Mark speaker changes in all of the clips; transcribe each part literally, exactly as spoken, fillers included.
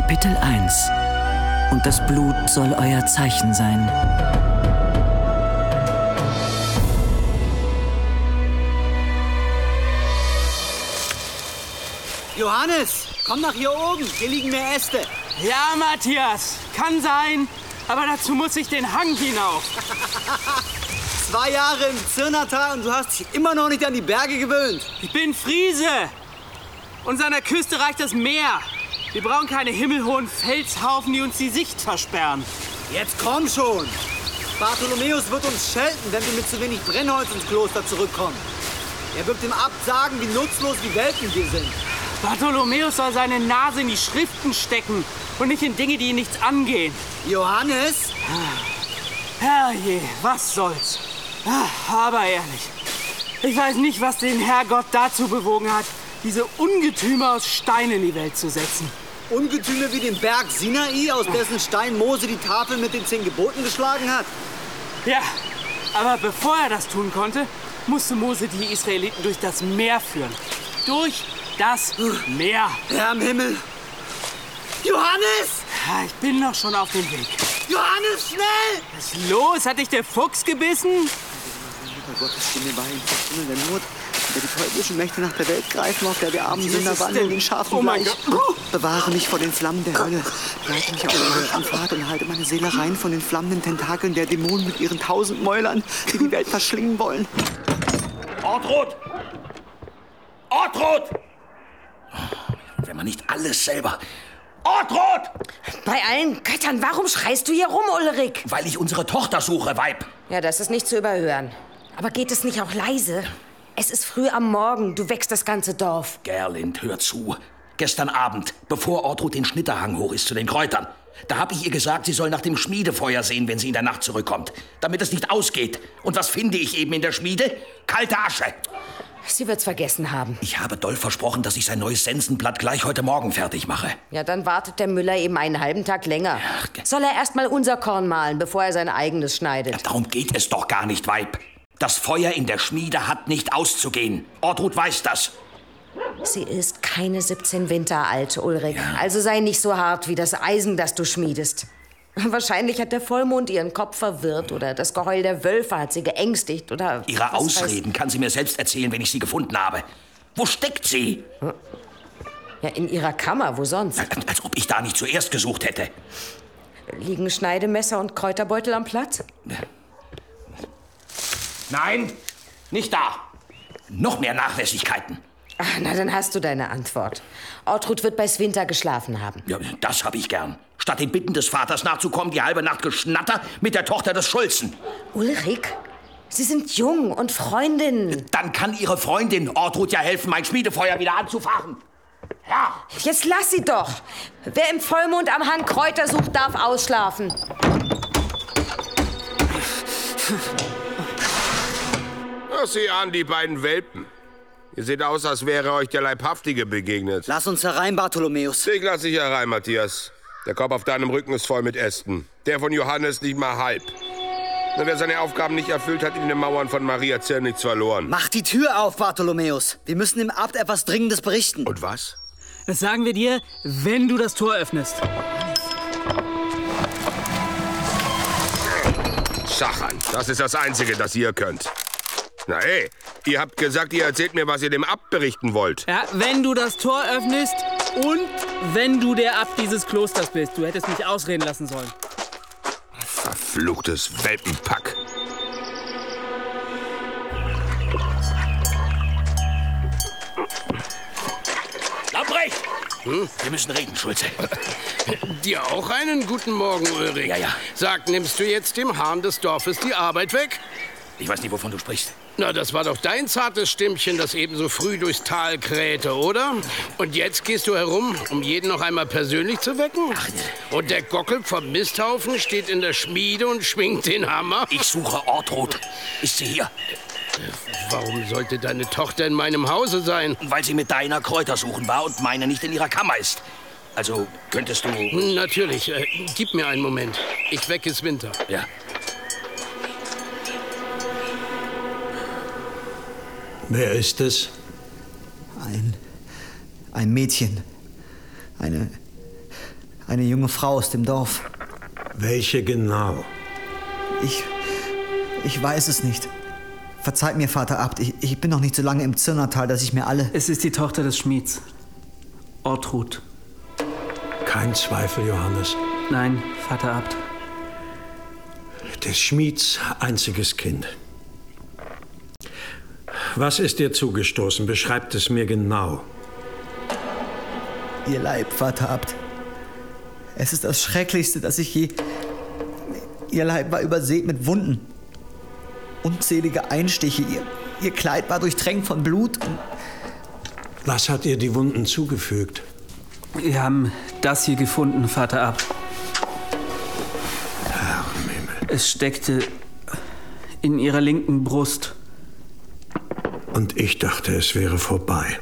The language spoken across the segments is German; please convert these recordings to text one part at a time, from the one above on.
Speaker 1: Kapitel eins. Und das Blut soll euer Zeichen sein.
Speaker 2: Johannes, komm nach hier oben. Hier liegen mehr Äste.
Speaker 3: Ja, Matthias, kann sein. Aber dazu muss ich den Hang hinauf.
Speaker 2: Zwei Jahre im Zirnatal und du hast dich immer noch nicht an die Berge gewöhnt.
Speaker 3: Ich bin Friese. Uns an der Küste reicht das Meer. Wir brauchen keine himmelhohen Felshaufen, die uns die Sicht versperren.
Speaker 2: Jetzt komm schon. Bartholomäus wird uns schelten, wenn wir mit zu wenig Brennholz ins Kloster zurückkommen. Er wird dem Abt sagen, wie nutzlos die Welpen wir sind.
Speaker 3: Bartholomäus soll seine Nase in die Schriften stecken und nicht in Dinge, die ihn nichts angehen.
Speaker 2: Johannes?
Speaker 3: Herrje, was soll's. Aber ehrlich, ich weiß nicht, was den Herrgott dazu bewogen hat, diese Ungetüme aus Stein in die Welt zu setzen.
Speaker 2: Ungetüme wie den Berg Sinai, aus dessen Stein Mose die Tafel mit den zehn Geboten geschlagen hat?
Speaker 3: Ja, aber bevor er das tun konnte, musste Mose die Israeliten durch das Meer führen. Durch das Meer.
Speaker 2: Herr im Himmel. Johannes!
Speaker 3: Ja, ich bin noch schon auf dem Weg.
Speaker 2: Johannes, schnell!
Speaker 3: Was ist los? Hat dich der Fuchs gebissen?
Speaker 2: Mutter Gottes, steh mir bei im Himmel der Not, der die teuflischen Mächte nach der Welt greifen, auf der wir armen Sünder wandeln, den Schafen
Speaker 3: oh mein
Speaker 2: gleich.
Speaker 3: Gott.
Speaker 2: Bewahre mich vor den Flammen der Hölle. Leite mich auf den rechten Pfad und halte meine Seele rein von den flammenden Tentakeln der Dämonen mit ihren tausend Mäulern, die die Welt verschlingen wollen.
Speaker 4: Ortrud! Ortrud! Wenn man nicht alles selber... Ortrud!
Speaker 5: Bei allen Göttern, warum schreist du hier rum, Ulrich?
Speaker 4: Weil ich unsere Tochter suche, Weib.
Speaker 5: Ja, das ist nicht zu überhören. Aber geht es nicht auch leise? Es ist früh am Morgen, du wächst das ganze Dorf.
Speaker 4: Gerlind, hör zu. Gestern Abend, bevor Ortrud den Schnitterhang hoch ist zu den Kräutern, da habe ich ihr gesagt, sie soll nach dem Schmiedefeuer sehen, wenn sie in der Nacht zurückkommt, damit es nicht ausgeht. Und was finde ich eben in der Schmiede? Kalte Asche.
Speaker 5: Sie wird's vergessen haben.
Speaker 4: Ich habe Dolf versprochen, dass ich sein neues Sensenblatt gleich heute Morgen fertig mache.
Speaker 5: Ja, dann wartet der Müller eben einen halben Tag länger.
Speaker 4: Ach,
Speaker 5: soll er erst mal unser Korn mahlen, bevor er sein eigenes schneidet?
Speaker 4: Ja, darum geht es doch gar nicht, Weib. Das Feuer in der Schmiede hat nicht auszugehen. Ortrud weiß das.
Speaker 5: Sie ist keine siebzehn Winter alt, Ulrich.
Speaker 4: Ja.
Speaker 5: Also sei nicht so hart wie das Eisen, das du schmiedest. Wahrscheinlich hat der Vollmond ihren Kopf verwirrt oder das Geheul der Wölfe hat sie geängstigt oder...
Speaker 4: Ihre Ausreden kann sie mir selbst erzählen, wenn ich sie gefunden habe. Wo steckt sie?
Speaker 5: Ja, in ihrer Kammer, wo sonst?
Speaker 4: Als ob ich da nicht zuerst gesucht hätte.
Speaker 5: Liegen Schneidemesser und Kräuterbeutel am Platz?
Speaker 4: Nein, nicht da. Noch mehr Nachlässigkeiten.
Speaker 5: Ach, na, dann hast du deine Antwort. Ortrud wird bei Swinter geschlafen haben.
Speaker 4: Ja, das habe ich gern. Statt den Bitten des Vaters nachzukommen, die halbe Nacht Geschnatter mit der Tochter des Schulzen.
Speaker 5: Ulrich, Sie sind jung und Freundin.
Speaker 4: Dann kann Ihre Freundin Ortrud ja helfen, mein Schmiedefeuer wieder anzufachen. Ja.
Speaker 5: Jetzt lass sie doch. Wer im Vollmond am Hang Kräuter sucht, darf ausschlafen.
Speaker 6: Ach, sieh an, die beiden Welpen. Ihr seht aus, als wäre euch der Leibhaftige begegnet.
Speaker 2: Lass uns herein, Bartholomäus.
Speaker 6: Ich lass dich herein, Matthias. Der Korb auf deinem Rücken ist voll mit Ästen. Der von Johannes nicht mal halb. Und wer seine Aufgaben nicht erfüllt, hat in den Mauern von Maria Zirnitz verloren.
Speaker 2: Mach die Tür auf, Bartholomäus. Wir müssen dem Abt etwas Dringendes berichten.
Speaker 6: Und was?
Speaker 3: Das sagen wir dir, wenn du das Tor öffnest.
Speaker 6: Schachern, das ist das Einzige, das ihr könnt. Na ey, ihr habt gesagt, ihr erzählt mir, was ihr dem Abt berichten wollt.
Speaker 3: Ja, wenn du das Tor öffnest und wenn du der Abt dieses Klosters bist. Du hättest mich ausreden lassen sollen.
Speaker 6: Verfluchtes Welpenpack.
Speaker 4: Lamprecht! Hm? Wir müssen reden, Schulze.
Speaker 7: Dir auch einen guten Morgen, Ulrich.
Speaker 4: Ja, ja.
Speaker 7: Sag, nimmst du jetzt dem Hahn des Dorfes die Arbeit weg?
Speaker 4: Ich weiß nicht, wovon du sprichst.
Speaker 7: Na, das war doch dein zartes Stimmchen, das eben so früh durchs Tal krähte, oder? Und jetzt gehst du herum, um jeden noch einmal persönlich zu wecken?
Speaker 4: Ach,
Speaker 7: und der Gockel vom Misthaufen steht in der Schmiede und schwingt den Hammer?
Speaker 4: Ich suche Ortrud. Ist sie hier?
Speaker 7: Warum sollte deine Tochter in meinem Hause sein?
Speaker 4: Weil sie mit deiner Kräutersuchen war und meine nicht in ihrer Kammer ist. Also könntest du...
Speaker 7: Natürlich. Äh, gib mir einen Moment. Ich wecke Swinter.
Speaker 4: Ja.
Speaker 8: Wer ist es?
Speaker 2: Ein... ein Mädchen. Eine...
Speaker 9: Eine junge Frau aus dem Dorf.
Speaker 8: Welche genau?
Speaker 9: Ich... ich weiß es nicht. Verzeiht mir, Vater Abt, ich, ich bin noch nicht so lange im Zirnertal, dass ich mir alle...
Speaker 3: Es ist die Tochter des Schmieds. Ortrud.
Speaker 8: Kein Zweifel, Johannes.
Speaker 3: Nein, Vater Abt.
Speaker 8: Des Schmieds einziges Kind. Was ist dir zugestoßen? Beschreibt es mir genau.
Speaker 9: Ihr Leib, Vater Abt. Es ist das Schrecklichste, das ich je... Ihr Leib war übersät mit Wunden. Unzählige Einstiche. Ihr, ihr Kleid war durchtränkt von Blut. Und
Speaker 8: was hat ihr die Wunden zugefügt?
Speaker 3: Wir haben das hier gefunden, Vater Abt.
Speaker 8: Herr Himmel.
Speaker 3: Es steckte in ihrer linken Brust.
Speaker 8: Und ich dachte, es wäre vorbei.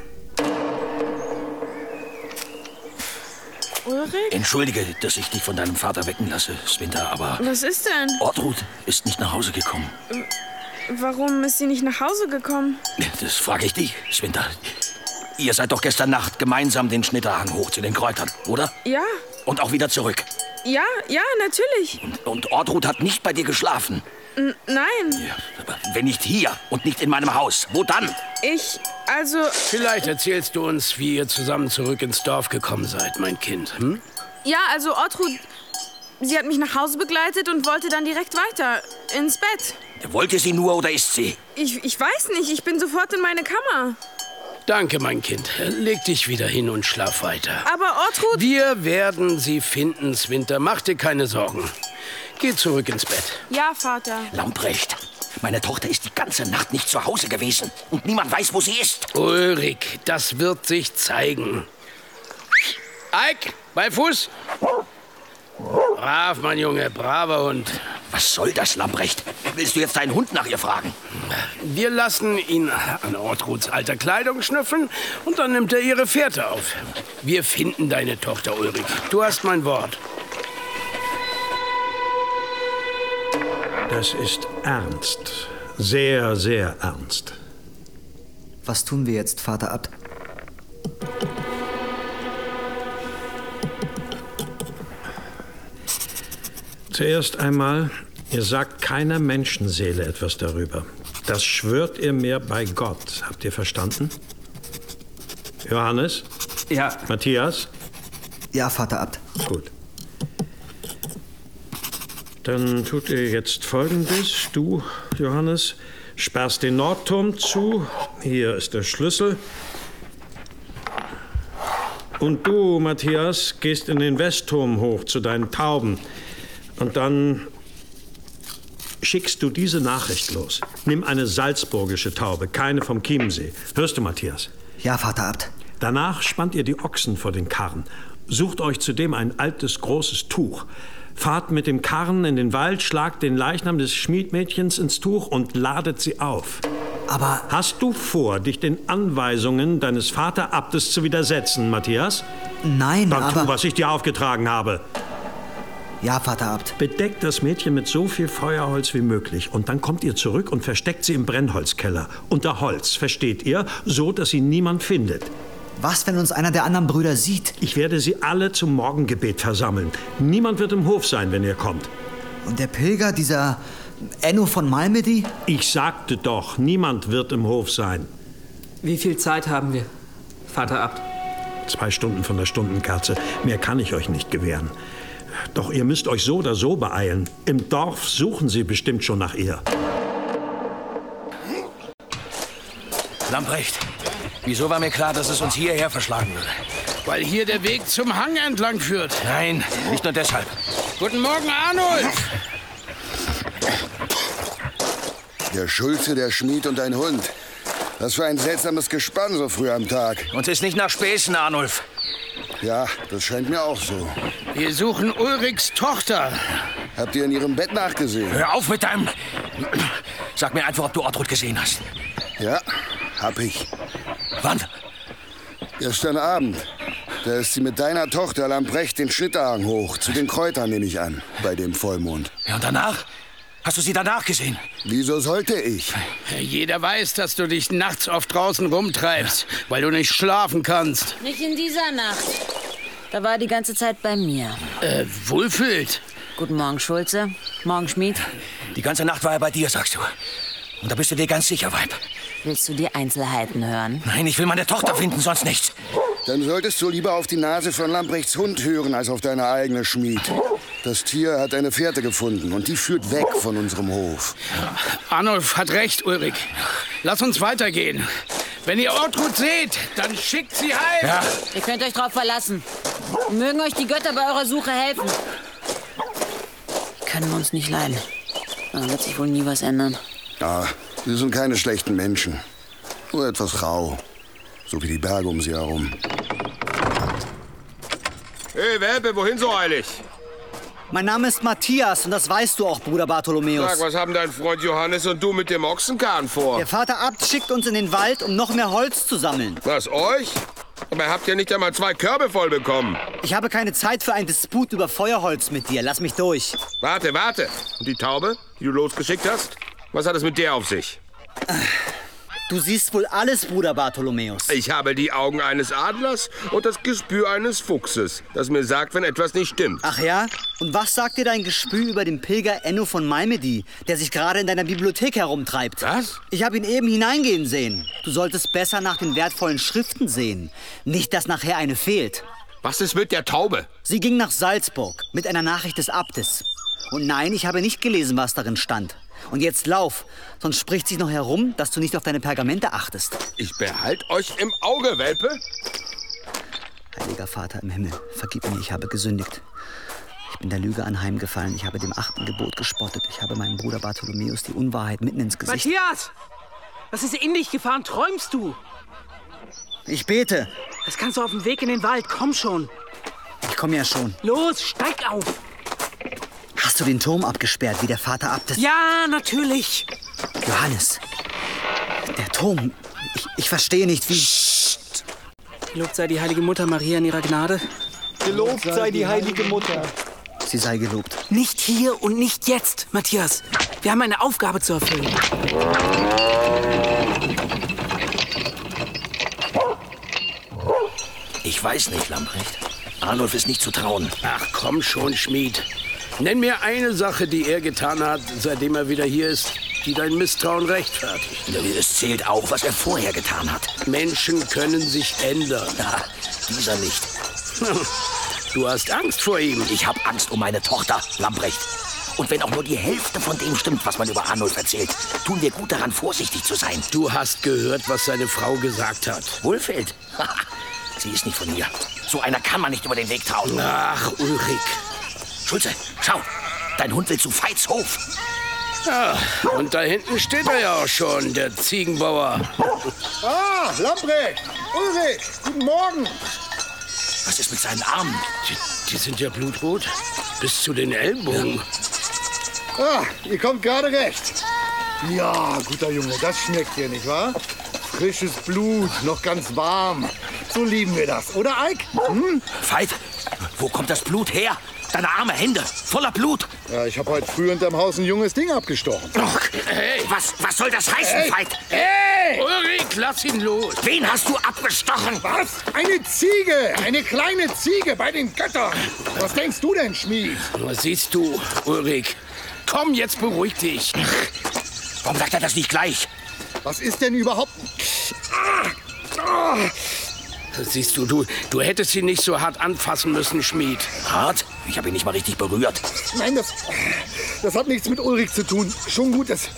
Speaker 10: Ulrich?
Speaker 4: Entschuldige, dass ich dich von deinem Vater wecken lasse, Svinta, aber...
Speaker 10: Was ist denn?
Speaker 4: Ortrud ist nicht nach Hause gekommen.
Speaker 10: Warum ist sie nicht nach Hause gekommen?
Speaker 4: Das frage ich dich, Svinta. Ihr seid doch gestern Nacht gemeinsam den Schnitterhang hoch zu den Kräutern, oder?
Speaker 10: Ja.
Speaker 4: Und auch wieder zurück?
Speaker 10: Ja, ja, natürlich.
Speaker 4: Und, und Ortrud hat nicht bei dir geschlafen?
Speaker 10: N nein.
Speaker 4: Ja, aber wenn nicht hier und nicht in meinem Haus, wo dann?
Speaker 10: Ich, also...
Speaker 7: Vielleicht erzählst du uns, wie ihr zusammen zurück ins Dorf gekommen seid, mein Kind. Hm?
Speaker 10: Ja, also Ortrud, sie hat mich nach Hause begleitet und wollte dann direkt weiter, ins Bett.
Speaker 4: Wollte sie nur oder ist sie?
Speaker 10: Ich, ich weiß nicht, ich bin sofort in meine Kammer.
Speaker 7: Danke, mein Kind. Leg dich wieder hin und schlaf weiter.
Speaker 10: Aber Ortrud...
Speaker 7: Wir werden sie finden, Svinta. Mach dir keine Sorgen. Geh zurück ins Bett.
Speaker 10: Ja, Vater.
Speaker 4: Lamprecht, meine Tochter ist die ganze Nacht nicht zu Hause gewesen. Und niemand weiß, wo sie ist.
Speaker 7: Ulrich, das wird sich zeigen. Eik, bei Fuß. Brav, mein Junge, braver Hund.
Speaker 4: Was soll das, Lamprecht? Willst du jetzt deinen Hund nach ihr fragen?
Speaker 7: Wir lassen ihn an Ortruds alter Kleidung schnüffeln und dann nimmt er ihre Fährte auf. Wir finden deine Tochter, Ulrich. Du hast mein Wort.
Speaker 8: Das ist ernst. Sehr, sehr ernst.
Speaker 9: Was tun wir jetzt, Vater Abt?
Speaker 8: Zuerst einmal, ihr sagt keiner Menschenseele etwas darüber. Das schwört ihr mir bei Gott. Habt ihr verstanden? Johannes?
Speaker 3: Ja.
Speaker 8: Matthias?
Speaker 9: Ja, Vater Abt.
Speaker 8: Gut. Dann tut ihr jetzt Folgendes. Du, Johannes, sperrst den Nordturm zu. Hier ist der Schlüssel. Und du, Matthias, gehst in den Westturm hoch zu deinen Tauben. Und dann schickst du diese Nachricht los. Nimm eine salzburgische Taube, keine vom Chiemsee. Hörst du, Matthias?
Speaker 9: Ja, Vater Abt.
Speaker 8: Danach spannt ihr die Ochsen vor den Karren. Sucht euch zudem ein altes, großes Tuch. Fahrt mit dem Karren in den Wald, schlagt den Leichnam des Schmiedmädchens ins Tuch und ladet sie auf.
Speaker 9: Aber...
Speaker 8: Hast du vor, dich den Anweisungen deines Vaterabtes zu widersetzen, Matthias?
Speaker 9: Nein,
Speaker 8: Dann
Speaker 9: aber...
Speaker 8: Dann tu, was ich dir aufgetragen habe.
Speaker 9: Ja, Vater Abt.
Speaker 8: Bedeckt das Mädchen mit so viel Feuerholz wie möglich. Und dann kommt ihr zurück und versteckt sie im Brennholzkeller. Unter Holz, versteht ihr? So, dass sie niemand findet.
Speaker 9: Was, wenn uns einer der anderen Brüder sieht?
Speaker 8: Ich werde sie alle zum Morgengebet versammeln. Niemand wird im Hof sein, wenn ihr kommt.
Speaker 9: Und der Pilger, dieser Enno von Malmedy?
Speaker 8: Ich sagte doch, niemand wird im Hof sein.
Speaker 3: Wie viel Zeit haben wir, Vater Abt?
Speaker 8: Zwei Stunden von der Stundenkerze. Mehr kann ich euch nicht gewähren. Doch ihr müsst euch so oder so beeilen. Im Dorf suchen sie bestimmt schon nach ihr.
Speaker 4: Lamprecht, wieso war mir klar, dass es uns hierher verschlagen würde?
Speaker 7: Weil hier der Weg zum Hang entlang führt.
Speaker 4: Nein, nicht nur deshalb.
Speaker 7: Guten Morgen, Arnulf.
Speaker 11: Der Schulze, der Schmied und ein Hund. Was für ein seltsames Gespann so früh am Tag.
Speaker 4: Uns ist nicht nach Späßen, Arnulf.
Speaker 11: Ja, das scheint mir auch so.
Speaker 7: Wir suchen Ulrichs Tochter.
Speaker 11: Habt ihr in ihrem Bett nachgesehen?
Speaker 4: Hör auf mit deinem... Sag mir einfach, ob du Ortrud gesehen hast.
Speaker 11: Ja, hab ich.
Speaker 4: Wann?
Speaker 11: Gestern Abend. Da ist sie mit deiner Tochter Lamprecht den Schnitterhang hoch. Zu den Kräutern, nehme ich an, bei dem Vollmond.
Speaker 4: Ja, und danach? Hast du sie danach gesehen?
Speaker 11: Wieso sollte ich?
Speaker 7: Jeder weiß, dass du dich nachts oft draußen rumtreibst, weil du nicht schlafen kannst.
Speaker 5: Nicht in dieser Nacht.
Speaker 12: Da war er die ganze Zeit bei mir.
Speaker 7: Äh, Wulfhild.
Speaker 12: Guten Morgen, Schulze. Morgen, Schmied.
Speaker 4: Die ganze Nacht war er bei dir, sagst du. Und da bist du dir ganz sicher, Weib.
Speaker 12: Willst du die Einzelheiten hören?
Speaker 4: Nein, ich will meine Tochter finden, sonst nichts.
Speaker 11: Dann solltest du lieber auf die Nase von Lamprechts Hund hören, als auf deine eigene Schmied. Das Tier hat eine Fährte gefunden und die führt weg von unserem Hof.
Speaker 7: Arnulf hat recht, Ulrich. Lass uns weitergehen. Wenn ihr Ortrud seht, dann schickt sie heim.
Speaker 4: Ja.
Speaker 12: Ihr könnt euch drauf verlassen. Mögen euch die Götter bei eurer Suche helfen. Können wir uns nicht leiden. Da wird sich wohl nie was ändern.
Speaker 11: Ja, sie sind keine schlechten Menschen. Nur etwas rau. So wie die Berge um sie herum.
Speaker 6: Hey, Welpe, wohin so eilig?
Speaker 2: Mein Name ist Matthias und das weißt du auch, Bruder Bartholomäus.
Speaker 6: Sag, was haben dein Freund Johannes und du mit dem Ochsenkahn vor?
Speaker 2: Der Vater Abt schickt uns in den Wald, um noch mehr Holz zu sammeln.
Speaker 6: Was, euch? Aber ihr habt ja nicht einmal zwei Körbe voll bekommen.
Speaker 2: Ich habe keine Zeit für einen Disput über Feuerholz mit dir. Lass mich durch.
Speaker 6: Warte, warte. Und die Taube, die du losgeschickt hast? Was hat es mit der auf sich?
Speaker 2: Du siehst wohl alles, Bruder Bartholomäus.
Speaker 6: Ich habe die Augen eines Adlers und das Gespür eines Fuchses, das mir sagt, wenn etwas nicht stimmt.
Speaker 2: Ach ja? Und was sagt dir dein Gespür über den Pilger Enno von Malmedy, der sich gerade in deiner Bibliothek herumtreibt?
Speaker 6: Was?
Speaker 2: Ich habe ihn eben hineingehen sehen. Du solltest besser nach den wertvollen Schriften sehen. Nicht, dass nachher eine fehlt.
Speaker 6: Was ist mit der Taube?
Speaker 2: Sie ging nach Salzburg mit einer Nachricht des Abtes. Und nein, ich habe nicht gelesen, was darin stand. Und jetzt lauf, sonst spricht sich noch herum, dass du nicht auf deine Pergamente achtest.
Speaker 6: Ich behalte euch im Auge, Welpe.
Speaker 2: Heiliger Vater im Himmel, vergib mir, ich habe gesündigt. Ich bin der Lüge anheimgefallen, ich habe dem achten Gebot gespottet. Ich habe meinem Bruder Bartholomäus die Unwahrheit mitten ins Gesicht...
Speaker 3: Matthias! Was ist in dich gefahren? Träumst du?
Speaker 2: Ich bete.
Speaker 3: Das kannst du auf dem Weg in den Wald. Komm schon.
Speaker 2: Ich komme ja schon.
Speaker 3: Los, steig auf.
Speaker 2: Hast du den Turm abgesperrt, wie der Vater Abt es...
Speaker 3: Ja, natürlich.
Speaker 2: Johannes, der Turm... Ich, ich verstehe nicht, wie...
Speaker 3: Psst. Gelobt sei die heilige Mutter Maria in ihrer Gnade.
Speaker 2: Gelobt sei die heilige Mutter. Sie sei gelobt.
Speaker 3: Nicht hier und nicht jetzt, Matthias. Wir haben eine Aufgabe zu erfüllen.
Speaker 4: Ich weiß nicht, Lamprecht. Arnulf ist nicht zu trauen.
Speaker 7: Ach, komm schon, Schmied. Nenn mir eine Sache, die er getan hat, seitdem er wieder hier ist, die dein Misstrauen rechtfertigt.
Speaker 4: Es zählt auch, was er vorher getan hat.
Speaker 7: Menschen können sich ändern.
Speaker 4: Ja, dieser nicht.
Speaker 7: Du hast Angst vor ihm.
Speaker 4: Ich habe Angst um meine Tochter, Lamprecht. Und wenn auch nur die Hälfte von dem stimmt, was man über Arnulf erzählt, tun wir gut daran, vorsichtig zu sein.
Speaker 7: Du hast gehört, was seine Frau gesagt hat.
Speaker 4: Wulfhild? Sie ist nicht von hier. So einer kann man nicht über den Weg trauen.
Speaker 7: Ach, Ulrich.
Speaker 4: Schulze, schau. Dein Hund will zu Veits Hof.
Speaker 7: Ja, und da hinten steht er ja auch schon, der Ziegenbauer.
Speaker 13: Ah, Lamprecht! Ulrich, guten Morgen!
Speaker 4: Was ist mit seinen Armen?
Speaker 7: Die, die sind ja blutrot. Bis zu den Ellbogen.
Speaker 13: Ah, ihr kommt gerade recht. Ja, guter Junge, das schmeckt hier, nicht wahr? Frisches Blut, noch ganz warm. So lieben wir das, oder, Eik? Hm?
Speaker 4: Veit, wo kommt das Blut her? Deine arme Hände, voller Blut.
Speaker 13: Ja, ich habe heute früh unterm Haus ein junges Ding abgestochen.
Speaker 4: Och, hey. was, was soll das heißen,
Speaker 13: Hey.
Speaker 4: Veit?
Speaker 13: Hey!
Speaker 7: Ulrich, lass ihn los.
Speaker 4: Wen hast du abgestochen?
Speaker 13: Was? Eine Ziege! Eine kleine Ziege bei den Göttern! Was denkst du denn, Schmied?
Speaker 7: Was siehst du, Ulrich? Komm, jetzt beruhig dich.
Speaker 4: Warum sagt er das nicht gleich?
Speaker 13: Was ist denn überhaupt... Ah! Ah!
Speaker 7: Siehst du, du, du hättest ihn nicht so hart anfassen müssen, Schmied.
Speaker 4: Hart? Ich habe ihn nicht mal richtig berührt.
Speaker 13: Nein, das, das hat nichts mit Ulrich zu tun. Schon gut, das...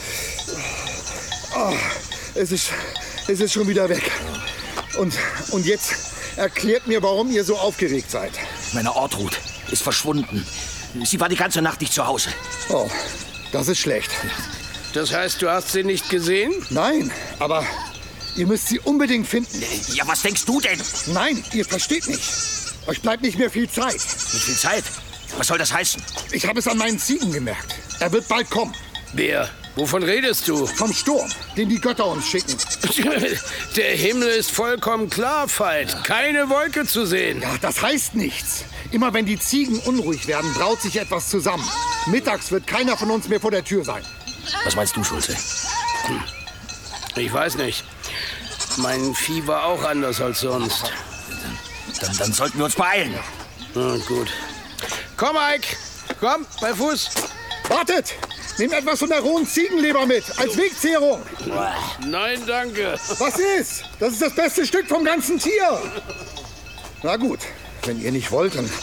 Speaker 13: Oh, es ist, es ist schon wieder weg. Und, und jetzt erklärt mir, warum ihr so aufgeregt seid.
Speaker 4: Meine Ortrud ist verschwunden. Sie war die ganze Nacht nicht zu Hause.
Speaker 13: Oh, das ist schlecht.
Speaker 7: Das heißt, du hast sie nicht gesehen?
Speaker 13: Nein, aber ihr müsst sie unbedingt finden.
Speaker 4: Ja, was denkst du denn?
Speaker 13: Nein, ihr versteht nicht. Euch bleibt nicht mehr viel Zeit.
Speaker 4: Nicht viel Zeit? Was soll das heißen?
Speaker 13: Ich habe es an meinen Ziegen gemerkt. Er wird bald kommen.
Speaker 7: Wer? Wovon redest du?
Speaker 13: Vom Sturm, den die Götter uns schicken.
Speaker 7: Der Himmel ist vollkommen klar, Veit. Keine Wolke zu sehen.
Speaker 13: Ja, das heißt nichts. Immer wenn die Ziegen unruhig werden, braut sich etwas zusammen. Mittags wird keiner von uns mehr vor der Tür sein.
Speaker 4: Was meinst du, Schulze?
Speaker 7: Hm. Ich weiß nicht. Mein Vieh war auch anders als sonst.
Speaker 4: Dann, dann sollten wir uns beeilen.
Speaker 7: Na gut. Komm, Ike. Komm, bei Fuß.
Speaker 13: Wartet! Nimm etwas von der rohen Ziegenleber mit, als Wegzehrung.
Speaker 7: Nein, danke.
Speaker 13: Was ist? Das ist das beste Stück vom ganzen Tier. Na gut, wenn ihr nicht wollt, dann...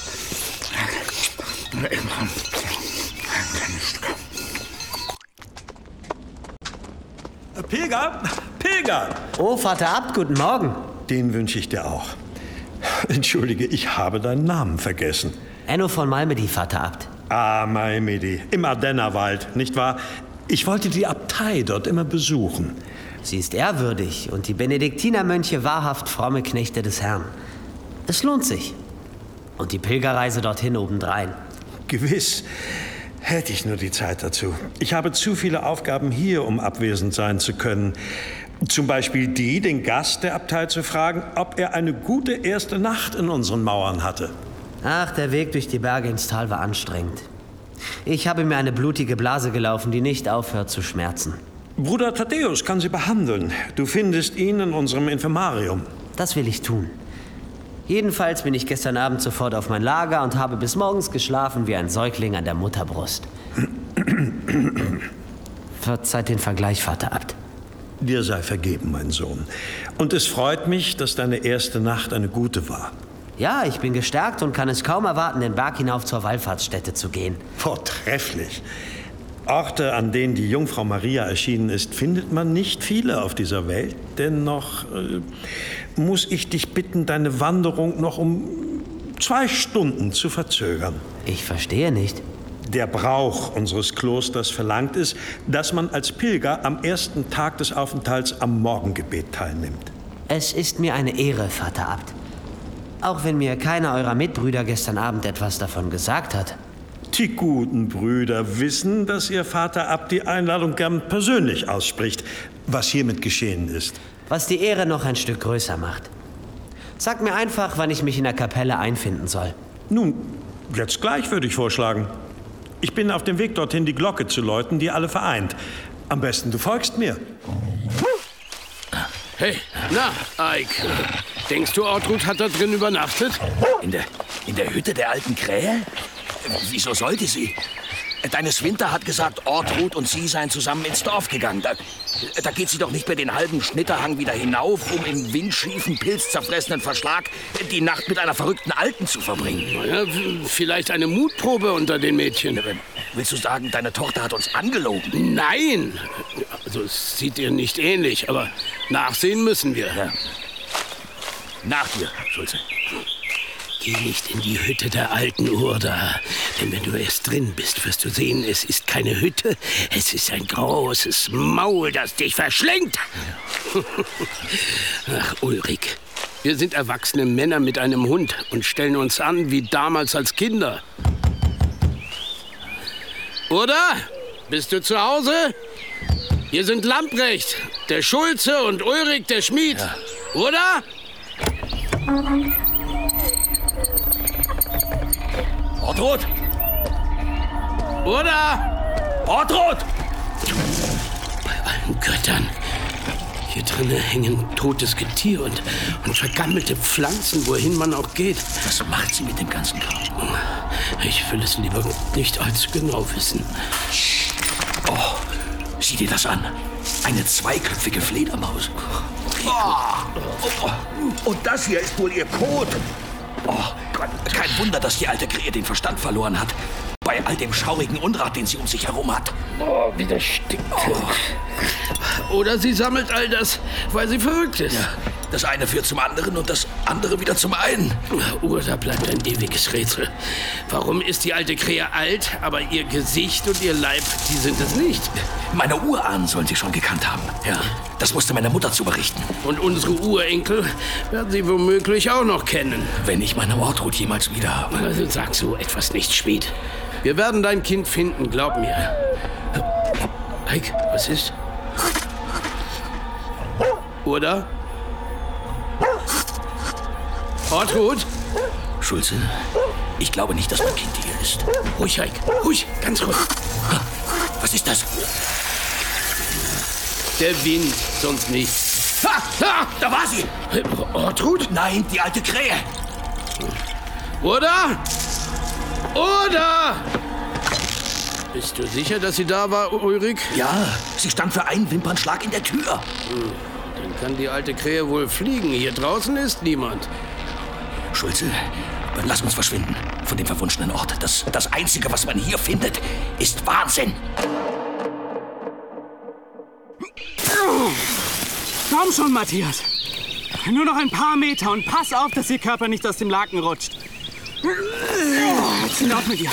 Speaker 8: Pilger, Pilger!
Speaker 14: Oh, Vater Abt, guten Morgen.
Speaker 8: Den wünsche ich dir auch. Entschuldige, ich habe deinen Namen vergessen.
Speaker 14: Enno von Malmedy, Vater Abt.
Speaker 8: Ah, Malmedy, im Ardennerwald, nicht wahr? Ich wollte die Abtei dort immer besuchen.
Speaker 14: Sie ist ehrwürdig und die Benediktinermönche wahrhaft fromme Knechte des Herrn. Es lohnt sich. Und die Pilgerreise dorthin obendrein.
Speaker 8: Gewiss. Hätte ich nur die Zeit dazu. Ich habe zu viele Aufgaben hier, um abwesend sein zu können. Zum Beispiel die, den Gast der Abtei zu fragen, ob er eine gute erste Nacht in unseren Mauern hatte.
Speaker 14: Ach, der Weg durch die Berge ins Tal war anstrengend. Ich habe mir eine blutige Blase gelaufen, die nicht aufhört zu schmerzen.
Speaker 8: Bruder Thaddäus kann sie behandeln. Du findest ihn in unserem Infirmarium.
Speaker 14: Das will ich tun. Jedenfalls bin ich gestern Abend sofort auf mein Lager und habe bis morgens geschlafen wie ein Säugling an der Mutterbrust. Verzeiht den Vergleich, Vater Abt.
Speaker 8: Dir sei vergeben, mein Sohn. Und es freut mich, dass deine erste Nacht eine gute war.
Speaker 14: Ja, ich bin gestärkt und kann es kaum erwarten, den Berg hinauf zur Wallfahrtsstätte zu gehen.
Speaker 8: Vortrefflich. Orte, an denen die Jungfrau Maria erschienen ist, findet man nicht viele auf dieser Welt. Dennoch äh, muss ich dich bitten, deine Wanderung noch um zwei Stunden zu verzögern.
Speaker 14: Ich verstehe nicht.
Speaker 8: Der Brauch unseres Klosters verlangt es, dass man als Pilger am ersten Tag des Aufenthalts am Morgengebet teilnimmt.
Speaker 14: Es ist mir eine Ehre, Vater Abt. Auch wenn mir keiner eurer Mitbrüder gestern Abend etwas davon gesagt hat.
Speaker 8: Die guten Brüder wissen, dass ihr Vater Abt die Einladung gern persönlich ausspricht, was hiermit geschehen ist.
Speaker 14: Was die Ehre noch ein Stück größer macht. Sag mir einfach, wann ich mich in der Kapelle einfinden soll.
Speaker 8: Nun, jetzt gleich würde ich vorschlagen. Ich bin auf dem Weg dorthin, die Glocke zu läuten, die alle vereint. Am besten, du folgst mir.
Speaker 7: Hey, na, Ike. Denkst du, Ortrud hat da drin übernachtet?
Speaker 4: In der, in der Hütte der alten Krähe? Wieso sollte sie? Deine Swinter hat gesagt, Ortrud und sie seien zusammen ins Dorf gegangen. Da, da geht sie doch nicht mehr den halben Schnitterhang wieder hinauf, um im windschiefen, pilzzerfressenen Verschlag die Nacht mit einer verrückten Alten zu verbringen.
Speaker 7: Ja, vielleicht eine Mutprobe unter den Mädchen.
Speaker 4: Willst du sagen, deine Tochter hat uns angelogen?
Speaker 7: Nein! Also, es sieht ihr nicht ähnlich, aber nachsehen müssen wir.
Speaker 4: Ja. Nach dir, Schulze.
Speaker 7: Geh nicht in die Hütte der alten Urda, denn wenn du erst drin bist, wirst du sehen, es ist keine Hütte, es ist ein großes Maul, das dich verschlingt. Ja. Ach, Ulrich, wir sind erwachsene Männer mit einem Hund und stellen uns an wie damals als Kinder. Urda, bist du zu Hause? Hier sind Lamprecht, der Schulze und Ulrich, der Schmied. Ja. Urda?
Speaker 4: Ortrud!
Speaker 7: Urda!
Speaker 4: Ortrud!
Speaker 7: Bei allen Göttern. Hier drinnen hängen totes Getier und, und vergammelte Pflanzen, wohin man auch geht.
Speaker 4: Was macht sie mit dem ganzen Kram?
Speaker 7: Ich will es lieber nicht allzu genau wissen.
Speaker 4: Oh, sieh dir das an. Eine zweiköpfige Fledermaus. Oh, oh, oh. Und das hier ist wohl ihr Kot. Oh, kein Wunder, dass die alte Krähe den Verstand verloren hat. Bei all dem schaurigen Unrat, den sie um sich herum hat.
Speaker 7: Oh, wie das stinkt. Oh. Oder sie sammelt all das, weil sie verrückt ist.
Speaker 4: Ja, das eine führt zum anderen und das andere wieder zum einen.
Speaker 7: Urda bleibt ein ewiges Rätsel. Warum ist die alte Krähe alt, aber ihr Gesicht und ihr Leib, die sind es nicht?
Speaker 4: Meine Urahnen sollen sie schon gekannt haben. Ja, das musste meine Mutter zu berichten.
Speaker 7: Und unsere Urenkel werden sie womöglich auch noch kennen.
Speaker 4: Wenn ich meine Ortrud jemals wieder habe.
Speaker 7: Also sag so etwas nicht, Schmied. Wir werden dein Kind finden, glaub mir. Ike, was ist? Urda? Ortrud?
Speaker 4: Schulze, ich glaube nicht, dass mein Kind hier ist.
Speaker 7: Ruhig, Ike, ruhig, ganz ruhig.
Speaker 4: Was ist das?
Speaker 7: Der Wind, sonst nichts.
Speaker 4: Ha! Ha! Da war sie!
Speaker 7: Ortrud?
Speaker 4: Nein, die alte Krähe.
Speaker 7: Oder? Oder? Bist du sicher, dass sie da war, Ulrich?
Speaker 4: Ja, sie stand für einen Wimpernschlag in der Tür.
Speaker 7: Hm, dann kann die alte Krähe wohl fliegen. Hier draußen ist niemand.
Speaker 4: Schulze, lass uns verschwinden von dem verwunschenen Ort. Das, das Einzige, was man hier findet, ist Wahnsinn.
Speaker 3: Komm schon, Matthias. Nur noch ein paar Meter und pass auf, dass Ihr Körper nicht aus dem Laken rutscht. Jetzt hinauf mit dir.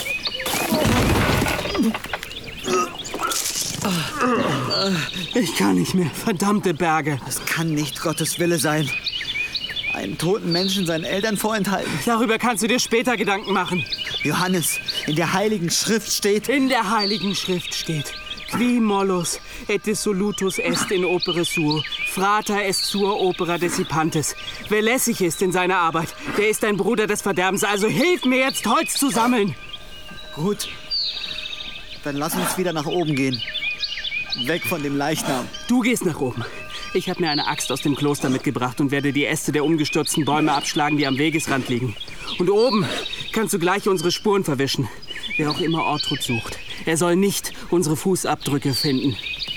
Speaker 3: Ich kann nicht mehr. Verdammte Berge.
Speaker 9: Das kann nicht Gottes Wille sein. Einen toten Menschen seinen Eltern vorenthalten.
Speaker 3: Darüber kannst du dir später Gedanken machen.
Speaker 9: Johannes, in der Heiligen Schrift steht...
Speaker 3: In der Heiligen Schrift steht... Qui mollus et dissolutus est in opere suo, frater est sua opera decipantes. Wer lässig ist in seiner Arbeit, der ist ein Bruder des Verderbens. Also hilf mir jetzt, Holz zu sammeln.
Speaker 9: Gut. Dann lass uns wieder nach oben gehen. Weg von dem Leichnam.
Speaker 3: Du gehst nach oben. Ich habe mir eine Axt aus dem Kloster mitgebracht und werde die Äste der umgestürzten Bäume abschlagen, die am Wegesrand liegen. Und oben kannst du gleich unsere Spuren verwischen. Wer auch immer Ortrud sucht, er soll nicht unsere Fußabdrücke finden.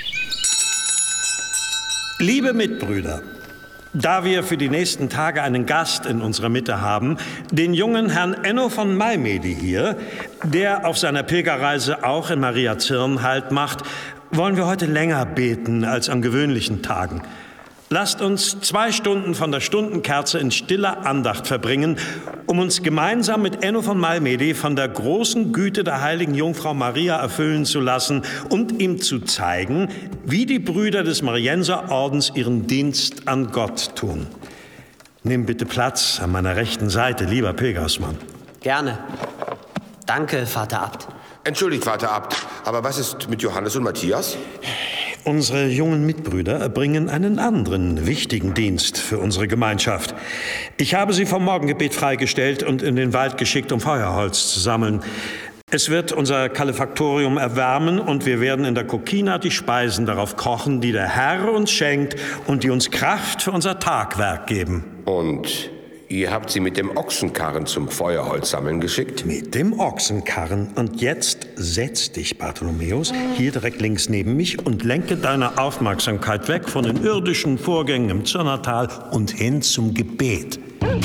Speaker 8: Liebe Mitbrüder, da wir für die nächsten Tage einen Gast in unserer Mitte haben, den jungen Herrn Enno von Malmedy hier, der auf seiner Pilgerreise auch in Mariazirn Halt macht, wollen wir heute länger beten als an gewöhnlichen Tagen. Lasst uns zwei Stunden von der Stundenkerze in stiller Andacht verbringen, um uns gemeinsam mit Enno von Malmedy von der großen Güte der heiligen Jungfrau Maria erfüllen zu lassen und ihm zu zeigen, wie die Brüder des Marienserordens ihren Dienst an Gott tun. Nimm bitte Platz an meiner rechten Seite, lieber Pilgersmann.
Speaker 14: Gerne. Danke, Vater Abt.
Speaker 6: Entschuldigt, Vater Abt, aber was ist mit Johannes und Matthias?
Speaker 8: Unsere jungen Mitbrüder erbringen einen anderen wichtigen Dienst für unsere Gemeinschaft. Ich habe sie vom Morgengebet freigestellt und in den Wald geschickt, um Feuerholz zu sammeln. Es wird unser Kalefaktorium erwärmen und wir werden in der Kokina die Speisen darauf kochen, die der Herr uns schenkt und die uns Kraft für unser Tagwerk geben.
Speaker 6: Und ihr habt sie mit dem Ochsenkarren zum Feuerholzsammeln geschickt?
Speaker 8: Mit dem Ochsenkarren. Und jetzt setz dich, Bartholomäus, hier direkt links neben mich und lenke deine Aufmerksamkeit weg von den irdischen Vorgängen im Zürnertal und hin zum Gebet.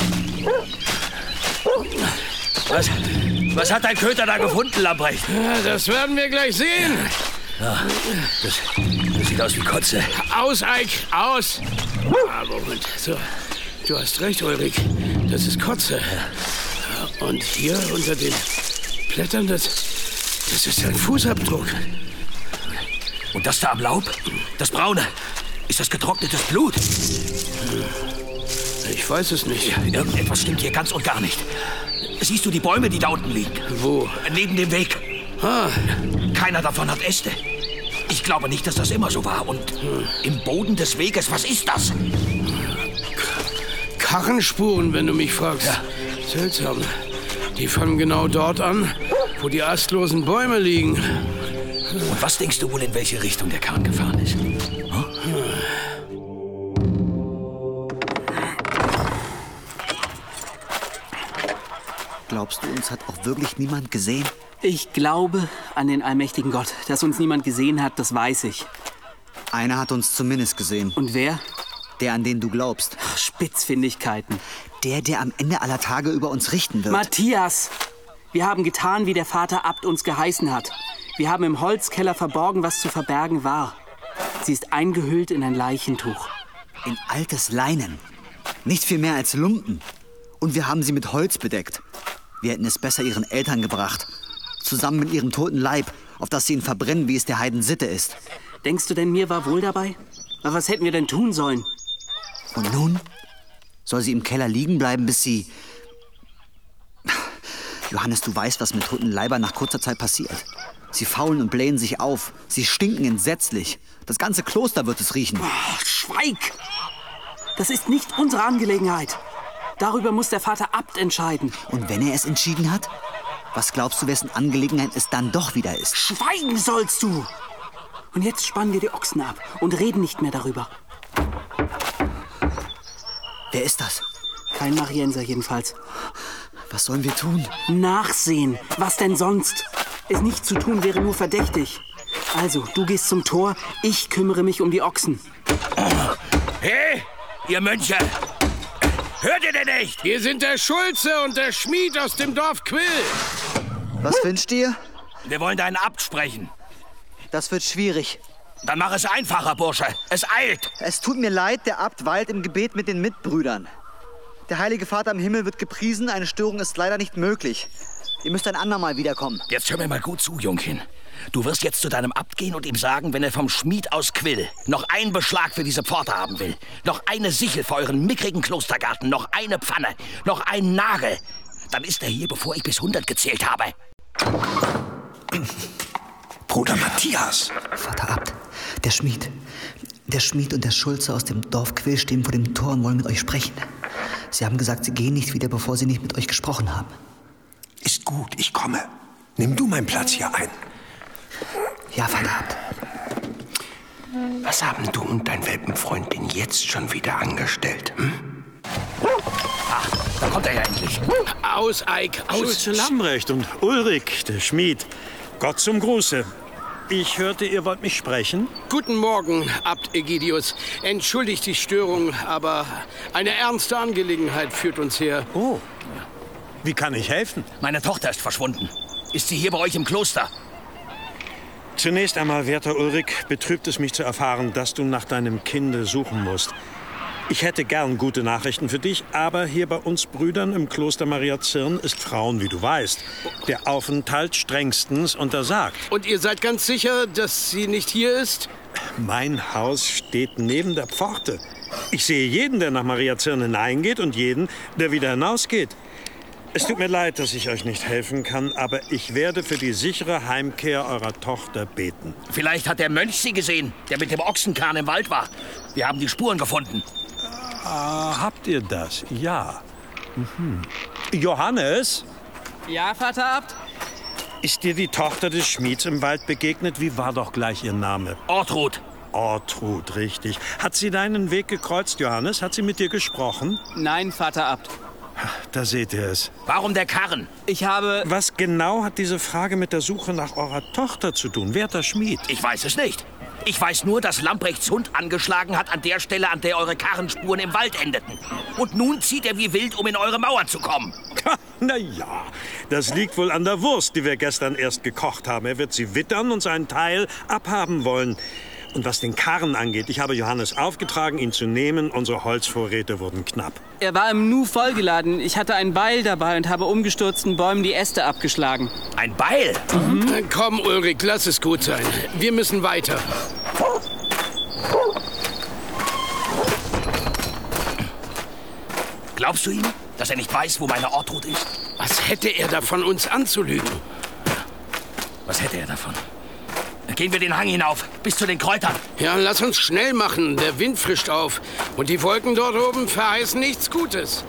Speaker 4: Was, was hat dein Köter da gefunden, Lamprecht?
Speaker 7: Ja, das werden wir gleich sehen.
Speaker 4: Ja, das, das sieht aus wie Kotze.
Speaker 7: Aus, Eik, aus. Ah, Moment, so. Du hast recht, Ulrich. Das ist Kotze. Und hier unter den Blättern, das, das ist ein Fußabdruck.
Speaker 4: Und das da am Laub? Das Braune? Ist das getrocknetes Blut?
Speaker 7: Ich weiß es nicht.
Speaker 4: Irgendetwas stimmt hier ganz und gar nicht. Siehst du die Bäume, die da unten liegen?
Speaker 7: Wo?
Speaker 4: Neben dem Weg.
Speaker 7: Ah.
Speaker 4: Keiner davon hat Äste. Ich glaube nicht, dass das immer so war. Und im Boden des Weges, was ist das?
Speaker 7: Karrenspuren, wenn du mich fragst.
Speaker 4: Ja.
Speaker 7: Seltsam. Die fangen genau dort an, wo die astlosen Bäume liegen.
Speaker 4: Und was denkst du wohl, in welche Richtung der Karren gefahren ist? Hm?
Speaker 2: Glaubst du, uns hat auch wirklich niemand gesehen?
Speaker 3: Ich glaube an den allmächtigen Gott. Dass uns niemand gesehen hat, das weiß ich.
Speaker 2: Einer hat uns zumindest gesehen.
Speaker 3: Und wer?
Speaker 2: Der, an den du glaubst.
Speaker 3: Ach, Spitzfindigkeiten.
Speaker 2: Der, der am Ende aller Tage über uns richten wird.
Speaker 3: Matthias! Wir haben getan, wie der Vater Abt uns geheißen hat. Wir haben im Holzkeller verborgen, was zu verbergen war. Sie ist eingehüllt in ein Leichentuch.
Speaker 2: In altes Leinen. Nicht viel mehr als Lumpen. Und wir haben sie mit Holz bedeckt. Wir hätten es besser ihren Eltern gebracht. Zusammen mit ihrem toten Leib, auf das sie ihn verbrennen, wie es der Heiden Sitte ist.
Speaker 3: Denkst du denn, mir war wohl dabei? Aber was hätten wir denn tun sollen?
Speaker 2: Und nun soll sie im Keller liegen bleiben, bis sie... Johannes, du weißt, was mit toten Leibern nach kurzer Zeit passiert. Sie faulen und blähen sich auf. Sie stinken entsetzlich. Das ganze Kloster wird es riechen.
Speaker 3: Oh, schweig! Das ist nicht unsere Angelegenheit. Darüber muss der Vater Abt entscheiden.
Speaker 2: Und wenn er es entschieden hat? Was glaubst du, wessen Angelegenheit es dann doch wieder ist?
Speaker 3: Schweigen sollst du! Und jetzt spannen wir die Ochsen ab und reden nicht mehr darüber.
Speaker 2: Wer ist das?
Speaker 3: Kein Marienser jedenfalls.
Speaker 2: Was sollen wir tun?
Speaker 3: Nachsehen. Was denn sonst? Es nicht zu tun wäre nur verdächtig. Also, du gehst zum Tor, ich kümmere mich um die Ochsen.
Speaker 4: Hey, ihr Mönche! Hört ihr denn nicht?
Speaker 7: Wir sind der Schulze und der Schmied aus dem Dorf Quill.
Speaker 2: Was wünscht ihr?
Speaker 4: Wir wollen deinen Abt sprechen.
Speaker 2: Das wird schwierig.
Speaker 4: Dann mach es einfacher, Bursche. Es eilt.
Speaker 2: Es tut mir leid, der Abt weilt im Gebet mit den Mitbrüdern. Der Heilige Vater im Himmel wird gepriesen, eine Störung ist leider nicht möglich. Ihr müsst ein andermal wiederkommen.
Speaker 4: Jetzt hör mir mal gut zu, Jungchen. Du wirst jetzt zu deinem Abt gehen und ihm sagen, wenn er vom Schmied aus Quill noch einen Beschlag für diese Pforte haben will, noch eine Sichel für euren mickrigen Klostergarten, noch eine Pfanne, noch einen Nagel, dann ist er hier, bevor ich bis hundert gezählt habe.
Speaker 7: Bruder Matthias.
Speaker 9: Vater Abt, der Schmied. Der Schmied und der Schulze aus dem Dorf Quill stehen vor dem Tor und wollen mit euch sprechen. Sie haben gesagt, sie gehen nicht wieder, bevor sie nicht mit euch gesprochen haben.
Speaker 7: Ist gut, ich komme. Nimm du meinen Platz hier ein.
Speaker 9: Ja, Vater Abt.
Speaker 7: Was haben du und dein Welpenfreund denn jetzt schon wieder angestellt? Hm?
Speaker 4: Ach, da kommt er ja endlich.
Speaker 7: Aus, Eik, aus.
Speaker 8: Schulze Lambrecht und Ulrich, der Schmied. Gott zum Gruße. Ich hörte, ihr wollt mich sprechen.
Speaker 7: Guten Morgen, Abt Egidius. Entschuldigt die Störung, aber eine ernste Angelegenheit führt uns her.
Speaker 8: Oh, wie kann ich helfen?
Speaker 4: Meine Tochter ist verschwunden. Ist sie hier bei euch im Kloster?
Speaker 8: Zunächst einmal, werter Ulrich, betrübt es mich zu erfahren, dass du nach deinem Kinde suchen musst. Ich hätte gern gute Nachrichten für dich, aber hier bei uns Brüdern im Kloster Maria Zirn ist Frauen, wie du weißt, der Aufenthalt strengstens untersagt.
Speaker 7: Und ihr seid ganz sicher, dass sie nicht hier ist?
Speaker 8: Mein Haus steht neben der Pforte. Ich sehe jeden, der nach Maria Zirn hineingeht und jeden, der wieder hinausgeht. Es tut mir leid, dass ich euch nicht helfen kann, aber ich werde für die sichere Heimkehr eurer Tochter beten.
Speaker 4: Vielleicht hat der Mönch sie gesehen, der mit dem Ochsenkahn im Wald war. Wir haben die Spuren gefunden.
Speaker 8: Ah, habt ihr das? Ja. Mhm. Johannes?
Speaker 3: Ja, Vater Abt?
Speaker 8: Ist dir die Tochter des Schmieds im Wald begegnet? Wie war doch gleich ihr Name?
Speaker 4: Ortrud.
Speaker 8: Ortrud, richtig. Hat sie deinen Weg gekreuzt, Johannes? Hat sie mit dir gesprochen?
Speaker 3: Nein, Vater Abt.
Speaker 8: Da seht ihr es.
Speaker 4: Warum der Karren?
Speaker 3: Ich habe...
Speaker 8: Was genau hat diese Frage mit der Suche nach eurer Tochter zu tun? Wer der Schmied?
Speaker 4: Ich weiß es nicht. Ich weiß nur, dass Lamprechts Hund angeschlagen hat an der Stelle, an der eure Karrenspuren im Wald endeten. Und nun zieht er wie wild, um in eure Mauern zu kommen.
Speaker 8: Na ja, das liegt wohl an der Wurst, die wir gestern erst gekocht haben. Er wird sie wittern und seinen Teil abhaben wollen. Und was den Karren angeht, ich habe Johannes aufgetragen, ihn zu nehmen. Unsere Holzvorräte wurden knapp.
Speaker 3: Er war im Nu vollgeladen. Ich hatte ein Beil dabei und habe umgestürzten Bäumen die Äste abgeschlagen.
Speaker 4: Ein Beil?
Speaker 7: Mhm. Komm, Ulrich, lass es gut sein. Wir müssen weiter.
Speaker 4: Glaubst du ihm, dass er nicht weiß, wo meine Ortrud ist?
Speaker 7: Was hätte er davon, uns anzulügen?
Speaker 4: Was hätte er davon? Gehen wir den Hang hinauf, bis zu den Kräutern.
Speaker 7: Ja, lass uns schnell machen. Der Wind frischt auf. Und die Wolken dort oben verheißen nichts Gutes.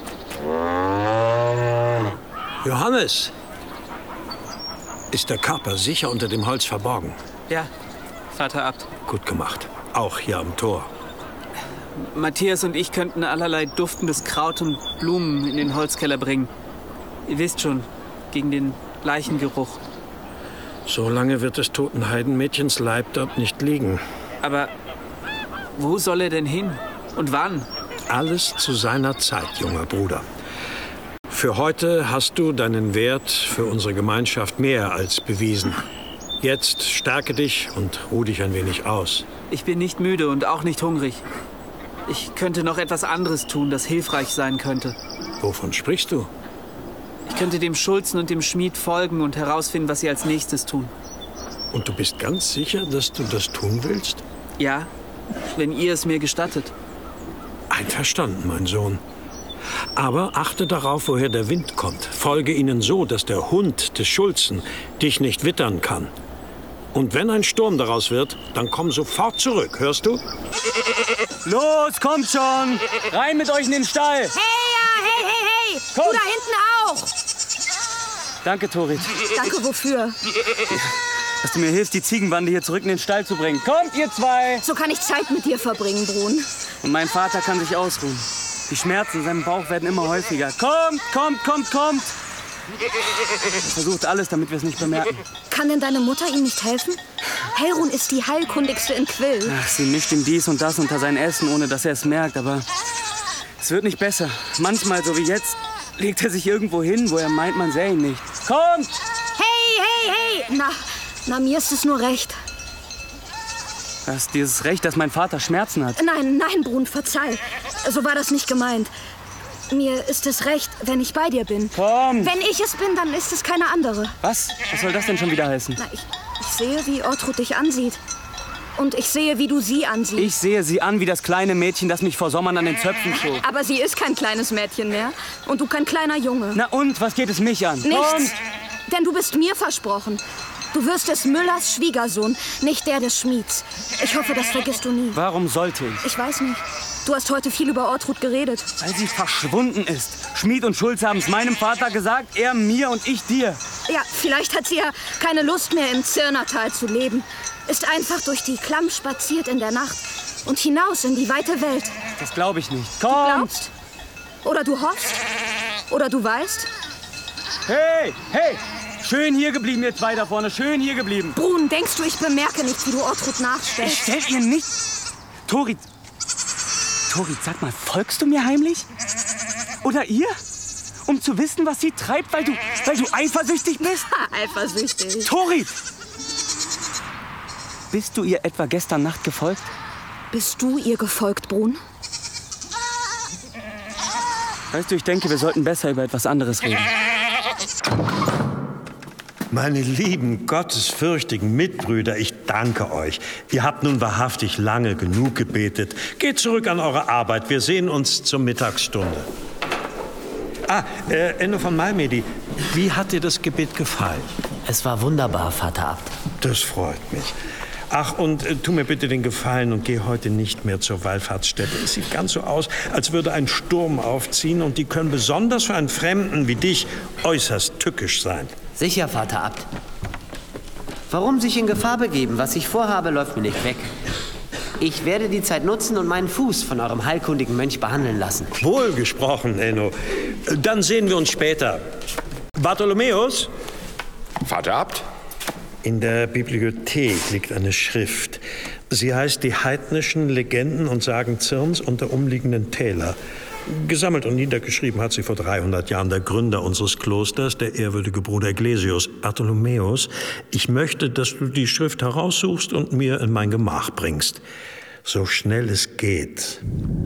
Speaker 8: Johannes! Ist der Körper sicher unter dem Holz verborgen?
Speaker 3: Ja, Vater Abt.
Speaker 8: Gut gemacht. Auch hier am Tor.
Speaker 3: Matthias und ich könnten allerlei duftendes Kraut und Blumen in den Holzkeller bringen. Ihr wisst schon, gegen den Leichengeruch.
Speaker 8: So lange wird des toten Heidenmädchens Leib dort nicht liegen.
Speaker 3: Aber wo soll er denn hin? Und wann?
Speaker 8: Alles zu seiner Zeit, junger Bruder. Für heute hast du deinen Wert für unsere Gemeinschaft mehr als bewiesen. Jetzt stärke dich und ruh dich ein wenig aus.
Speaker 3: Ich bin nicht müde und auch nicht hungrig. Ich könnte noch etwas anderes tun, das hilfreich sein könnte.
Speaker 8: Wovon sprichst du?
Speaker 3: Ich könnte dem Schulzen und dem Schmied folgen und herausfinden, was sie als nächstes tun.
Speaker 8: Und du bist ganz sicher, dass du das tun willst?
Speaker 3: Ja, wenn ihr es mir gestattet.
Speaker 8: Einverstanden, mein Sohn. Aber achte darauf, woher der Wind kommt. Folge ihnen so, dass der Hund des Schulzen dich nicht wittern kann. Und wenn ein Sturm daraus wird, dann komm sofort zurück, hörst du?
Speaker 3: Los, kommt schon! Rein mit euch in den Stall!
Speaker 10: Hey, ja, hey, hey, hey!
Speaker 3: Komm.
Speaker 10: Du da hinten auch!
Speaker 3: Danke, Torit.
Speaker 10: Danke, wofür?
Speaker 3: Dass du mir hilfst, die Ziegenbande hier zurück in den Stall zu bringen. Kommt, ihr zwei!
Speaker 10: So kann ich Zeit mit dir verbringen, Brun.
Speaker 3: Und mein Vater kann sich ausruhen. Die Schmerzen in seinem Bauch werden immer häufiger. Kommt, kommt, kommt, kommt! Er versucht alles, damit wir es nicht bemerken.
Speaker 15: Kann denn deine Mutter ihm nicht helfen? Helrun ist die heilkundigste in Quill.
Speaker 3: Ach, sie mischt ihm dies und das unter sein Essen, ohne dass er es merkt. Aber es wird nicht besser. Manchmal, so wie jetzt, legt er sich irgendwo hin, wo er meint, man sähe ihn nicht. Kommt!
Speaker 15: Hey, hey, hey! Na, na, mir ist es nur recht.
Speaker 3: Du hast dieses Recht, dass mein Vater Schmerzen hat.
Speaker 15: Nein, nein, Brun, verzeih. So war das nicht gemeint. Mir ist es recht, wenn ich bei dir bin.
Speaker 3: Komm!
Speaker 15: Wenn ich es bin, dann ist es keine andere.
Speaker 3: Was? Was soll das denn schon wieder heißen?
Speaker 15: Na, ich, ich sehe, wie Ortrud dich ansieht. Und ich sehe, wie du sie ansiehst.
Speaker 3: Ich sehe sie an wie das kleine Mädchen, das mich vor Sommern an den Zöpfen schob.
Speaker 15: Aber sie ist kein kleines Mädchen mehr. Und du kein kleiner Junge.
Speaker 3: Na und? Was geht es mich an?
Speaker 15: Nichts.
Speaker 3: Komm.
Speaker 15: Denn du bist mir versprochen. Du wirst des Müllers Schwiegersohn, nicht der des Schmieds. Ich hoffe, das vergisst du nie.
Speaker 3: Warum sollte ich?
Speaker 15: Ich weiß nicht. Du hast heute viel über Ortrud geredet.
Speaker 3: Weil sie verschwunden ist. Schmied und Schulze haben es meinem Vater gesagt, er mir und ich dir.
Speaker 15: Ja, vielleicht hat sie ja keine Lust mehr im Zirnertal zu leben. Ist einfach durch die Klamm spaziert in der Nacht und hinaus in die weite Welt.
Speaker 3: Das glaube ich nicht. Komm!
Speaker 15: Du glaubst? Oder du hoffst? Oder du weißt?
Speaker 3: Hey, hey! Schön hier geblieben, ihr zwei da vorne. Schön hier geblieben.
Speaker 15: Brun, denkst du, ich bemerke nicht, wie du Ortrud nachstellst?
Speaker 3: Ich stell ihr nicht... Torit... Torit, sag mal, folgst du mir heimlich? Oder ihr? Um zu wissen, was sie treibt, weil du, weil du eifersüchtig bist?
Speaker 15: Ha, eifersüchtig.
Speaker 3: Torit! Bist du ihr etwa gestern Nacht gefolgt?
Speaker 15: Bist du ihr gefolgt, Brun?
Speaker 3: Weißt du, ich denke, wir sollten besser über etwas anderes reden.
Speaker 8: Meine lieben, gottesfürchtigen Mitbrüder, ich danke euch. Ihr habt nun wahrhaftig lange genug gebetet. Geht zurück an eure Arbeit. Wir sehen uns zur Mittagsstunde. Ah, äh, Enno von Malmedy, wie hat dir das Gebet gefallen?
Speaker 14: Es war wunderbar, Vater Abt.
Speaker 8: Das freut mich. Ach, und äh, tu mir bitte den Gefallen und geh heute nicht mehr zur Wallfahrtsstätte. Es sieht ganz so aus, als würde ein Sturm aufziehen und die können besonders für einen Fremden wie dich äußerst tückisch sein.
Speaker 14: Sicher, Vater Abt. Warum sich in Gefahr begeben? Was ich vorhabe, läuft mir nicht weg. Ich werde die Zeit nutzen und meinen Fuß von eurem heilkundigen Mönch behandeln lassen.
Speaker 8: Wohlgesprochen, Enno. Dann sehen wir uns später. Bartholomäus?
Speaker 6: Vater Abt?
Speaker 8: In der Bibliothek liegt eine Schrift. Sie heißt Die heidnischen Legenden und Sagen Zirns und der umliegenden Täler. Gesammelt und niedergeschrieben hat sie vor dreihundert Jahren der Gründer unseres Klosters, der ehrwürdige Bruder Ecclesius. Bartholomäus, ich möchte, dass du die Schrift heraussuchst und mir in mein Gemach bringst. So schnell es geht.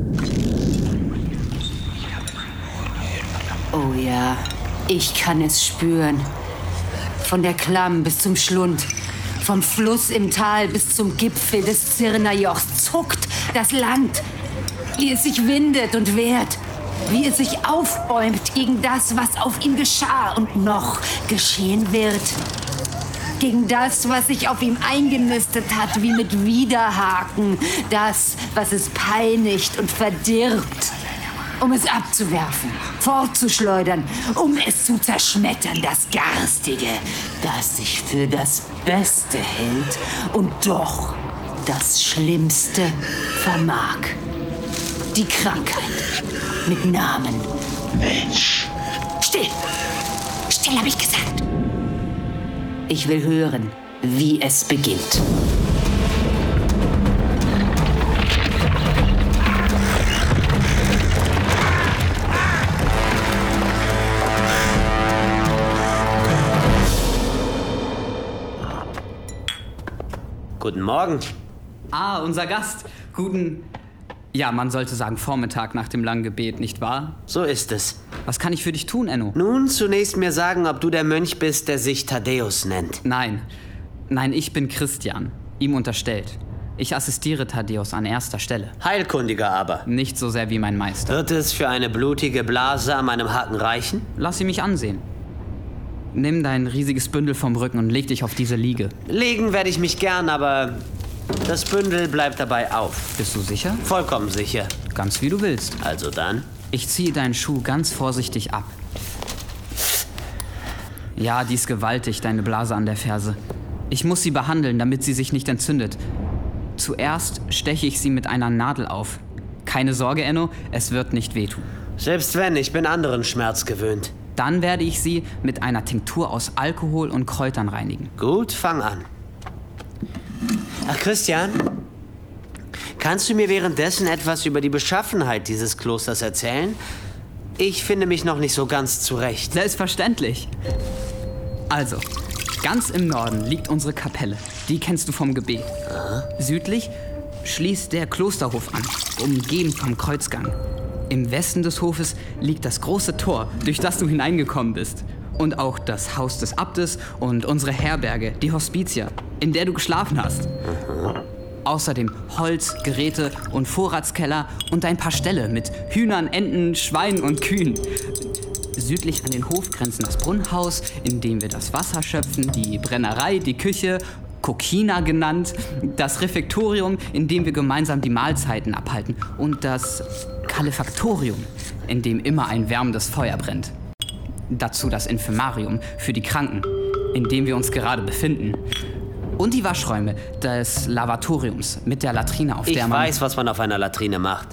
Speaker 12: Oh ja, ich kann es spüren. Von der Klamm bis zum Schlund, vom Fluss im Tal bis zum Gipfel des Zirnerjochs zuckt das Land. Wie es sich windet und wehrt, wie es sich aufbäumt gegen das, was auf ihm geschah und noch geschehen wird. Gegen das, was sich auf ihm eingenistet hat, wie mit Widerhaken. Das, was es peinigt und verdirbt. Um es abzuwerfen, fortzuschleudern, um es zu zerschmettern, das Garstige, das sich für das Beste hält und doch das Schlimmste vermag. Die Krankheit mit Namen Mensch. Still! Still, hab ich gesagt. Ich will hören, wie es beginnt.
Speaker 14: Guten Morgen.
Speaker 16: Ah, unser Gast. Guten... Ja, man sollte sagen Vormittag nach dem langen Gebet, nicht wahr?
Speaker 14: So ist es.
Speaker 16: Was kann ich für dich tun, Enno?
Speaker 14: Nun, zunächst mir sagen, ob du der Mönch bist, der sich Thaddäus nennt.
Speaker 16: Nein. Nein, ich bin Christian. Ihm unterstellt. Ich assistiere Thaddäus an erster Stelle.
Speaker 14: Heilkundiger aber.
Speaker 16: Nicht so sehr wie mein Meister.
Speaker 14: Wird es für eine blutige Blase an meinem Haken reichen?
Speaker 16: Lass sie mich ansehen. Nimm dein riesiges Bündel vom Rücken und leg dich auf diese Liege.
Speaker 14: Legen werde ich mich gern, aber das Bündel bleibt dabei auf.
Speaker 16: Bist du sicher?
Speaker 14: Vollkommen sicher.
Speaker 16: Ganz wie du willst.
Speaker 14: Also dann?
Speaker 16: Ich ziehe deinen Schuh ganz vorsichtig ab. Ja, die ist gewaltig, deine Blase an der Ferse. Ich muss sie behandeln, damit sie sich nicht entzündet. Zuerst steche ich sie mit einer Nadel auf. Keine Sorge, Enno, es wird nicht wehtun.
Speaker 14: Selbst wenn, ich bin anderen Schmerz gewöhnt.
Speaker 16: Dann werde ich sie mit einer Tinktur aus Alkohol und Kräutern reinigen.
Speaker 14: Gut, fang an. Ach, Christian, kannst du mir währenddessen etwas über die Beschaffenheit dieses Klosters erzählen? Ich finde mich noch nicht so ganz zurecht.
Speaker 16: Selbstverständlich. Also, ganz im Norden liegt unsere Kapelle. Die kennst du vom Gebet.
Speaker 14: Aha.
Speaker 16: Südlich schließt der Klosterhof an, umgeben vom Kreuzgang. Im Westen des Hofes liegt das große Tor, durch das du hineingekommen bist. Und auch das Haus des Abtes und unsere Herberge, die Hospitia, in der du geschlafen hast.
Speaker 14: Aha.
Speaker 16: Außerdem Holz, Geräte und Vorratskeller und ein paar Ställe mit Hühnern, Enten, Schweinen und Kühen. Südlich an den Hof grenzen das Brunnenhaus, in dem wir das Wasser schöpfen, die Brennerei, die Küche, Kokina genannt, das Refektorium, in dem wir gemeinsam die Mahlzeiten abhalten und das Kalefaktorium, in dem immer ein wärmendes Feuer brennt. Dazu das Infirmarium für die Kranken, in dem wir uns gerade befinden. Und die Waschräume des Lavatoriums mit der Latrine, auf
Speaker 14: ich
Speaker 16: der man...
Speaker 14: Ich weiß, was man auf einer Latrine macht.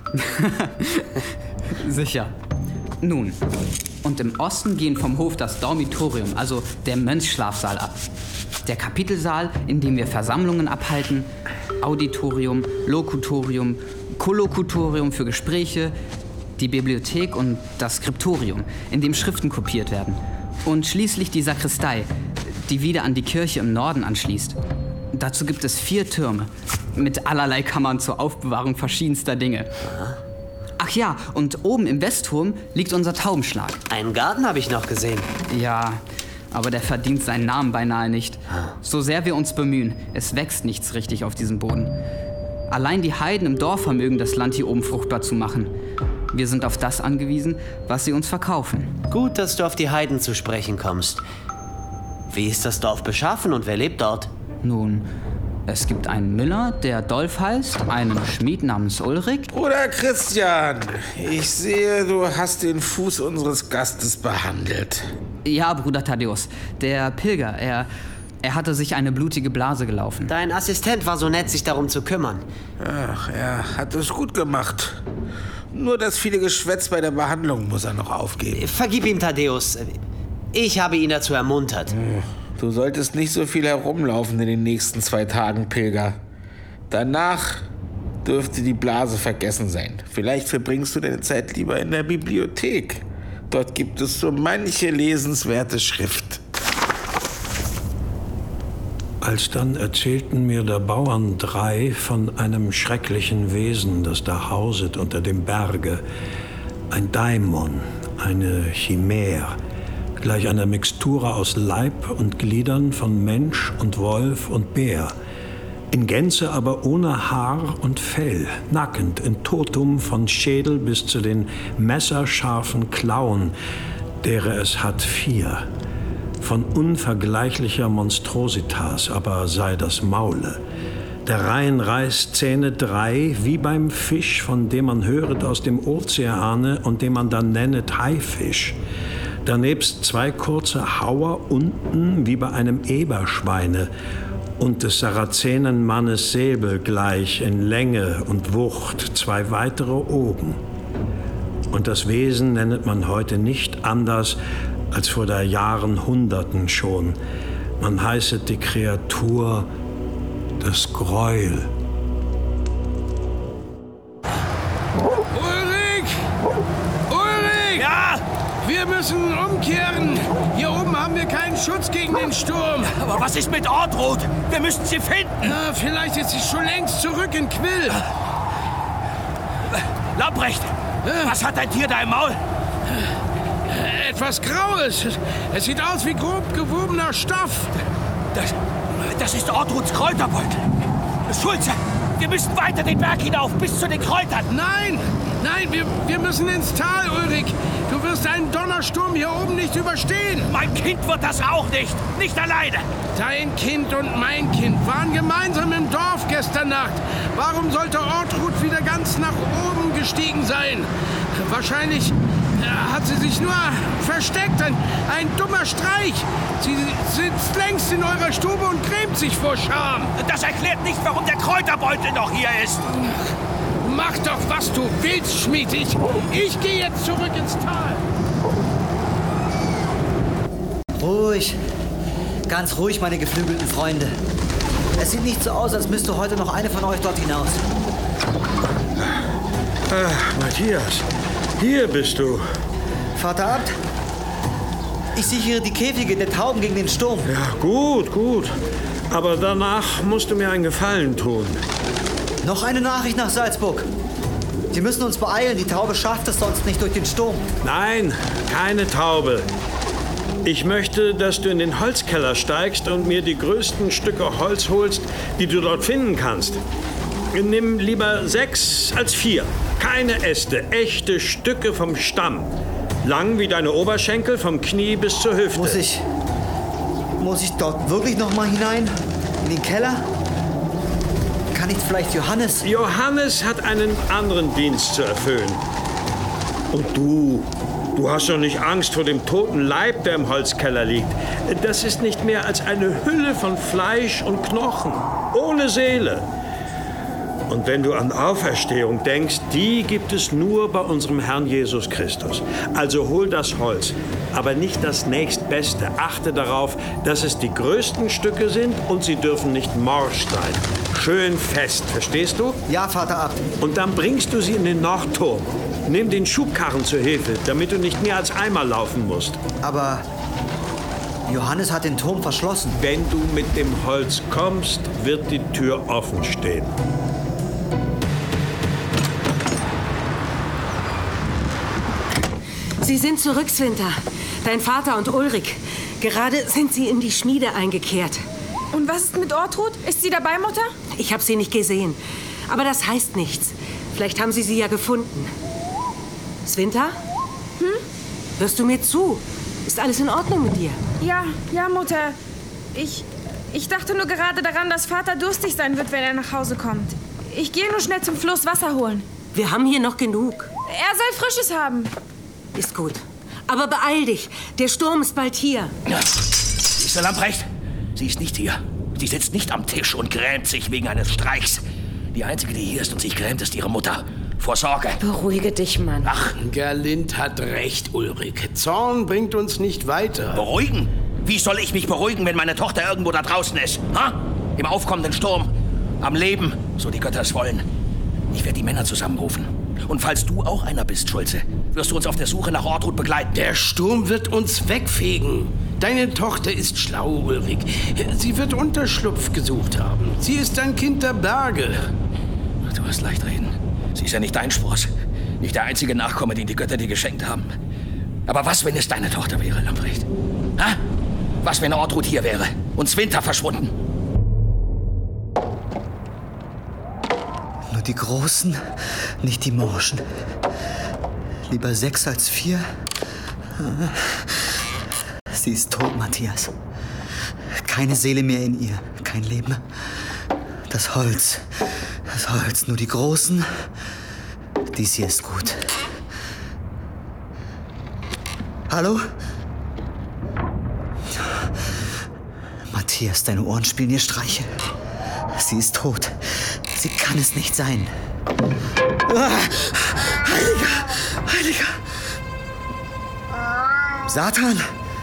Speaker 16: Sicher. Nun, und im Osten gehen vom Hof das Dormitorium, also der Mönchsschlafsaal, ab. Der Kapitelsaal, in dem wir Versammlungen abhalten, Auditorium, Locutorium, Kollokutorium für Gespräche, die Bibliothek und das Skriptorium, in dem Schriften kopiert werden. Und schließlich die Sakristei, die wieder an die Kirche im Norden anschließt. Dazu gibt es vier Türme mit allerlei Kammern zur Aufbewahrung verschiedenster Dinge. Ach ja, und oben im Westturm liegt unser Taubenschlag.
Speaker 14: Einen Garten habe ich noch gesehen.
Speaker 16: Ja, aber der verdient seinen Namen beinahe nicht. So sehr wir uns bemühen, es wächst nichts richtig auf diesem Boden. Allein die Heiden im Dorf vermögen das Land hier oben fruchtbar zu machen. Wir sind auf das angewiesen, was sie uns verkaufen.
Speaker 14: Gut, dass du auf die Heiden zu sprechen kommst. Wie ist das Dorf beschaffen und wer lebt dort?
Speaker 16: Nun, es gibt einen Müller, der Dolf heißt, einen Schmied namens Ulrich.
Speaker 17: Bruder Christian, ich sehe, du hast den Fuß unseres Gastes behandelt.
Speaker 16: Ja, Bruder Thaddeus, der Pilger, er, er hatte sich eine blutige Blase gelaufen.
Speaker 14: Dein Assistent war so nett, sich darum zu kümmern.
Speaker 17: Ach, er hat es gut gemacht. Nur das viele Geschwätz bei der Behandlung muss er noch aufgeben.
Speaker 14: Vergib ihm, Thaddeus. Ich habe ihn dazu ermuntert.
Speaker 17: Du solltest nicht so viel herumlaufen in den nächsten zwei Tagen, Pilger. Danach dürfte die Blase vergessen sein. Vielleicht verbringst du deine Zeit lieber in der Bibliothek. Dort gibt es so manche lesenswerte Schrift.
Speaker 8: Alsdann erzählten mir der Bauern drei von einem schrecklichen Wesen, das da hauset unter dem Berge. Ein Daimon, eine Chimäre, gleich einer Mixtura aus Leib und Gliedern von Mensch und Wolf und Bär. In Gänze aber ohne Haar und Fell, nackend in totum von Schädel bis zu den messerscharfen Klauen, dere es hat vier. Von unvergleichlicher Monstrositas aber sei das Maule. Der Rhein reißt Zähne drei, wie beim Fisch, von dem man höret aus dem Ozeane und dem man dann nennet Haifisch. Danebst zwei kurze Hauer unten, wie bei einem Eberschweine, und des Sarazenenmannes Säbel gleich in Länge und Wucht zwei weitere oben. Und das Wesen nennet man heute nicht anders als vor der Jahren Hunderten schon. Man heißet die Kreatur das Greuel.
Speaker 18: Ulrich! Ulrich!
Speaker 17: Ja?
Speaker 18: Wir müssen umkehren. Hier oben haben wir keinen Schutz gegen den Sturm.
Speaker 4: Aber was ist mit Ortrud? Wir müssen sie finden.
Speaker 18: Na, vielleicht ist sie schon längst zurück in Quill.
Speaker 4: Lamprecht, was hat dein Tier da im Maul?
Speaker 18: Etwas Graues. Es sieht aus wie grob gewobener Stoff.
Speaker 4: Das, das ist Ortruds Kräuterbeutel. Schulze, wir müssen weiter den Berg hinauf, bis zu den Kräutern.
Speaker 18: Nein, nein, wir, wir müssen ins Tal, Ulrich. Du wirst einen Donnersturm hier oben nicht überstehen.
Speaker 4: Mein Kind wird das auch nicht. Nicht alleine.
Speaker 18: Dein Kind und mein Kind waren gemeinsam im Dorf gestern Nacht. Warum sollte Ortrud wieder ganz nach oben gestiegen sein? Wahrscheinlich hat sie sich nur versteckt. Ein, ein dummer Streich. Sie sitzt längst in eurer Stube und grämt sich vor Scham.
Speaker 4: Das erklärt nicht, warum der Kräuterbeutel noch hier ist.
Speaker 18: Mach doch, was du willst, Schmied. Ich, ich gehe jetzt zurück ins Tal.
Speaker 9: ruhig. Ganz ruhig, meine geflügelten Freunde. Es sieht nicht so aus, als müsste heute noch eine von euch dort hinaus.
Speaker 8: Ach, Matthias, hier bist du.
Speaker 9: Vater Abt, ich sichere die Käfige der Tauben gegen den Sturm.
Speaker 8: Ja, gut, gut. Aber danach musst du mir einen Gefallen tun.
Speaker 9: Noch eine Nachricht nach Salzburg. Wir müssen uns beeilen, die Taube schafft es sonst nicht durch den Sturm.
Speaker 8: Nein, keine Taube. Ich möchte, dass du in den Holzkeller steigst und mir die größten Stücke Holz holst, die du dort finden kannst. Nimm lieber sechs als vier. Keine Äste, echte Stücke vom Stamm. Lang wie deine Oberschenkel, vom Knie bis zur Hüfte.
Speaker 9: Muss ich... Muss ich dort wirklich noch mal hinein? In den Keller? Kann nicht vielleicht Johannes...
Speaker 8: Johannes hat einen anderen Dienst zu erfüllen. Und du... Du hast doch nicht Angst vor dem toten Leib, der im Holzkeller liegt. Das ist nicht mehr als eine Hülle von Fleisch und Knochen, ohne Seele. Und wenn du an Auferstehung denkst, die gibt es nur bei unserem Herrn Jesus Christus. Also hol das Holz, aber nicht das nächstbeste. Achte darauf, dass es die größten Stücke sind und sie dürfen nicht morsch sein. Schön fest, verstehst du?
Speaker 9: Ja, Vater Abt.
Speaker 8: Und dann bringst du sie in den Nordturm. Nimm den Schubkarren zur Hilfe, damit du nicht mehr als einmal laufen musst.
Speaker 9: Aber Johannes hat den Turm verschlossen.
Speaker 8: Wenn du mit dem Holz kommst, wird die Tür offen stehen.
Speaker 12: Sie sind zurück, Svinter. Dein Vater und Ulrich. Gerade sind sie in die Schmiede eingekehrt.
Speaker 10: Und was ist mit Ortrud? Ist sie dabei, Mutter?
Speaker 12: Ich habe sie nicht gesehen. Aber das heißt nichts. Vielleicht haben sie sie ja gefunden. Svinter?
Speaker 10: Hm?
Speaker 12: Hörst du mir zu? Ist alles in Ordnung mit dir?
Speaker 10: Ja, ja, Mutter. Ich, ich dachte nur gerade daran, dass Vater durstig sein wird, wenn er nach Hause kommt. Ich gehe nur schnell zum Fluss Wasser holen.
Speaker 12: Wir haben hier noch genug.
Speaker 10: Er soll Frisches haben.
Speaker 12: Ist gut. Aber beeil dich. Der Sturm ist bald hier.
Speaker 4: Ja. Siehst du, Lamprecht? Sie ist nicht hier. Sie sitzt nicht am Tisch und grämt sich wegen eines Streichs. Die Einzige, die hier ist und sich grämt, ist ihre Mutter. Vor Sorge.
Speaker 5: Beruhige dich, Mann.
Speaker 4: Ach.
Speaker 18: Gerlind hat recht, Ulrike. Zorn bringt uns nicht weiter.
Speaker 4: Beruhigen? Wie soll ich mich beruhigen, wenn meine Tochter irgendwo da draußen ist? Ha? Im aufkommenden Sturm. Am Leben, so die Götter es wollen. Ich werde die Männer zusammenrufen. Und falls du auch einer bist, Schulze, wirst du uns auf der Suche nach Ortrud begleiten.
Speaker 18: Der Sturm wird uns wegfegen. Deine Tochter ist schlau, Ulrich. Sie wird Unterschlupf gesucht haben. Sie ist ein Kind der Berge.
Speaker 4: Du hast leicht reden. Sie ist ja nicht dein Spross. Nicht der einzige Nachkomme, den die Götter dir geschenkt haben. Aber was, wenn es deine Tochter wäre, Lamprecht? Ha? Was, wenn Ortrud hier wäre und Svinter verschwunden?
Speaker 9: Nur die Großen, nicht die Morschen. Lieber sechs als vier. Sie ist tot, Matthias. Keine Seele mehr in ihr, kein Leben. Das Holz, das Holz, nur die Großen. Dies hier ist gut. Hallo? Matthias, deine Ohren spielen ihr Streiche. Sie ist tot. Sie kann es nicht sein. Ah, Heiliger, Heiliger. Satan.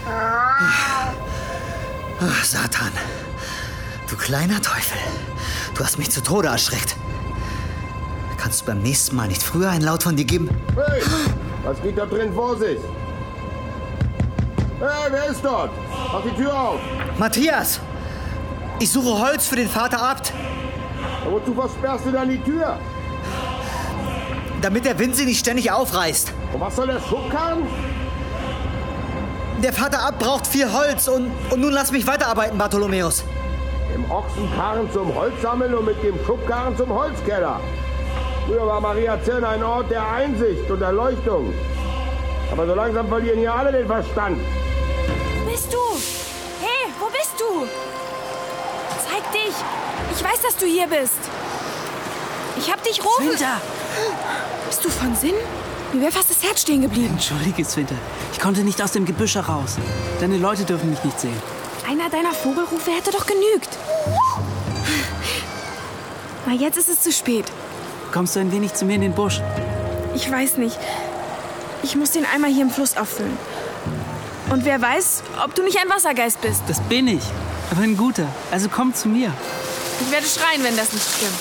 Speaker 9: Ach, Satan. Du kleiner Teufel. Du hast mich zu Tode erschreckt. Kannst du beim nächsten Mal nicht früher einen Laut von dir geben?
Speaker 6: Hey, was geht da drin vor sich? Hey, wer ist dort? Mach die Tür auf.
Speaker 9: Matthias! Ich suche Holz für den Vater Abt.
Speaker 6: Aber wozu versperrst du dann die Tür?
Speaker 9: Damit der Wind sie nicht ständig aufreißt.
Speaker 6: Und was soll der Schubkarren?
Speaker 9: Der Vater Abt braucht viel Holz und, und nun lass mich weiterarbeiten, Bartholomäus.
Speaker 6: Im Ochsenkarren zum Holz sammeln und mit dem Schubkarren zum Holzkeller. Früher war Maria Zirn ein Ort der Einsicht und Erleuchtung. Aber so langsam verlieren hier alle den Verstand.
Speaker 10: Wo bist du? Hey, wo bist du? Zeig dich. Ich weiß, dass du hier bist. Ich hab dich rufen.
Speaker 3: Svinter!
Speaker 10: Bist du von Sinn? Mir wäre fast das Herz stehen geblieben.
Speaker 3: Entschuldige, Svinter. Ich konnte nicht aus dem Gebüsch heraus. Deine Leute dürfen mich nicht sehen.
Speaker 10: Einer deiner Vogelrufe hätte doch genügt. Na, jetzt ist es zu spät.
Speaker 3: Kommst du ein wenig zu mir in den Busch?
Speaker 10: Ich weiß nicht. Ich muss den Eimer hier im Fluss auffüllen. Und wer weiß, ob du nicht ein Wassergeist bist.
Speaker 3: Das bin ich. Aber ein guter. Also komm zu mir.
Speaker 10: Ich werde schreien, wenn das nicht stimmt.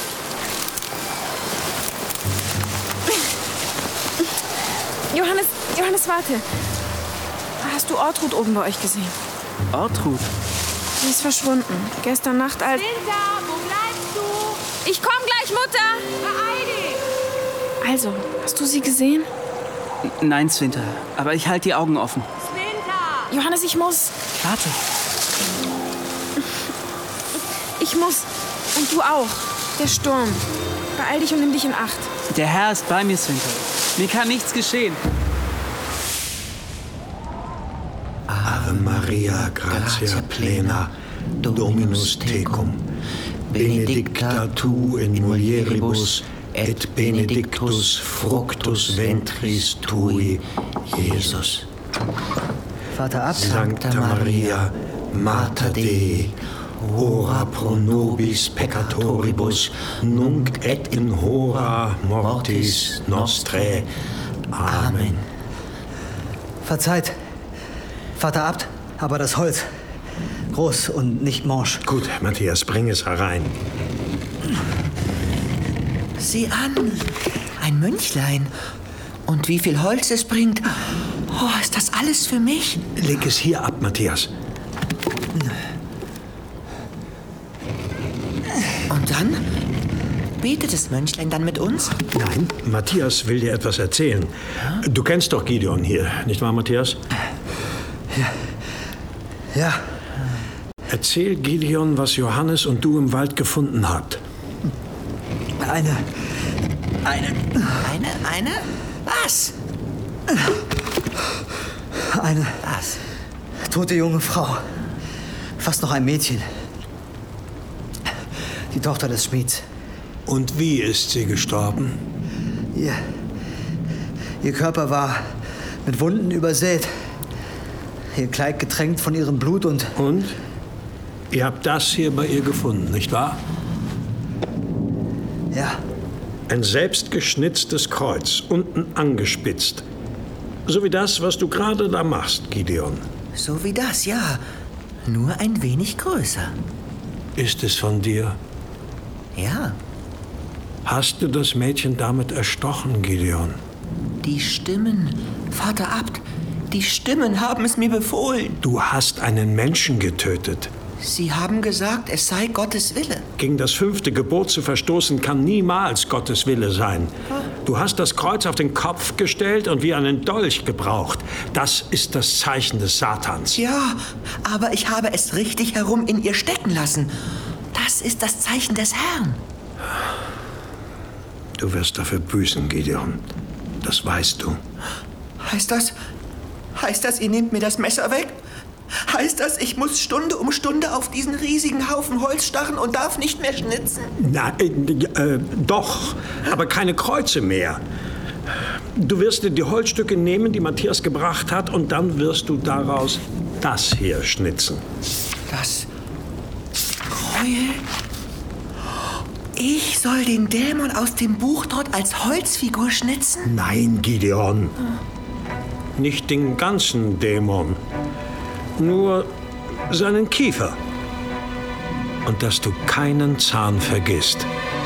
Speaker 10: Johannes, Johannes, warte. Hast du Ortrud oben bei euch gesehen?
Speaker 3: Ortrud?
Speaker 10: Sie ist verschwunden. Gestern Nacht als...
Speaker 15: Linda, wo bleibst du?
Speaker 10: Ich komm gleich, Mutter!
Speaker 15: Beeil dich!
Speaker 10: Also, hast du sie gesehen?
Speaker 3: Nein, Svinter. Aber ich halte die Augen offen.
Speaker 15: Svinter!
Speaker 10: Johannes, ich muss.
Speaker 3: Warte.
Speaker 10: Ich muss. Und du auch. Der Sturm. Beeil dich und nimm dich in Acht.
Speaker 3: Der Herr ist bei mir, Svinter. Mir kann nichts geschehen.
Speaker 8: Ave Maria, gratia plena, Dominus tecum, benedicta tu in mulieribus, et benedictus fructus ventris tui, Jesus.
Speaker 9: Vater Abt,
Speaker 8: Sancta Maria, Mater Dei, ora pro nobis peccatoribus, nunc et in hora mortis nostrae. Amen.
Speaker 9: Verzeiht, Vater Abt, aber das Holz. Groß und nicht morsch.
Speaker 8: Gut, Matthias, bring es herein.
Speaker 19: Sieh an, ein Mönchlein. Und wie viel Holz es bringt. Oh, ist das alles für mich?
Speaker 8: Leg es hier ab, Matthias.
Speaker 19: Und dann? Betet das Mönchlein dann mit uns?
Speaker 8: Nein, Matthias will dir etwas erzählen. Du kennst doch Gideon hier, nicht wahr, Matthias?
Speaker 9: Ja. Ja.
Speaker 8: Erzähl Gideon, was Johannes und du im Wald gefunden habt.
Speaker 9: Eine... Eine...
Speaker 19: Eine? Eine? Was?
Speaker 9: Eine...
Speaker 19: Was?
Speaker 9: Tote junge Frau. Fast noch ein Mädchen. Die Tochter des Schmieds.
Speaker 8: Und wie ist sie gestorben?
Speaker 9: Ihr... Ihr Körper war mit Wunden übersät. Ihr Kleid getränkt von ihrem Blut und...
Speaker 8: Und? Ihr habt das hier bei ihr gefunden, nicht wahr?
Speaker 9: Ja.
Speaker 8: Ein selbstgeschnitztes Kreuz, unten angespitzt. So wie das, was du gerade da machst, Gideon.
Speaker 19: So wie das, ja. Nur ein wenig größer.
Speaker 8: Ist es von dir?
Speaker 19: Ja.
Speaker 8: Hast du das Mädchen damit erstochen, Gideon?
Speaker 19: Die Stimmen, Vater Abt, die Stimmen haben es mir befohlen.
Speaker 8: Du hast einen Menschen getötet.
Speaker 19: Sie haben gesagt, es sei Gottes Wille.
Speaker 8: Gegen das fünfte Gebot zu verstoßen, kann niemals Gottes Wille sein. Du hast das Kreuz auf den Kopf gestellt und wie einen Dolch gebraucht. Das ist das Zeichen des Satans.
Speaker 19: Ja, aber ich habe es richtig herum in ihr stecken lassen. Das ist das Zeichen des Herrn.
Speaker 8: Du wirst dafür büßen, Gideon. Das weißt du.
Speaker 19: Heißt das, heißt das, ihr nehmt mir das Messer weg? Heißt das, ich muss Stunde um Stunde auf diesen riesigen Haufen Holz starren und darf nicht mehr schnitzen?
Speaker 8: Na, äh, äh, doch, aber keine Kreuze mehr. Du wirst dir die Holzstücke nehmen, die Matthias gebracht hat, und dann wirst du daraus das hier schnitzen.
Speaker 19: Das Gräuel? Ich soll den Dämon aus dem Buch dort als Holzfigur schnitzen?
Speaker 8: Nein, Gideon. Nicht den ganzen Dämon. Nur seinen Kiefer. Und dass du keinen Zahn vergisst.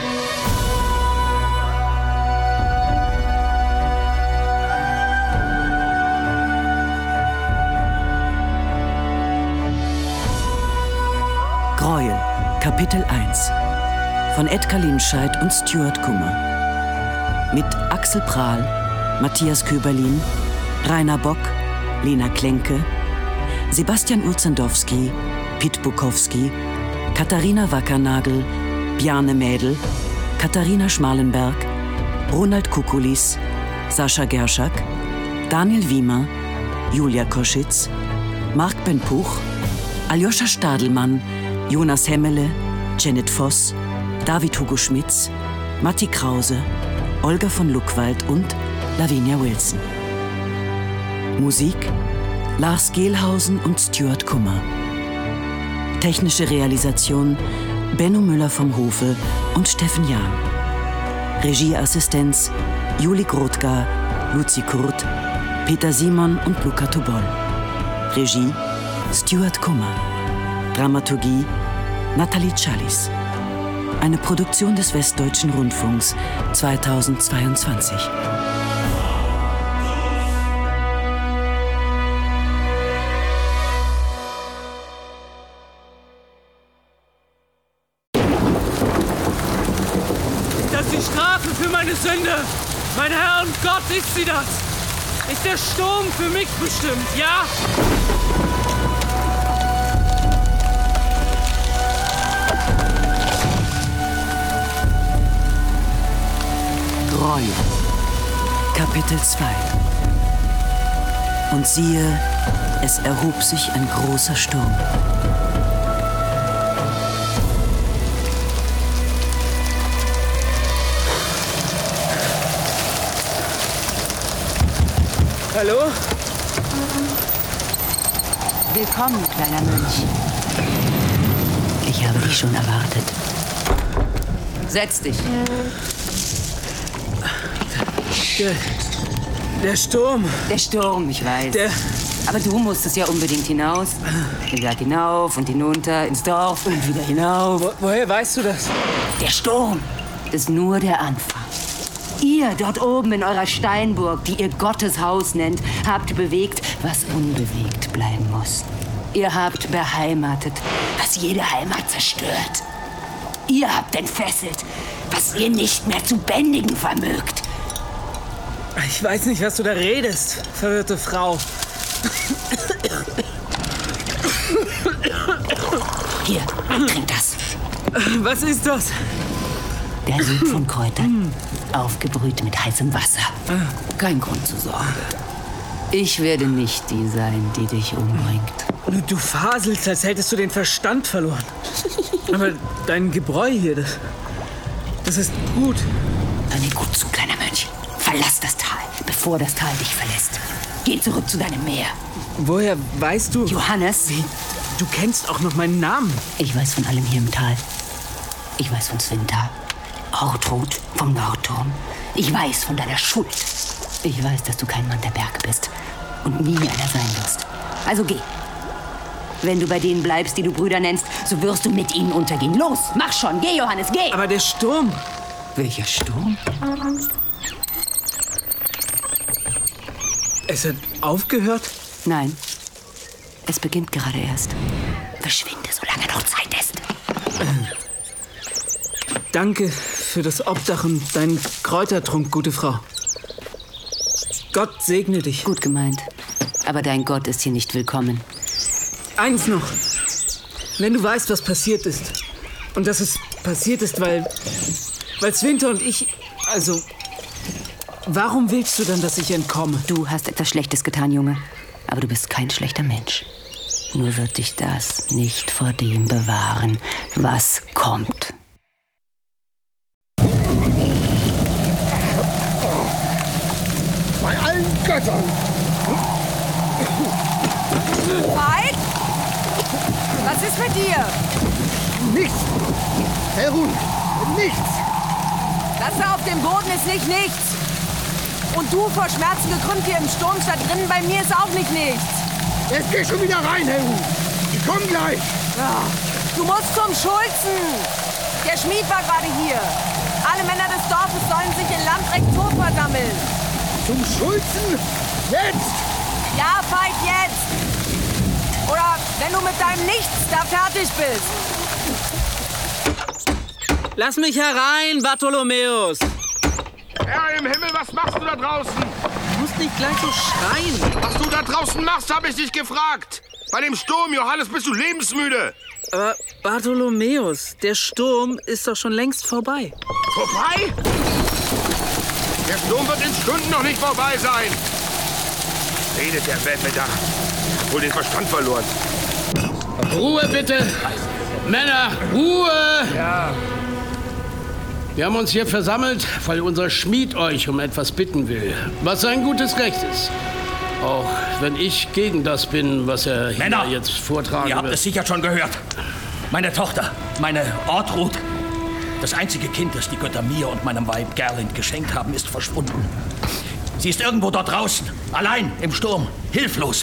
Speaker 1: Gräuel, Kapitel eins. Von Edgar Linscheid und Stuart Kummer. Mit Axel Prahl, Matthias Köberlin, Rainer Bock, Lena Klenke, Sebastian Urzendowski, Pitt Bukowski, Katharina Wackernagel, Bjarne Mädel, Katharina Schmalenberg, Ronald Kukulis, Sascha Gerschak, Daniel Wiemer, Julia Koschitz, Marc Ben-Puch, Aljoscha Stadelmann, Jonas Hemmele, Janet Voss, David Hugo Schmitz, Matti Krause, Olga von Luckwald und Lavinia Wilson. Musik Lars Gehlhausen und Stuart Kummer. Technische Realisation Benno Müller vom Hofe und Steffen Jahn. Regieassistenz Juli Grothgar, Luzi Kurt, Peter Simon und Luca Tobol. Regie Stuart Kummer. Dramaturgie Nathalie Challis. Eine Produktion des Westdeutschen Rundfunks zweitausendzweiundzwanzig.
Speaker 3: Das ist die Strafe für meine Sünde. Mein Herr und Gott, ist sie das? Ist der Sturm für mich bestimmt, ja?
Speaker 1: Reue. Kapitel zwei. Und siehe, es erhob sich ein großer Sturm.
Speaker 3: Hallo?
Speaker 12: Willkommen, kleiner Mönch. Ich habe dich schon erwartet. Setz dich.
Speaker 3: Der, der Sturm.
Speaker 12: Der Sturm, ich weiß.
Speaker 3: Der
Speaker 12: Aber du musstest ja unbedingt hinaus. Ihr seid hinauf und hinunter ins Dorf und wieder hinauf.
Speaker 3: Wo, woher weißt du das?
Speaker 12: Der Sturm ist nur der Anfang. Ihr dort oben in eurer Steinburg, die ihr Gottes Haus nennt, habt bewegt, was unbewegt bleiben muss. Ihr habt beheimatet, was jede Heimat zerstört. Ihr habt entfesselt, was ihr nicht mehr zu bändigen vermögt.
Speaker 3: Ich weiß nicht, was du da redest, verwirrte Frau.
Speaker 12: Hier, trink das.
Speaker 3: Was ist das?
Speaker 12: Der Sud von Kräutern, aufgebrüht mit heißem Wasser. Kein Grund zur Sorge. Ich werde nicht die sein, die dich umbringt.
Speaker 3: Du faselst, als hättest du den Verstand verloren. Aber dein Gebräu hier, das, das ist gut.
Speaker 12: Hör mir gut zu, kleiner Mönch. Verlass das Tal, bevor das Tal dich verlässt. Geh zurück zu deinem Meer.
Speaker 3: Woher weißt du?
Speaker 12: Johannes.
Speaker 3: Du kennst auch noch meinen Namen.
Speaker 12: Ich weiß von allem hier im Tal. Ich weiß von Svinta. Ortrud vom Nordturm. Ich weiß von deiner Schuld. Ich weiß, dass du kein Mann der Berge bist und nie einer sein wirst. Also geh. Wenn du bei denen bleibst, die du Brüder nennst, so wirst du mit ihnen untergehen. Los, mach schon. Geh, Johannes, geh.
Speaker 3: Aber der Sturm.
Speaker 12: Welcher Sturm?
Speaker 3: Es hat aufgehört?
Speaker 12: Nein. Es beginnt gerade erst. Verschwinde, solange noch Zeit ist.
Speaker 3: Danke für das Obdach und deinen Kräutertrunk, gute Frau. Gott segne dich.
Speaker 12: Gut gemeint. Aber dein Gott ist hier nicht willkommen.
Speaker 3: Eins noch. Wenn du weißt, was passiert ist, und dass es passiert ist, weil... weil Svinta und ich... also... warum willst du dann, dass ich entkomme?
Speaker 12: Du hast etwas Schlechtes getan, Junge. Aber du bist kein schlechter Mensch. Nur wird dich das nicht vor dem bewahren, was kommt.
Speaker 6: Bei allen Göttern!
Speaker 10: Veit? Was ist mit dir?
Speaker 6: Nichts! Herun, nichts!
Speaker 10: Das da auf dem Boden ist nicht nichts. Und du vor Schmerzen gekrümmt hier im Sturm statt drinnen bei mir ist auch nicht nichts.
Speaker 6: Jetzt geh schon wieder rein, Herun! Ich komm gleich!
Speaker 10: Ja, du musst zum Schulzen! Der Schmied war gerade hier. Alle Männer des Dorfes sollen sich in Lamprechts Hof versammeln.
Speaker 6: Zum Schulzen? Jetzt?
Speaker 10: Ja, Veit, jetzt! Oder wenn du mit deinem Nichts da fertig bist.
Speaker 3: Lass mich herein, Bartholomäus!
Speaker 18: Herr im Himmel, was machst du da draußen?
Speaker 3: Du musst nicht gleich so schreien.
Speaker 18: Was du da draußen machst, habe ich dich gefragt. Bei dem Sturm, Johannes, bist du lebensmüde.
Speaker 3: Aber Bartholomäus, der Sturm ist doch schon längst vorbei.
Speaker 18: Vorbei? Der Sturm wird in Stunden noch nicht vorbei sein. Redet der Welpe da. Wohl den Verstand verloren.
Speaker 7: Ruhe bitte! Männer, Ruhe!
Speaker 18: Ja.
Speaker 7: Wir haben uns hier versammelt, weil unser Schmied euch um etwas bitten will, was sein gutes Recht ist. Auch wenn ich gegen das bin, was er hier
Speaker 4: Männer,
Speaker 7: jetzt vortragen
Speaker 4: ihr habt
Speaker 7: wird.
Speaker 4: es sicher schon gehört. Meine Tochter, meine Ortrud, das einzige Kind, das die Götter mir und meinem Weib Gerlind geschenkt haben, ist verschwunden. Sie ist irgendwo dort draußen, allein im Sturm, hilflos.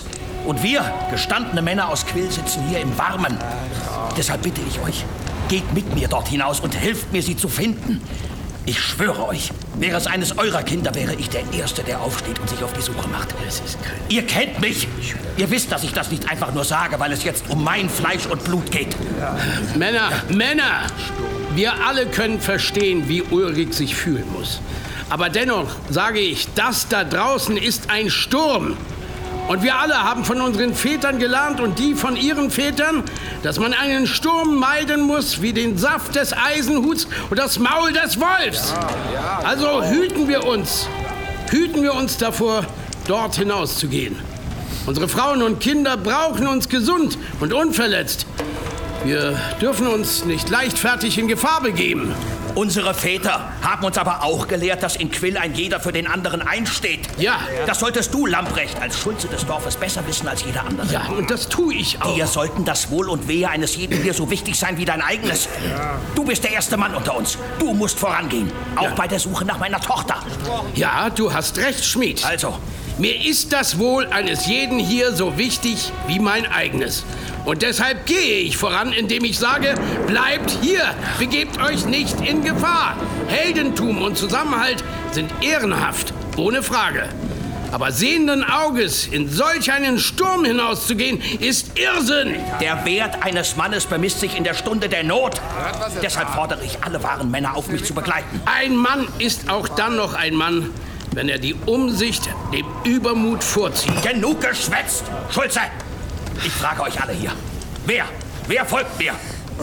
Speaker 4: Und wir, gestandene Männer aus Quill, sitzen hier im Warmen. Deshalb bitte ich euch, geht mit mir dort hinaus und helft mir, sie zu finden. Ich schwöre euch, wäre es eines eurer Kinder, wäre ich der Erste, der aufsteht und sich auf die Suche macht. Ihr kennt mich. Ihr wisst, dass ich das nicht einfach nur sage, weil es jetzt um mein Fleisch und Blut geht.
Speaker 18: Männer, Männer! Wir alle können verstehen, wie Ulrich sich fühlen muss. Aber dennoch sage ich, das da draußen ist ein Sturm. Und wir alle haben von unseren Vätern gelernt und die von ihren Vätern, dass man einen Sturm meiden muss wie den Saft des Eisenhuts und das Maul des Wolfs. Also hüten wir uns, hüten wir uns davor, dort hinauszugehen. Unsere Frauen und Kinder brauchen uns gesund und unverletzt. Wir dürfen uns nicht leichtfertig in Gefahr begeben.
Speaker 4: Unsere Väter haben uns aber auch gelehrt, dass in Quill ein jeder für den anderen einsteht.
Speaker 18: Ja.
Speaker 4: Das solltest du, Lamprecht, als Schulze des Dorfes besser wissen als jeder andere.
Speaker 18: Ja, und das tue ich auch.
Speaker 4: Dir sollten das Wohl und Wehe eines jeden hier so wichtig sein wie dein eigenes. Du bist der erste Mann unter uns. Du musst vorangehen. Auch ja. bei der Suche nach meiner Tochter.
Speaker 18: Ja, du hast recht, Schmied.
Speaker 4: Also.
Speaker 18: Mir ist das Wohl eines jeden hier so wichtig wie mein eigenes. Und deshalb gehe ich voran, indem ich sage, bleibt hier, begebt euch nicht in Gefahr. Heldentum und Zusammenhalt sind ehrenhaft, ohne Frage. Aber sehenden Auges in solch einen Sturm hinauszugehen, ist Irrsinn.
Speaker 4: Der Wert eines Mannes bemisst sich in der Stunde der Not. Deshalb fordere ich alle wahren Männer auf, mich zu begleiten.
Speaker 18: Ein Mann ist auch dann noch ein Mann, wenn er die Umsicht dem Übermut vorzieht.
Speaker 4: Genug geschwätzt! Schulze, ich frage euch alle hier. Wer? Wer folgt mir?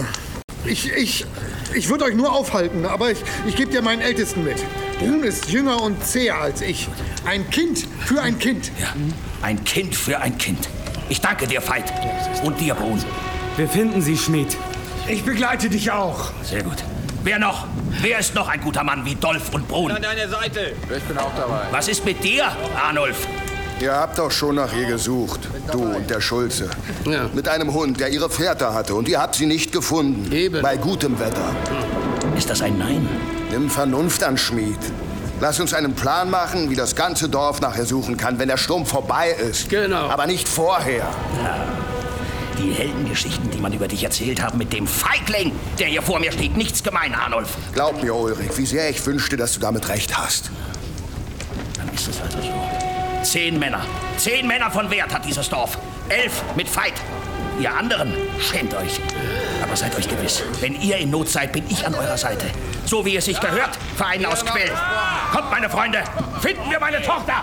Speaker 13: Ich, ich, ich würde euch nur aufhalten, aber ich, ich gebe dir meinen Ältesten mit. Brun ist jünger und zäher als ich. Ein Kind für ein Kind.
Speaker 4: Ja, ein Kind für ein Kind. Ich danke dir, Veit. Und dir, Brun.
Speaker 3: Wir finden sie, Schmied.
Speaker 20: Ich begleite dich auch.
Speaker 4: Sehr gut. Wer noch? Wer ist noch ein guter Mann wie Dolf und Brun?
Speaker 21: An deiner Seite. Ich bin auch dabei.
Speaker 4: Was ist mit dir, Arnulf?
Speaker 11: Ihr habt doch schon nach ihr gesucht, du und der Schulze.
Speaker 18: Ja.
Speaker 11: Mit einem Hund, der ihre Fährte hatte. Und ihr habt sie nicht gefunden.
Speaker 18: Eben.
Speaker 11: Bei gutem Wetter.
Speaker 4: Ist das ein Nein?
Speaker 11: Nimm Vernunft an, Schmied. Lass uns einen Plan machen, wie das ganze Dorf nachher suchen kann, wenn der Sturm vorbei ist.
Speaker 18: Genau.
Speaker 11: Aber nicht vorher.
Speaker 4: Ja. Die Heldengeschichten, die man über dich erzählt haben mit dem Feigling, der hier vor mir steht, nichts gemein, Arnulf.
Speaker 11: Glaub mir, Ulrich, wie sehr ich wünschte, dass du damit recht hast.
Speaker 4: Dann ist es also so. Zehn Männer. Zehn Männer von Wert hat dieses Dorf. Elf mit Veit. Ihr anderen, schämt euch. Aber seid euch gewiss, wenn ihr in Not seid, bin ich an eurer Seite. So wie es sich gehört, Verein aus Quill. Kommt, meine Freunde, finden wir meine Tochter!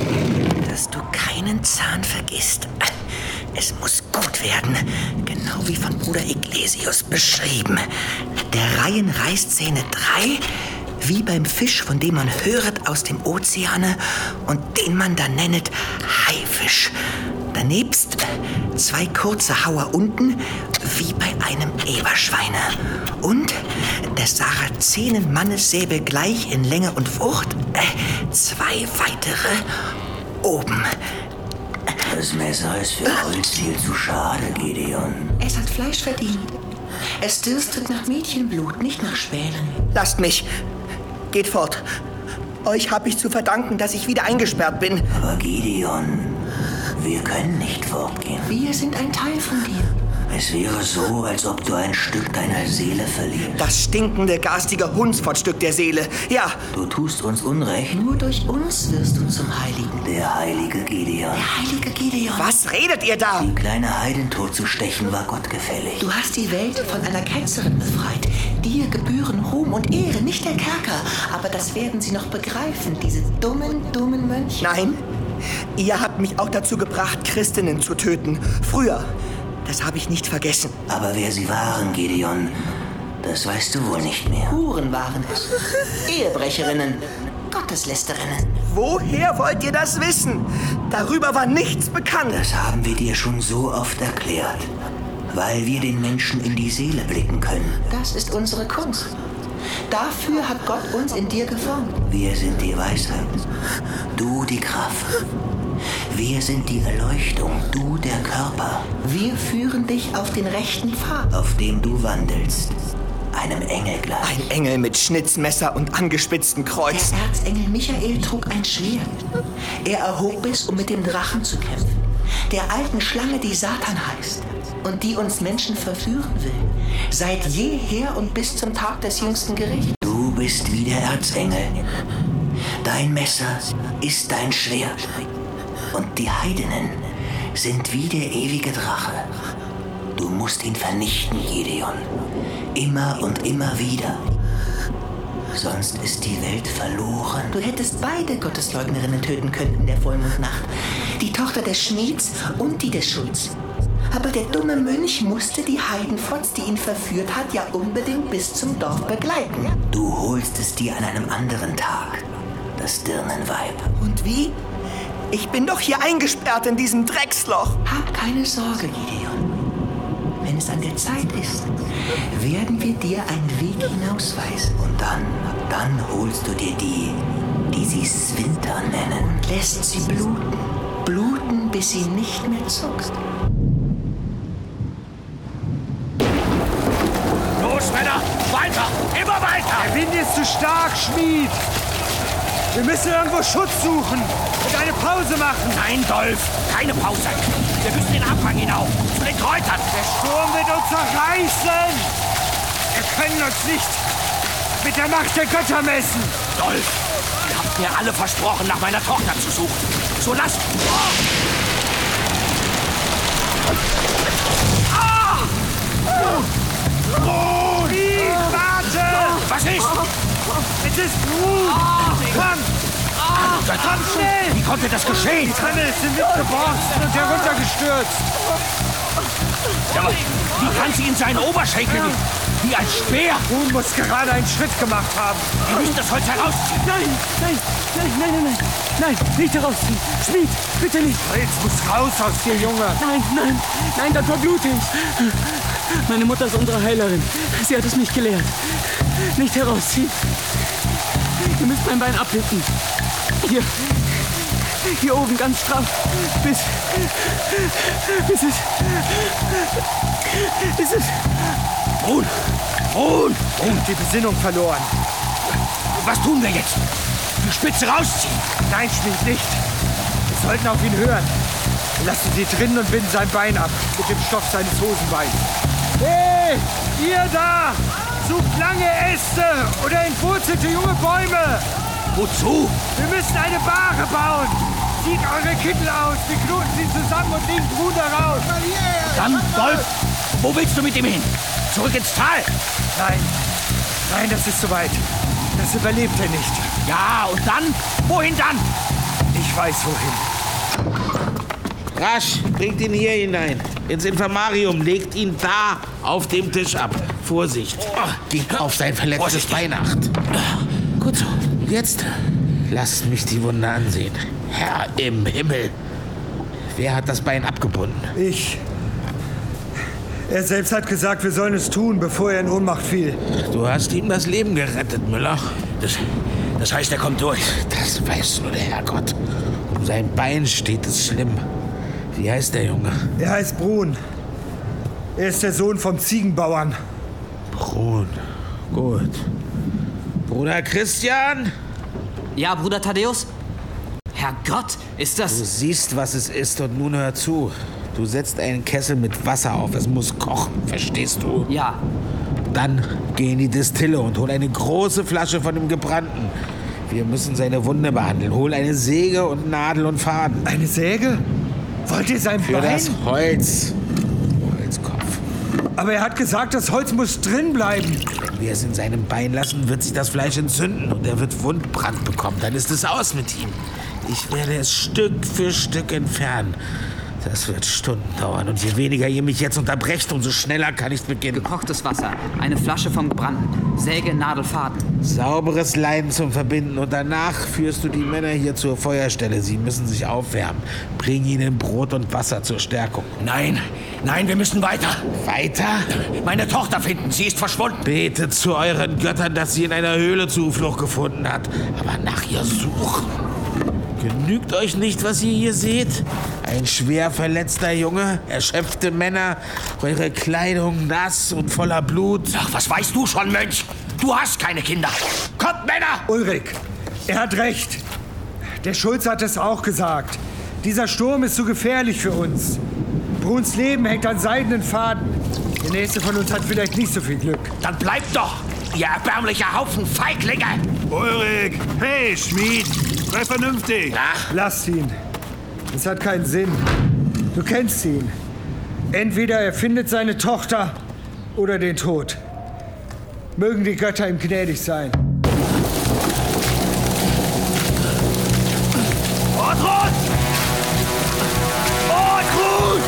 Speaker 19: Dass du keinen Zahn vergisst. Es muss gut werden, genau wie von Bruder Iglesias beschrieben. Der Reihenreißzähne drei, wie beim Fisch, von dem man höret aus dem Ozeane und den man da nennet Haifisch. Danebst zwei kurze Hauer unten, wie bei einem Eberschweine. Und des Sarazenen-Mannessäbel gleich in Länge und Wucht, äh, zwei weitere oben.
Speaker 1: Das Messer ist für Holz viel zu schade, Gideon.
Speaker 19: Es hat Fleisch verdient. Es dürstet nach Mädchenblut, nicht nach Schwänen. Lasst mich. Geht fort. Euch habe ich zu verdanken, dass ich wieder eingesperrt bin.
Speaker 1: Aber Gideon, wir können nicht fortgehen.
Speaker 19: Wir sind ein Teil von dir.
Speaker 1: Es wäre so, als ob du ein Stück deiner Seele verlierst.
Speaker 19: Das stinkende, garstige Hundsfortstück der Seele, ja.
Speaker 1: Du tust uns Unrecht.
Speaker 19: Nur durch uns wirst du zum Heiligen.
Speaker 1: Der heilige Gideon.
Speaker 19: Der heilige Gideon. Was redet ihr da?
Speaker 1: Die kleine Heidin totzustechen war Gott gefällig.
Speaker 19: Du hast die Welt von einer Ketzerin befreit. Dir gebühren Ruhm und Ehre, nicht der Kerker. Aber das werden sie noch begreifen, diese dummen, dummen Mönche. Nein, ihr habt mich auch dazu gebracht, Christinnen zu töten. Früher. Das habe ich nicht vergessen.
Speaker 1: Aber wer sie waren, Gideon, das weißt du wohl nicht mehr.
Speaker 19: Huren waren es. Ehebrecherinnen. Gotteslästerinnen. Woher wollt ihr das wissen? Darüber war nichts bekannt.
Speaker 1: Das haben wir dir schon so oft erklärt. Weil wir den Menschen in die Seele blicken können.
Speaker 19: Das ist unsere Kunst. Dafür hat Gott uns in dir geformt.
Speaker 1: Wir sind die Weisheit. Du die Kraft. Wir sind die Erleuchtung, du der Körper.
Speaker 19: Wir führen dich auf den rechten Pfad.
Speaker 1: Auf dem du wandelst. Einem Engel gleich.
Speaker 19: Ein Engel mit Schnitzmesser und angespitzten Kreuzen. Der Erzengel Michael trug ein Schwert. Er erhob es, um mit dem Drachen zu kämpfen. der alten Schlange, die Satan heißt und die uns Menschen verführen will, seit jeher und bis zum Tag des jüngsten Gerichts.
Speaker 1: Du bist wie der Erzengel. Dein Messer ist dein Schwert. Und die Heidenen sind wie der ewige Drache. Du musst ihn vernichten, Gideon. Immer und immer wieder. Sonst ist die Welt verloren.
Speaker 19: Du hättest beide Gottesleugnerinnen töten können in der Vollmondnacht. Die Tochter des Schmieds und die des Schulz. Aber der dumme Mönch musste die Heidenfotz, die ihn verführt hat, ja unbedingt bis zum Dorf begleiten.
Speaker 1: Du holst es dir an einem anderen Tag, das Dirnenweib.
Speaker 19: Und wie? Ich bin doch hier eingesperrt in diesem Drecksloch.
Speaker 1: Hab keine Sorge, Gideon. Wenn es an der Zeit ist, werden wir dir einen Weg hinausweisen. Und dann, dann holst du dir die, die sie Swinter nennen.
Speaker 19: Und lässt sie bluten. Bluten, bis sie nicht mehr zuckt.
Speaker 18: Los, Männer! Weiter! Immer weiter!
Speaker 20: Der Wind ist zu stark, Schmied! Wir müssen irgendwo Schutz suchen und eine Pause machen.
Speaker 18: Nein, Dolf, keine Pause. Wir müssen den Abhang hinauf, zu den Kräutern.
Speaker 20: Der Sturm wird uns zerreißen. Wir können uns nicht mit der Macht der Götter messen.
Speaker 18: Dolf, ihr habt mir alle versprochen, nach meiner Tochter zu suchen. So lasst... Oh! Ah!
Speaker 20: Brut! Warte!
Speaker 18: Was ist?
Speaker 20: Es ist Brut! Komm! Komm schnell!
Speaker 18: Wie konnte das geschehen?
Speaker 20: Die Tanne ist im Wind geborsten und heruntergestürzt.
Speaker 18: Ja, aber wie kann sie in seinen Oberschenkel wie ein Speer?
Speaker 20: Brun muss gerade einen Schritt gemacht haben.
Speaker 18: Wir müssen das Holz herausziehen.
Speaker 3: Nein, nein, nein, nein, nein, nein, nein, nicht herausziehen. Schmied, bitte nicht.
Speaker 20: Holz muss raus aus dir, Junge.
Speaker 3: Nein, nein, nein, dann verblute ich. Meine Mutter ist unsere Heilerin. Sie hat es mich gelehrt. Nicht herausziehen. Ihr müsst mein Bein abhitten. Hier, hier oben ganz straff. Bis, bis es, bis es...
Speaker 18: Brun! Brun!
Speaker 20: Brun, die Besinnung verloren.
Speaker 18: Was tun wir jetzt? Die Spitze rausziehen?
Speaker 20: Nein, Schmied, nicht. Wir sollten auf ihn hören. Wir lassen sie drin und binden sein Bein ab mit dem Stoff seines Hosenbeins. Hey, ihr da! Sucht lange Äste oder entwurzelte junge Bäume.
Speaker 18: Wozu?
Speaker 20: Wir müssen eine Bahre bauen. Zieht eure Kittel aus, wir knoten sie zusammen und legen Bruder raus.
Speaker 18: Dann, Dolf, wo willst du mit ihm hin? Zurück ins Tal?
Speaker 20: Nein, nein, das ist zu weit. Das überlebt er nicht.
Speaker 18: Ja, und dann? Wohin dann?
Speaker 20: Ich weiß, wohin.
Speaker 17: Rasch, bringt ihn hier hinein. Ins Infirmarium, legt ihn da auf dem Tisch ab. Vorsicht, geht auf sein verletztes Bein acht. Gut so, jetzt lasst mich die Wunde ansehen. Herr im Himmel, wer hat das Bein abgebunden?
Speaker 20: Ich. Er selbst hat gesagt, wir sollen es tun, bevor er in Ohnmacht fiel.
Speaker 17: Du hast ihm das Leben gerettet, Müller.
Speaker 18: Das, das heißt, er kommt durch.
Speaker 17: Das weiß nur der Herrgott. Um sein Bein steht es schlimm. Wie heißt der Junge?
Speaker 20: Er heißt Brun. Er ist der Sohn vom Ziegenbauern.
Speaker 17: Brun. Gut. Bruder Christian?
Speaker 16: Ja, Bruder Thaddäus? Herrgott, ist das...
Speaker 17: Du siehst, was es ist und nun hör zu. Du setzt einen Kessel mit Wasser auf. Es muss kochen, verstehst du?
Speaker 16: Ja.
Speaker 17: Dann geh in die Destille und hol eine große Flasche von dem Gebrannten. Wir müssen seine Wunde behandeln. Hol eine Säge und Nadel und Faden.
Speaker 20: Eine Säge? Wollt ihr sein
Speaker 17: Für
Speaker 20: Bein?
Speaker 17: das Holz. Holzkopf.
Speaker 20: Aber er hat gesagt, das Holz muss drin bleiben.
Speaker 17: Wenn wir es in seinem Bein lassen, wird sich das Fleisch entzünden und er wird Wundbrand bekommen. Dann ist es aus mit ihm. Ich werde es Stück für Stück entfernen. Das wird Stunden dauern und je weniger ihr mich jetzt unterbrecht, umso schneller kann ich beginnen.
Speaker 16: Gekochtes Wasser, eine Flasche vom Gebrannten, Säge, Nadel, Faden.
Speaker 17: Sauberes Leinen zum Verbinden und danach führst du die Männer hier zur Feuerstelle. Sie müssen sich aufwärmen. Bring ihnen Brot und Wasser zur Stärkung.
Speaker 18: Nein, nein, wir müssen weiter.
Speaker 17: Weiter?
Speaker 18: Meine Tochter finden, sie ist verschwunden.
Speaker 17: Betet zu euren Göttern, dass sie in einer Höhle Zuflucht gefunden hat. Aber nach ihr suchen. Genügt euch nicht, was ihr hier seht? Ein schwer verletzter Junge, erschöpfte Männer, eure Kleidung nass und voller Blut.
Speaker 18: Ach, was weißt du schon, Mönch? Du hast keine Kinder. Kommt, Männer!
Speaker 20: Ulrich, er hat recht. Der Schulz hat es auch gesagt. Dieser Sturm ist zu gefährlich für uns. Bruns Leben hängt an seidenen Faden. Der nächste von uns hat vielleicht nicht so viel Glück.
Speaker 4: Dann bleibt doch, ihr erbärmlicher Haufen Feiglinge!
Speaker 2: Ulrich! Hey, Schmied! Sei vernünftig!
Speaker 4: Ach.
Speaker 20: Lass ihn. Es hat keinen Sinn. Du kennst ihn. Entweder er findet seine Tochter oder den Tod. Mögen die Götter ihm gnädig sein.
Speaker 2: Ortrud! Ortrud!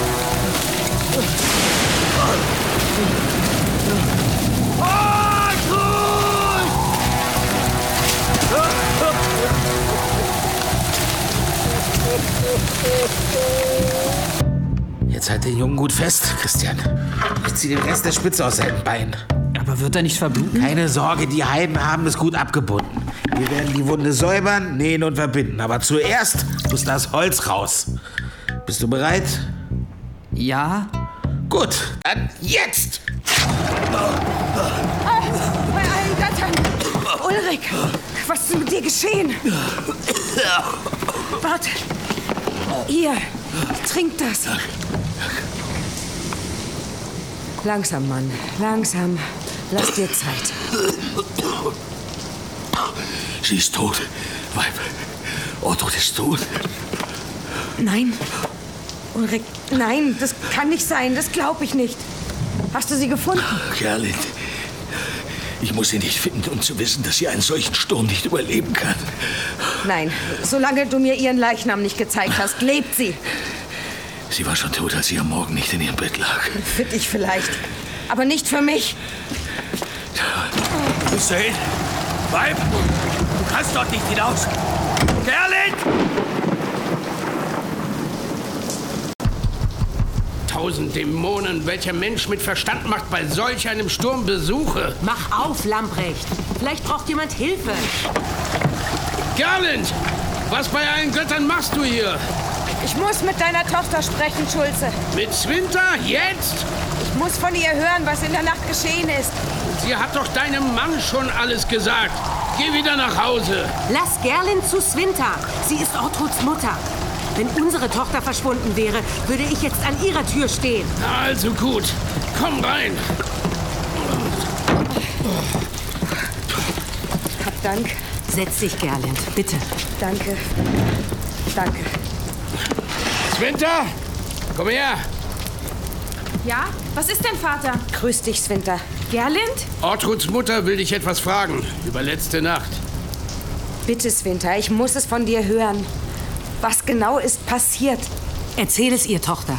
Speaker 17: Jetzt halt den Jungen gut fest, Christian. Ich zieh den Rest der Spitze aus seinen Beinen.
Speaker 16: Aber wird er nicht verbluten?
Speaker 17: Keine Sorge, die Heiden haben es gut abgebunden. Wir werden die Wunde säubern, nähen und verbinden. Aber zuerst muss das Holz raus. Bist du bereit?
Speaker 16: Ja.
Speaker 17: Gut, dann jetzt!
Speaker 5: Oh, bei allen Göttern! Ulrich, was ist mit dir geschehen? Warte. Hier, trink das. Langsam, Mann, langsam. Lass dir Zeit.
Speaker 4: Sie ist tot, Weib. Ortrud ist tot.
Speaker 5: Nein, Ulrich, nein, das kann nicht sein. Das glaube ich nicht. Hast du sie gefunden?
Speaker 4: Gerlind, ich muss sie nicht finden, um zu wissen, dass sie einen solchen Sturm nicht überleben kann.
Speaker 5: Nein, solange du mir ihren Leichnam nicht gezeigt hast, lebt sie.
Speaker 4: Sie war schon tot, als sie am Morgen nicht in ihrem Bett lag.
Speaker 5: Für dich vielleicht, aber nicht für mich.
Speaker 2: Hussein! Weib! Du kannst dort nicht hinaus! Gerlind!
Speaker 18: Tausend Dämonen, welcher Mensch mit Verstand macht bei solch einem Sturm Besuche?
Speaker 12: Mach auf, Lamprecht. Vielleicht braucht jemand Hilfe.
Speaker 18: Gerlind! Was bei allen Göttern machst du hier?
Speaker 5: Ich muss mit deiner Tochter sprechen, Schulze.
Speaker 18: Mit Swinter? Jetzt?
Speaker 5: Ich muss von ihr hören, was in der Nacht geschehen ist.
Speaker 18: Sie hat doch deinem Mann schon alles gesagt. Geh wieder nach Hause.
Speaker 12: Lass Gerlind zu Swinter. Sie ist Ortruds Mutter. Wenn unsere Tochter verschwunden wäre, würde ich jetzt an ihrer Tür stehen.
Speaker 18: Also gut. Komm rein.
Speaker 5: Hab Dank.
Speaker 12: Setz dich, Gerlind, bitte.
Speaker 5: Danke. Danke.
Speaker 18: Swinter, komm her.
Speaker 10: Ja? Was ist denn, Vater?
Speaker 5: Grüß dich, Swinter.
Speaker 10: Gerlind?
Speaker 18: Ortruds Mutter will dich etwas fragen über letzte Nacht.
Speaker 5: Bitte, Swinter, ich muss es von dir hören. Was genau ist passiert?
Speaker 12: Erzähl es ihr, Tochter.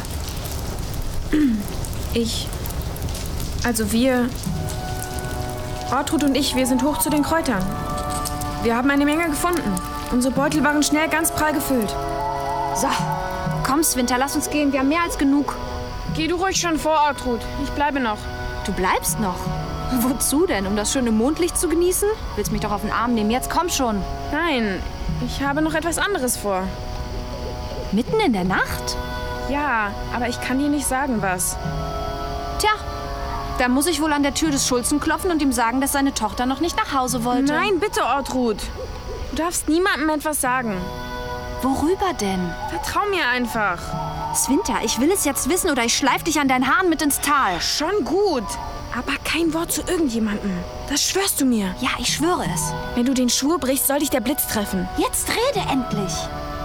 Speaker 10: Ich... Also wir... Ortrud und ich, wir sind hoch zu den Kräutern. Wir haben eine Menge gefunden. Unsere Beutel waren schnell ganz prall gefüllt.
Speaker 15: So, komm, Swinter, lass uns gehen. Wir haben mehr als genug.
Speaker 10: Geh du ruhig schon vor, Ortrud. Ich bleibe noch.
Speaker 15: Du bleibst noch? Wozu denn? Um das schöne Mondlicht zu genießen? Willst mich doch auf den Arm nehmen. Jetzt komm schon.
Speaker 10: Nein, ich habe noch etwas anderes vor.
Speaker 15: Mitten in der Nacht?
Speaker 10: Ja, aber ich kann dir nicht sagen, was.
Speaker 15: Tja, dann muss ich wohl an der Tür des Schulzen klopfen und ihm sagen, dass seine Tochter noch nicht nach Hause wollte.
Speaker 10: Nein, bitte, Ortrud. Du darfst niemandem etwas sagen.
Speaker 15: Worüber denn?
Speaker 10: Vertrau mir einfach.
Speaker 15: Swinter, ich will es jetzt wissen oder ich schleif dich an deinen Haaren mit ins Tal.
Speaker 10: Schon gut. Aber kein Wort zu irgendjemandem. Das schwörst du mir.
Speaker 15: Ja, ich schwöre es.
Speaker 10: Wenn du den Schwur brichst, soll dich der Blitz treffen.
Speaker 15: Jetzt rede endlich.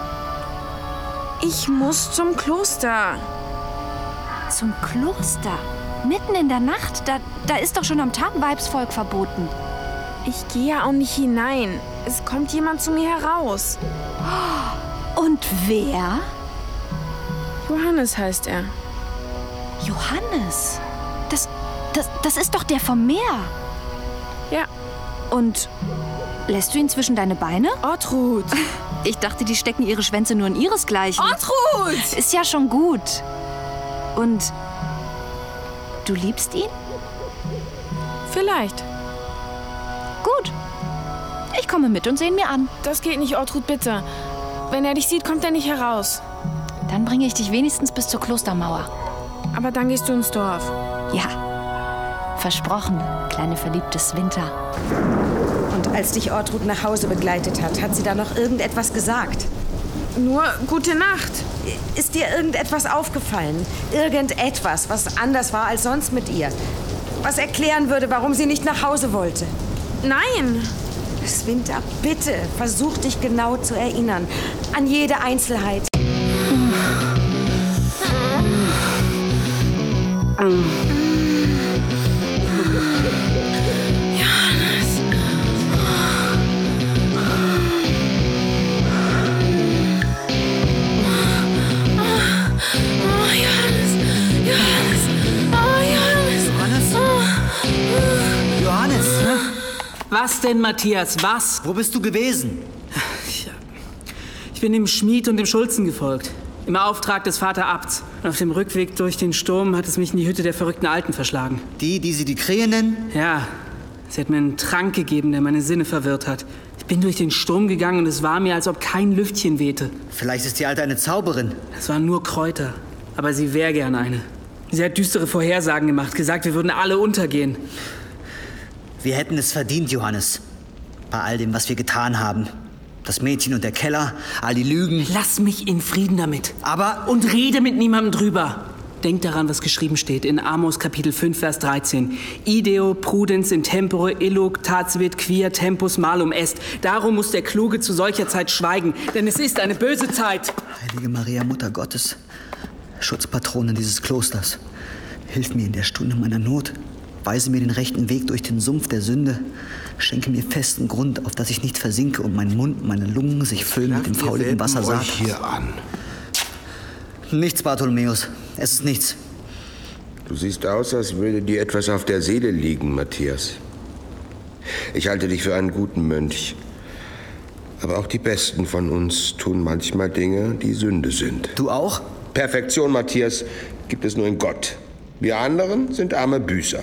Speaker 10: Ich muss zum Kloster.
Speaker 15: Zum Kloster? Mitten in der Nacht? Da, da ist doch schon am Tag Weibsvolk verboten.
Speaker 10: Ich gehe ja auch nicht hinein. Es kommt jemand zu mir heraus.
Speaker 15: Und wer?
Speaker 10: Johannes heißt er.
Speaker 15: Johannes? Das, das, das ist doch der vom Meer.
Speaker 10: Ja.
Speaker 15: Und lässt du ihn zwischen deine Beine?
Speaker 10: Ortrud.
Speaker 15: Ich dachte, die stecken ihre Schwänze nur in ihresgleichen.
Speaker 10: Ortrud!
Speaker 15: Ist ja schon gut. Und du liebst ihn?
Speaker 10: Vielleicht.
Speaker 15: Gut. Ich komme mit und seh ihn mir an.
Speaker 10: Das geht nicht, Ortrud, bitte. Wenn er dich sieht, kommt er nicht heraus.
Speaker 15: Dann bringe ich dich wenigstens bis zur Klostermauer.
Speaker 10: Aber dann gehst du ins Dorf.
Speaker 15: Ja. Versprochen, kleine verliebte Swinter.
Speaker 5: Und als dich Ortrud nach Hause begleitet hat, hat sie da noch irgendetwas gesagt?
Speaker 10: Nur gute Nacht.
Speaker 5: Ist dir irgendetwas aufgefallen? Irgendetwas, was anders war als sonst mit ihr? Was erklären würde, warum sie nicht nach Hause wollte?
Speaker 10: Nein.
Speaker 5: Swinta, bitte, versuch dich genau zu erinnern. An jede Einzelheit.
Speaker 3: Was denn, Matthias, was?
Speaker 9: Wo bist du gewesen?
Speaker 3: Ich, ich bin dem Schmied und dem Schulzen gefolgt. Im Auftrag des Vater Abts. Und auf dem Rückweg durch den Sturm hat es mich in die Hütte der verrückten Alten verschlagen.
Speaker 9: Die, die sie die Krähe nennen?
Speaker 3: Ja. Sie hat mir einen Trank gegeben, der meine Sinne verwirrt hat. Ich bin durch den Sturm gegangen und es war mir, als ob kein Lüftchen wehte.
Speaker 9: Vielleicht ist die Alte eine Zauberin.
Speaker 3: Es waren nur Kräuter. Aber sie wäre gern eine. Sie hat düstere Vorhersagen gemacht, gesagt, wir würden alle untergehen.
Speaker 9: Wir hätten es verdient, Johannes. Bei all dem, was wir getan haben. Das Mädchen und der Keller, all die Lügen.
Speaker 3: Lass mich in Frieden damit.
Speaker 9: Aber...
Speaker 3: Und rede mit niemandem drüber. Denk daran, was geschrieben steht in Amos Kapitel fünf, Vers dreizehn. Ideo prudens in tempore illud tacebit quia tempus malum est. Darum muss der Kluge zu solcher Zeit schweigen, denn es ist eine böse Zeit.
Speaker 9: Heilige Maria, Mutter Gottes, Schutzpatronin dieses Klosters, hilf mir in der Stunde meiner Not. Weise mir den rechten Weg durch den Sumpf der Sünde. Schenke mir festen Grund, auf dass ich nicht versinke und mein Mund, meine Lungen sich füllen mit dem fauligen Wasser Satans.
Speaker 11: Hier an.
Speaker 9: Nichts, Bartholomäus. Es ist nichts.
Speaker 6: Du siehst aus, als würde dir etwas auf der Seele liegen, Matthias. Ich halte dich für einen guten Mönch. Aber auch die Besten von uns tun manchmal Dinge, die Sünde sind.
Speaker 9: Du auch?
Speaker 6: Perfektion, Matthias, gibt es nur in Gott. Wir anderen sind arme Büßer.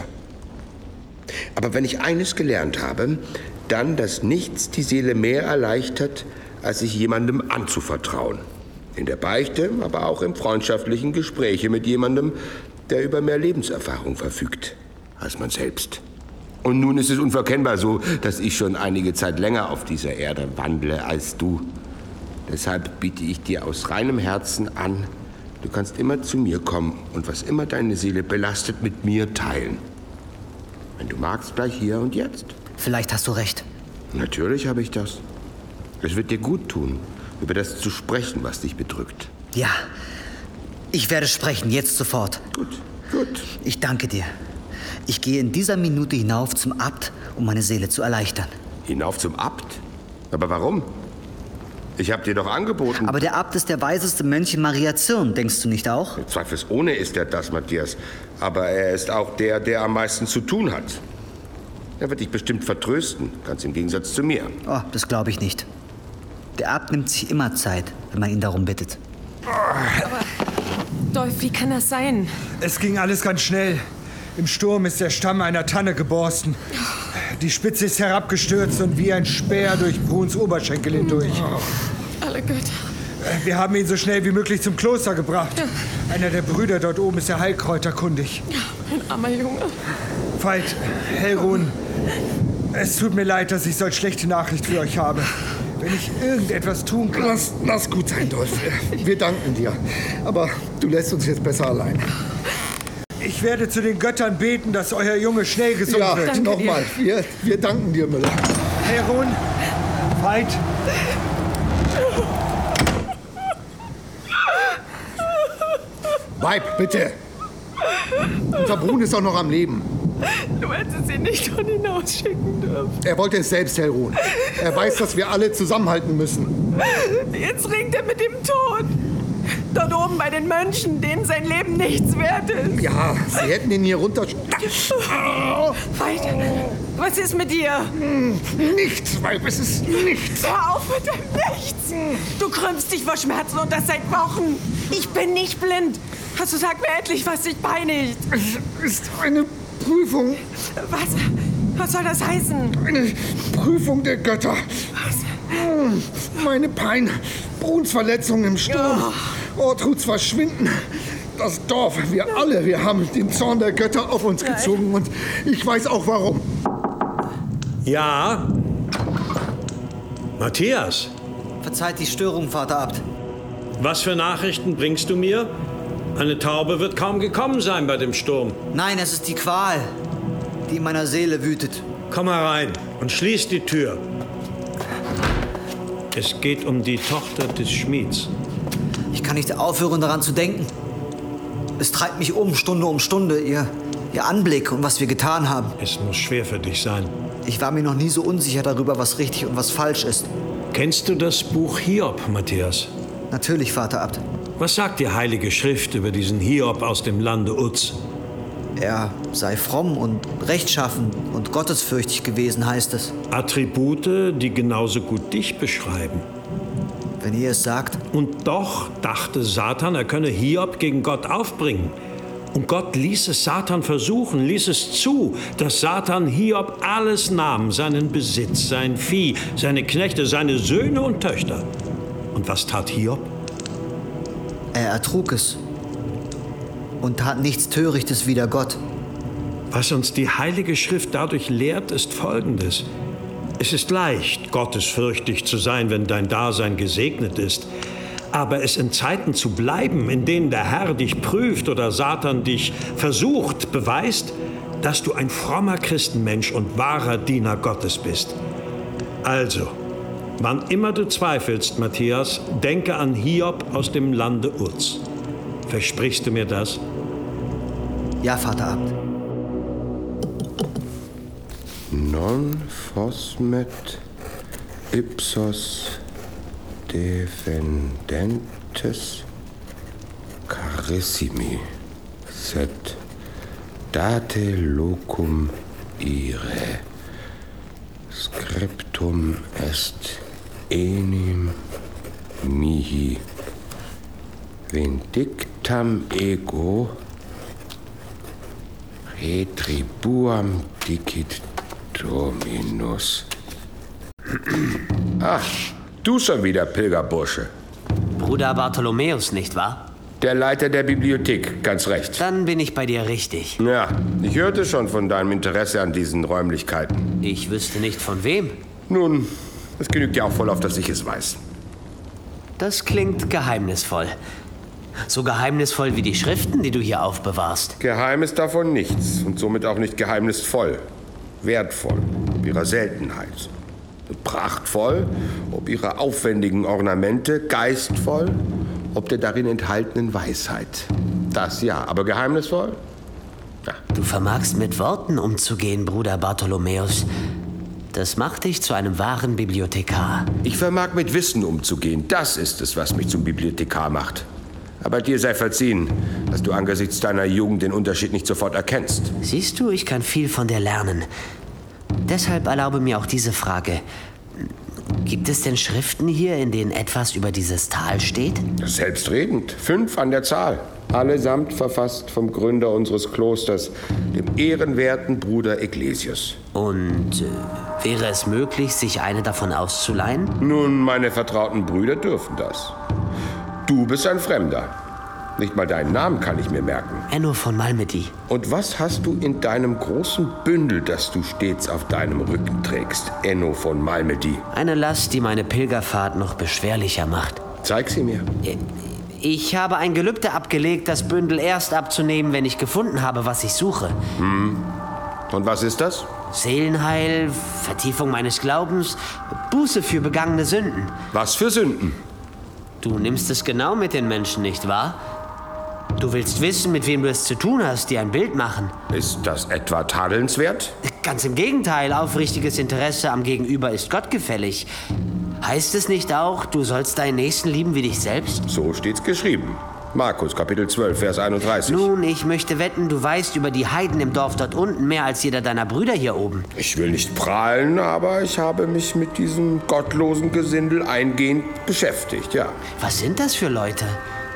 Speaker 6: Aber wenn ich eines gelernt habe, dann, dass nichts die Seele mehr erleichtert, als sich jemandem anzuvertrauen. In der Beichte, aber auch im freundschaftlichen Gespräche mit jemandem, der über mehr Lebenserfahrung verfügt als man selbst. Und nun ist es unverkennbar so, dass ich schon einige Zeit länger auf dieser Erde wandle als du. Deshalb biete ich dir aus reinem Herzen an, du kannst immer zu mir kommen und was immer deine Seele belastet, mit mir teilen. Wenn du magst, gleich hier und jetzt.
Speaker 9: Vielleicht hast du recht.
Speaker 6: Natürlich habe ich das. Es wird dir gut tun, über das zu sprechen, was dich bedrückt.
Speaker 9: Ja, ich werde sprechen, jetzt sofort.
Speaker 6: Gut, gut.
Speaker 9: Ich danke dir. Ich gehe in dieser Minute hinauf zum Abt, um meine Seele zu erleichtern.
Speaker 6: Hinauf zum Abt? Aber warum? Ich habe dir doch angeboten...
Speaker 9: Aber der Abt ist der weiseste Mönch in Maria Zirn, denkst du nicht auch?
Speaker 6: Zweifelsohne ist er das, Matthias. Aber er ist auch der, der am meisten zu tun hat. Er wird dich bestimmt vertrösten, ganz im Gegensatz zu mir.
Speaker 9: Oh, das glaube ich nicht. Der Abt nimmt sich immer Zeit, wenn man ihn darum bittet.
Speaker 10: Aber, Dolf, wie kann das sein?
Speaker 20: Es ging alles ganz schnell. Im Sturm ist der Stamm einer Tanne geborsten. Die Spitze ist herabgestürzt und wie ein Speer durch Bruns Oberschenkel hindurch.
Speaker 10: Alle Götter.
Speaker 20: Wir haben ihn so schnell wie möglich zum Kloster gebracht. Ja. Einer der Brüder dort oben ist ja heilkräuterkundig.
Speaker 10: Ja, ein armer Junge.
Speaker 20: Veit, Helrun, es tut mir leid, dass ich solch schlechte Nachricht für euch habe. Wenn ich irgendetwas tun kann...
Speaker 13: Lass, lass gut sein, Dolf. Wir danken dir. Aber du lässt uns jetzt besser allein.
Speaker 20: Ich werde zu den Göttern beten, dass euer Junge schnell gesund
Speaker 13: ja,
Speaker 20: wird.
Speaker 13: Ja, nochmal. Wir, wir danken dir, Müller.
Speaker 20: Helrun, Veit.
Speaker 13: Weib, bitte. Unser Brun ist doch noch am Leben.
Speaker 10: Du hättest ihn nicht von hinausschicken dürfen.
Speaker 13: Er wollte es selbst, Helrun. Er weiß, dass wir alle zusammenhalten müssen.
Speaker 10: Jetzt ringt er mit dem Tod. Dort oben bei den Mönchen, denen sein Leben nichts wert ist.
Speaker 13: Ja, sie hätten ihn hier runter...
Speaker 10: Veit, was ist mit dir?
Speaker 13: Nichts, Weib, es ist nichts.
Speaker 10: Hör auf mit dem Nichts. Du krümmst dich vor Schmerzen und das seit Wochen. Ich bin nicht blind. Also sag mir endlich, was dich peinigt.
Speaker 13: Es ist eine Prüfung.
Speaker 10: Was? Was soll das heißen?
Speaker 13: Eine Prüfung der Götter.
Speaker 10: Was?
Speaker 13: Meine Pein, Bruns Verletzung im Sturm, oh. Ortruds Verschwinden. Das Dorf, wir alle, wir haben den Zorn der Götter auf uns Nein. gezogen und ich weiß auch warum.
Speaker 8: Ja? Matthias?
Speaker 9: Verzeiht die Störung, Vater Abt.
Speaker 8: Was für Nachrichten bringst du mir? Eine Taube wird kaum gekommen sein bei dem Sturm.
Speaker 9: Nein, es ist die Qual, die in meiner Seele wütet.
Speaker 8: Komm herein und schließ die Tür. Es geht um die Tochter des Schmieds.
Speaker 9: Ich kann nicht aufhören, daran zu denken. Es treibt mich um, Stunde um Stunde, ihr, ihr Anblick und was wir getan haben.
Speaker 8: Es muss schwer für dich sein.
Speaker 9: Ich war mir noch nie so unsicher darüber, was richtig und was falsch ist.
Speaker 8: Kennst du das Buch Hiob, Matthias?
Speaker 9: Natürlich, Vater Abt.
Speaker 8: Was sagt die Heilige Schrift über diesen Hiob aus dem Lande Uz?
Speaker 9: Er sei fromm und rechtschaffen und gottesfürchtig gewesen, heißt es.
Speaker 8: Attribute, die genauso gut dich beschreiben.
Speaker 9: Wenn ihr es sagt.
Speaker 8: Und doch dachte Satan, er könne Hiob gegen Gott aufbringen. Und Gott ließ es Satan versuchen, ließ es zu, dass Satan Hiob alles nahm, seinen Besitz, sein Vieh, seine Knechte, seine Söhne und Töchter. Und was tat Hiob?
Speaker 9: Er ertrug es und tat nichts Törichtes wider Gott.
Speaker 8: Was uns die Heilige Schrift dadurch lehrt, ist Folgendes. Es ist leicht, gottesfürchtig zu sein, wenn dein Dasein gesegnet ist. Aber es in Zeiten zu bleiben, in denen der Herr dich prüft oder Satan dich versucht, beweist, dass du ein frommer Christenmensch und wahrer Diener Gottes bist. Also, wann immer du zweifelst, Matthias, denke an Hiob aus dem Lande Uz. Versprichst du mir das?
Speaker 9: Ja, Vater Abt.
Speaker 14: Non fosmet ipsos defendentes carissimi, sed date locum ire. Scriptum est enim mihi vindictam ego retribuam dicit Dominus. Ach, du schon wieder, Pilgerbursche.
Speaker 19: Bruder Bartholomäus, nicht wahr?
Speaker 14: Der Leiter der Bibliothek, ganz recht.
Speaker 19: Dann bin ich bei dir richtig.
Speaker 14: Ja, ich hörte schon von deinem Interesse an diesen Räumlichkeiten.
Speaker 19: Ich wüsste nicht von wem.
Speaker 14: Nun, es genügt ja auch voll auf, dass ich es weiß.
Speaker 19: Das klingt geheimnisvoll. So geheimnisvoll wie die Schriften, die du hier aufbewahrst.
Speaker 14: Geheim ist davon nichts und somit auch nicht geheimnisvoll. Wertvoll, ob ihrer Seltenheit. Prachtvoll, ob ihrer aufwendigen Ornamente. Geistvoll, ob der darin enthaltenen Weisheit. Das ja, aber geheimnisvoll? Ja.
Speaker 19: Du vermagst mit Worten umzugehen, Bruder Bartholomäus. Das macht dich zu einem wahren Bibliothekar.
Speaker 14: Ich vermag mit Wissen umzugehen. Das ist es, was mich zum Bibliothekar macht. Aber dir sei verziehen, dass du angesichts deiner Jugend den Unterschied nicht sofort erkennst.
Speaker 19: Siehst du, ich kann viel von dir lernen. Deshalb erlaube mir auch diese Frage. Gibt es denn Schriften hier, in denen etwas über dieses Tal steht?
Speaker 14: Selbstredend. Fünf an der Zahl. Allesamt verfasst vom Gründer unseres Klosters, dem ehrenwerten Bruder Ecclesius.
Speaker 19: Und äh, wäre es möglich, sich eine davon auszuleihen?
Speaker 14: Nun, meine vertrauten Brüder dürfen das. Du bist ein Fremder. Nicht mal deinen Namen kann ich mir merken.
Speaker 19: Enno von Malmedy.
Speaker 14: Und was hast du in deinem großen Bündel, das du stets auf deinem Rücken trägst, Enno von Malmedy?
Speaker 19: Eine Last, die meine Pilgerfahrt noch beschwerlicher macht.
Speaker 14: Zeig sie mir.
Speaker 19: Ich habe ein Gelübde abgelegt, das Bündel erst abzunehmen, wenn ich gefunden habe, was ich suche.
Speaker 14: Hm. Und was ist das?
Speaker 19: Seelenheil, Vertiefung meines Glaubens, Buße für begangene Sünden.
Speaker 14: Was für Sünden?
Speaker 19: Du nimmst es genau mit den Menschen, nicht wahr? Du willst wissen, mit wem du es zu tun hast, die ein Bild machen.
Speaker 14: Ist das etwa tadelnswert?
Speaker 19: Ganz im Gegenteil, aufrichtiges Interesse am Gegenüber ist gottgefällig. Heißt es nicht auch, du sollst deinen Nächsten lieben wie dich selbst?
Speaker 14: So steht's geschrieben. Markus, Kapitel zwölf, Vers einunddreißig.
Speaker 19: Nun, ich möchte wetten, du weißt über die Heiden im Dorf dort unten mehr als jeder deiner Brüder hier oben.
Speaker 14: Ich will nicht prahlen, aber ich habe mich mit diesem gottlosen Gesindel eingehend beschäftigt, ja.
Speaker 19: Was sind das für Leute?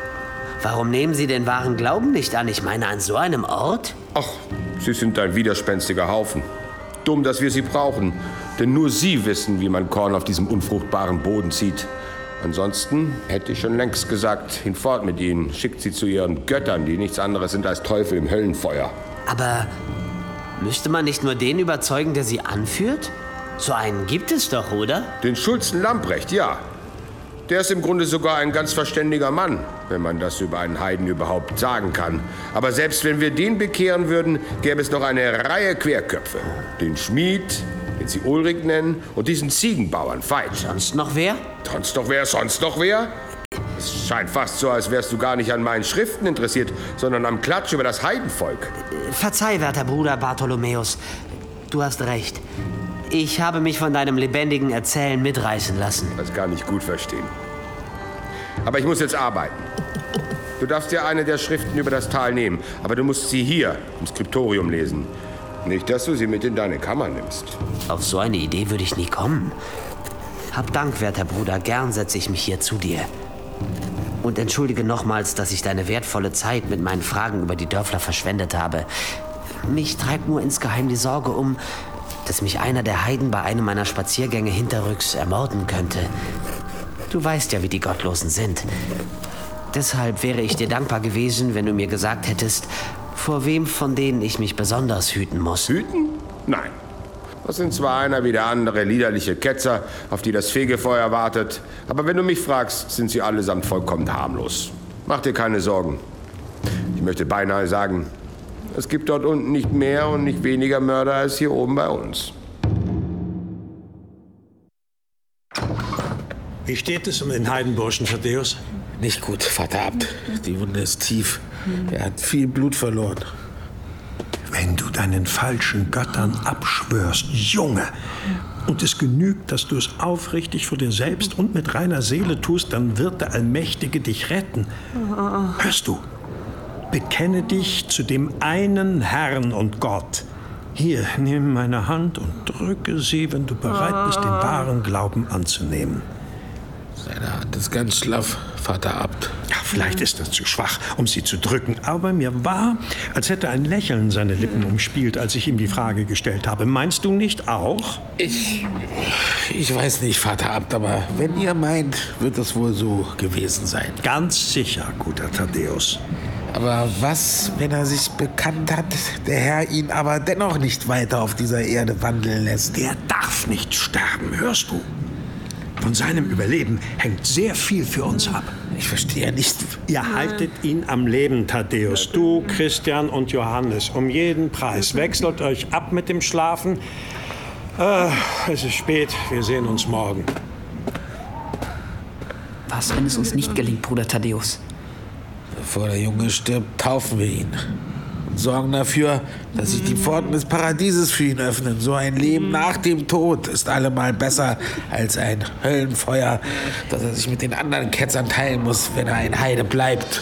Speaker 19: Warum nehmen sie den wahren Glauben nicht an? Ich meine, an so einem Ort?
Speaker 14: Ach, sie sind ein widerspenstiger Haufen. Dumm, dass wir sie brauchen. Denn nur sie wissen, wie man Korn auf diesem unfruchtbaren Boden zieht. Ansonsten hätte ich schon längst gesagt, hinfort mit ihnen. Schickt sie zu ihren Göttern, die nichts anderes sind als Teufel im Höllenfeuer.
Speaker 19: Aber müsste man nicht nur den überzeugen, der sie anführt? So einen gibt es doch, oder?
Speaker 14: Den Schulzen Lamprecht, ja. Der ist im Grunde sogar ein ganz verständiger Mann, wenn man das über einen Heiden überhaupt sagen kann. Aber selbst wenn wir den bekehren würden, gäbe es noch eine Reihe Querköpfe. Den Schmied, den sie Ulrich nennen, und diesen Ziegenbauern Veit.
Speaker 19: Sonst noch wer?
Speaker 14: Sonst noch wer, sonst noch wer? Es scheint fast so, als wärst du gar nicht an meinen Schriften interessiert, sondern am Klatsch über das Heidenvolk.
Speaker 19: Verzeih, werter Bruder Bartholomäus. Du hast recht. Ich habe mich von deinem lebendigen Erzählen mitreißen lassen.
Speaker 14: Das kann ich gut verstehen. Aber ich muss jetzt arbeiten. Du darfst dir eine der Schriften über das Tal nehmen, aber du musst sie hier im Skriptorium lesen. Nicht, dass du sie mit in deine Kammer nimmst.
Speaker 19: Auf so eine Idee würde ich nie kommen. Hab Dank, werter Bruder. Gern setze ich mich hier zu dir. Und entschuldige nochmals, dass ich deine wertvolle Zeit mit meinen Fragen über die Dörfler verschwendet habe. Mich treibt nur insgeheim die Sorge um, dass mich einer der Heiden bei einem meiner Spaziergänge hinterrücks ermorden könnte. Du weißt ja, wie die Gottlosen sind. Deshalb wäre ich dir dankbar gewesen, wenn du mir gesagt hättest, vor wem von denen ich mich besonders hüten muss.
Speaker 14: Hüten? Nein. Das sind zwar einer wie der andere liederliche Ketzer, auf die das Fegefeuer wartet, aber wenn du mich fragst, sind sie allesamt vollkommen harmlos. Mach dir keine Sorgen. Ich möchte beinahe sagen, es gibt dort unten nicht mehr und nicht weniger Mörder als hier oben bei uns.
Speaker 8: Wie steht es um den Heidenburschen, Thaddäus?
Speaker 17: Nicht gut, Vater Abt. Die Wunde ist tief. Er hat viel Blut verloren.
Speaker 8: Wenn du deinen falschen Göttern abschwörst, Junge, und es genügt, dass du es aufrichtig vor dir selbst und mit reiner Seele tust, dann wird der Allmächtige dich retten. Hörst du? Bekenne dich zu dem einen Herrn und Gott. Hier, nimm meine Hand und drücke sie, wenn du bereit bist, den wahren Glauben anzunehmen.
Speaker 17: Seine Hand ist ganz schlaff, Vater Abt.
Speaker 8: Ja, vielleicht ist er zu schwach, um sie zu drücken. Aber mir war, als hätte ein Lächeln seine Lippen umspielt, als ich ihm die Frage gestellt habe. Meinst du nicht auch?
Speaker 17: Ich... Ich weiß nicht, Vater Abt, aber wenn ihr meint, wird es wohl so gewesen sein.
Speaker 8: Ganz sicher, guter Thaddäus.
Speaker 17: Aber was, wenn er sich bekannt hat, der Herr ihn aber dennoch nicht weiter auf dieser Erde wandeln lässt?
Speaker 8: Der darf nicht sterben, hörst du? Von seinem Überleben hängt sehr viel für uns ab.
Speaker 17: Ich verstehe nicht.
Speaker 8: Ihr haltet ihn am Leben, Thaddäus. Du, Christian und Johannes, um jeden Preis. Wechselt euch ab mit dem Schlafen. Äh, es ist spät, wir sehen uns morgen.
Speaker 16: Was, wenn es uns nicht gelingt, Bruder Thaddäus?
Speaker 17: Bevor der Junge stirbt, taufen wir ihn. Und sorgen dafür, dass sich die Pforten des Paradieses für ihn öffnen. So ein Leben nach dem Tod ist allemal besser als ein Höllenfeuer, das er sich mit den anderen Ketzern teilen muss, wenn er ein Heide bleibt.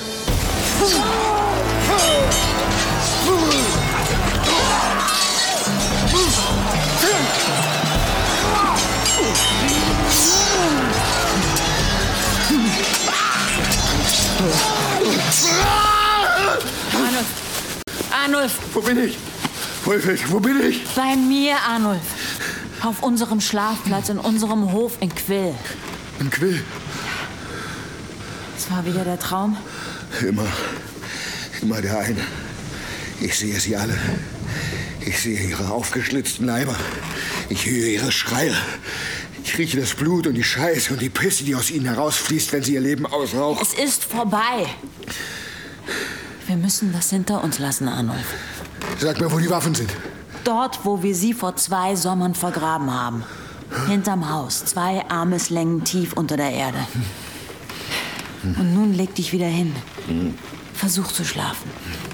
Speaker 7: Arnulf!
Speaker 13: Wo bin ich? Wolfhild, wo bin ich?
Speaker 7: Bei mir, Arnulf. Auf unserem Schlafplatz in unserem Hof in Quill.
Speaker 13: In Quill?
Speaker 7: Es war wieder der Traum?
Speaker 13: Immer, immer der eine. Ich sehe sie alle. Ich sehe ihre aufgeschlitzten Leiber. Ich höre ihre Schreie. Ich rieche das Blut und die Scheiße und die Pisse, die aus ihnen herausfließt, wenn sie ihr Leben ausrauchen.
Speaker 7: Es ist vorbei. Wir müssen das hinter uns lassen, Arnulf.
Speaker 13: Sag mir, wo die Waffen sind.
Speaker 7: Dort, wo wir sie vor zwei Sommern vergraben haben. Hinterm Haus, zwei Armeslängen tief unter der Erde. Und nun leg dich wieder hin. Versuch zu schlafen.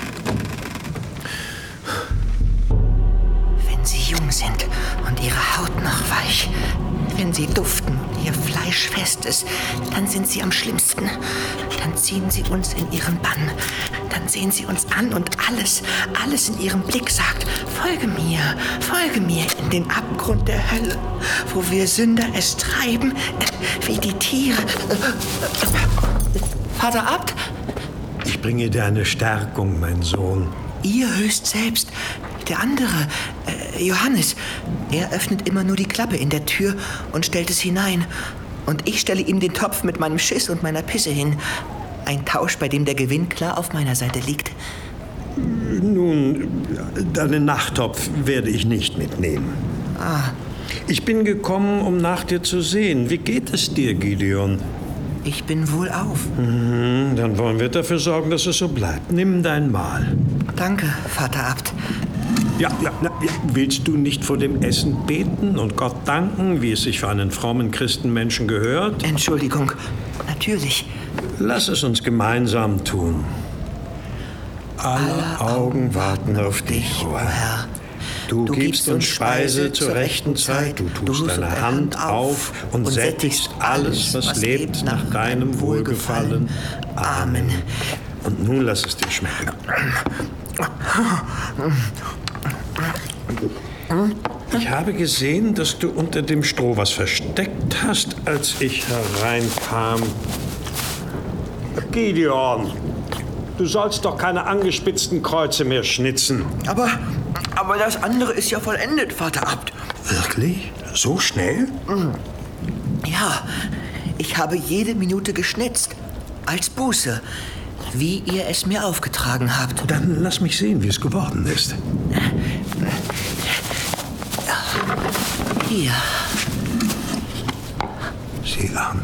Speaker 19: Wenn sie jung sind und ihre Haut noch weich, wenn sie duften und ihr Fleisch fest ist, dann sind sie am schlimmsten. Dann ziehen sie uns in ihren Bann. Dann sehen sie uns an und alles, alles in ihrem Blick sagt, folge mir, folge mir in den Abgrund der Hölle, wo wir Sünder es treiben, wie die Tiere. Vater Abt?
Speaker 8: Ich bringe dir eine Stärkung, mein Sohn.
Speaker 19: Ihr höchst selbst. Der andere, äh, Johannes, er öffnet immer nur die Klappe in der Tür und stellt es hinein. Und ich stelle ihm den Topf mit meinem Schiss und meiner Pisse hin. Ein Tausch, bei dem der Gewinn klar auf meiner Seite liegt.
Speaker 8: Nun, deinen Nachttopf werde ich nicht mitnehmen.
Speaker 19: Ah.
Speaker 8: Ich bin gekommen, um nach dir zu sehen. Wie geht es dir, Gideon?
Speaker 19: Ich bin wohlauf.
Speaker 8: Mhm, dann wollen wir dafür sorgen, dass es so bleibt. Nimm dein Mahl.
Speaker 19: Danke, Vater Abt.
Speaker 8: Ja, ja, ja, willst du nicht vor dem Essen beten und Gott danken, wie es sich für einen frommen Christenmenschen gehört?
Speaker 19: Entschuldigung, natürlich.
Speaker 8: Lass es uns gemeinsam tun. Alle Augen warten auf dich, o Herr. Du, du gibst uns Speise zur rechten Zeit, du tust deine Hand auf und sättigst alles, was lebt, nach deinem Wohlgefallen. Amen. Und nun lass es dir schmecken. Ich habe gesehen, dass du unter dem Stroh was versteckt hast, als ich hereinkam. Gideon, du sollst doch keine angespitzten Kreuze mehr schnitzen.
Speaker 19: Aber, aber das andere ist ja vollendet, Vater Abt.
Speaker 8: Wirklich? So schnell?
Speaker 19: Ja, ich habe jede Minute geschnitzt. Als Buße, wie ihr es mir aufgetragen habt.
Speaker 8: Dann lass mich sehen, wie es geworden ist.
Speaker 19: Hier.
Speaker 8: Sieh an.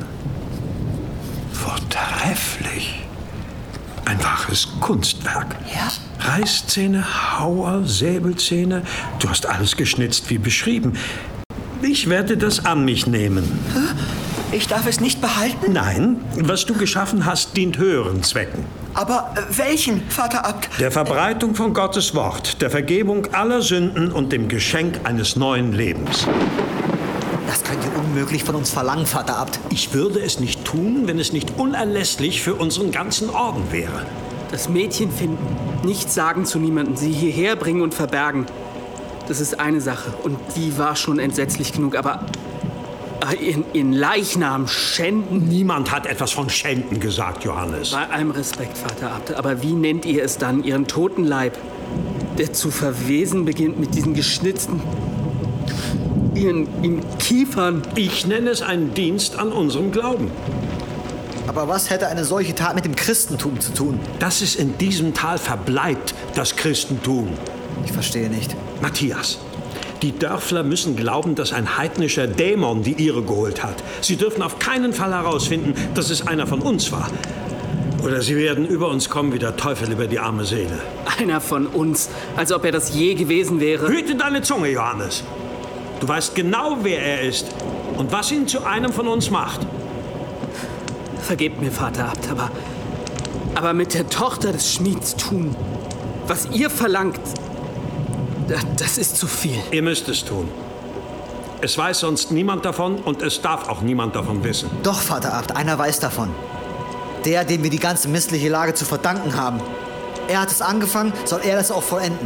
Speaker 8: Vortrefflich. Ein wahres Kunstwerk.
Speaker 19: Ja?
Speaker 8: Reißzähne, Hauer, Säbelzähne. Du hast alles geschnitzt wie beschrieben. Ich werde das an mich nehmen.
Speaker 19: Ich darf es nicht behalten?
Speaker 8: Nein, was du geschaffen hast, dient höheren Zwecken.
Speaker 19: Aber äh, welchen, Vater Abt?
Speaker 8: Der Verbreitung von Gottes Wort, der Vergebung aller Sünden und dem Geschenk eines neuen Lebens.
Speaker 9: Das könnt ihr unmöglich von uns verlangen, Vater Abt.
Speaker 8: Ich würde es nicht tun, wenn es nicht unerlässlich für unseren ganzen Orden wäre.
Speaker 3: Das Mädchen finden, nichts sagen zu niemandem, sie hierher bringen und verbergen. Das ist eine Sache und die war schon entsetzlich genug, aber in, in Leichnam schänden?
Speaker 8: Niemand hat etwas von Schänden gesagt, Johannes.
Speaker 3: Bei allem Respekt, Vater Abt, aber wie nennt ihr es dann, ihren toten Leib, der zu verwesen beginnt mit diesen geschnitzten, ihren, ihren Kiefern?
Speaker 8: Ich nenne es einen Dienst an unserem Glauben.
Speaker 9: Aber was hätte eine solche Tat mit dem Christentum zu tun?
Speaker 8: Dass es in diesem Tal verbleibt, das Christentum.
Speaker 9: Ich verstehe nicht.
Speaker 8: Matthias, die Dörfler müssen glauben, dass ein heidnischer Dämon die ihre geholt hat. Sie dürfen auf keinen Fall herausfinden, dass es einer von uns war. Oder sie werden über uns kommen wie der Teufel über die arme Seele.
Speaker 3: Einer von uns, als ob er das je gewesen wäre.
Speaker 8: Hüte deine Zunge, Johannes. Du weißt genau, wer er ist und was ihn zu einem von uns macht.
Speaker 3: Vergebt mir, Vater Abt, aber, aber mit der Tochter des Schmieds tun, was ihr verlangt, das ist zu viel.
Speaker 8: Ihr müsst es tun. Es weiß sonst niemand davon und es darf auch niemand davon wissen.
Speaker 9: Doch, Vater Abt, einer weiß davon. Der, dem wir die ganze missliche Lage zu verdanken haben. Er hat es angefangen, soll er das auch vollenden.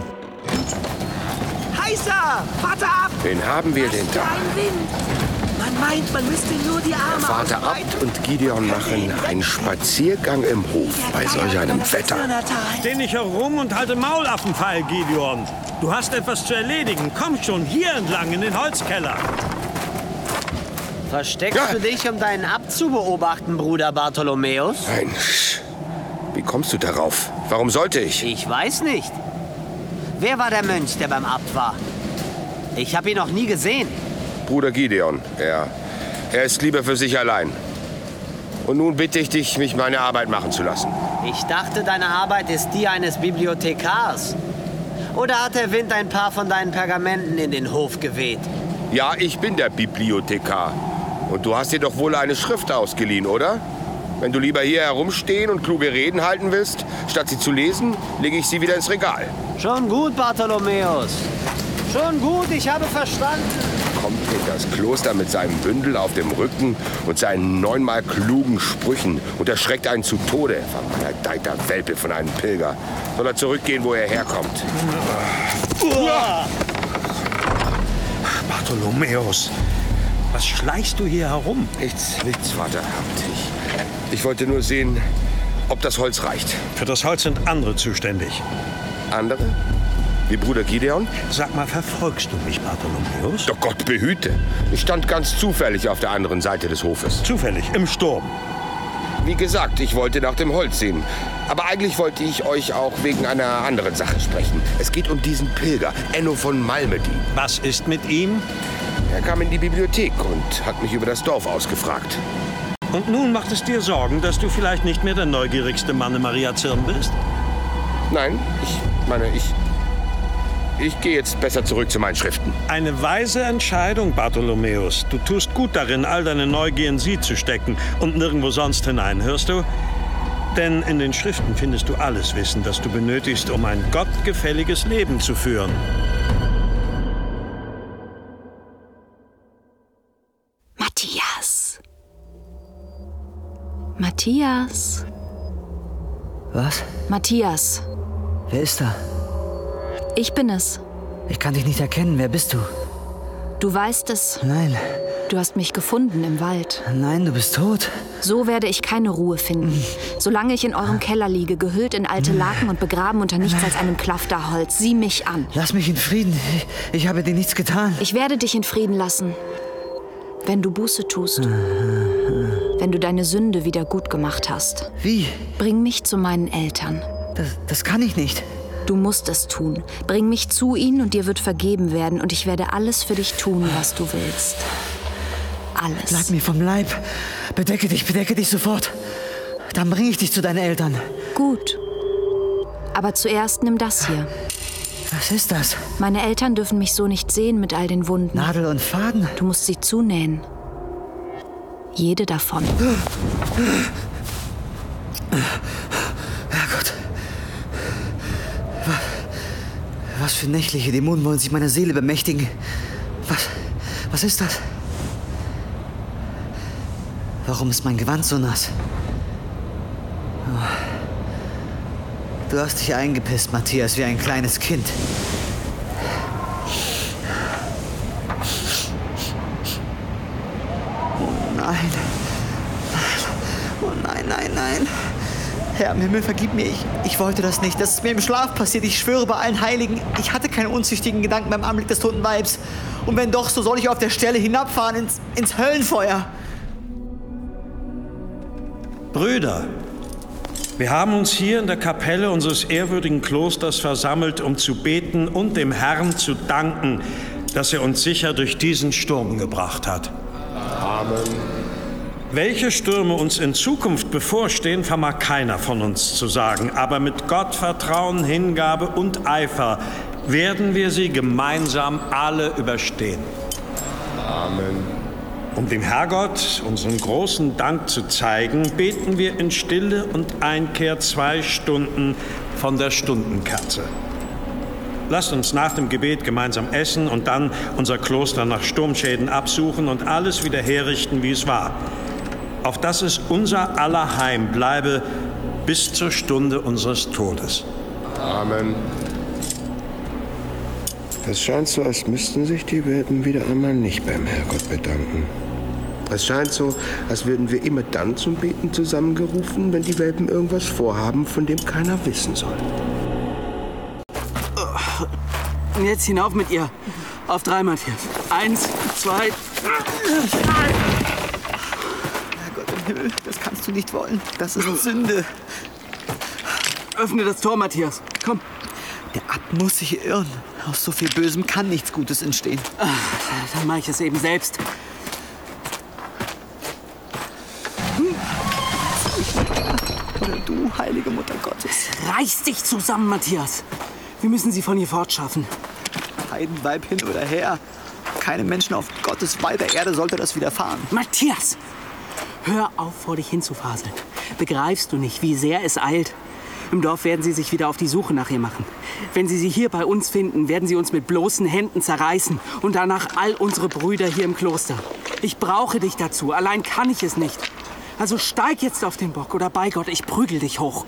Speaker 19: Heißer! Vater Abt!
Speaker 14: Wen haben wir denn da?
Speaker 19: Ein Wind! Man meint, man müsste nur die Arme
Speaker 14: Vater Abt und Gideon machen einen Spaziergang im Hof bei solch einem Wetter.
Speaker 8: Steh nicht herum und halte Maul, Affenpfeil, Gideon. Du hast etwas zu erledigen. Komm schon hier entlang in den Holzkeller.
Speaker 21: Versteckst ja. du dich, um deinen Abt zu beobachten, Bruder Bartholomäus?
Speaker 14: Nein. Wie kommst du darauf? Warum sollte ich?
Speaker 21: Ich weiß nicht. Wer war der Mönch, der beim Abt war? Ich habe ihn noch nie gesehen.
Speaker 14: Bruder Gideon, er, er ist lieber für sich allein. Und nun bitte ich dich, mich meine Arbeit machen zu lassen.
Speaker 21: Ich dachte, deine Arbeit ist die eines Bibliothekars. Oder hat der Wind ein paar von deinen Pergamenten in den Hof geweht?
Speaker 14: Ja, ich bin der Bibliothekar. Und du hast dir doch wohl eine Schrift ausgeliehen, oder? Wenn du lieber hier herumstehen und kluge Reden halten willst, statt sie zu lesen, lege ich sie wieder ins Regal.
Speaker 21: Schon gut, Bartholomäus. Schon gut, ich habe verstanden.
Speaker 14: Kommt in das Kloster mit seinem Bündel auf dem Rücken und seinen neunmal klugen Sprüchen und erschreckt einen zu Tode. Vermaledeiter Welpe von einem Pilger. Soll er zurückgehen, wo er herkommt?
Speaker 8: Uah! Bartholomäus, was schleichst du hier herum?
Speaker 14: Nichts, nichts, Vater Abt. Ich, ich wollte nur sehen, ob das Holz reicht.
Speaker 8: Für das Holz sind andere zuständig.
Speaker 14: Andere? Wie Bruder Gideon?
Speaker 8: Sag mal, verfolgst du mich, Bartholomäus?
Speaker 14: Doch Gott behüte. Ich stand ganz zufällig auf der anderen Seite des Hofes.
Speaker 8: Zufällig, im Sturm.
Speaker 14: Wie gesagt, ich wollte nach dem Holz sehen. Aber eigentlich wollte ich euch auch wegen einer anderen Sache sprechen. Es geht um diesen Pilger, Enno von Malmedy.
Speaker 8: Was ist mit ihm?
Speaker 14: Er kam in die Bibliothek und hat mich über das Dorf ausgefragt.
Speaker 8: Und nun macht es dir Sorgen, dass du vielleicht nicht mehr der neugierigste Mann in Maria Zirn bist?
Speaker 14: Nein, ich meine, ich... Ich gehe jetzt besser zurück zu meinen Schriften.
Speaker 8: Eine weise Entscheidung, Bartholomäus. Du tust gut darin, all deine Neugier in sie zu stecken und nirgendwo sonst hinein, hörst du? Denn in den Schriften findest du alles Wissen, das du benötigst, um ein gottgefälliges Leben zu führen.
Speaker 10: Matthias. Matthias.
Speaker 9: Was?
Speaker 10: Matthias.
Speaker 9: Wer ist da?
Speaker 10: Ich bin es.
Speaker 9: Ich kann dich nicht erkennen. Wer bist du?
Speaker 10: Du weißt es.
Speaker 9: Nein.
Speaker 10: Du hast mich gefunden im Wald.
Speaker 9: Nein, du bist tot.
Speaker 10: So werde ich keine Ruhe finden. Solange ich in eurem Keller liege, gehüllt in alte Laken und begraben unter nichts als einem Klafterholz. Sieh mich an.
Speaker 9: Lass mich in Frieden. Ich, ich habe dir nichts getan.
Speaker 10: Ich werde dich in Frieden lassen, wenn du Buße tust. Wenn du deine Sünde wieder gut gemacht hast.
Speaker 9: Wie?
Speaker 10: Bring mich zu meinen Eltern.
Speaker 9: Das, das kann ich nicht.
Speaker 10: Du musst es tun. Bring mich zu ihnen und dir wird vergeben werden. Und ich werde alles für dich tun, was du willst. Alles.
Speaker 9: Bleib mir vom Leib. Bedecke dich, bedecke dich sofort. Dann bringe ich dich zu deinen Eltern.
Speaker 10: Gut. Aber zuerst nimm das hier.
Speaker 9: Was ist das?
Speaker 10: Meine Eltern dürfen mich so nicht sehen mit all den Wunden.
Speaker 9: Nadel und Faden?
Speaker 10: Du musst sie zunähen. Jede davon.
Speaker 9: Herrgott. Was für nächtliche Dämonen wollen sich meiner Seele bemächtigen? Was, was ist das? Warum ist mein Gewand so nass? Oh. Du hast dich eingepisst, Matthias, wie ein kleines Kind. Oh nein. Oh nein, nein, nein. Herr im Himmel, vergib mir, ich, ich wollte das nicht. Das ist mir im Schlaf passiert. Ich schwöre bei allen Heiligen, ich hatte keine unzüchtigen Gedanken beim Anblick des toten Weibs. Und wenn doch, so soll ich auf der Stelle hinabfahren ins, ins Höllenfeuer.
Speaker 8: Brüder, wir haben uns hier in der Kapelle unseres ehrwürdigen Klosters versammelt, um zu beten und dem Herrn zu danken, dass er uns sicher durch diesen Sturm gebracht hat.
Speaker 14: Amen.
Speaker 8: Welche Stürme uns in Zukunft bevorstehen, vermag keiner von uns zu sagen. Aber mit Gottvertrauen, Hingabe und Eifer werden wir sie gemeinsam alle überstehen.
Speaker 14: Amen.
Speaker 8: Um dem Herrgott unseren großen Dank zu zeigen, beten wir in Stille und Einkehr zwei Stunden von der Stundenkerze. Lasst uns nach dem Gebet gemeinsam essen und dann unser Kloster nach Sturmschäden absuchen und alles wieder herrichten, wie es war. Auf dass es unser aller Heim bleibe bis zur Stunde unseres Todes.
Speaker 14: Amen. Es scheint so, als müssten sich die Welpen wieder einmal nicht beim Herrgott bedanken. Es scheint so, als würden wir immer dann zum Beten zusammengerufen, wenn die Welpen irgendwas vorhaben, von dem keiner wissen soll.
Speaker 3: Und jetzt hinauf mit ihr. Auf drei, Matthias. Eins, zwei, drei.
Speaker 9: Herrgott im Himmel, das kannst du nicht wollen. Das ist Sünde.
Speaker 3: Öffne das Tor, Matthias. Komm.
Speaker 9: Der Abt muss sich irren. Aus so viel Bösem kann nichts Gutes entstehen.
Speaker 3: Ach, dann mache ich es eben selbst.
Speaker 9: Oder du, heilige Mutter Gottes.
Speaker 3: Reiß dich zusammen, Matthias. Wir müssen sie von hier fortschaffen.
Speaker 9: Heidenweib hin oder her. Keinem Menschen auf Gottes weiter Erde sollte das widerfahren.
Speaker 3: Matthias! Hör auf, vor dich hinzufaseln. Begreifst du nicht, wie sehr es eilt? Im Dorf werden sie sich wieder auf die Suche nach ihr machen. Wenn sie sie hier bei uns finden, werden sie uns mit bloßen Händen zerreißen. Und danach all unsere Brüder hier im Kloster. Ich brauche dich dazu. Allein kann ich es nicht. Also steig jetzt auf den Bock oder bei Gott, ich prügel dich hoch.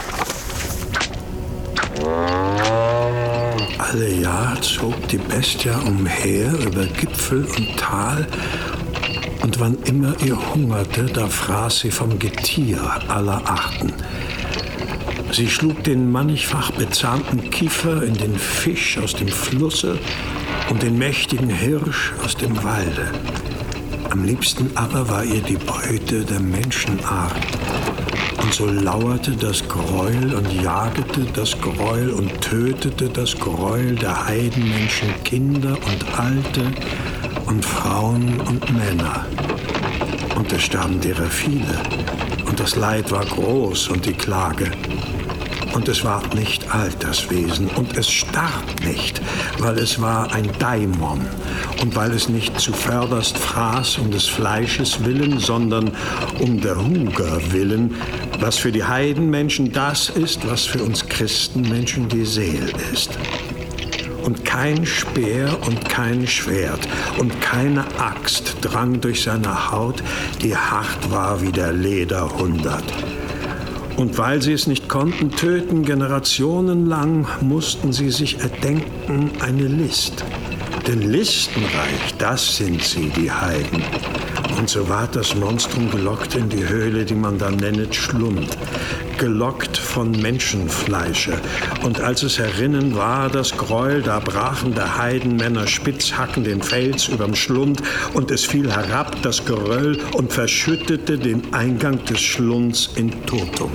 Speaker 1: Alle Jahr zog die Bestia umher über Gipfel und Tal. Und wann immer ihr hungerte, da fraß sie vom Getier aller Arten. Sie schlug den mannigfach bezahnten Kiefer in den Fisch aus dem Flusse und den mächtigen Hirsch aus dem Walde. Am liebsten aber war ihr die Beute der Menschenart. Und so lauerte das Gräuel und jagete das Gräuel und tötete das Gräuel der Heidenmenschen Kinder und Alte und Frauen und Männer. und es starben derer viele. Und das Leid war groß und die Klage. Und es ward nicht alt, das Wesen, und es starb nicht, weil es war ein Daimon und weil es nicht zuvörderst fraß um des Fleisches willen, sondern um der Hunger willen, was für die Heidenmenschen das ist, was für uns Christenmenschen die Seel ist. Und kein Speer und kein Schwert und keine Axt drang durch seine Haut, die hart war wie der Lederhundert. Und weil sie es nicht konnten töten, generationenlang, mussten sie sich erdenken eine List. Denn listenreich, das sind sie, die Heiden. Und so ward das Monstrum gelockt in die Höhle, die man da nennet Schlund. Gelockt von Menschenfleische. Und als es herinnen war, das Gräuel, da brachen der Heidenmänner Spitzhacken den Fels überm Schlund, und es fiel herab, das Geröll, und verschüttete den Eingang des Schlunds in Totum,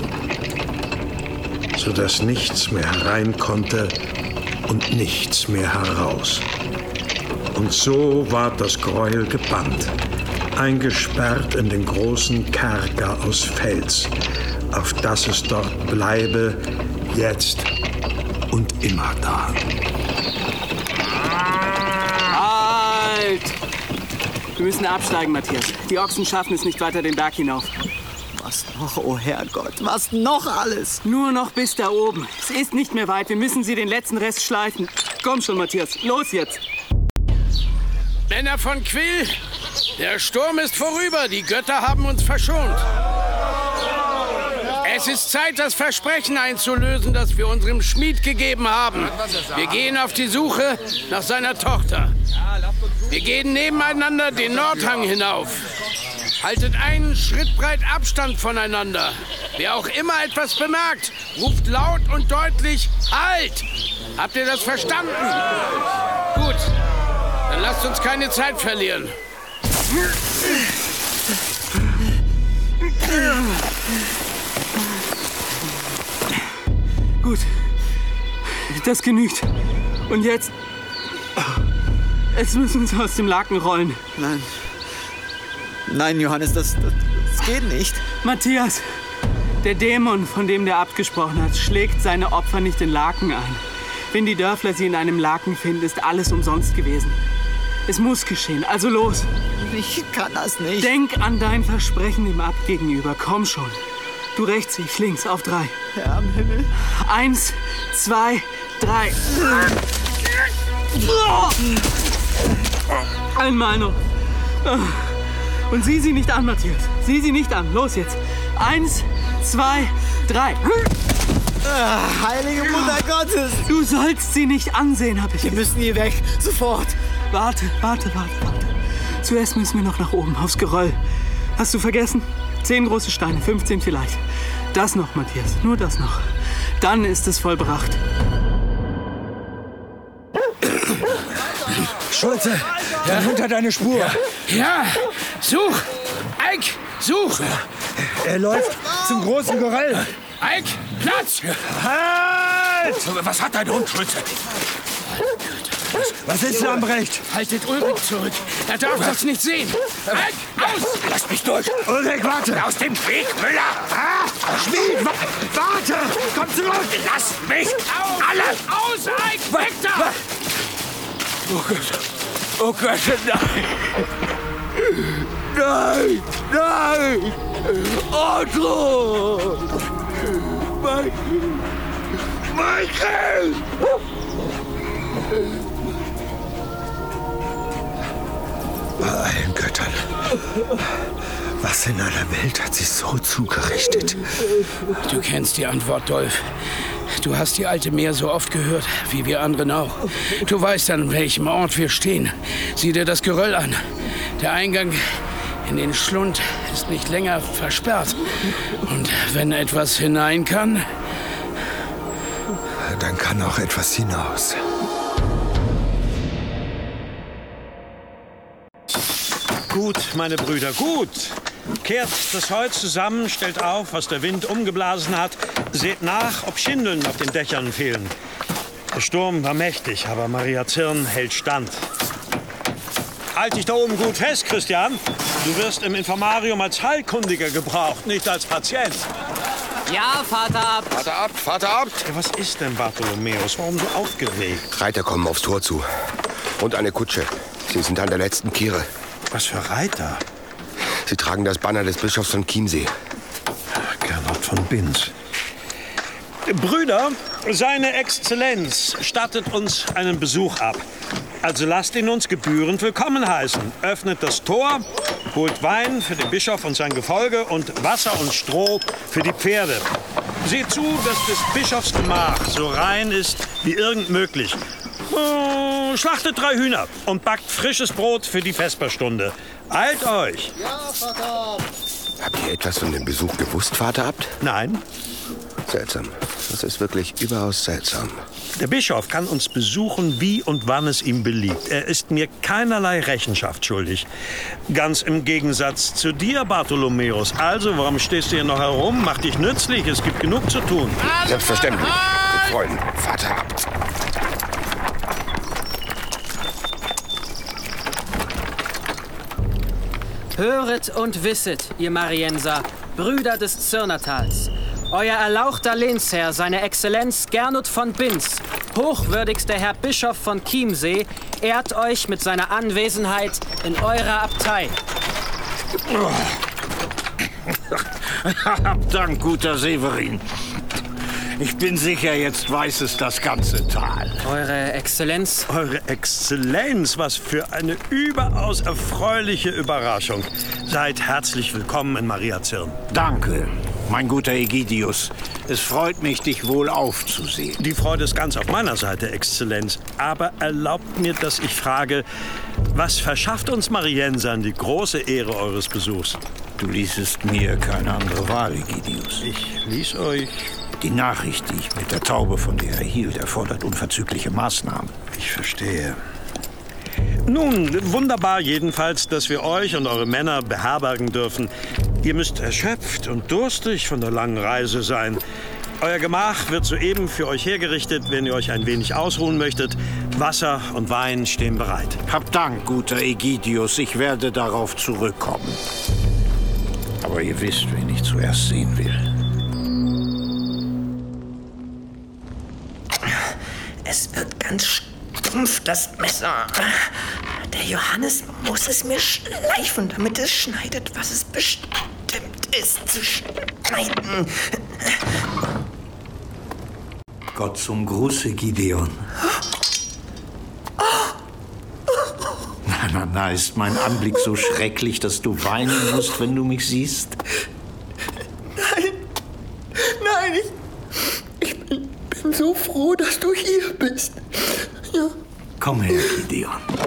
Speaker 1: so dass nichts mehr herein konnte und nichts mehr heraus. Und so ward das Gräuel gebannt, eingesperrt in den großen Kerker aus Fels, auf dass es dort bleibe, jetzt und immer da.
Speaker 3: Halt! Wir müssen absteigen, Matthias. Die Ochsen schaffen es nicht weiter den Berg hinauf.
Speaker 9: Was noch, oh Herrgott, was noch alles?
Speaker 3: Nur noch bis da oben. Es ist nicht mehr weit. Wir müssen sie den letzten Rest schleifen. Komm schon, Matthias. Los jetzt.
Speaker 18: Männer von Quill, der Sturm ist vorüber. Die Götter haben uns verschont. Es ist Zeit, das Versprechen einzulösen, das wir unserem Schmied gegeben haben. Wir gehen auf die Suche nach seiner Tochter. Wir gehen nebeneinander den Nordhang hinauf. Haltet einen Schritt breit Abstand voneinander. Wer auch immer etwas bemerkt, ruft laut und deutlich Halt! Habt ihr das verstanden? Gut, dann lasst uns keine Zeit verlieren.
Speaker 3: Gut, das genügt. Und jetzt... Jetzt müssen wir uns aus dem Laken rollen.
Speaker 9: Nein. Nein, Johannes, das, das, das geht nicht.
Speaker 3: Matthias, der Dämon, von dem der Abt gesprochen hat, schlägt seine Opfer nicht in Laken ein. Wenn die Dörfler sie in einem Laken finden, ist alles umsonst gewesen. Es muss geschehen, also los.
Speaker 9: Ich kann das nicht.
Speaker 3: Denk an dein Versprechen dem Abt gegenüber. Komm schon. Du rechts, ich links, auf drei.
Speaker 9: Herr am Himmel.
Speaker 3: Eins, zwei, drei. Einmal noch. Und sieh sie nicht an, Matthias. Sieh sie nicht an. Los jetzt. Eins, zwei, drei.
Speaker 9: Ach, heilige Mutter Gottes.
Speaker 3: Du sollst sie nicht ansehen, hab ich.
Speaker 9: Wir müssen hier weg. Sofort.
Speaker 3: Warte, warte, warte, warte. Zuerst müssen wir noch nach oben, aufs Geröll. Hast du vergessen? Zehn große Steine, fünfzehn vielleicht. Das noch, Matthias. Nur das noch. Dann ist es vollbracht.
Speaker 20: Schulze, ja? Runter deine Spur.
Speaker 18: Ja, ja. Such! Eik, such!
Speaker 20: Er läuft zum großen Geröll.
Speaker 18: Eik, Platz!
Speaker 20: Halt!
Speaker 2: Was hat dein Hund, Schulze?
Speaker 20: Was ist, Lambrecht?
Speaker 18: Haltet Ulrich zurück. Er darf das nicht sehen. Eik, aus!
Speaker 2: Lasst mich durch!
Speaker 20: Ulrich, warte!
Speaker 2: Aus dem Weg, Müller!
Speaker 20: Ah, Schmied, wa warte! Komm zurück!
Speaker 2: Lasst mich!
Speaker 18: Aus!
Speaker 2: Alle!
Speaker 18: Aus, Eik! Weg da!
Speaker 2: Oh Gott! Oh Gott, nein! Nein! Nein! Otto! Michael! Michael!
Speaker 1: Bei allen Göttern. Was in aller Welt hat sich so zugerichtet?
Speaker 18: Du kennst die Antwort, Dolph. Du hast die alte Meer so oft gehört, wie wir anderen auch. Du weißt, an welchem Ort wir stehen. Sieh dir das Geröll an. Der Eingang in den Schlund ist nicht länger versperrt. Und wenn etwas hinein kann...
Speaker 1: Dann kann auch etwas hinaus.
Speaker 8: Gut, meine Brüder, gut. Kehrt das Holz zusammen, stellt auf, was der Wind umgeblasen hat. Seht nach, ob Schindeln auf den Dächern fehlen. Der Sturm war mächtig, aber Maria Zirn hält stand. Halt dich da oben gut fest, Christian. Du wirst im Informarium als Heilkundiger gebraucht, nicht als Patient.
Speaker 16: Ja, Vater Abt.
Speaker 14: Vater Abt, Vater Abt.
Speaker 8: Ja, was ist denn, Bartholomäus? Warum so aufgeregt?
Speaker 14: Reiter kommen aufs Tor zu. Und eine Kutsche. Sie sind an der letzten Kehre.
Speaker 8: Was für Reiter?
Speaker 14: Sie tragen das Banner des Bischofs von Chiemsee.
Speaker 8: Gernot von Binz. Brüder, seine Exzellenz stattet uns einen Besuch ab. Also lasst ihn uns gebührend willkommen heißen. Öffnet das Tor, holt Wein für den Bischof und sein Gefolge und Wasser und Stroh für die Pferde. Seht zu, dass des Bischofs Gemach so rein ist wie irgend möglich. Oh, schlachtet drei Hühner und backt frisches Brot für die Vesperstunde. Eilt euch!
Speaker 13: Ja, Vater.
Speaker 14: Habt ihr etwas von dem Besuch gewusst, Vater Abt?
Speaker 8: Nein.
Speaker 14: Seltsam. Das ist wirklich überaus seltsam.
Speaker 8: Der Bischof kann uns besuchen, wie und wann es ihm beliebt. Er ist mir keinerlei Rechenschaft schuldig. Ganz im Gegensatz zu dir, Bartholomäus. Also, warum stehst du hier noch herum? Mach dich nützlich, es gibt genug zu tun.
Speaker 14: Selbstverständlich. Mit Freuden, Vater Abt.
Speaker 3: Höret und wisset, ihr Marienser, Brüder des Zirnertals. Euer erlauchter Lehnsherr, seine Exzellenz Gernot von Binz, hochwürdigster Herr Bischof von Chiemsee, ehrt euch mit seiner Anwesenheit in eurer Abtei.
Speaker 2: Hab Dank, guter Severin. Ich bin sicher, jetzt weiß es das ganze Tal.
Speaker 3: Eure Exzellenz?
Speaker 8: Eure Exzellenz, was für eine überaus erfreuliche Überraschung. Seid herzlich willkommen in Mariazirn.
Speaker 2: Danke, mein guter Egidius. Es freut mich, dich wohl aufzusehen.
Speaker 8: Die Freude ist ganz auf meiner Seite, Exzellenz. Aber erlaubt mir, dass ich frage, was verschafft uns Mariensern die große Ehre eures Besuchs?
Speaker 2: Du ließest mir keine andere Wahl, Egidius.
Speaker 8: Ich ließ euch...
Speaker 2: Die Nachricht, die ich mit der Taube von dir erhielt, erfordert unverzügliche Maßnahmen.
Speaker 8: Ich verstehe. Nun, wunderbar jedenfalls, dass wir euch und eure Männer beherbergen dürfen. Ihr müsst erschöpft und durstig von der langen Reise sein. Euer Gemach wird soeben für euch hergerichtet, wenn ihr euch ein wenig ausruhen möchtet. Wasser und Wein stehen bereit.
Speaker 2: Hab Dank, guter Egidius. Ich werde darauf zurückkommen. Aber ihr wisst, wen ich zuerst sehen will.
Speaker 19: Es wird ganz stumpf, das Messer. Der Johannes muss es mir schleifen, damit es schneidet, was es bestimmt ist zu schneiden.
Speaker 4: Gott zum Gruße, Gideon. Na, na, na, ist mein Anblick so schrecklich, dass du weinen musst, wenn du mich siehst?
Speaker 19: Nein, nein, ich, ich bin, bin so froh, dass du hier bist. Ja.
Speaker 4: Komm her, Gideon.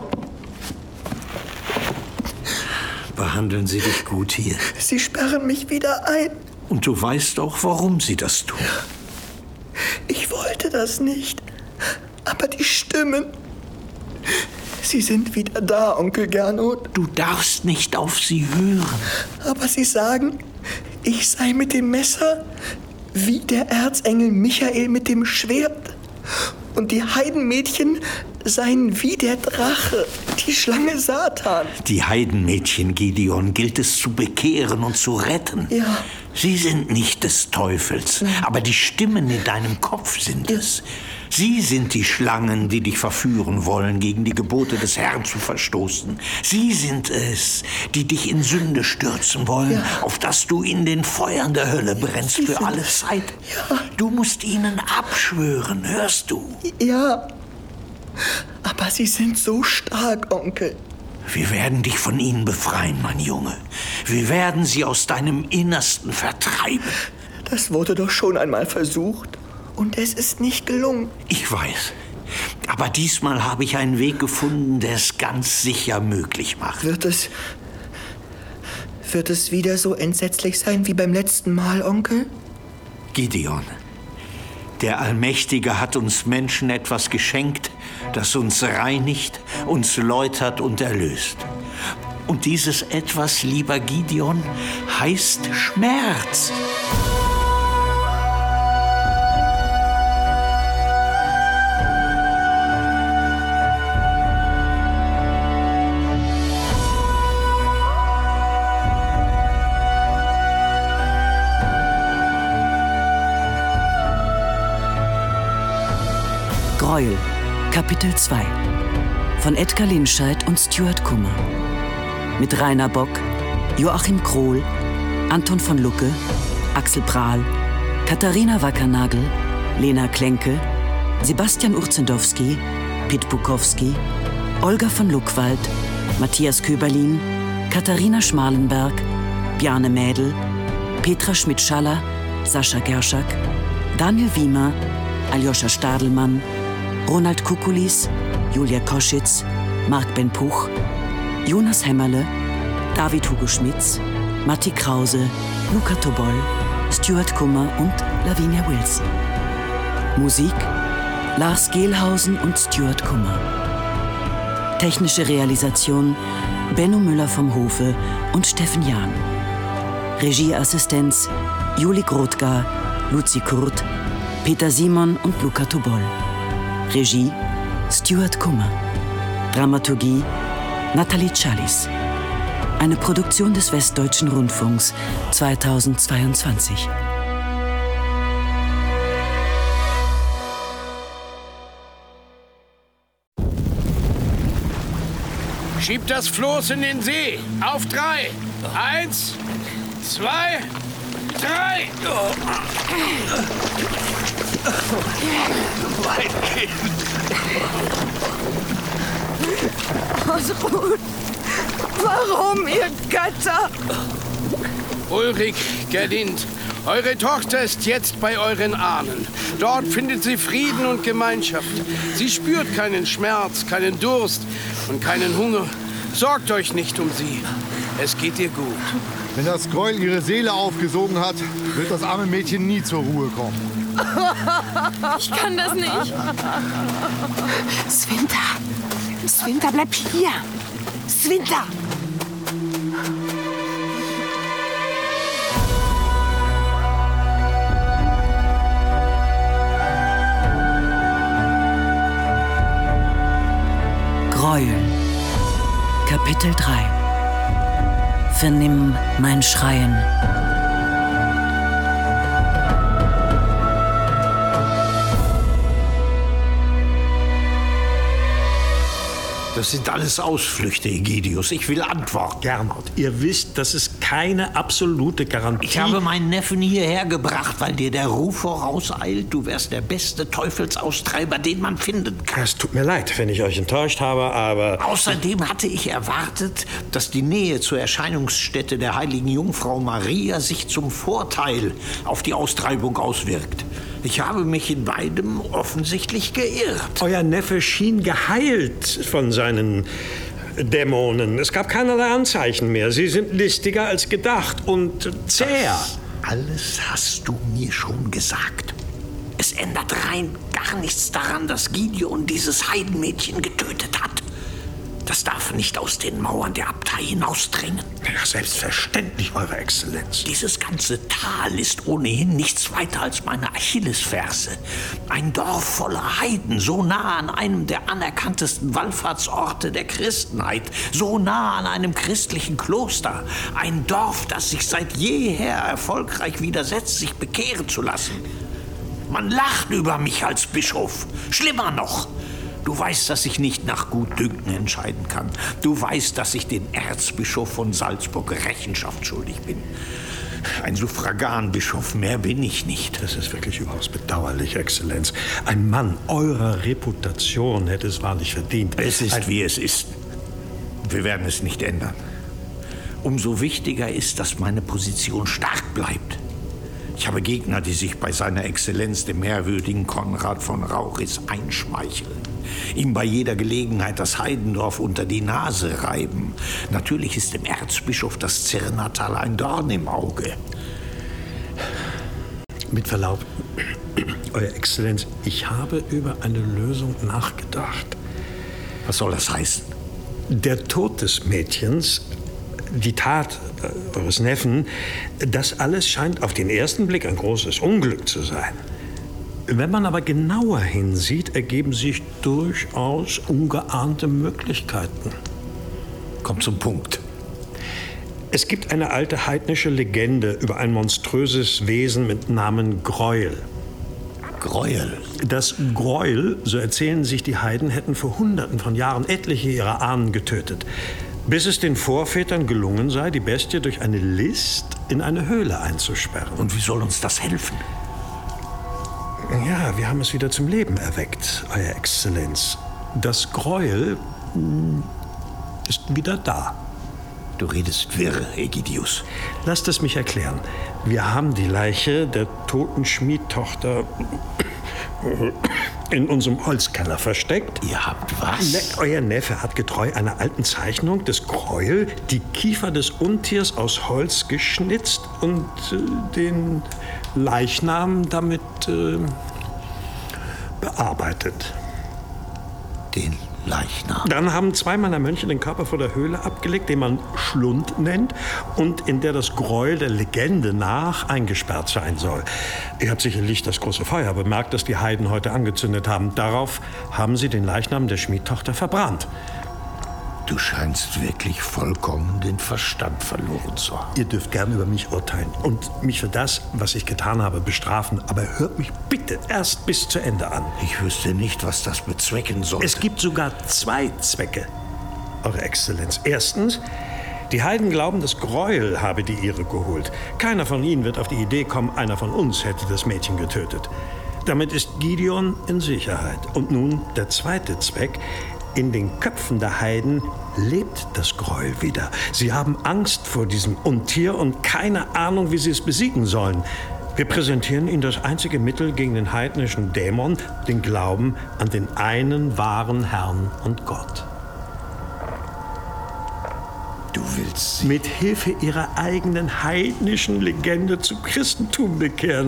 Speaker 4: Behandeln sie dich gut hier.
Speaker 19: Sie sperren mich wieder ein.
Speaker 4: Und du weißt auch, warum sie das tun.
Speaker 19: Ich wollte das nicht. Aber die Stimmen... Sie sind wieder da, Onkel Gernot.
Speaker 4: Du darfst nicht auf sie hören.
Speaker 19: Aber sie sagen, ich sei mit dem Messer wie der Erzengel Michael mit dem Schwert. Und die Heidenmädchen seien wie der Drache, die Schlange Satan.
Speaker 4: Die Heidenmädchen, Gideon, gilt es zu bekehren und zu retten.
Speaker 19: Ja.
Speaker 4: Sie sind nicht des Teufels, ja. aber die Stimmen in deinem Kopf sind ja. es. Sie sind die Schlangen, die dich verführen wollen, gegen die Gebote des Herrn zu verstoßen. Sie sind es, die dich in Sünde stürzen wollen, ja. auf dass du in den Feuern der Hölle brennst Sie für alle Zeit.
Speaker 19: Ja.
Speaker 4: Du musst ihnen abschwören, hörst du?
Speaker 19: Ja, aber sie sind so stark, Onkel.
Speaker 4: Wir werden dich von ihnen befreien, mein Junge. Wir werden sie aus deinem Innersten vertreiben.
Speaker 19: Das wurde doch schon einmal versucht. Und es ist nicht gelungen.
Speaker 4: Ich weiß. Aber diesmal habe ich einen Weg gefunden, der es ganz sicher möglich macht.
Speaker 19: Wird es... Wird es wieder so entsetzlich sein wie beim letzten Mal, Onkel?
Speaker 4: Gideon, der Allmächtige hat uns Menschen etwas geschenkt, das uns reinigt, uns läutert und erlöst. Und dieses Etwas, lieber Gideon, heißt Schmerz.
Speaker 12: Gräuel, Kapitel zwei von Edgar Linscheid und Stuart Kummer. Mit Rainer Bock, Joachim Krohl, Anton von Lucke, Axel Prahl, Katharina Wackernagel, Lena Klenke, Sebastian Urzendowski, Pitt Bukowski, Olga von Luckwald, Matthias Köberlin, Katharina Schmalenberg, Bjarne Mädel, Petra Schmidt-Schaller, Sascha Gerschak, Daniel Wiemer, Aljoscha Stadelmann, Ronald Kukulis, Julia Koschitz, Marc Ben Puch, Jonas Hämmerle, David Hugo Schmitz, Matti Krause, Luca Tobol, Stuart Kummer und Lavinia Wilson. Musik Lars Gehlhausen und Stuart Kummer. Technische Realisation Benno Müller vom Hofe und Steffen Jahn. Regieassistenz Juli Grothgar, Luzi Kurt, Peter Simon und Luca Tobol. Regie Stuart Kummer. Dramaturgie Nathalie Challis. Eine Produktion des Westdeutschen Rundfunks zweitausendzweiundzwanzig.
Speaker 18: Schiebt das Floß in den See. Auf drei. Eins, zwei, drei.
Speaker 19: Mein Kind.
Speaker 22: Osrud, warum, ihr Götter?
Speaker 18: Ulrich, Gerlind, eure Tochter ist jetzt bei euren Ahnen. Dort findet sie Frieden und Gemeinschaft. Sie spürt keinen Schmerz, keinen Durst und keinen Hunger. Sorgt euch nicht um sie. Es geht ihr gut.
Speaker 13: Wenn das Gräuel ihre Seele aufgesogen hat, wird das arme Mädchen nie zur Ruhe kommen.
Speaker 10: Ich kann das nicht.
Speaker 22: Svinta, Svinta, bleib hier. Svinta.
Speaker 12: Gräuel, Kapitel drei. Vernimm mein Schreien.
Speaker 4: Das sind alles Ausflüchte, Egidius. Ich will Antworten.
Speaker 8: Gernot, ihr wisst, das ist keine absolute Garantie.
Speaker 4: Ich habe meinen Neffen hierher gebracht, weil dir der Ruf vorauseilt, du wärst der beste Teufelsaustreiber, den man finden kann.
Speaker 8: Es tut mir leid, wenn ich euch enttäuscht habe, aber...
Speaker 4: Außerdem hatte ich erwartet, dass die Nähe zur Erscheinungsstätte der heiligen Jungfrau Maria sich zum Vorteil auf die Austreibung auswirkt. Ich habe mich in beidem offensichtlich geirrt.
Speaker 8: Euer Neffe schien geheilt von seinen Dämonen. Es gab keinerlei Anzeichen mehr. Sie sind listiger als gedacht und zäher.
Speaker 4: Das alles hast du mir schon gesagt. Es ändert rein gar nichts daran, dass Gideon dieses Heidenmädchen getötet hat. Das darf nicht aus den Mauern der Abtei hinausdringen.
Speaker 8: Ja, selbstverständlich, Eure Exzellenz.
Speaker 4: Dieses ganze Tal ist ohnehin nichts weiter als meine Achillesferse. Ein Dorf voller Heiden, so nah an einem der anerkanntesten Wallfahrtsorte der Christenheit, so nah an einem christlichen Kloster. Ein Dorf, das sich seit jeher erfolgreich widersetzt, sich bekehren zu lassen. Man lacht über mich als Bischof. Schlimmer noch. Du weißt, dass ich nicht nach Gutdünken entscheiden kann. Du weißt, dass ich den Erzbischof von Salzburg Rechenschaft schuldig bin. Ein Suffraganbischof, mehr bin ich nicht.
Speaker 8: Das ist wirklich überaus bedauerlich, Exzellenz. Ein Mann eurer Reputation hätte es wahrlich verdient.
Speaker 4: Es ist, Ein wie es ist. Wir werden es nicht ändern. Umso wichtiger ist, dass meine Position stark bleibt. Ich habe Gegner, die sich bei seiner Exzellenz, dem ehrwürdigen Konrad von Rauchis, einschmeicheln. Ihm bei jeder Gelegenheit das Heidendorf unter die Nase reiben. Natürlich ist dem Erzbischof das Zirnatal ein Dorn im Auge.
Speaker 8: Mit Verlaub, Euer Exzellenz, ich habe über eine Lösung nachgedacht.
Speaker 4: Was soll das heißen?
Speaker 8: Der Tod des Mädchens, die Tat äh, eures Neffen, das alles scheint auf den ersten Blick ein großes Unglück zu sein. Wenn man aber genauer hinsieht, ergeben sich durchaus ungeahnte Möglichkeiten.
Speaker 4: Kommt zum Punkt.
Speaker 8: Es gibt eine alte heidnische Legende über ein monströses Wesen mit Namen Gräuel.
Speaker 4: Gräuel.
Speaker 1: Das Gräuel, so erzählen sich die Heiden, hätten vor Hunderten von Jahren etliche ihrer Ahnen getötet, bis es den Vorvätern gelungen sei, die Bestie durch eine List in eine Höhle einzusperren.
Speaker 4: Und wie soll uns das helfen?
Speaker 1: Ja, wir haben es wieder zum Leben erweckt, Euer Exzellenz. Das Gräuel mh, ist wieder da.
Speaker 4: Du redest wirr, Egidius.
Speaker 1: Lasst es mich erklären. Wir haben die Leiche der toten Schmiedtochter in unserem Holzkeller versteckt.
Speaker 4: Ihr habt was?
Speaker 1: Ne, euer Neffe hat getreu einer alten Zeichnung des Gräuel die Kiefer des Untiers aus Holz geschnitzt und äh, den Leichnam damit äh, bearbeitet.
Speaker 4: Den Leichnam?
Speaker 1: Dann haben zwei meiner Mönche den Körper vor der Höhle abgelegt, den man Schlund nennt und in der das Gräuel der Legende nach eingesperrt sein soll. Ihr habt sicherlich das große Feuer bemerkt, das die Heiden heute angezündet haben. Darauf haben sie den Leichnam der Schmiedtochter verbrannt.
Speaker 4: Du scheinst wirklich vollkommen den Verstand verloren zu haben.
Speaker 1: Ihr dürft gern über mich urteilen und mich für das, was ich getan habe, bestrafen. Aber hört mich bitte erst bis zu Ende an.
Speaker 4: Ich wüsste nicht, was das bezwecken soll.
Speaker 1: Es gibt sogar zwei Zwecke, Eure Exzellenz. Erstens, die Heiden glauben, das Gräuel habe die ihre geholt. Keiner von ihnen wird auf die Idee kommen, einer von uns hätte das Mädchen getötet. Damit ist Gideon in Sicherheit. Und nun der zweite Zweck. In den Köpfen der Heiden lebt das Gräuel wieder. Sie haben Angst vor diesem Untier und keine Ahnung, wie sie es besiegen sollen. Wir präsentieren ihnen das einzige Mittel gegen den heidnischen Dämon, den Glauben an den einen wahren Herrn und Gott.
Speaker 4: Du willst sie
Speaker 1: mit Hilfe ihrer eigenen heidnischen Legende zum Christentum bekehren.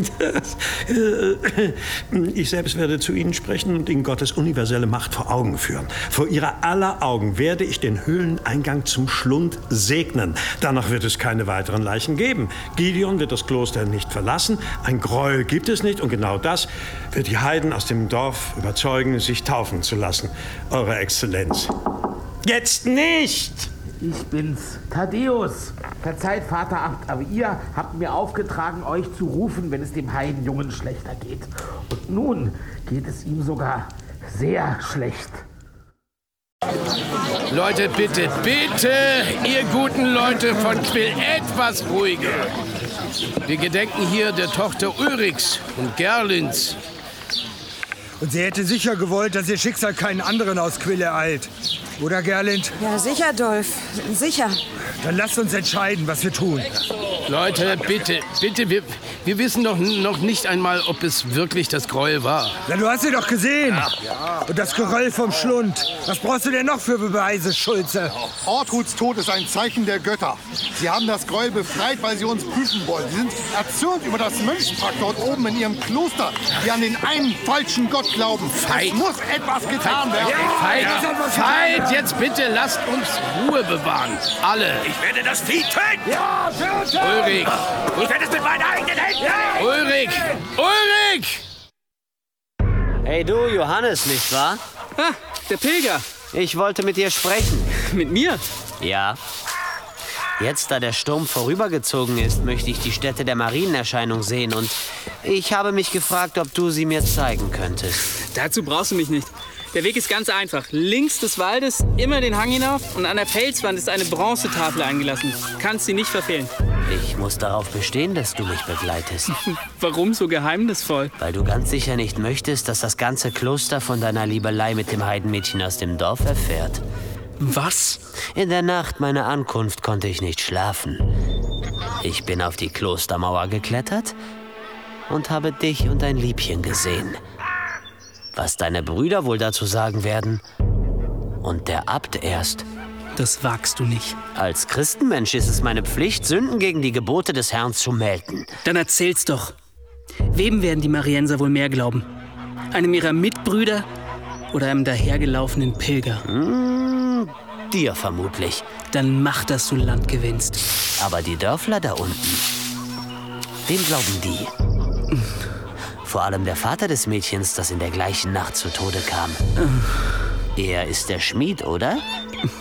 Speaker 1: Ich selbst werde zu ihnen sprechen und ihnen Gottes universelle Macht vor Augen führen. Vor ihrer aller Augen werde ich den Höhleneingang zum Schlund segnen. Danach wird es keine weiteren Leichen geben. Gideon wird das Kloster nicht verlassen. Ein Gräuel gibt es nicht. Und genau das wird die Heiden aus dem Dorf überzeugen, sich taufen zu lassen. Eure Exzellenz. Jetzt nicht!
Speaker 5: Ich bin's, Thaddäus. Verzeiht, Vaterabt, aber ihr habt mir aufgetragen, euch zu rufen, wenn es dem Heidenjungen schlechter geht. Und nun geht es ihm sogar sehr schlecht.
Speaker 18: Leute, bitte, bitte, ihr guten Leute von Quill, etwas ruhiger. Wir gedenken hier der Tochter Ulriks und Gerlins.
Speaker 20: Und sie hätte sicher gewollt, dass ihr Schicksal keinen anderen aus Quill ereilt. Oder, Gerlind?
Speaker 22: Ja, sicher, Dolf. Sicher.
Speaker 20: Dann lasst uns entscheiden, was wir tun.
Speaker 18: Leute, bitte, bitte, wir, wir wissen doch noch nicht einmal, ob es wirklich das Gräuel war.
Speaker 20: Na, du hast sie doch gesehen.
Speaker 18: Ja.
Speaker 20: Und das Geröll vom Schlund. Was brauchst du denn noch für Beweise, Schulze?
Speaker 13: Ortruds Tod ist ein Zeichen der Götter. Sie haben das Gräuel befreit, weil sie uns prüfen wollen. Sie sind erzürnt über das Mönchspack dort oben in ihrem Kloster, die an den einen falschen Gott glauben.
Speaker 18: Feit.
Speaker 13: Es muss etwas getan werden.
Speaker 18: Feit,
Speaker 13: Ja.
Speaker 18: Feit, jetzt bitte lasst uns Ruhe bewahren. Alle.
Speaker 4: Ich werde das Vieh töten!
Speaker 13: Ja, töten!
Speaker 18: Ulrik!
Speaker 4: Ich werde es mit meinen eigenen Händen!
Speaker 18: Ja. Ulrik! Ulrik!
Speaker 21: Hey du, Johannes, nicht wahr?
Speaker 3: Ah, der Pilger.
Speaker 21: Ich wollte mit dir sprechen.
Speaker 3: Mit mir?
Speaker 21: Ja. Jetzt, da der Sturm vorübergezogen ist, möchte ich die Stätte der Marienerscheinung sehen und ich habe mich gefragt, ob du sie mir zeigen könntest.
Speaker 3: Dazu brauchst du mich nicht. Der Weg ist ganz einfach. Links des Waldes immer den Hang hinauf und an der Felswand ist eine Bronzetafel eingelassen. Kannst sie nicht verfehlen.
Speaker 21: Ich muss darauf bestehen, dass du mich begleitest.
Speaker 3: Warum so geheimnisvoll?
Speaker 21: Weil du ganz sicher nicht möchtest, dass das ganze Kloster von deiner Liebelei mit dem Heidenmädchen aus dem Dorf erfährt.
Speaker 3: Was?
Speaker 21: In der Nacht meiner Ankunft konnte ich nicht schlafen. Ich bin auf die Klostermauer geklettert und habe dich und dein Liebchen gesehen. Was deine Brüder wohl dazu sagen werden. Und der Abt erst.
Speaker 3: Das wagst du nicht.
Speaker 21: Als Christenmensch ist es meine Pflicht, Sünden gegen die Gebote des Herrn zu melden.
Speaker 3: Dann erzähl's doch. Wem werden die Marienser wohl mehr glauben? Einem ihrer Mitbrüder oder einem dahergelaufenen Pilger?
Speaker 21: Hm, dir vermutlich.
Speaker 3: Dann mach, dass du Land gewinnst.
Speaker 21: Aber die Dörfler da unten, wem glauben die? Vor allem der Vater des Mädchens, das in der gleichen Nacht zu Tode kam. Er ist der Schmied, oder?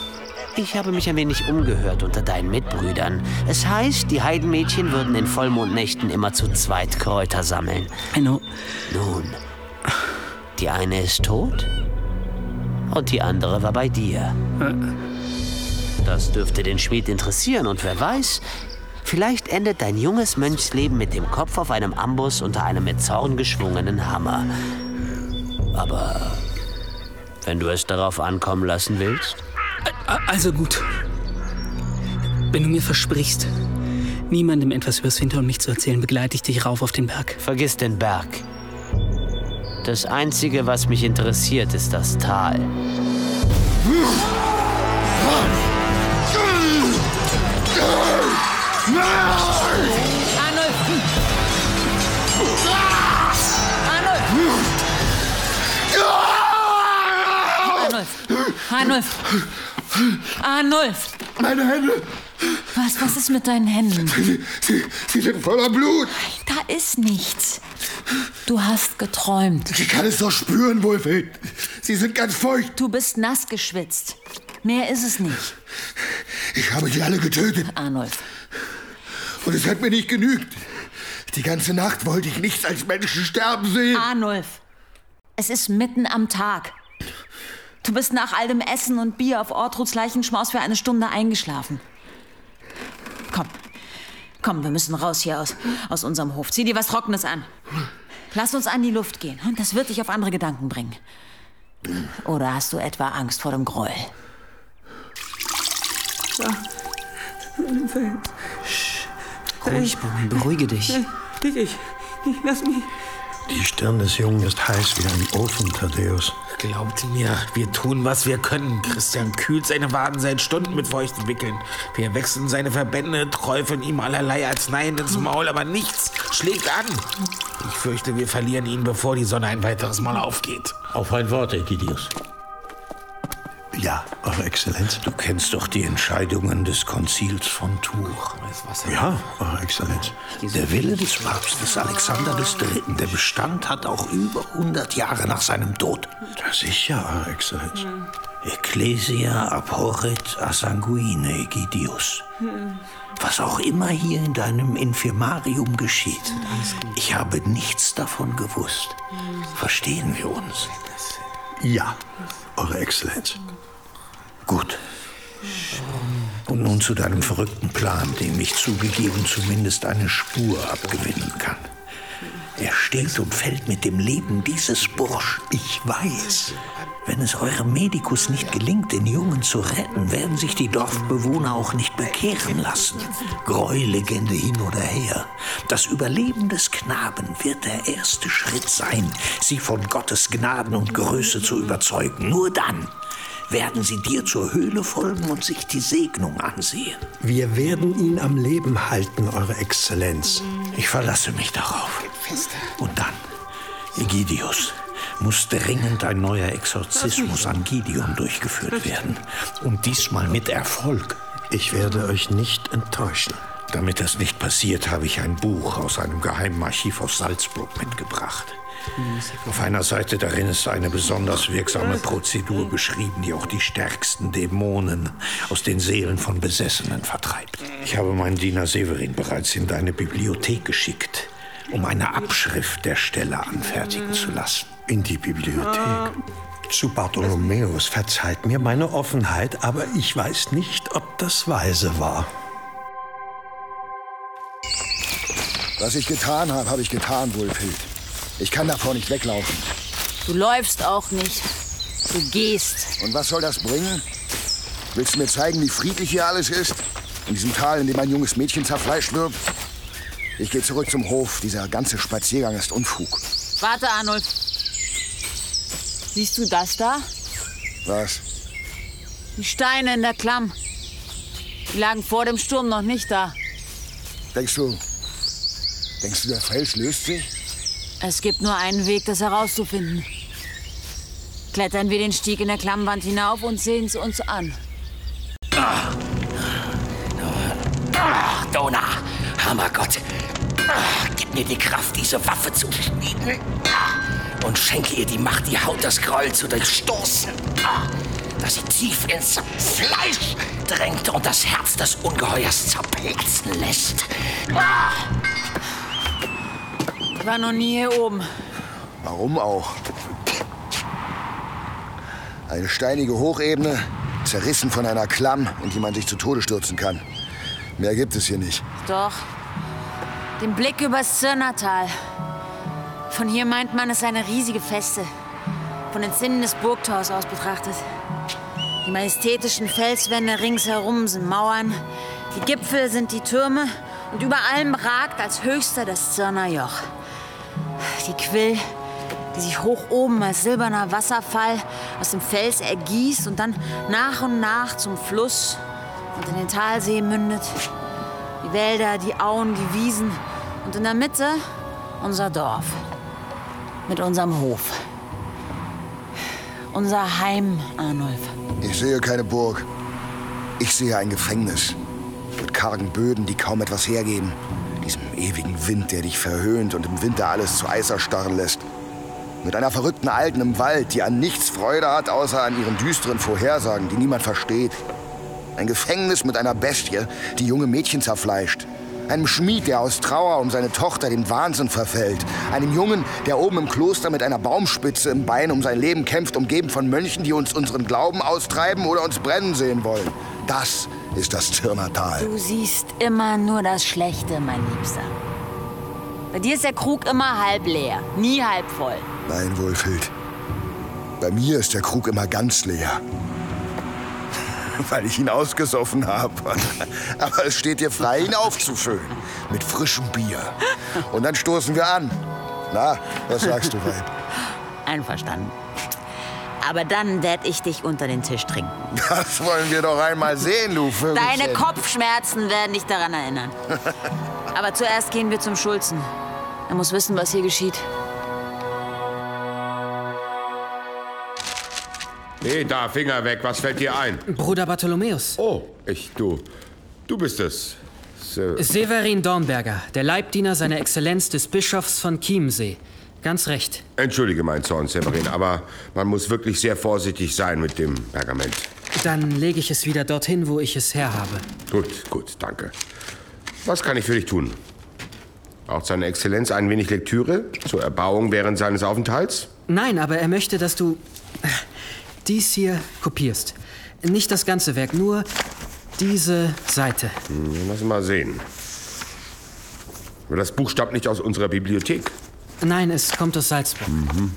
Speaker 21: Ich habe mich ein wenig umgehört unter deinen Mitbrüdern. Es heißt, die Heidenmädchen würden in Vollmondnächten immer zu zweit Kräuter sammeln.
Speaker 3: Enno.
Speaker 21: Nun, die eine ist tot und die andere war bei dir. Das dürfte den Schmied interessieren und wer weiß, vielleicht endet dein junges Mönchsleben mit dem Kopf auf einem Amboss unter einem mit Zorn geschwungenen Hammer. Aber wenn du es darauf ankommen lassen willst?
Speaker 3: Also gut. Wenn du mir versprichst, niemandem etwas übers Winter und mich zu erzählen, begleite ich dich rauf auf den Berg.
Speaker 21: Vergiss den Berg. Das Einzige, was mich interessiert, ist das Tal.
Speaker 19: Arnulf! Arnulf! Arnulf! Arnulf!
Speaker 13: Meine Hände!
Speaker 7: Was, was ist mit deinen Händen?
Speaker 13: Sie, sie, sie sind voller Blut.
Speaker 7: Da ist nichts. Du hast geträumt.
Speaker 13: Ich kann es doch spüren, Wohlfeld. Sie sind ganz feucht.
Speaker 7: Du bist nass geschwitzt. Mehr ist es nicht.
Speaker 13: Ich habe sie alle getötet.
Speaker 7: Arnulf.
Speaker 13: Und es hat mir nicht genügt. Die ganze Nacht wollte ich nichts als Menschen sterben sehen.
Speaker 7: Arnulf, es ist mitten am Tag. Du bist nach all dem Essen und Bier auf Ortruds Leichenschmaus für eine Stunde eingeschlafen. Komm, komm, wir müssen raus hier aus, aus unserem Hof. Zieh dir was Trockenes an. Lass uns an die Luft gehen. Das wird dich auf andere Gedanken bringen. Oder hast du etwa Angst vor dem Gräuel?
Speaker 3: Ja.
Speaker 21: Ruhig, Baum, beruhige dich.
Speaker 3: Ich, ich, ich, lass mich.
Speaker 1: Die Stirn des Jungen ist heiß wie ein Ofen, Thaddäus.
Speaker 17: Glaubt mir, wir tun, was wir können. Christian kühlt seine Waden seit Stunden mit feuchten Wickeln. Wir wechseln seine Verbände, träufeln ihm allerlei Arzneien ins Maul, aber nichts schlägt an. Ich fürchte, wir verlieren ihn, bevor die Sonne ein weiteres Mal aufgeht.
Speaker 2: Auf ein Wort, Ägidius.
Speaker 1: Ja, Eure Exzellenz.
Speaker 4: Du kennst doch die Entscheidungen des Konzils von Tours.
Speaker 1: Ja, Eure Exzellenz.
Speaker 4: Der Wille des Papstes Alexander des Dritten, der Bestand hat auch über hundert Jahre nach seinem Tod.
Speaker 1: Ja, sicher, Eure Exzellenz.
Speaker 4: Ecclesia abhorret a sanguine, Ägidius. Was auch immer hier in deinem Infirmarium geschieht, ich habe nichts davon gewusst. Verstehen wir uns?
Speaker 1: Ja, Eure Exzellenz.
Speaker 4: Gut. Und nun zu deinem verrückten Plan, dem ich zugegeben zumindest eine Spur abgewinnen kann. Er steht und fällt mit dem Leben dieses Burschen.
Speaker 1: Ich weiß.
Speaker 4: Wenn es eurem Medikus nicht gelingt, den Jungen zu retten, werden sich die Dorfbewohner auch nicht bekehren lassen. Gräuellegende hin oder her. Das Überleben des Knaben wird der erste Schritt sein, sie von Gottes Gnaden und Größe zu überzeugen. Nur dann werden sie dir zur Höhle folgen und sich die Segnung ansehen.
Speaker 1: Wir werden ihn am Leben halten, Eure Exzellenz.
Speaker 4: Ich verlasse mich darauf. Und dann, Ägidius, muss dringend ein neuer Exorzismus an Gideon durchgeführt werden. Und diesmal mit Erfolg.
Speaker 1: Ich werde euch nicht enttäuschen.
Speaker 4: Damit das nicht passiert, habe ich ein Buch aus einem geheimen Archiv aus Salzburg mitgebracht. Auf einer Seite darin ist eine besonders wirksame Prozedur beschrieben, die auch die stärksten Dämonen aus den Seelen von Besessenen vertreibt. Ich habe meinen Diener Severin bereits in deine Bibliothek geschickt, um eine Abschrift der Stelle anfertigen zu lassen.
Speaker 1: In die Bibliothek? Zu Bartholomäus, verzeiht mir meine Offenheit, aber ich weiß nicht, ob das weise war.
Speaker 13: Was ich getan habe, habe ich getan, Wulfhild. Ich kann davor nicht weglaufen.
Speaker 7: Du läufst auch nicht. Du gehst.
Speaker 13: Und was soll das bringen? Willst du mir zeigen, wie friedlich hier alles ist? In diesem Tal, in dem ein junges Mädchen zerfleischt wird? Ich gehe zurück zum Hof. Dieser ganze Spaziergang ist Unfug.
Speaker 7: Warte, Arnulf. Siehst du das da?
Speaker 13: Was?
Speaker 7: Die Steine in der Klamm. Die lagen vor dem Sturm noch nicht da.
Speaker 13: Denkst du, denkst du, der Fels löst sich?
Speaker 7: Es gibt nur einen Weg, das herauszufinden. Klettern wir den Stieg in der Klammwand hinauf und sehen es uns an.
Speaker 19: Ah, Dona, Hammergott, ah, gib mir die Kraft, diese Waffe zu schmieden. Ah, und schenke ihr die Macht, die Haut das Gräuel zu durchstoßen. Ah, das sie tief ins Fleisch drängt und das Herz des Ungeheuers zerplatzen lässt. Ah!
Speaker 7: Ich war noch nie hier oben.
Speaker 13: Warum auch? Eine steinige Hochebene, zerrissen von einer Klamm, in die man sich zu Tode stürzen kann. Mehr gibt es hier nicht.
Speaker 7: Doch. Den Blick übers Zirnertal. Von hier meint man, es sei eine riesige Feste. Von den Zinnen des Burgtors aus betrachtet. Die majestätischen Felswände ringsherum sind Mauern. Die Gipfel sind die Türme. Und über allem ragt als höchster das Zirner Joch. Die Quill, die sich hoch oben als silberner Wasserfall aus dem Fels ergießt und dann nach und nach zum Fluss und in den Talsee mündet. Die Wälder, die Auen, die Wiesen und in der Mitte unser Dorf mit unserem Hof. Unser Heim, Arnulf.
Speaker 13: Ich sehe keine Burg. Ich sehe ein Gefängnis. Mit kargen Böden, die kaum etwas hergeben. Diesem ewigen Wind, der dich verhöhnt und im Winter alles zu Eis erstarren lässt. Mit einer verrückten Alten im Wald, die an nichts Freude hat, außer an ihren düsteren Vorhersagen, die niemand versteht. Ein Gefängnis mit einer Bestie, die junge Mädchen zerfleischt. Einem Schmied, der aus Trauer um seine Tochter den Wahnsinn verfällt. Einem Jungen, der oben im Kloster mit einer Baumspitze im Bein um sein Leben kämpft, umgeben von Mönchen, die uns unseren Glauben austreiben oder uns brennen sehen wollen. Das ist das Zirnertal.
Speaker 7: Du siehst immer nur das Schlechte, mein Liebster. Bei dir ist der Krug immer halb leer, nie halb voll.
Speaker 13: Nein, Wulfhild. Bei mir ist der Krug immer ganz leer. Weil ich ihn ausgesoffen habe. Aber es steht dir frei, ihn aufzufüllen. Mit frischem Bier. Und dann stoßen wir an. Na, was sagst du, Weib?
Speaker 7: Einverstanden. Aber dann werd ich dich unter den Tisch trinken.
Speaker 13: Das wollen wir doch einmal sehen, du Vögelchen.
Speaker 7: Deine Kopfschmerzen werden dich daran erinnern. Aber zuerst gehen wir zum Schulzen. Er muss wissen, was hier geschieht.
Speaker 14: Nee, da, Finger weg. Was fällt dir ein?
Speaker 11: Bruder Bartholomäus.
Speaker 14: Oh, ich, du. Du bist es. Se
Speaker 11: Severin Dornberger, der Leibdiener seiner Exzellenz des Bischofs von Chiemsee. Ganz recht.
Speaker 14: Entschuldige mein Zorn, Severin, aber man muss wirklich sehr vorsichtig sein mit dem Pergament.
Speaker 11: Dann lege ich es wieder dorthin, wo ich es herhabe.
Speaker 14: Gut, gut, danke. Was kann ich für dich tun? Braucht seine Exzellenz ein wenig Lektüre zur Erbauung während seines Aufenthalts?
Speaker 11: Nein, aber er möchte, dass du dies hier kopierst. Nicht das ganze Werk, nur diese Seite.
Speaker 14: Hm, lass mal sehen. Aber das Buch stammt nicht aus unserer Bibliothek.
Speaker 11: Nein, es kommt aus Salzburg.
Speaker 14: Mhm.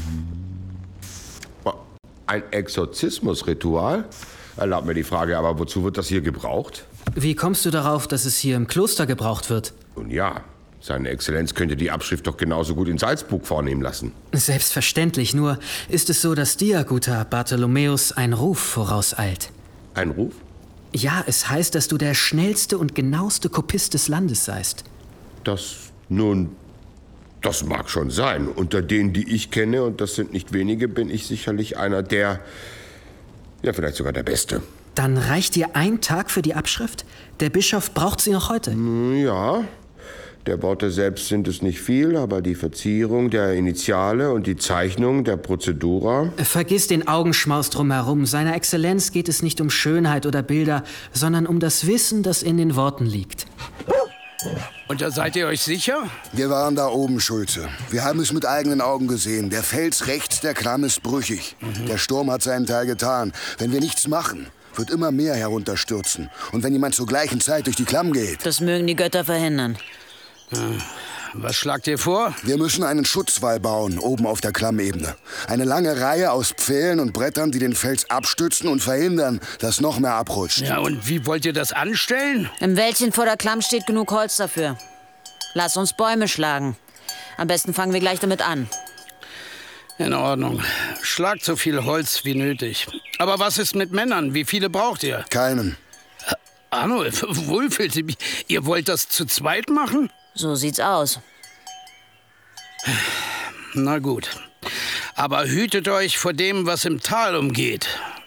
Speaker 14: Ein Exorzismusritual? Erlaub mir die Frage, aber wozu wird das hier gebraucht?
Speaker 11: Wie kommst du darauf, dass es hier im Kloster gebraucht wird?
Speaker 14: Nun ja, seine Exzellenz könnte die Abschrift doch genauso gut in Salzburg vornehmen lassen.
Speaker 11: Selbstverständlich, nur ist es so, dass dir, guter Bartholomäus, ein Ruf vorauseilt.
Speaker 14: Ein Ruf?
Speaker 11: Ja, es heißt, dass du der schnellste und genaueste Kopist des Landes seist.
Speaker 14: Das, nun, das mag schon sein. Unter denen, die ich kenne, und das sind nicht wenige, bin ich sicherlich einer der, ja, vielleicht sogar der Beste.
Speaker 11: Dann reicht dir ein Tag für die Abschrift? Der Bischof braucht sie noch heute.
Speaker 14: Ja, der Worte selbst sind es nicht viel, aber die Verzierung der Initiale und die Zeichnung der Prozedura.
Speaker 11: Vergiss den Augenschmaus drumherum. Seiner Exzellenz geht es nicht um Schönheit oder Bilder, sondern um das Wissen, das in den Worten liegt.
Speaker 18: Und da seid ihr euch sicher?
Speaker 13: Wir waren da oben, Schulze. Wir haben es mit eigenen Augen gesehen. Der Fels rechts der Klamm ist brüchig. Mhm. Der Sturm hat seinen Teil getan. Wenn wir nichts machen, wird immer mehr herunterstürzen. Und wenn jemand zur gleichen Zeit durch die Klamm geht...
Speaker 7: Das mögen die Götter verhindern.
Speaker 18: Was schlagt ihr vor?
Speaker 13: Wir müssen einen Schutzwall bauen, oben auf der Klammebene. Eine lange Reihe aus Pfählen und Brettern, die den Fels abstützen und verhindern, dass noch mehr abrutscht.
Speaker 18: Ja, und wie wollt ihr das anstellen?
Speaker 7: Im Wäldchen vor der Klamm steht genug Holz dafür. Lass uns Bäume schlagen. Am besten fangen wir gleich damit an.
Speaker 18: In Ordnung. Schlagt so viel Holz wie nötig. Aber was ist mit Männern? Wie viele braucht ihr?
Speaker 13: Keinen.
Speaker 18: Arnulf, Wulfhild, ihr wollt das zu zweit machen?
Speaker 7: So sieht's aus.
Speaker 18: Na gut. Aber hütet euch vor dem, was im Tal umgeht.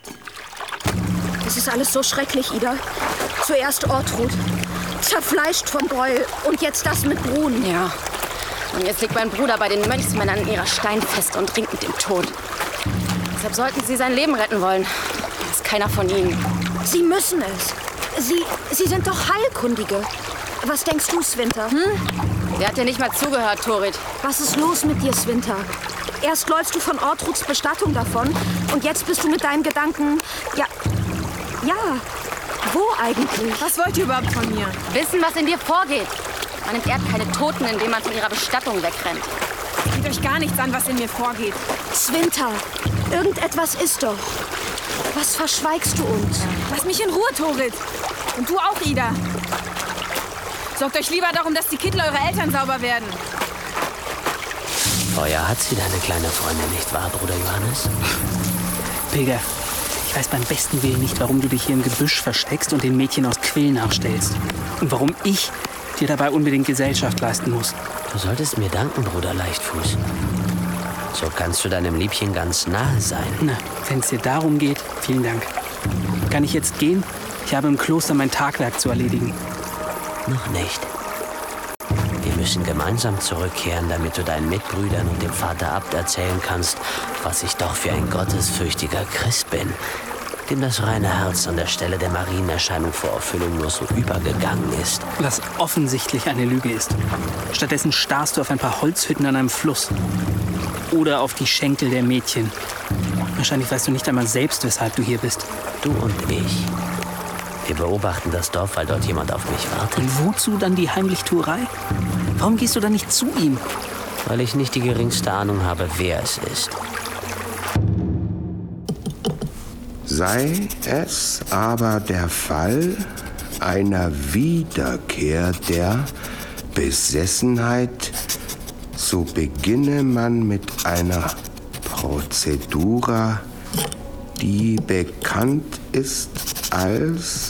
Speaker 15: Es ist alles so schrecklich, Ida. Zuerst Ortrud, zerfleischt von Gräuel und jetzt das mit Brun.
Speaker 23: Ja. Und jetzt liegt mein Bruder bei den Mönchsmännern in ihrer Steinfeste und ringt mit dem Tod. Deshalb sollten sie sein Leben retten wollen. keiner von ihnen.
Speaker 15: Sie müssen es. Sie, Sie sind doch Heilkundige. Was denkst du, Swinter?
Speaker 23: Hm? Der hat dir nicht mal zugehört, Torit.
Speaker 15: Was ist los mit dir, Swinter? Erst läufst du von Ortruds Bestattung davon und jetzt bist du mit deinen Gedanken... Ja, ja, wo eigentlich?
Speaker 10: Was wollt ihr überhaupt von mir?
Speaker 23: Wissen, was in dir vorgeht. Man entehrt keine Toten, indem man von ihrer Bestattung wegrennt.
Speaker 10: Es geht euch gar nichts an, was in mir vorgeht.
Speaker 15: Swinter, irgendetwas ist doch. Was verschweigst du uns?
Speaker 10: Lass mich in Ruhe, Torit. Und du auch, Ida. Sorgt euch lieber darum, dass die Kittel eurer Eltern sauber werden.
Speaker 21: Feuer hat sie, deine kleine Freundin, nicht wahr, Bruder Johannes?
Speaker 3: Pilger, ich weiß beim besten Willen nicht, warum du dich hier im Gebüsch versteckst und den Mädchen aus Quill nachstellst. Und warum ich dir dabei unbedingt Gesellschaft leisten muss.
Speaker 21: Du solltest mir danken, Bruder Leichtfuß. So kannst du deinem Liebchen ganz nahe sein.
Speaker 3: Na, wenn es dir darum geht, vielen Dank. Kann ich jetzt gehen? Ich habe im Kloster mein Tagwerk zu erledigen.
Speaker 21: Noch nicht. Wir müssen gemeinsam zurückkehren, damit du deinen Mitbrüdern und dem Vater Abt erzählen kannst, was ich doch für ein gottesfürchtiger Christ bin, dem das reine Herz an der Stelle der Marienerscheinung vor Erfüllung nur so übergegangen ist.
Speaker 3: Was offensichtlich eine Lüge ist. Stattdessen starrst du auf ein paar Holzhütten an einem Fluss. Oder auf die Schenkel der Mädchen. Wahrscheinlich weißt du nicht einmal selbst, weshalb du hier bist.
Speaker 21: Du und ich. Wir beobachten das Dorf, weil dort jemand auf mich wartet.
Speaker 3: Und wozu dann die Heimlichtuerei? Warum gehst du dann nicht zu ihm?
Speaker 21: Weil ich nicht die geringste Ahnung habe, wer es ist.
Speaker 14: Sei es aber der Fall einer Wiederkehr der Besessenheit, so beginne man mit einer Prozedura, die bekannt ist als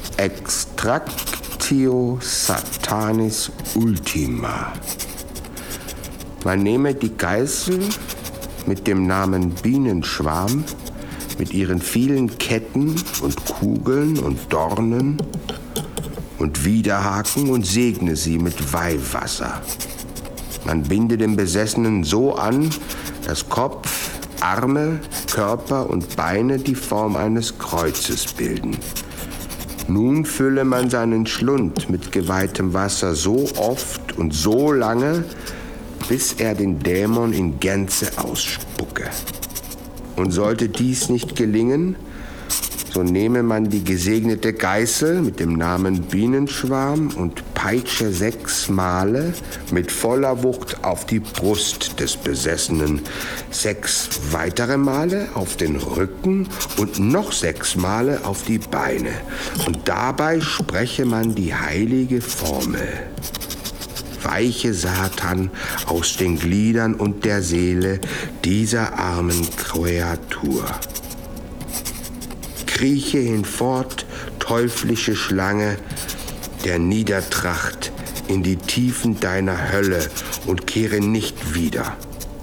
Speaker 14: Extractio Satanis Ultima. Man nehme die Geißel mit dem Namen Bienenschwarm, mit ihren vielen Ketten und Kugeln und Dornen und Widerhaken und segne sie mit Weihwasser. Man binde den Besessenen so an, dass Kopf, Arme, Körper und Beine die Form eines Kreuzes bilden. Nun fülle man seinen Schlund mit geweihtem Wasser so oft und so lange, bis er den Dämon in Gänze ausspucke. Und sollte dies nicht gelingen, so nehme man die gesegnete Geißel mit dem Namen Bienenschwarm und peitsche sechs Male mit voller Wucht auf die Brust des Besessenen, sechs weitere Male auf den Rücken und noch sechs Male auf die Beine. Und dabei spreche man die heilige Formel: Weiche Satan aus den Gliedern und der Seele dieser armen Kreatur. Krieche hinfort, teuflische Schlange der Niedertracht, in die Tiefen deiner Hölle und kehre nicht wieder.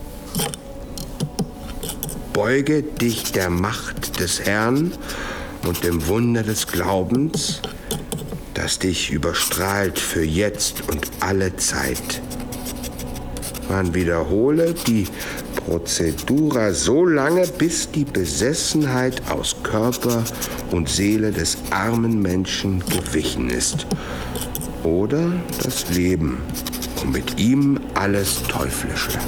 Speaker 14: Beuge dich der Macht des Herrn und dem Wunder des Glaubens, das dich überstrahlt für jetzt und alle Zeit. Man wiederhole die Prozedura so lange, bis die Besessenheit aus Körper und Seele des armen Menschen gewichen ist. Oder das Leben und mit ihm alles Teuflische.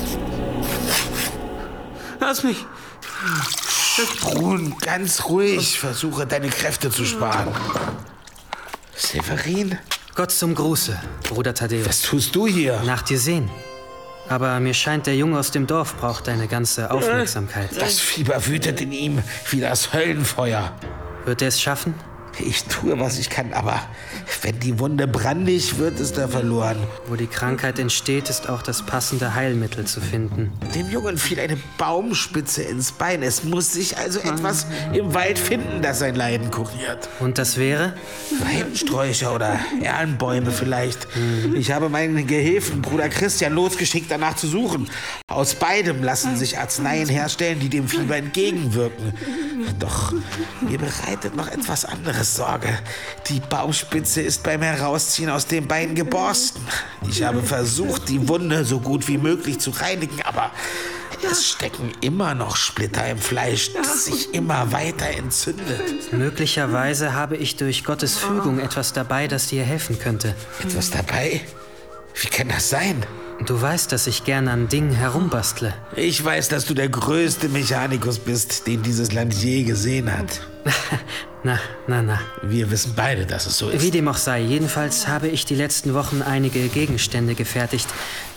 Speaker 17: Lass mich. Brun, ganz ruhig. Versuche, deine Kräfte zu sparen. Severin?
Speaker 11: Gott zum Gruße, Bruder Thaddäus.
Speaker 17: Was tust du hier?
Speaker 11: Nach dir sehen. Aber mir scheint, der Junge aus dem Dorf braucht deine ganze Aufmerksamkeit.
Speaker 17: Das Fieber wütet in ihm wie das Höllenfeuer.
Speaker 11: Wird er es schaffen?
Speaker 17: Ich tue, was ich kann, aber wenn die Wunde brandig wird, ist er verloren.
Speaker 11: Wo die Krankheit entsteht, ist auch das passende Heilmittel zu finden.
Speaker 17: Dem Jungen fiel eine Baumspitze ins Bein. Es muss sich also etwas im Wald finden, das sein Leiden kuriert.
Speaker 11: Und das wäre?
Speaker 17: Weidensträucher oder Erlenbäume vielleicht. Mhm. Ich habe meinen Gehilfen, Bruder Christian, losgeschickt, danach zu suchen. Aus beidem lassen sich Arzneien herstellen, die dem Fieber entgegenwirken. Doch mir bereitet noch etwas anderes Sorge. Die Baumspitze ist beim Herausziehen aus dem Bein geborsten. Ich habe versucht, die Wunde so gut wie möglich zu reinigen, aber Es stecken immer noch Splitter im Fleisch, das sich immer weiter entzündet.
Speaker 11: Möglicherweise habe ich durch Gottes Fügung etwas dabei, das dir helfen könnte.
Speaker 17: Etwas dabei? Wie kann das sein?
Speaker 11: Du weißt, dass ich gern an Dingen herumbastle.
Speaker 17: Ich weiß, dass du der größte Mechanikus bist, den dieses Land je gesehen hat.
Speaker 11: Na, na, na.
Speaker 17: Wir wissen beide, dass es so ist.
Speaker 11: Wie dem auch sei, jedenfalls habe ich die letzten Wochen einige Gegenstände gefertigt.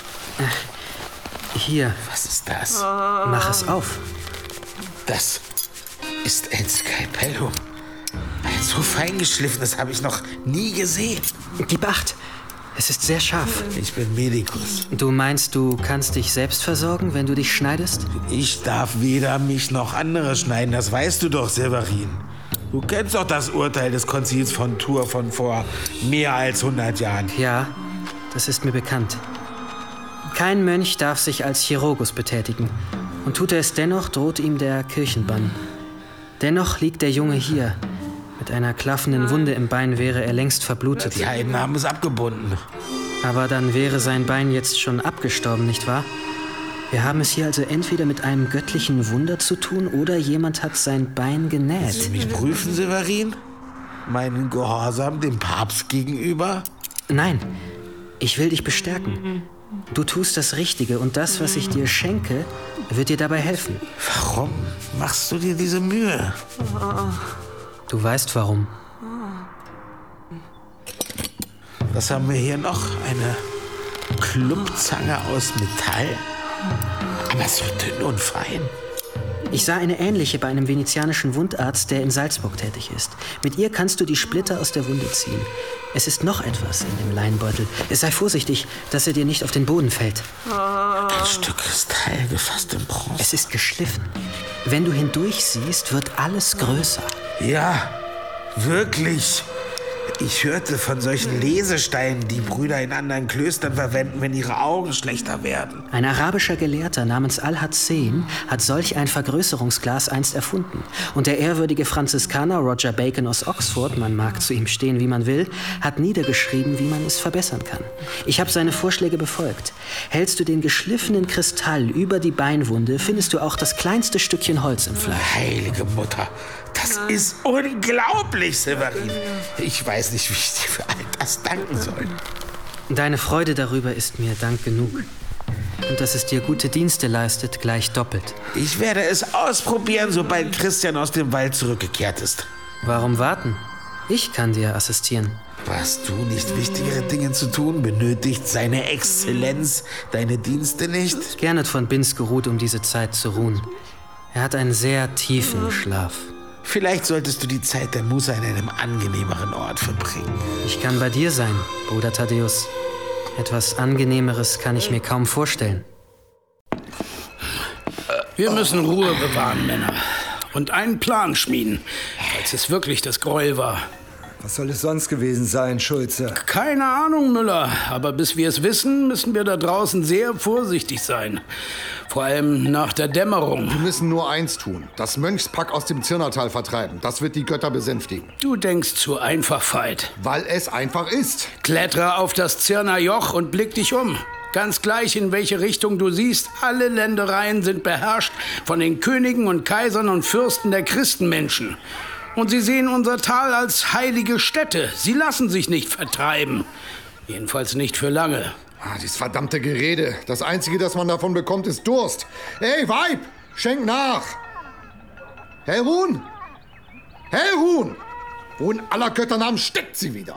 Speaker 11: Hier.
Speaker 17: Was ist das?
Speaker 11: Mach es auf.
Speaker 17: Das ist ein Skalpellum. Ein so feingeschliffenes habe ich noch nie gesehen.
Speaker 11: Gib acht. Es ist sehr scharf.
Speaker 17: Ich bin Medikus.
Speaker 11: Du meinst, du kannst dich selbst versorgen, wenn du dich schneidest?
Speaker 17: Ich darf weder mich noch andere schneiden, das weißt du doch, Severin. Du kennst doch das Urteil des Konzils von Tours von vor mehr als hundert Jahren.
Speaker 11: Ja, das ist mir bekannt. Kein Mönch darf sich als Chirurgus betätigen. Und tut er es dennoch, droht ihm der Kirchenbann. Dennoch liegt der Junge hier. Mit einer klaffenden Wunde im Bein wäre er längst verblutet.
Speaker 17: Die Heiden haben es abgebunden.
Speaker 11: Aber dann wäre sein Bein jetzt schon abgestorben, nicht wahr? Wir haben es hier also entweder mit einem göttlichen Wunder zu tun oder jemand hat sein Bein genäht.
Speaker 17: Willst du mich prüfen, Severin? Meinen Gehorsam dem Papst gegenüber?
Speaker 11: Nein, ich will dich bestärken. Du tust das Richtige und das, was ich dir schenke, wird dir dabei helfen.
Speaker 17: Warum machst du dir diese Mühe?
Speaker 11: Du weißt warum.
Speaker 17: Was haben wir hier noch? Eine Klumpzange aus Metall? Aber so dünn und fein.
Speaker 11: Ich sah eine ähnliche bei einem venezianischen Wundarzt, der in Salzburg tätig ist. Mit ihr kannst du die Splitter aus der Wunde ziehen. Es ist noch etwas in dem Leinbeutel. Sei vorsichtig, dass er dir nicht auf den Boden fällt.
Speaker 17: Ein Stück Kristall gefasst in Bronze.
Speaker 11: Es ist geschliffen. Wenn du hindurch siehst, wird alles größer.
Speaker 17: Ja, wirklich. Ich hörte von solchen Lesesteinen, die Brüder in anderen Klöstern verwenden, wenn ihre Augen schlechter werden.
Speaker 11: Ein arabischer Gelehrter namens Al-Hazen hat solch ein Vergrößerungsglas einst erfunden. Und der ehrwürdige Franziskaner Roger Bacon aus Oxford, man mag zu ihm stehen, wie man will, hat niedergeschrieben, wie man es verbessern kann. Ich habe seine Vorschläge befolgt. Hältst du den geschliffenen Kristall über die Beinwunde, findest du auch das kleinste Stückchen Holz im Fleisch.
Speaker 17: Heilige Mutter, das ist unglaublich, Severin. Ich weiß nicht, wie ich dir für all das danken soll.
Speaker 11: Deine Freude darüber ist mir Dank genug. Und dass es dir gute Dienste leistet, gleich doppelt.
Speaker 17: Ich werde es ausprobieren, sobald Christian aus dem Wald zurückgekehrt ist.
Speaker 11: Warum warten? Ich kann dir assistieren.
Speaker 17: Hast du nicht wichtigere Dinge zu tun? Benötigt seine Exzellenz deine Dienste nicht?
Speaker 11: Gernot von Binz geruht, um diese Zeit zu ruhen. Er hat einen sehr tiefen Schlaf.
Speaker 17: Vielleicht solltest du die Zeit der Muße an einem angenehmeren Ort verbringen.
Speaker 11: Ich kann bei dir sein, Bruder Thaddäus. Etwas Angenehmeres kann ich mir kaum vorstellen.
Speaker 18: Wir müssen Ruhe bewahren, Männer. Und einen Plan schmieden, falls es wirklich das Gräuel war.
Speaker 6: Was soll es sonst gewesen sein, Schulze?
Speaker 18: Keine Ahnung, Müller. Aber bis wir es wissen, müssen wir da draußen sehr vorsichtig sein. Vor allem nach der Dämmerung.
Speaker 13: Wir müssen nur eins tun. Das Mönchspack aus dem Zirnertal vertreiben. Das wird die Götter besänftigen.
Speaker 18: Du denkst zu einfach, Veit.
Speaker 13: Weil es einfach ist.
Speaker 18: Klettere auf das Zirner Joch und blick dich um. Ganz gleich, in welche Richtung du siehst, alle Ländereien sind beherrscht von den Königen und Kaisern und Fürsten der Christenmenschen. Und sie sehen unser Tal als heilige Stätte. Sie lassen sich nicht vertreiben. Jedenfalls nicht für lange.
Speaker 13: Ah, dieses verdammte Gerede. Das Einzige, das man davon bekommt, ist Durst. Hey, Weib, schenk nach. Hellruhn? Hellruhn! Wo in aller Götternamen steckt sie wieder?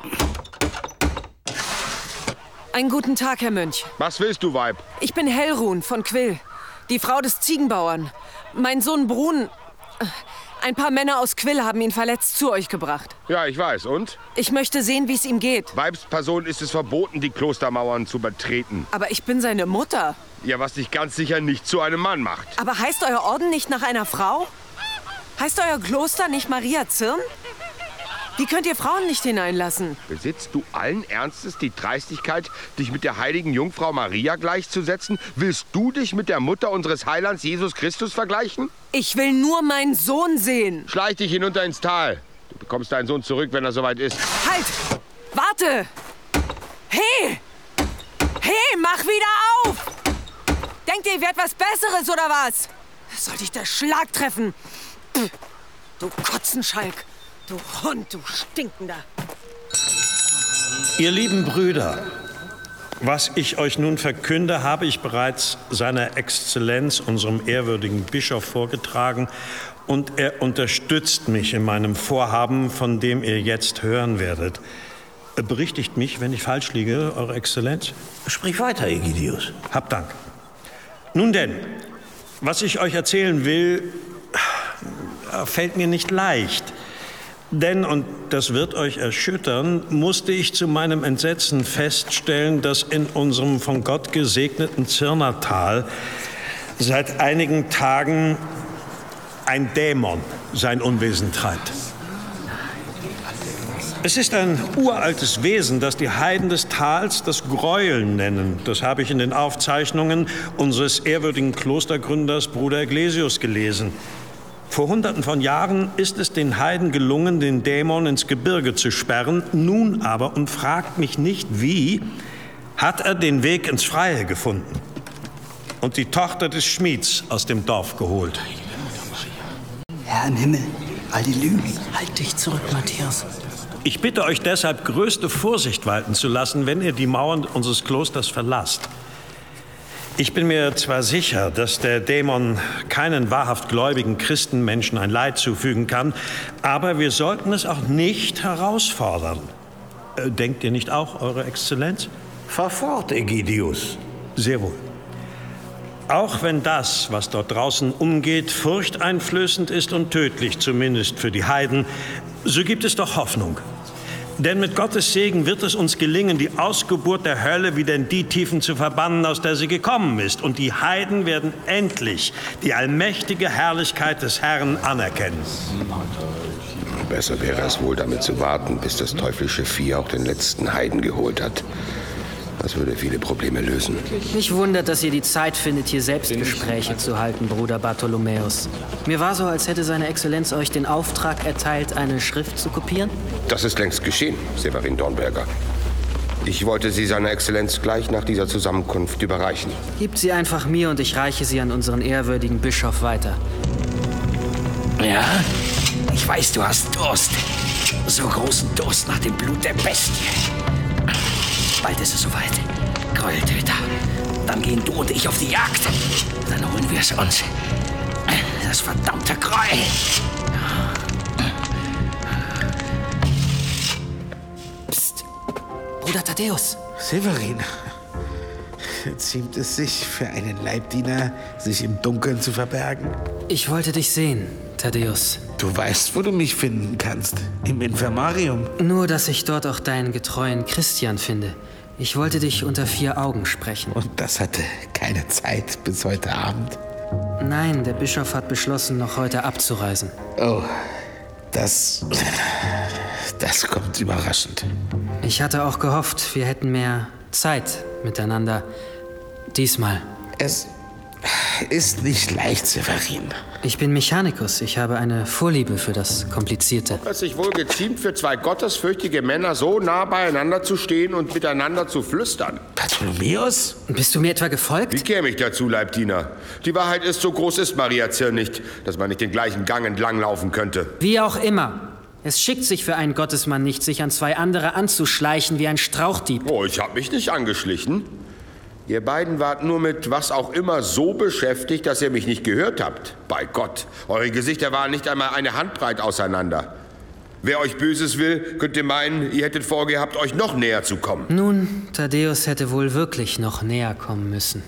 Speaker 22: Einen guten Tag, Herr Mönch.
Speaker 14: Was willst du, Weib?
Speaker 22: Ich bin Hellruhn von Quill, die Frau des Ziegenbauern. Mein Sohn Brun... Ein paar Männer aus Quill haben ihn verletzt zu euch gebracht.
Speaker 14: Ja, ich weiß. Und?
Speaker 22: Ich möchte sehen, wie es ihm geht.
Speaker 14: Weibsperson ist es verboten, die Klostermauern zu betreten.
Speaker 22: Aber ich bin seine Mutter.
Speaker 14: Ja, was dich ganz sicher nicht zu einem Mann macht.
Speaker 22: Aber heißt euer Orden nicht nach einer Frau? Heißt euer Kloster nicht Maria Zirn? Wie könnt ihr Frauen nicht hineinlassen?
Speaker 14: Besitzt du allen Ernstes die Dreistigkeit, dich mit der heiligen Jungfrau Maria gleichzusetzen? Willst du dich mit der Mutter unseres Heilands Jesus Christus vergleichen?
Speaker 22: Ich will nur meinen Sohn sehen.
Speaker 14: Schleich dich hinunter ins Tal. Du bekommst deinen Sohn zurück, wenn er soweit ist.
Speaker 22: Halt! Warte! Hey! Hey, mach wieder auf! Denkt ihr, ihr werdet was Besseres, oder was? Soll dich der Schlag treffen? Du Kotzenschalk, du Hund, du Stinkender.
Speaker 8: Ihr lieben Brüder, was ich euch nun verkünde, habe ich bereits seiner Exzellenz, unserem ehrwürdigen Bischof, vorgetragen, und er unterstützt mich in meinem Vorhaben, von dem ihr jetzt hören werdet. Berichtigt mich, wenn ich falsch liege, Eure Exzellenz?
Speaker 4: Sprich weiter, Egidius.
Speaker 8: Hab Dank. Nun denn, was ich euch erzählen will, fällt mir nicht leicht. Denn, und das wird euch erschüttern, musste ich zu meinem Entsetzen feststellen, dass in unserem von Gott gesegneten Zirnertal seit einigen Tagen ein Dämon sein Unwesen treibt. Es ist ein uraltes Wesen, das die Heiden des Tals das Gräueln nennen. Das habe ich in den Aufzeichnungen unseres ehrwürdigen Klostergründers Bruder Ecclesius gelesen. Vor Hunderten von Jahren ist es den Heiden gelungen, den Dämon ins Gebirge zu sperren. Nun aber, und fragt mich nicht wie, hat er den Weg ins Freie gefunden und die Tochter des Schmieds aus dem Dorf geholt.
Speaker 9: Herr im Himmel, all die Lügen. Halt dich zurück, Matthias.
Speaker 8: Ich bitte euch deshalb, größte Vorsicht walten zu lassen, wenn ihr die Mauern unseres Klosters verlasst. Ich bin mir zwar sicher, dass der Dämon keinen wahrhaft gläubigen Christenmenschen ein Leid zufügen kann, aber wir sollten es auch nicht herausfordern. Äh, denkt ihr nicht auch, Eure Exzellenz?
Speaker 4: Fahr fort, Egidius.
Speaker 8: Sehr wohl. Auch wenn das, was dort draußen umgeht, furchteinflößend ist und tödlich, zumindest für die Heiden, so gibt es doch Hoffnung. Denn mit Gottes Segen wird es uns gelingen, die Ausgeburt der Hölle wieder in die Tiefen zu verbannen, aus der sie gekommen ist. Und die Heiden werden endlich die allmächtige Herrlichkeit des Herrn anerkennen.
Speaker 14: Besser wäre es wohl, damit zu warten, bis das teuflische Vieh auch den letzten Heiden geholt hat. Das würde viele Probleme lösen.
Speaker 11: Mich wundert, dass ihr die Zeit findet, hier Selbstgespräche zu halten, Bruder Bartholomäus. Mir war so, als hätte seine Exzellenz euch den Auftrag erteilt, eine Schrift zu kopieren.
Speaker 14: Das ist längst geschehen, Severin Dornberger. Ich wollte sie seiner Exzellenz gleich nach dieser Zusammenkunft überreichen.
Speaker 11: Gebt sie einfach mir und ich reiche sie an unseren ehrwürdigen Bischof weiter.
Speaker 19: Ja, ich weiß, du hast Durst. So großen Durst nach dem Blut der Bestie. Bald ist es soweit. Gräueltöter. Dann gehen du und ich auf die Jagd. Dann holen wir es uns. Das verdammte Gräuel.
Speaker 11: Psst. Bruder Thaddäus.
Speaker 17: Severin. Ziemt es sich für einen Leibdiener, sich im Dunkeln zu verbergen?
Speaker 11: Ich wollte dich sehen, Thaddäus.
Speaker 17: Du weißt, wo du mich finden kannst. Im Infirmarium.
Speaker 11: Nur, dass ich dort auch deinen getreuen Christian finde. Ich wollte dich unter vier Augen sprechen.
Speaker 17: Und das hatte keine Zeit bis heute Abend?
Speaker 11: Nein, der Bischof hat beschlossen, noch heute abzureisen.
Speaker 17: Oh, das... das kommt überraschend.
Speaker 11: Ich hatte auch gehofft, wir hätten mehr Zeit miteinander. Diesmal.
Speaker 17: Es ist nicht leicht, Severin.
Speaker 11: Ich bin Mechanikus. Ich habe eine Vorliebe für das Komplizierte.
Speaker 14: Es sich wohl geziemt, für zwei gottesfürchtige Männer so nah beieinander zu stehen und miteinander zu flüstern.
Speaker 17: Bartholomäus?
Speaker 11: Bist du mir etwa gefolgt?
Speaker 14: Wie käme ich dazu, Leibdiener? Die Wahrheit ist, so groß ist Maria Zirn nicht, dass man nicht den gleichen Gang entlang laufen könnte.
Speaker 11: Wie auch immer. Es schickt sich für einen Gottesmann nicht, sich an zwei andere anzuschleichen wie ein Strauchdieb.
Speaker 14: Oh, ich habe mich nicht angeschlichen. Ihr beiden wart nur mit was auch immer so beschäftigt, dass ihr mich nicht gehört habt. Bei Gott, eure Gesichter waren nicht einmal eine Handbreit auseinander. Wer euch Böses will, könnt ihr meinen, ihr hättet vorgehabt, euch noch näher zu kommen.
Speaker 11: Nun, Thaddäus hätte wohl wirklich noch näher kommen müssen.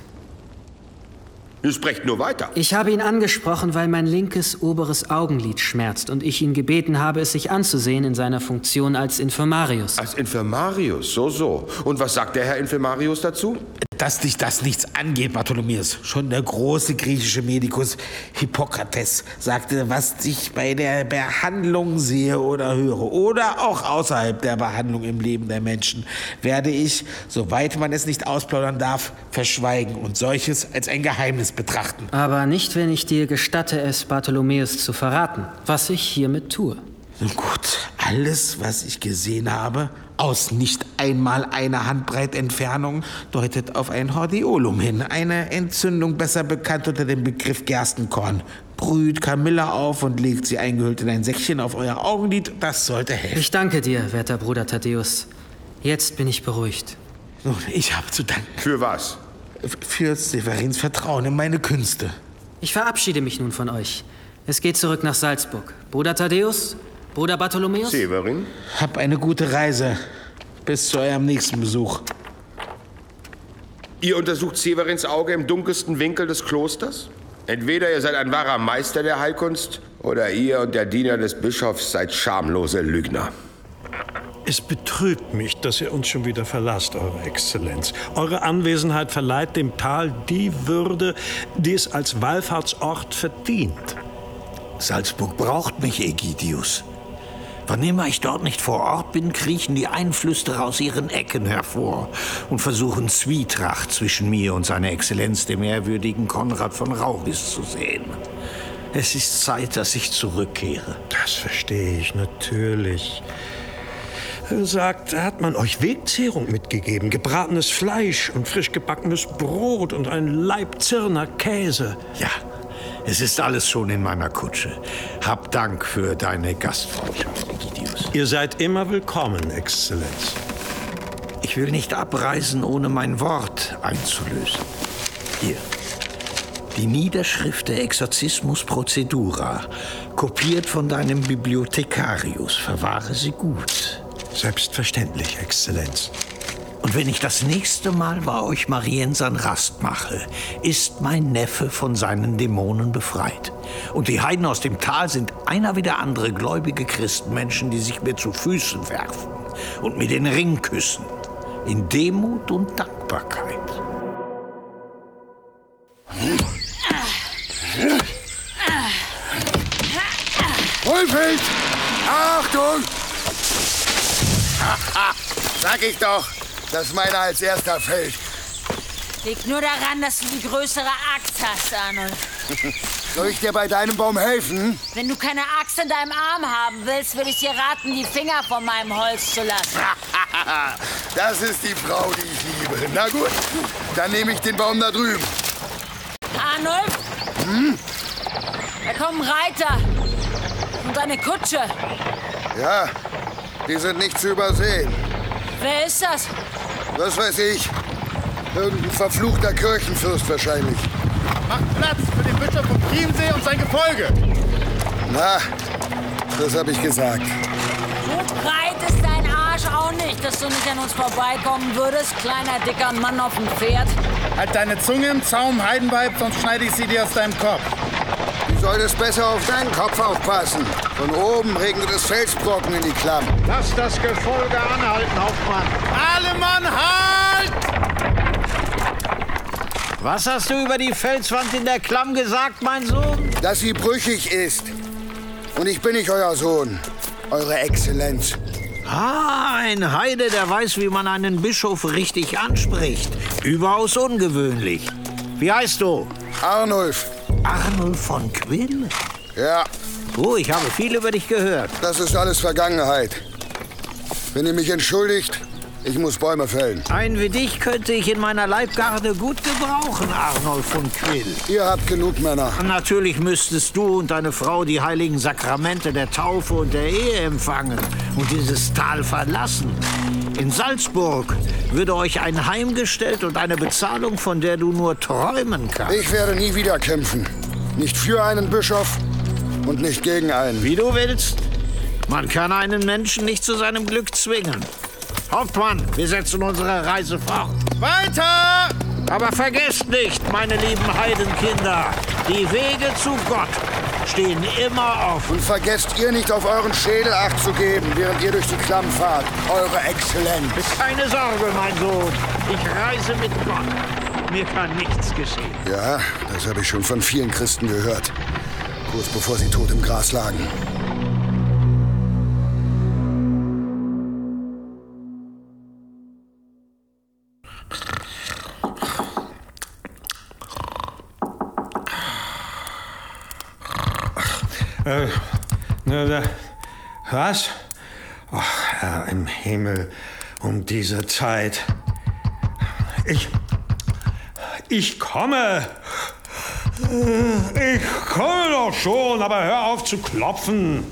Speaker 14: Ihr sprecht nur weiter.
Speaker 11: Ich habe ihn angesprochen, weil mein linkes oberes Augenlid schmerzt und ich ihn gebeten habe, es sich anzusehen in seiner Funktion als Infirmarius.
Speaker 14: Als Infirmarius, so, so. Und was sagt der Herr Infirmarius dazu?
Speaker 17: Dass dich das nichts angeht, Bartholomäus. Schon der große griechische Medikus Hippokrates sagte, was ich bei der Behandlung sehe oder höre, oder auch außerhalb der Behandlung im Leben der Menschen, werde ich, soweit man es nicht ausplaudern darf, verschweigen und solches als ein Geheimnis betrachten.
Speaker 11: Aber nicht, wenn ich dir gestatte, es Bartholomäus zu verraten, was ich hiermit tue.
Speaker 17: Nun gut, Alles, was ich gesehen habe, aus nicht einmal einer Handbreit Entfernung, deutet auf ein Hordeolum hin. Eine Entzündung, besser bekannt unter dem Begriff Gerstenkorn. Brüht Kamilla auf und legt sie eingehüllt in ein Säckchen auf euer Augenlid. Das sollte helfen.
Speaker 11: Ich danke dir, werter Bruder Thaddäus. Jetzt bin ich beruhigt.
Speaker 17: Nun, ich habe zu danken.
Speaker 14: Für was?
Speaker 17: Für Severins Vertrauen in meine Künste.
Speaker 11: Ich verabschiede mich nun von euch. Es geht zurück nach Salzburg. Bruder Thaddäus, Bruder Bartholomäus?
Speaker 14: Severin?
Speaker 17: Hab eine gute Reise. Bis zu eurem nächsten Besuch.
Speaker 14: Ihr untersucht Severins Auge im dunkelsten Winkel des Klosters? Entweder ihr seid ein wahrer Meister der Heilkunst, oder ihr und der Diener des Bischofs seid schamlose Lügner.
Speaker 1: Es betrübt mich, dass ihr uns schon wieder verlasst, Eure Exzellenz. Eure Anwesenheit verleiht dem Tal die Würde, die es als Wallfahrtsort verdient.
Speaker 4: Salzburg braucht mich, Ägidius. Wann immer ich dort nicht vor Ort bin, kriechen die Einflüsterer aus ihren Ecken hervor und versuchen Zwietracht zwischen mir und seiner Exzellenz, dem ehrwürdigen Konrad von Rauris, zu sehen. Es ist Zeit, dass ich zurückkehre.
Speaker 1: Das verstehe ich natürlich. Sagt, hat man euch Wegzehrung mitgegeben, gebratenes Fleisch und frisch gebackenes Brot und ein Laib Zirner Käse.
Speaker 4: Ja, es ist alles schon in meiner Kutsche. Hab Dank für deine Gastfreundschaft, Ägidius.
Speaker 1: Ihr seid immer willkommen, Exzellenz.
Speaker 4: Ich will nicht abreisen, ohne mein Wort einzulösen. Hier. Die Niederschrift der Exorzismus Procedura, kopiert von deinem Bibliothekarius. Verwahre sie gut.
Speaker 1: Selbstverständlich, Exzellenz.
Speaker 4: Und wenn ich das nächste Mal bei euch Mariensern Rast mache, ist mein Neffe von seinen Dämonen befreit. Und die Heiden aus dem Tal sind einer wie der andere gläubige Christenmenschen, die sich mir zu Füßen werfen und mir den Ring küssen. In Demut und Dankbarkeit.
Speaker 13: Wolfheld! Achtung! Sag ich doch, dass meiner als erster fällt.
Speaker 7: Liegt nur daran, dass du die größere Axt hast, Arnold.
Speaker 13: Soll ich dir bei deinem Baum helfen?
Speaker 7: Wenn du keine Axt in deinem Arm haben willst, würde ich dir raten, die Finger von meinem Holz zu lassen.
Speaker 13: Das ist die Frau, die ich liebe. Na gut, dann nehme ich den Baum da drüben.
Speaker 7: Arnold?
Speaker 13: Hm?
Speaker 7: Da kommen Reiter. Und eine Kutsche.
Speaker 13: Ja, die sind nicht zu übersehen.
Speaker 7: Wer ist das?
Speaker 13: Was weiß ich. Irgendein verfluchter Kirchenfürst wahrscheinlich.
Speaker 5: Macht Platz für den Bischof von Chiemsee und sein Gefolge.
Speaker 13: Na, das habe ich gesagt.
Speaker 7: So breit ist dein Arsch auch nicht, dass du nicht an uns vorbeikommen würdest, kleiner, dicker Mann auf dem Pferd.
Speaker 5: Halt deine Zunge im Zaum, Heidenweib, sonst schneide ich sie dir aus deinem Kopf.
Speaker 13: Du solltest besser auf deinen Kopf aufpassen. Von oben regnet es Felsbrocken in die Klamm.
Speaker 5: Lass das Gefolge anhalten, Hauptmann. Alle Mann, halt!
Speaker 12: Was hast du über die Felswand in der Klamm gesagt, mein Sohn?
Speaker 13: Dass sie brüchig ist. Und ich bin nicht euer Sohn, Eure Exzellenz.
Speaker 4: Ah, ein Heide, der weiß, wie man einen Bischof richtig anspricht. Überaus ungewöhnlich. Wie heißt du?
Speaker 13: Arnulf.
Speaker 4: Arnulf von Quill?
Speaker 13: Ja.
Speaker 4: Oh, ich habe viel über dich gehört.
Speaker 13: Das ist alles Vergangenheit. Wenn ihr mich entschuldigt, ich muss Bäume fällen.
Speaker 4: Einen wie dich könnte ich in meiner Leibgarde gut gebrauchen, Arnulf von Quill.
Speaker 13: Ihr habt genug Männer.
Speaker 4: Natürlich müsstest du und deine Frau die heiligen Sakramente der Taufe und der Ehe empfangen und dieses Tal verlassen. In Salzburg würde euch ein Heim gestellt und eine Bezahlung, von der du nur träumen kannst.
Speaker 13: Ich werde nie wieder kämpfen. Nicht für einen Bischof und nicht gegen einen.
Speaker 4: Wie du willst. Man kann einen Menschen nicht zu seinem Glück zwingen. Hauptmann, wir setzen unsere Reise fort.
Speaker 5: Weiter!
Speaker 4: Aber vergesst nicht, meine lieben Heidenkinder, die Wege zu Gott stehen immer offen.
Speaker 13: Und vergesst ihr nicht, auf euren Schädel Acht zu geben, während ihr durch die Klamm fahrt, Eure Exzellenz.
Speaker 4: Keine Sorge, mein Sohn. Ich reise mit Gott. Mir kann nichts geschehen.
Speaker 13: Ja, das habe ich schon von vielen Christen gehört. Kurz bevor sie tot im Gras lagen.
Speaker 1: Äh, na, na, was? Ach, Herr im Himmel, um diese Zeit. Ich... Ich komme. Ich komme doch schon, aber hör auf zu klopfen.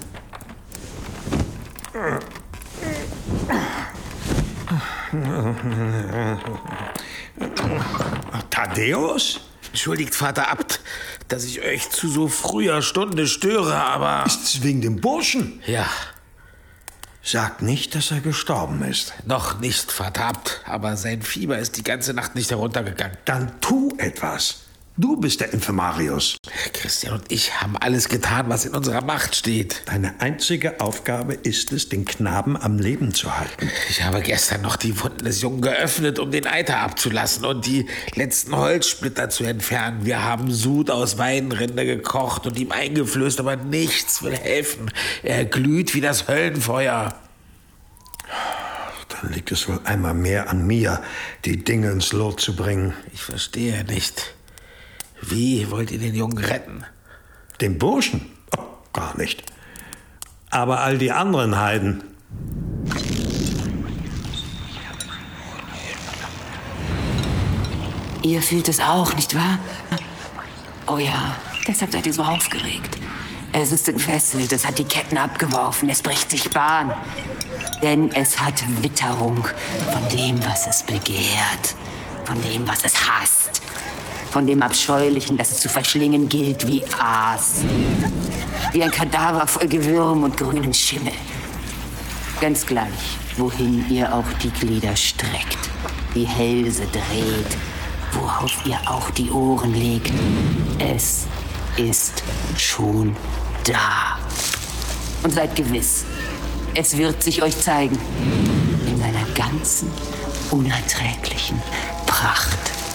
Speaker 1: Thaddäus?
Speaker 17: Entschuldigt, Vater Abt, dass ich euch zu so früher Stunde störe, aber...
Speaker 1: Ist's wegen dem Burschen?
Speaker 17: Ja.
Speaker 1: Sag nicht, dass er gestorben ist.
Speaker 17: Noch nicht, Vater Abt, aber sein Fieber ist die ganze Nacht nicht heruntergegangen.
Speaker 1: Dann tu etwas. Du bist der Infirmarius.
Speaker 17: Christian und ich haben alles getan, was in unserer Macht steht.
Speaker 1: Deine einzige Aufgabe ist es, den Knaben am Leben zu halten.
Speaker 17: Ich habe gestern noch die Wunden des Jungen geöffnet, um den Eiter abzulassen und die letzten Holzsplitter zu entfernen. Wir haben Sud aus Weinrinde gekocht und ihm eingeflößt, aber nichts will helfen. Er glüht wie das Höllenfeuer.
Speaker 1: Dann liegt es wohl einmal mehr an mir, die Dinge ins Lot zu bringen.
Speaker 17: Ich verstehe nicht. Wie wollt ihr den Jungen retten?
Speaker 1: Den Burschen? Oh, gar nicht. Aber all die anderen Heiden.
Speaker 7: Ihr fühlt es auch, nicht wahr? Oh ja, deshalb seid ihr so aufgeregt. Es ist entfesselt, es hat die Ketten abgeworfen, es bricht sich Bahn. Denn es hat Witterung von dem, was es begehrt, von dem, was es hasst. Von dem Abscheulichen, das es zu verschlingen gilt wie Aas. Wie ein Kadaver voll Gewürm und grünen Schimmel. Ganz gleich, wohin ihr auch die Glieder streckt, die Hälse dreht, worauf ihr auch die Ohren legt. Es ist schon da. Und seid gewiss, es wird sich euch zeigen. In seiner ganzen, unerträglichen Pracht.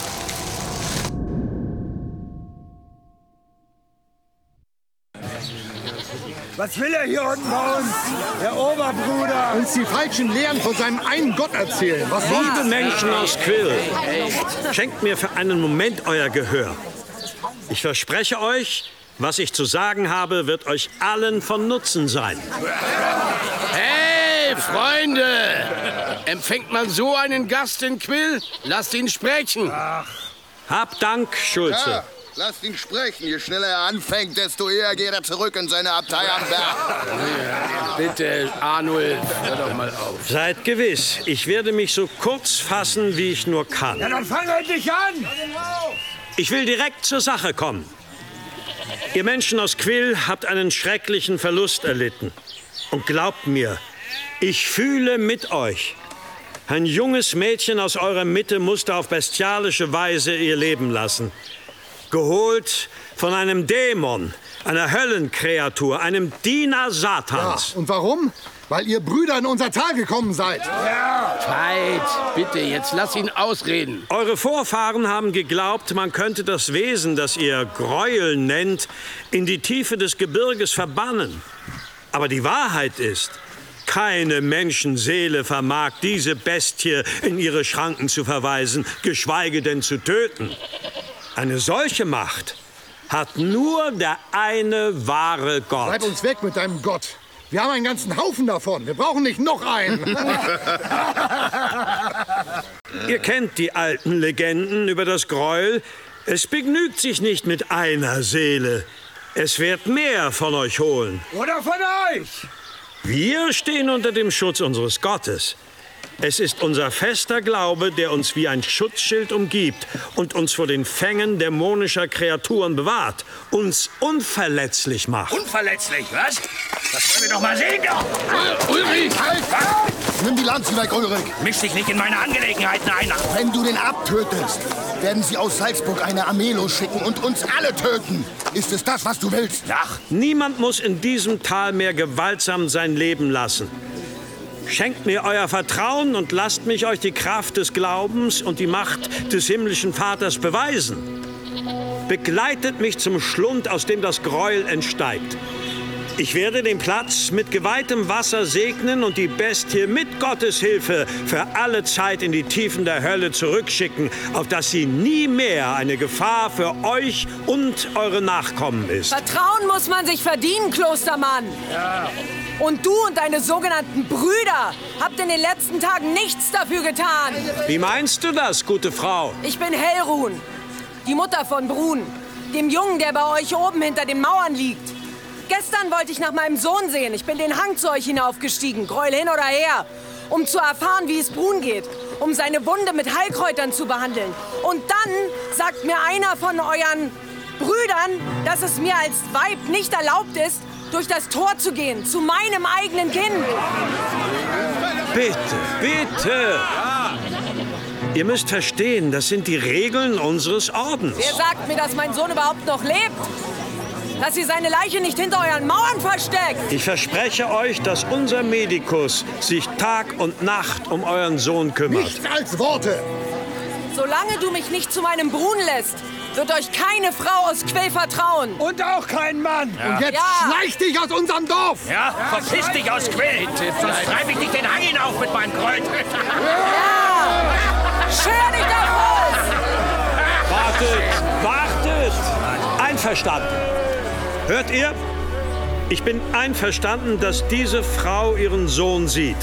Speaker 13: Was will er hier unten bei uns? Der Oberbruder. Uns die falschen Lehren von seinem einen Gott erzählen. Was
Speaker 8: Liebe Menschen aus Quill, schenkt mir für einen Moment euer Gehör. Ich verspreche euch, was ich zu sagen habe, wird euch allen von Nutzen sein.
Speaker 18: Hey, Freunde! Empfängt man so einen Gast in Quill? Lasst ihn sprechen.
Speaker 8: Ach. Hab Dank, Schulze.
Speaker 2: Ja. Lasst ihn sprechen. Je schneller er anfängt, desto eher geht er zurück in seine Abtei am Berg.
Speaker 18: Bitte, Arnulf, hör doch mal auf.
Speaker 8: Seid gewiss, ich werde mich so kurz fassen, wie ich nur kann.
Speaker 13: Ja, dann fang endlich an!
Speaker 8: Ich will direkt zur Sache kommen. Ihr Menschen aus Quill habt einen schrecklichen Verlust erlitten. Und glaubt mir, ich fühle mit euch. Ein junges Mädchen aus eurer Mitte musste auf bestialische Weise ihr Leben lassen. Geholt von einem Dämon, einer Höllenkreatur, einem Diener Satans.
Speaker 13: Ja, und warum? Weil ihr Brüder in unser Tal gekommen seid.
Speaker 18: Ja. Zeit, bitte, jetzt lass ihn ausreden.
Speaker 8: Eure Vorfahren haben geglaubt, man könnte das Wesen, das ihr Gräuel nennt, in die Tiefe des Gebirges verbannen. Aber die Wahrheit ist, keine Menschenseele vermag diese Bestie in ihre Schranken zu verweisen, geschweige denn zu töten. Eine solche Macht hat nur der eine wahre Gott.
Speaker 13: Bleib uns weg mit deinem Gott. Wir haben einen ganzen Haufen davon. Wir brauchen nicht noch einen.
Speaker 8: Ihr kennt die alten Legenden über das Gräuel. Es begnügt sich nicht mit einer Seele. Es wird mehr von euch holen.
Speaker 13: Oder von euch.
Speaker 8: Wir stehen unter dem Schutz unseres Gottes. Es ist unser fester Glaube, der uns wie ein Schutzschild umgibt und uns vor den Fängen dämonischer Kreaturen bewahrt, uns unverletzlich macht.
Speaker 19: Unverletzlich, was? Das wollen wir doch mal sehen, doch!
Speaker 2: Ulrich, halt! Nimm die Lanze weg, Ulrich!
Speaker 19: Misch dich nicht in meine Angelegenheiten ein!
Speaker 2: Wenn du den abtötest, werden sie aus Salzburg eine Armee losschicken und uns alle töten. Ist es das, was du willst?
Speaker 8: Ach, niemand muss in diesem Tal mehr gewaltsam sein Leben lassen. Schenkt mir euer Vertrauen und lasst mich euch die Kraft des Glaubens und die Macht des himmlischen Vaters beweisen. Begleitet mich zum Schlund, aus dem das Gräuel entsteigt. Ich werde den Platz mit geweihtem Wasser segnen und die Bestie mit Gottes Hilfe für alle Zeit in die Tiefen der Hölle zurückschicken, auf dass sie nie mehr eine Gefahr für euch und eure Nachkommen ist.
Speaker 22: Vertrauen muss man sich verdienen, Klostermann.
Speaker 8: Ja.
Speaker 22: Und du und deine sogenannten Brüder habt in den letzten Tagen nichts dafür getan.
Speaker 8: Wie meinst du das, gute Frau?
Speaker 22: Ich bin Helrun, die Mutter von Brun, dem Jungen, der bei euch oben hinter den Mauern liegt. Gestern wollte ich nach meinem Sohn sehen. Ich bin den Hang zu euch hinaufgestiegen, Gräuel hin oder her, um zu erfahren, wie es Brun geht, um seine Wunde mit Heilkräutern zu behandeln. Und dann sagt mir einer von euren Brüdern, dass es mir als Weib nicht erlaubt ist, durch das Tor zu gehen, zu meinem eigenen Kind.
Speaker 8: Bitte, bitte! Ihr müsst verstehen, das sind die Regeln unseres Ordens.
Speaker 22: Wer sagt mir, dass mein Sohn überhaupt noch lebt? Dass ihr seine Leiche nicht hinter euren Mauern versteckt.
Speaker 8: Ich verspreche euch, dass unser Medikus sich Tag und Nacht um euren Sohn kümmert.
Speaker 2: Nichts als Worte!
Speaker 22: Solange du mich nicht zu meinem Brun lässt, wird euch keine Frau aus Quill vertrauen.
Speaker 13: Und auch kein Mann.
Speaker 2: Ja. Und jetzt
Speaker 22: ja.
Speaker 2: schleich dich aus unserem Dorf.
Speaker 16: Ja, verpiss dich aus Quill. Sonst treibe ich dich den Hang hinauf mit meinem Kreuz.
Speaker 22: Ja. Schör dich da raus!
Speaker 8: Wartet, wartet! Einverstanden. Hört ihr? Ich bin einverstanden, dass diese Frau ihren Sohn sieht.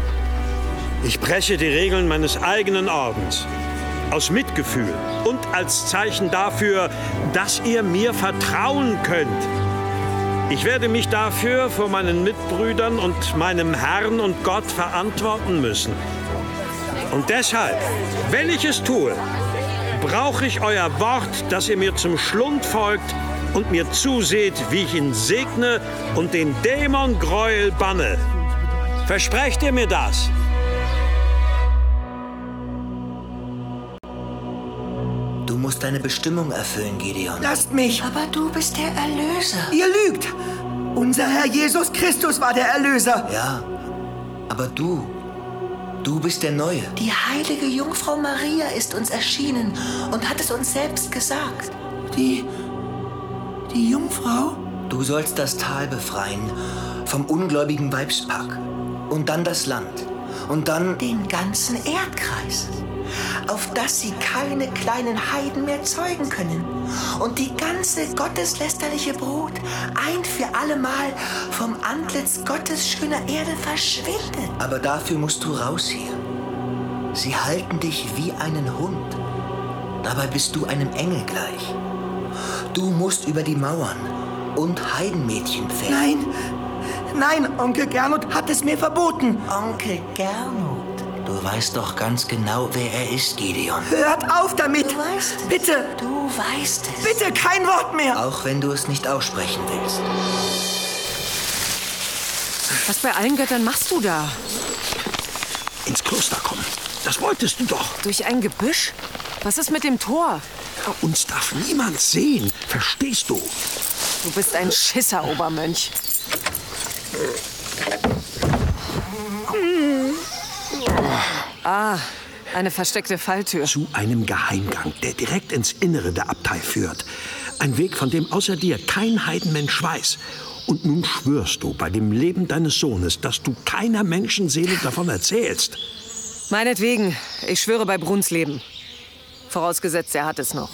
Speaker 8: Ich breche die Regeln meines eigenen Ordens. Aus Mitgefühl und als Zeichen dafür, dass ihr mir vertrauen könnt. Ich werde mich dafür vor meinen Mitbrüdern und meinem Herrn und Gott verantworten müssen. Und deshalb, wenn ich es tue, brauche ich euer Wort, dass ihr mir zum Schlund folgt und mir zuseht, wie ich ihn segne und den Dämon Gräuel banne. Versprecht ihr mir das?
Speaker 19: Du musst deine Bestimmung erfüllen, Gideon.
Speaker 20: Lasst mich!
Speaker 19: Aber du bist der Erlöser.
Speaker 20: Ihr lügt! Unser Herr Jesus Christus war der Erlöser.
Speaker 19: Ja, aber du, du bist der Neue.
Speaker 20: Die heilige Jungfrau Maria ist uns erschienen und hat es uns selbst gesagt. Die... die Jungfrau?
Speaker 19: Du sollst das Tal befreien vom ungläubigen Weibspack. Und dann das Land. Und dann...
Speaker 20: den ganzen Erdkreis. Auf dass sie keine kleinen Heiden mehr zeugen können. Und die ganze gotteslästerliche Brut ein für allemal vom Antlitz Gottes schöner Erde verschwindet.
Speaker 19: Aber dafür musst du raus hier. Sie halten dich wie einen Hund. Dabei bist du einem Engel gleich. Du musst über die Mauern und Heidenmädchen pfänden.
Speaker 20: Nein, nein, Onkel Gernot hat es mir verboten.
Speaker 19: Onkel Gernot? Du weißt doch ganz genau, wer er ist, Gideon.
Speaker 20: Hört auf damit!
Speaker 19: Du weißt es.
Speaker 20: Bitte!
Speaker 19: Du weißt es.
Speaker 20: Bitte, kein Wort mehr!
Speaker 19: Auch wenn du es nicht aussprechen willst.
Speaker 22: Was bei allen Göttern machst du da?
Speaker 1: Ins Kloster kommen. Das wolltest du doch.
Speaker 22: Durch ein Gebüsch? Was ist mit dem Tor?
Speaker 1: Uns darf niemand sehen. Verstehst du?
Speaker 22: Du bist ein Schisser, Obermönch. Ah, eine versteckte Falltür.
Speaker 1: Zu einem Geheimgang, der direkt ins Innere der Abtei führt. Ein Weg, von dem außer dir kein Heidenmensch weiß. Und nun schwörst du bei dem Leben deines Sohnes, dass du keiner Menschenseele davon erzählst.
Speaker 22: Meinetwegen. Ich schwöre bei Bruns Leben. Vorausgesetzt, er hat es noch.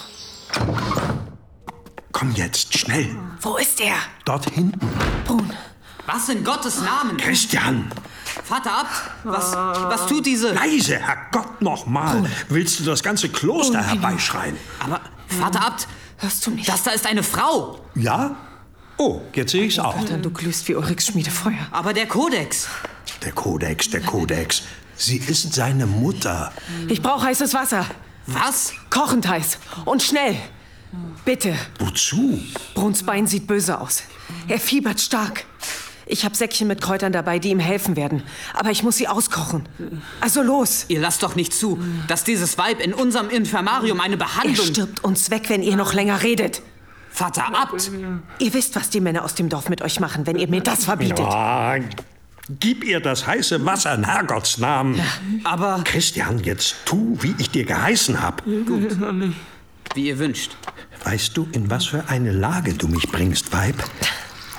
Speaker 1: Komm jetzt, schnell.
Speaker 22: Wo ist er?
Speaker 1: Dort hinten.
Speaker 22: Brun.
Speaker 9: Was in Gottes Namen?
Speaker 1: Christian!
Speaker 9: Vater Abt, was, was tut diese...
Speaker 1: Leise, Herrgott, noch mal. Willst du das ganze Kloster herbeischreien?
Speaker 9: Aber, Vater Abt,
Speaker 22: hörst du mich?
Speaker 9: Das da ist eine Frau.
Speaker 1: Ja? Oh, jetzt sehe ich's auch.
Speaker 22: Dann du glühst wie Ulrichs Schmiedefeuer.
Speaker 9: Aber der Kodex.
Speaker 1: Der Kodex, der Kodex. Sie ist seine Mutter.
Speaker 22: Ich brauche heißes Wasser.
Speaker 9: Was?
Speaker 22: Kochend heiß. Und schnell. Bitte.
Speaker 1: Wozu?
Speaker 22: Bruns Bein sieht böse aus. Er fiebert stark. Ich habe Säckchen mit Kräutern dabei, die ihm helfen werden. Aber ich muss sie auskochen. Also los.
Speaker 9: Ihr lasst doch nicht zu, dass dieses Weib in unserem Infirmarium eine Behandlung...
Speaker 22: Er stirbt uns weg, wenn ihr noch länger redet.
Speaker 9: Vater Abt!
Speaker 22: Ihr wisst, was die Männer aus dem Dorf mit euch machen, wenn ihr mir das verbietet.
Speaker 1: Ja, gib ihr das heiße Wasser in Herrgotts Namen.
Speaker 22: Ja.
Speaker 9: Aber...
Speaker 1: Christian, jetzt tu, wie ich dir geheißen hab.
Speaker 9: Gut. Wie ihr wünscht.
Speaker 1: Weißt du, in was für eine Lage du mich bringst, Weib?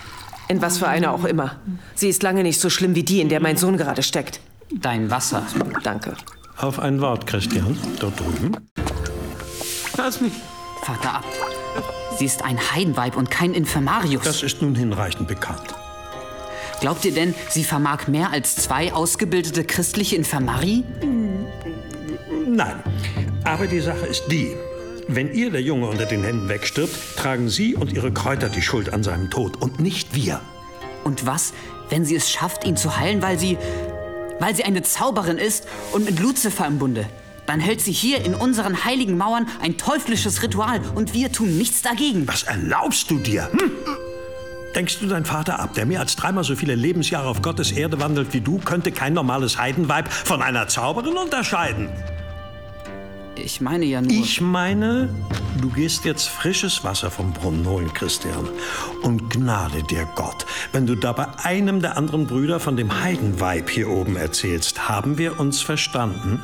Speaker 22: In was für eine auch immer. Sie ist lange nicht so schlimm wie die, in der mein Sohn gerade steckt.
Speaker 11: Dein Wasser.
Speaker 22: Danke.
Speaker 8: Auf ein Wort, Christian, dort drüben.
Speaker 11: Lass mich. Vater Abt, sie ist ein Heidenweib und kein Infirmarius.
Speaker 8: Das ist nun hinreichend bekannt.
Speaker 11: Glaubt ihr denn, sie vermag mehr als zwei ausgebildete christliche Infirmari?
Speaker 8: Nein, aber die Sache ist die. Wenn ihr, der Junge, unter den Händen wegstirbt, tragen Sie und Ihre Kräuter die Schuld an seinem Tod und nicht wir.
Speaker 11: Und was, wenn sie es schafft, ihn zu heilen, weil sie... weil sie eine Zauberin ist und mit Luzifer im Bunde? Dann hält sie hier in unseren heiligen Mauern ein teuflisches Ritual und wir tun nichts dagegen.
Speaker 8: Was erlaubst du dir? Hm? Denkst du, dein Vater Abt, der mehr als dreimal so viele Lebensjahre auf Gottes Erde wandelt wie du, könnte kein normales Heidenweib von einer Zauberin unterscheiden?
Speaker 11: Ich meine ja nur...
Speaker 8: Ich meine, du gehst jetzt frisches Wasser vom Brunnen holen, Christian. Und gnade dir Gott, wenn du dabei einem der anderen Brüder von dem Heidenweib hier oben erzählst. Haben wir uns verstanden?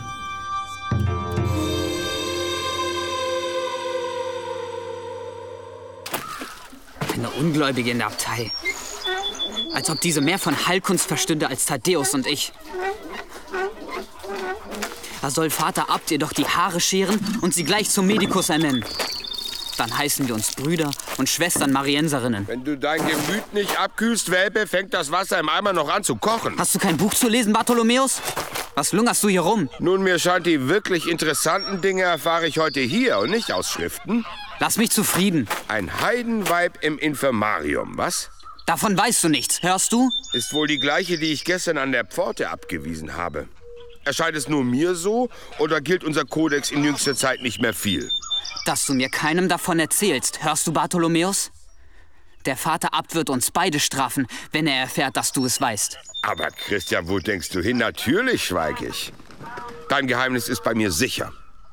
Speaker 11: Eine Ungläubige in der Abtei. Als ob diese mehr von Heilkunst verstünde als Thaddäus und ich. Da soll Vater Abt ihr doch die Haare scheren und sie gleich zum Medikus ernennen. Dann heißen wir uns Brüder und Schwestern Marienserinnen.
Speaker 14: Wenn du dein Gemüt nicht abkühlst, Welpe, fängt das Wasser im Eimer noch an zu kochen.
Speaker 11: Hast du kein Buch zu lesen, Bartholomäus? Was lungerst du hier rum?
Speaker 14: Nun, mir scheint, die wirklich interessanten Dinge erfahre ich heute hier und nicht aus Schriften.
Speaker 11: Lass mich zufrieden.
Speaker 14: Ein Heidenweib im Infirmarium, was?
Speaker 11: Davon weißt du nichts, hörst du?
Speaker 14: Ist wohl die gleiche, die ich gestern an der Pforte abgewiesen habe. Erscheint es nur mir so, oder gilt unser Kodex in jüngster Zeit nicht mehr viel?
Speaker 11: Dass du mir keinem davon erzählst, hörst du, Bartholomäus? Der Vater Abt wird uns beide strafen, wenn er erfährt, dass du es weißt.
Speaker 14: Aber Christian, wo denkst du hin? Natürlich schweige ich. Dein Geheimnis ist bei mir sicher.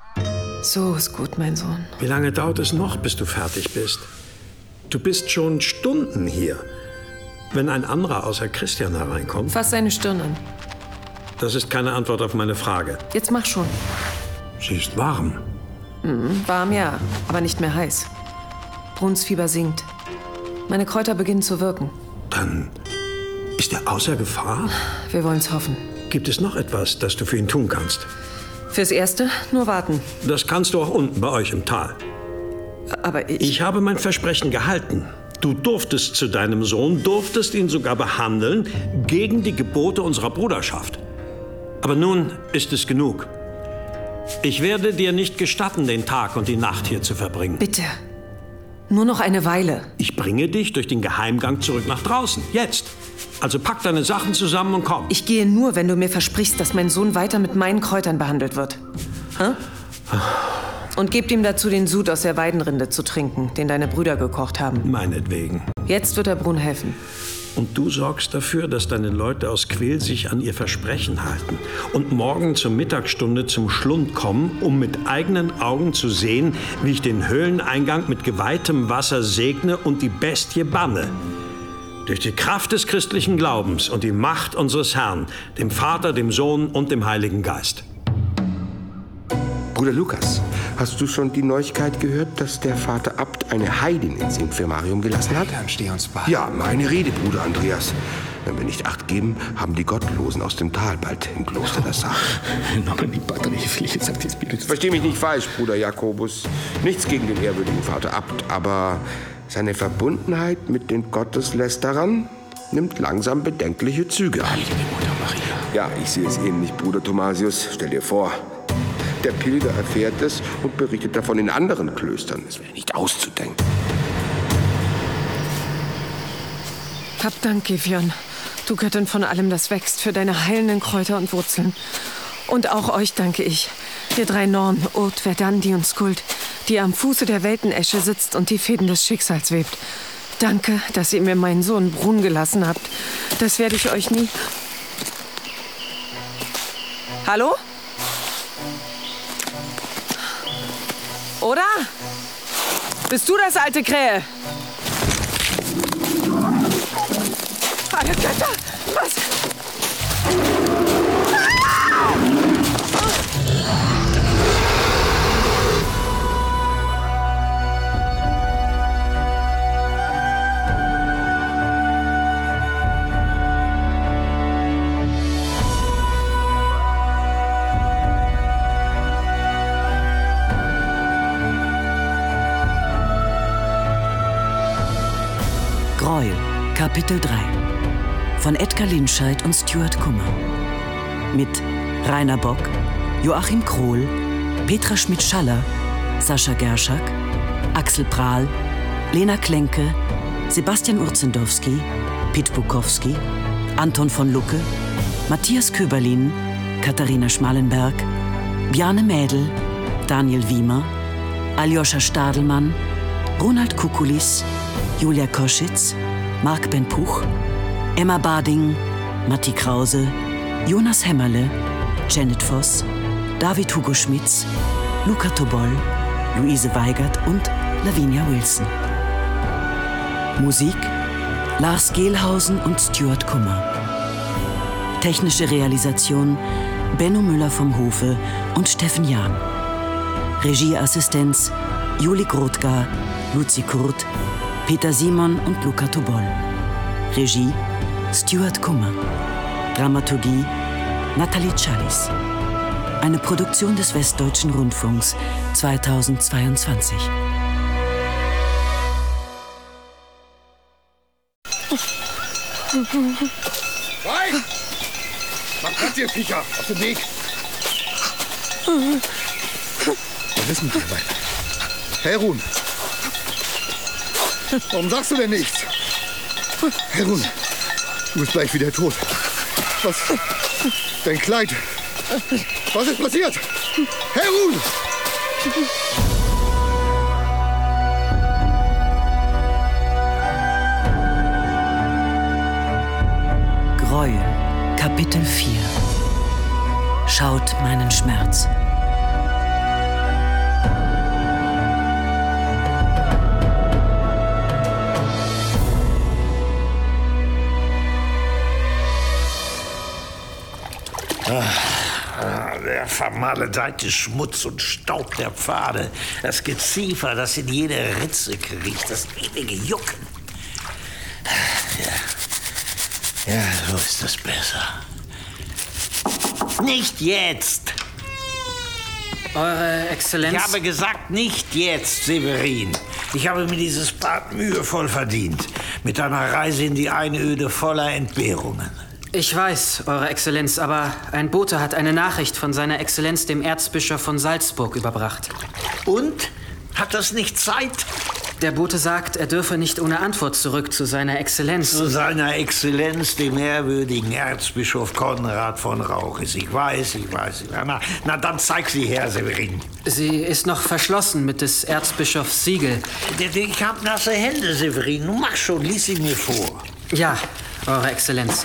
Speaker 22: So ist gut, mein Sohn.
Speaker 1: Wie lange dauert es noch, bis du fertig bist? Du bist schon Stunden hier. Wenn ein anderer außer Christian hereinkommt...
Speaker 22: Fass seine Stirn an.
Speaker 1: Das ist keine Antwort auf meine Frage.
Speaker 22: Jetzt mach schon.
Speaker 1: Sie ist warm.
Speaker 22: Mhm, warm ja, aber nicht mehr heiß. Brunsfieber sinkt. Meine Kräuter beginnen zu wirken.
Speaker 1: Dann ist er außer Gefahr?
Speaker 22: Wir wollen's hoffen.
Speaker 1: Gibt es noch etwas, das du für ihn tun kannst?
Speaker 22: Fürs Erste nur warten.
Speaker 1: Das kannst du auch unten bei euch im Tal.
Speaker 22: Aber ich...
Speaker 1: Ich habe mein Versprechen gehalten. Du durftest zu deinem Sohn, durftest ihn sogar behandeln gegen die Gebote unserer Bruderschaft. Aber nun ist es genug. Ich werde dir nicht gestatten, den Tag und die Nacht hier zu verbringen.
Speaker 22: Bitte. Nur noch eine Weile.
Speaker 1: Ich bringe dich durch den Geheimgang zurück nach draußen. Jetzt. Also pack deine Sachen zusammen und komm.
Speaker 22: Ich gehe nur, wenn du mir versprichst, dass mein Sohn weiter mit meinen Kräutern behandelt wird. Hä? Und gebt ihm dazu den Sud aus der Weidenrinde zu trinken, den deine Brüder gekocht haben.
Speaker 1: Meinetwegen.
Speaker 22: Jetzt wird der Brunn helfen.
Speaker 1: Und du sorgst dafür, dass deine Leute aus Quel sich an ihr Versprechen halten und morgen zur Mittagsstunde zum Schlund kommen, um mit eigenen Augen zu sehen, wie ich den Höhleneingang mit geweihtem Wasser segne und die Bestie banne. Durch die Kraft des christlichen Glaubens und die Macht unseres Herrn, dem Vater, dem Sohn und dem Heiligen Geist.
Speaker 14: Bruder Lukas, hast du schon die Neuigkeit gehört, dass der Vater Abt eine Heidin ins Infirmarium gelassen hat?
Speaker 2: Dann steh uns bei.
Speaker 14: Ja, meine Rede, Bruder Andreas. Wenn wir nicht Acht geben, haben die Gottlosen aus dem Tal bald im Kloster das Sagen. Versteh mich nicht falsch, Bruder Jakobus. Nichts gegen den ehrwürdigen Vater Abt, aber seine Verbundenheit mit den Gotteslästerern nimmt langsam bedenkliche Züge an. Ja, ich sehe es ähnlich, Bruder Thomasius. Stell dir vor, der Pilger erfährt es und berichtet davon in anderen Klöstern. Es wäre nicht auszudenken.
Speaker 22: Hab Dank, Gefjon. Du Göttin von allem, das wächst, für deine heilenden Kräuter und Wurzeln. Und auch euch danke ich, ihr drei Norn, Urt, Verdandi und Skuld, die am Fuße der Weltenesche sitzt und die Fäden des Schicksals webt. Danke, dass ihr mir meinen Sohn Brunn gelassen habt. Das werde ich euch nie... Hallo? Oder? Bist du das, alte Krähe? Alle Götter! Was?
Speaker 7: Kapitel drei von Edgar Linscheid und Stuart Kummer. Mit Rainer Bock, Joachim Krohl, Petra Schmidt-Schaller, Sascha Gerschak, Axel Prahl, Lena Klenke, Sebastian Urzendowski, Piet Bukowski, Anton von Lucke, Matthias Köberlin, Katharina Schmalenberg, Bjarne Mädel, Daniel Wiemer, Aljoscha Stadelmann, Ronald Kukulis, Julia Koschitz, Marc Ben-Puch, Emma Bading, Matti Krause, Jonas Hämmerle, Janet Voss, David Hugo Schmitz, Luca Tobol, Luise Weigert und Lavinia Wilson. Musik Lars Gehlhausen und Stuart Kummer. Technische Realisation Benno Müller vom Hofe und Steffen Jahn. Regieassistenz Juli Grothgar, Luzi Kurt, Peter Simon und Luca Tobol. Regie Stuart Kummer. Dramaturgie Nathalie Challis. Eine Produktion des Westdeutschen Rundfunks zweitausendzweiundzwanzig.
Speaker 2: Frei! Mach Platz, ihr Viecher! Auf den Weg!
Speaker 13: Was ist mit dir, Weib? Herun! Warum sagst du denn nichts? Herun, du bist gleich wieder tot. Was? Dein Kleid? Was ist passiert? Herun!
Speaker 7: Gräuel, Kapitel vier. Schaut meinen Schmerz.
Speaker 4: Ah, der vermaledeite Schmutz und Staub der Pfade, das Geziefer, das in jede Ritze kriecht, das ewige Jucken. Ja, ja, so ist es besser. Nicht jetzt!
Speaker 11: Eure Exzellenz...
Speaker 4: Ich habe gesagt, nicht jetzt, Severin. Ich habe mir dieses Bad mühevoll verdient. Mit einer Reise in die Einöde voller Entbehrungen.
Speaker 11: Ich weiß, Eure Exzellenz, aber ein Bote hat eine Nachricht von seiner Exzellenz, dem Erzbischof von Salzburg, überbracht.
Speaker 4: Und? Hat das nicht Zeit?
Speaker 11: Der Bote sagt, er dürfe nicht ohne Antwort zurück zu seiner Exzellenz.
Speaker 4: Zu seiner Exzellenz, dem ehrwürdigen Erzbischof Konrad von Rauchis. Ich weiß, ich weiß. Na, na dann zeig sie her, Severin.
Speaker 11: Sie ist noch verschlossen mit des Erzbischofs Siegel.
Speaker 4: Ich hab nasse Hände, Severin. Nun mach schon, lies sie mir vor.
Speaker 11: Ja, Eure Exzellenz.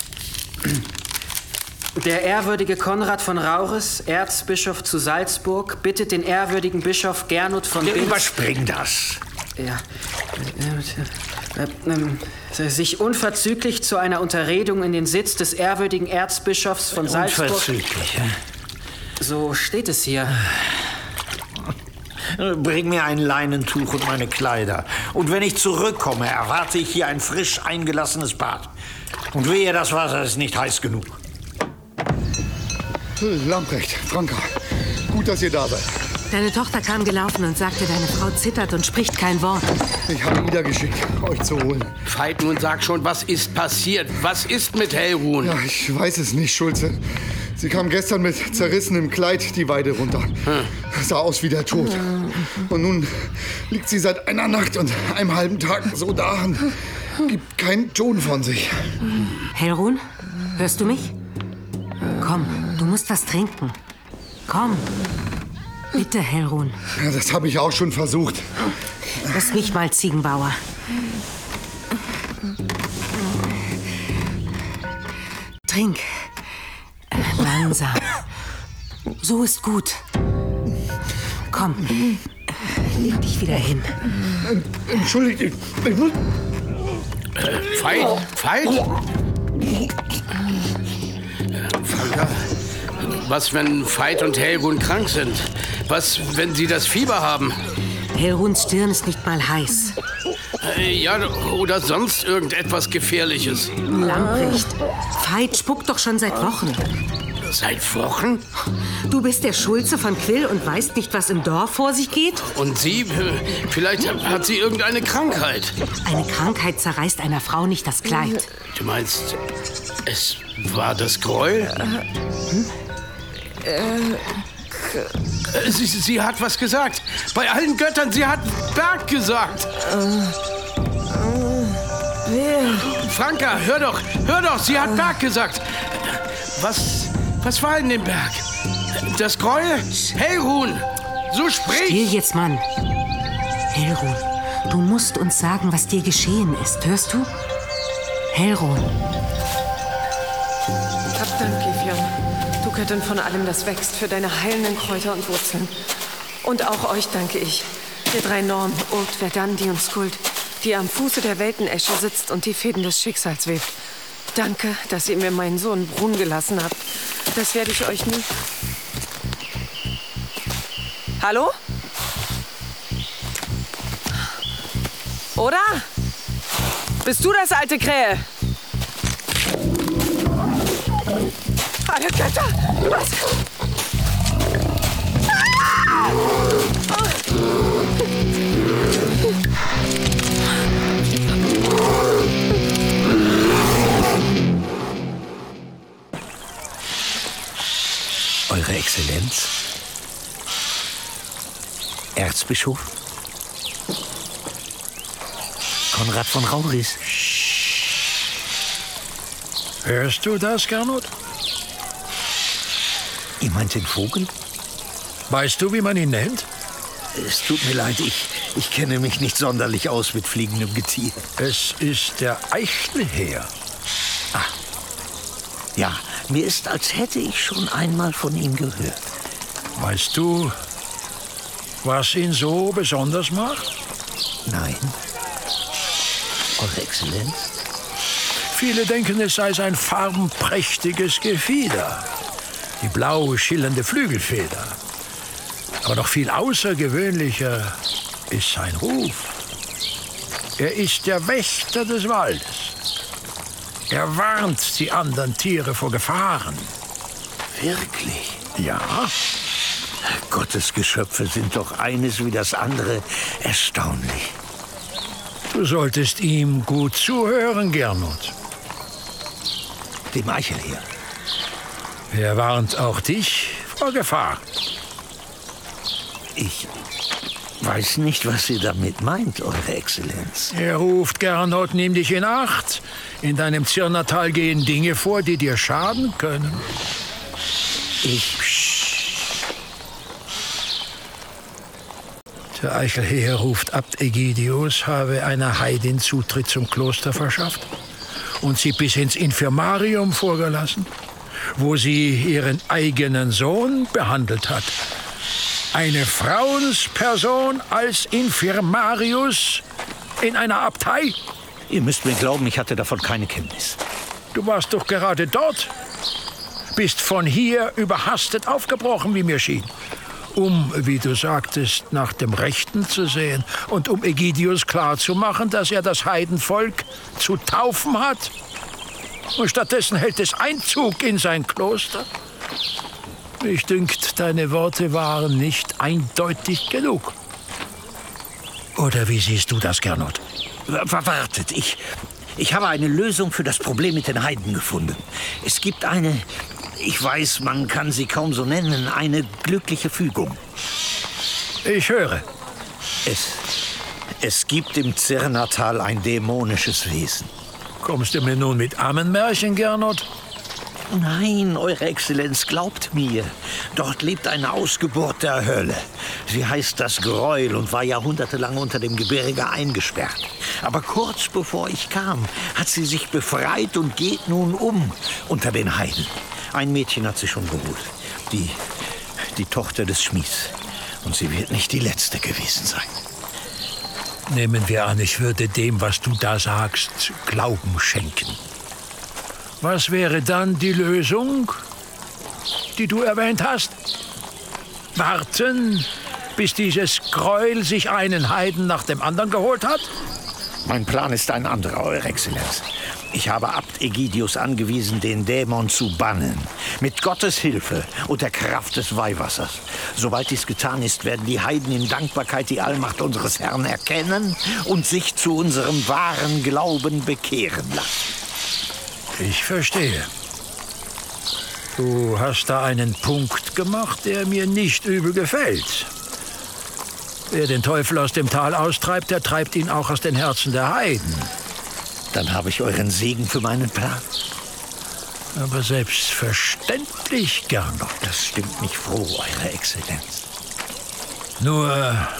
Speaker 11: Der ehrwürdige Konrad von Rauris, Erzbischof zu Salzburg, bittet den ehrwürdigen Bischof Gernot von Binz...
Speaker 4: Überspring das.
Speaker 11: Ja. Äh, äh, äh, sich unverzüglich zu einer Unterredung in den Sitz des ehrwürdigen Erzbischofs von Salzburg...
Speaker 4: Unverzüglich, ja?
Speaker 11: So steht es hier.
Speaker 4: Bring mir ein Leinentuch und meine Kleider. Und wenn ich zurückkomme, erwarte ich hier ein frisch eingelassenes Bad. Und wehe, das Wasser ist nicht heiß genug.
Speaker 13: Lamprecht, Franka, gut, dass ihr da seid.
Speaker 22: Deine Tochter kam gelaufen und sagte, deine Frau zittert und spricht kein Wort.
Speaker 13: Ich habe Ida geschickt, euch zu holen.
Speaker 18: Veit, nun sag schon, was ist passiert? Was ist mit Hellruhn?
Speaker 13: Ja, ich weiß es nicht, Schulze. Sie kam gestern mit zerrissenem Kleid die Weide runter. Hm. Sah aus wie der Tod. Und nun liegt sie seit einer Nacht und einem halben Tag so da und gibt keinen Ton von sich.
Speaker 22: Hellruhn, hörst du mich? Komm, du musst was trinken. Komm. Bitte, Hellruhn.
Speaker 13: Ja, das habe ich auch schon versucht.
Speaker 22: Lass mich mal, Ziegenbauer. Trink. Langsam. So ist gut. Komm. Leg dich wieder hin.
Speaker 13: Entschuldigt, ich muss...
Speaker 18: Veit, Veit? Franka, was, wenn Veit und Hellruhn krank sind? Was, wenn sie das Fieber haben?
Speaker 22: Hellruhns Stirn ist nicht mal heiß.
Speaker 18: Äh, ja, oder sonst irgendetwas Gefährliches.
Speaker 22: Lamprecht, Veit spuckt doch schon seit Wochen.
Speaker 18: Seit Wochen?
Speaker 22: Du bist der Schulze von Quill und weißt nicht, was im Dorf vor sich geht?
Speaker 18: Und sie? Vielleicht hat sie irgendeine Krankheit.
Speaker 22: Eine Krankheit zerreißt einer Frau nicht das Kleid.
Speaker 18: Du meinst, es war das Gräuel?
Speaker 22: Hm?
Speaker 18: Äh, sie, sie hat was gesagt. Bei allen Göttern, sie hat Berg gesagt.
Speaker 22: Äh, äh, wer?
Speaker 18: Franka, hör doch, hör doch, sie hat Berg gesagt. Was, was war in dem Berg? Das Gräuel? Helrun, so sprich!
Speaker 22: Still jetzt, Mann. Helrun, du musst uns sagen, was dir geschehen ist. Hörst du? Helrun. Hab Dank, Evian. Du Göttin von allem, das wächst, für deine heilenden Kräuter und Wurzeln. Und auch euch danke ich, ihr drei Norn, Urt, Verdandi und Skuld, die ihr am Fuße der Weltenesche sitzt und die Fäden des Schicksals webt. Danke, dass ihr mir meinen Sohn Brun gelassen habt. Das werde ich euch nie... Hallo? Oder? Bist du das, alte Krähe? Alle Götter! Was? Ah! Oh.
Speaker 4: Eure Exzellenz, Erzbischof Konrad von Rauris.
Speaker 1: Hörst du das, Gernot?
Speaker 4: Ihr meint den Vogel?
Speaker 1: Weißt du, wie man ihn nennt?
Speaker 4: Es tut mir leid, ich, ich kenne mich nicht sonderlich aus mit fliegendem Getier.
Speaker 1: Es ist der Eichelheer.
Speaker 4: Ah. Ja, mir ist, als hätte ich schon einmal von ihm gehört.
Speaker 1: Weißt du, was ihn so besonders macht?
Speaker 4: Nein. Eure Exzellenz?
Speaker 1: Viele denken, es sei sein farbenprächtiges Gefieder. Die blau schillernde Flügelfeder. Aber noch viel außergewöhnlicher ist sein Ruf. Er ist der Wächter des Waldes. Er warnt die anderen Tiere vor Gefahren.
Speaker 4: Wirklich?
Speaker 1: Ja.
Speaker 4: Gottes Geschöpfe sind doch eines wie das andere erstaunlich.
Speaker 1: Du solltest ihm gut zuhören, Gernot.
Speaker 4: Dem Eichelheer.
Speaker 1: Er warnt auch dich vor Gefahr.
Speaker 4: Ich weiß nicht, was ihr damit meint, Eure Exzellenz.
Speaker 1: Er ruft, Gernot, nimm dich in Acht. In deinem Zirnatal gehen Dinge vor, die dir schaden können.
Speaker 4: Ich...
Speaker 1: Der Eichelheer ruft, Abt Ägidius habe einer Heidin Zutritt zum Kloster verschafft und sie bis ins Infirmarium vorgelassen, wo sie ihren eigenen Sohn behandelt hat. Eine Frauensperson als Infirmarius in einer Abtei?
Speaker 4: Ihr müsst mir glauben, ich hatte davon keine Kenntnis.
Speaker 1: Du warst doch gerade dort. Bist von hier überhastet aufgebrochen, wie mir schien. Um, wie du sagtest, nach dem Rechten zu sehen und um Ägidius klarzumachen, dass er das Heidenvolk zu taufen hat. Und stattdessen hält es Einzug in sein Kloster. Mich dünkt, deine Worte waren nicht eindeutig genug. Oder wie siehst du das, Gernot?
Speaker 4: Wartet, ich, ich habe eine Lösung für das Problem mit den Heiden gefunden. Es gibt eine, ich weiß, man kann sie kaum so nennen, eine glückliche Fügung.
Speaker 1: Ich höre.
Speaker 4: Es, es gibt im Zirnatal ein dämonisches Wesen.
Speaker 1: Kommst du mir nun mit Ammenmärchen, Gernot?
Speaker 4: Nein, Eure Exzellenz, glaubt mir. Dort lebt eine Ausgeburt der Hölle. Sie heißt das Gräuel und war jahrhundertelang unter dem Gebirge eingesperrt. Aber kurz bevor ich kam, hat sie sich befreit und geht nun um unter den Heiden. Ein Mädchen hat sie schon geholt. Die, die Tochter des Schmies. Und sie wird nicht die letzte gewesen sein.
Speaker 1: Nehmen wir an, ich würde dem, was du da sagst, Glauben schenken. Was wäre dann die Lösung, die du erwähnt hast? Warten, bis dieses Gräuel sich einen Heiden nach dem anderen geholt hat?
Speaker 4: Mein Plan ist ein anderer, Eure Exzellenz. Ich habe Abt Ägidius angewiesen, den Dämon zu bannen. Mit Gottes Hilfe und der Kraft des Weihwassers. Sobald dies getan ist, werden die Heiden in Dankbarkeit die Allmacht unseres Herrn erkennen und sich zu unserem wahren Glauben bekehren lassen.
Speaker 10: Ich verstehe. Du hast da einen Punkt gemacht, der mir nicht übel gefällt. Wer den Teufel aus dem Tal austreibt, der treibt ihn auch aus den Herzen der Heiden.
Speaker 4: Dann habe ich euren Segen für meinen Plan.
Speaker 10: Aber selbstverständlich gern noch.
Speaker 4: Das stimmt mich froh, Eure Exzellenz.
Speaker 10: Nur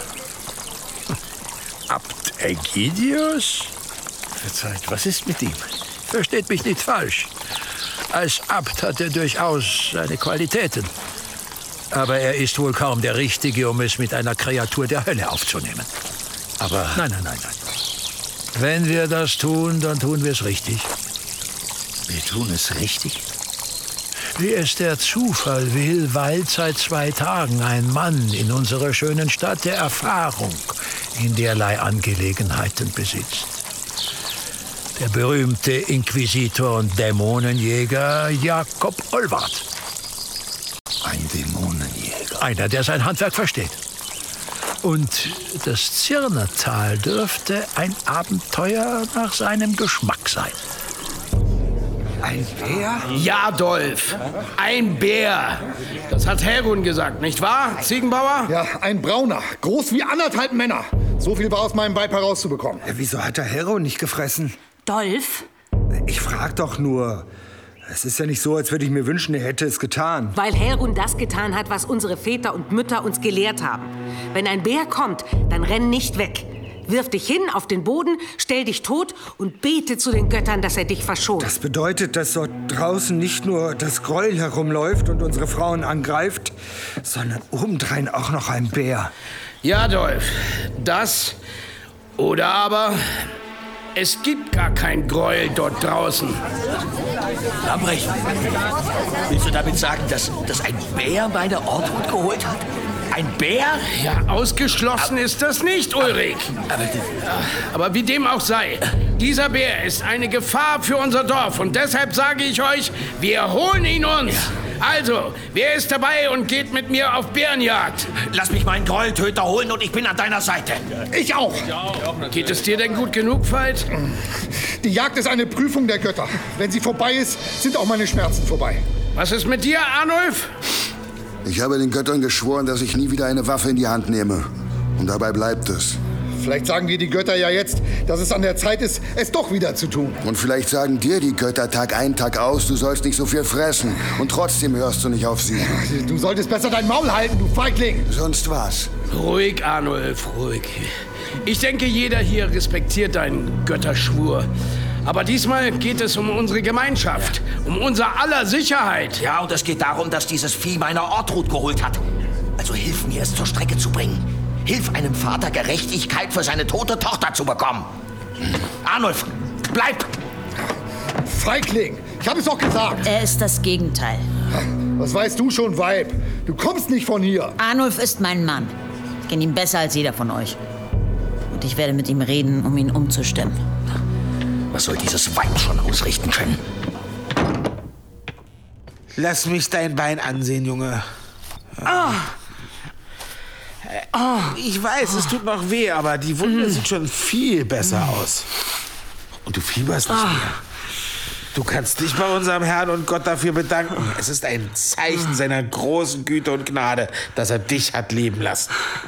Speaker 10: Abt Ägidius?
Speaker 4: Verzeiht, was ist mit ihm?
Speaker 10: Versteht mich nicht falsch. Als Abt hat er durchaus seine Qualitäten. Aber er ist wohl kaum der Richtige, um es mit einer Kreatur der Hölle aufzunehmen.
Speaker 4: Aber...
Speaker 10: Nein, nein, nein, nein. Wenn wir das tun, dann tun wir es richtig.
Speaker 4: Wir tun es richtig?
Speaker 10: Wie es der Zufall will, weilt seit zwei Tagen ein Mann in unserer schönen Stadt, der Erfahrung in derlei Angelegenheiten besitzt. Der berühmte Inquisitor und Dämonenjäger Jakob Olwart.
Speaker 4: Ein Dämonenjäger?
Speaker 10: Einer, der sein Handwerk versteht. Und das Zirnertal dürfte ein Abenteuer nach seinem Geschmack sein.
Speaker 13: Ein Bär?
Speaker 18: Ja, Dolf. Ein Bär. Das hat Helrun gesagt, nicht wahr, Ziegenbauer?
Speaker 13: Ja, ein brauner. Groß wie anderthalb Männer. So viel war aus meinem Weib herauszubekommen.
Speaker 6: Ja, wieso hat der Helrun nicht gefressen?
Speaker 22: Dolf?
Speaker 6: Ich frag doch nur. Es ist ja nicht so, als würde ich mir wünschen, er hätte es getan.
Speaker 22: Weil Helrun das getan hat, was unsere Väter und Mütter uns gelehrt haben. Wenn ein Bär kommt, dann renn nicht weg. Wirf dich hin auf den Boden, stell dich tot und bete zu den Göttern, dass er dich verschont.
Speaker 6: Das bedeutet, dass dort draußen nicht nur das Gräuel herumläuft und unsere Frauen angreift, sondern obendrein auch noch ein Bär.
Speaker 18: Ja, Dolf. Das oder aber es gibt gar kein Gräuel dort draußen.
Speaker 19: Lambrecht, willst du damit sagen, dass, dass ein Bär meine Ortrud geholt hat? Ein Bär?
Speaker 18: Ja, ausgeschlossen ist das nicht, Ulrich.
Speaker 19: Aber,
Speaker 18: aber wie dem auch sei, dieser Bär ist eine Gefahr für unser Dorf. Und deshalb sage ich euch, wir holen ihn uns. Ja. Also, wer ist dabei und geht mit mir auf Bärenjagd?
Speaker 19: Lass mich meinen Gräueltöter holen und ich bin an deiner Seite.
Speaker 13: Ich auch.
Speaker 18: Geht es dir denn gut genug, Veit?
Speaker 13: Die Jagd ist eine Prüfung der Götter. Wenn sie vorbei ist, sind auch meine Schmerzen vorbei.
Speaker 18: Was ist mit dir, Arnulf?
Speaker 2: Ich habe den Göttern geschworen, dass ich nie wieder eine Waffe in die Hand nehme. Und dabei bleibt es.
Speaker 13: Vielleicht sagen dir die Götter ja jetzt, dass es an der Zeit ist, es doch wieder zu tun.
Speaker 2: Und vielleicht sagen dir die Götter Tag ein, Tag aus, du sollst nicht so viel fressen. Und trotzdem hörst du nicht auf sie.
Speaker 13: Du solltest besser dein Maul halten, du Feigling.
Speaker 2: Sonst was?
Speaker 18: Ruhig, Arnulf, ruhig. Ich denke, jeder hier respektiert deinen Götterschwur. Aber diesmal geht es um unsere Gemeinschaft, um unser aller Sicherheit.
Speaker 19: Ja, und es geht darum, dass dieses Vieh meiner Ortrud geholt hat. Also hilf mir, es zur Strecke zu bringen. Hilf einem Vater, Gerechtigkeit für seine tote Tochter zu bekommen. Arnulf, bleib!
Speaker 13: Feigling, ich habe es doch gesagt.
Speaker 7: Er ist das Gegenteil.
Speaker 13: Was weißt du schon, Weib? Du kommst nicht von hier.
Speaker 7: Arnulf ist mein Mann. Ich kenne ihn besser als jeder von euch. Und ich werde mit ihm reden, um ihn umzustimmen.
Speaker 19: Was soll dieses Weib schon ausrichten können?
Speaker 17: Lass mich dein Bein ansehen, Junge.
Speaker 22: Ah.
Speaker 17: Oh. Ich weiß, es tut noch weh, aber die Wunde mm. sieht schon viel besser mm. aus. Und du fieberst nicht ah. mehr. Du kannst dich bei unserem Herrn und Gott dafür bedanken. Es ist ein Zeichen seiner großen Güte und Gnade, dass er dich hat leben lassen.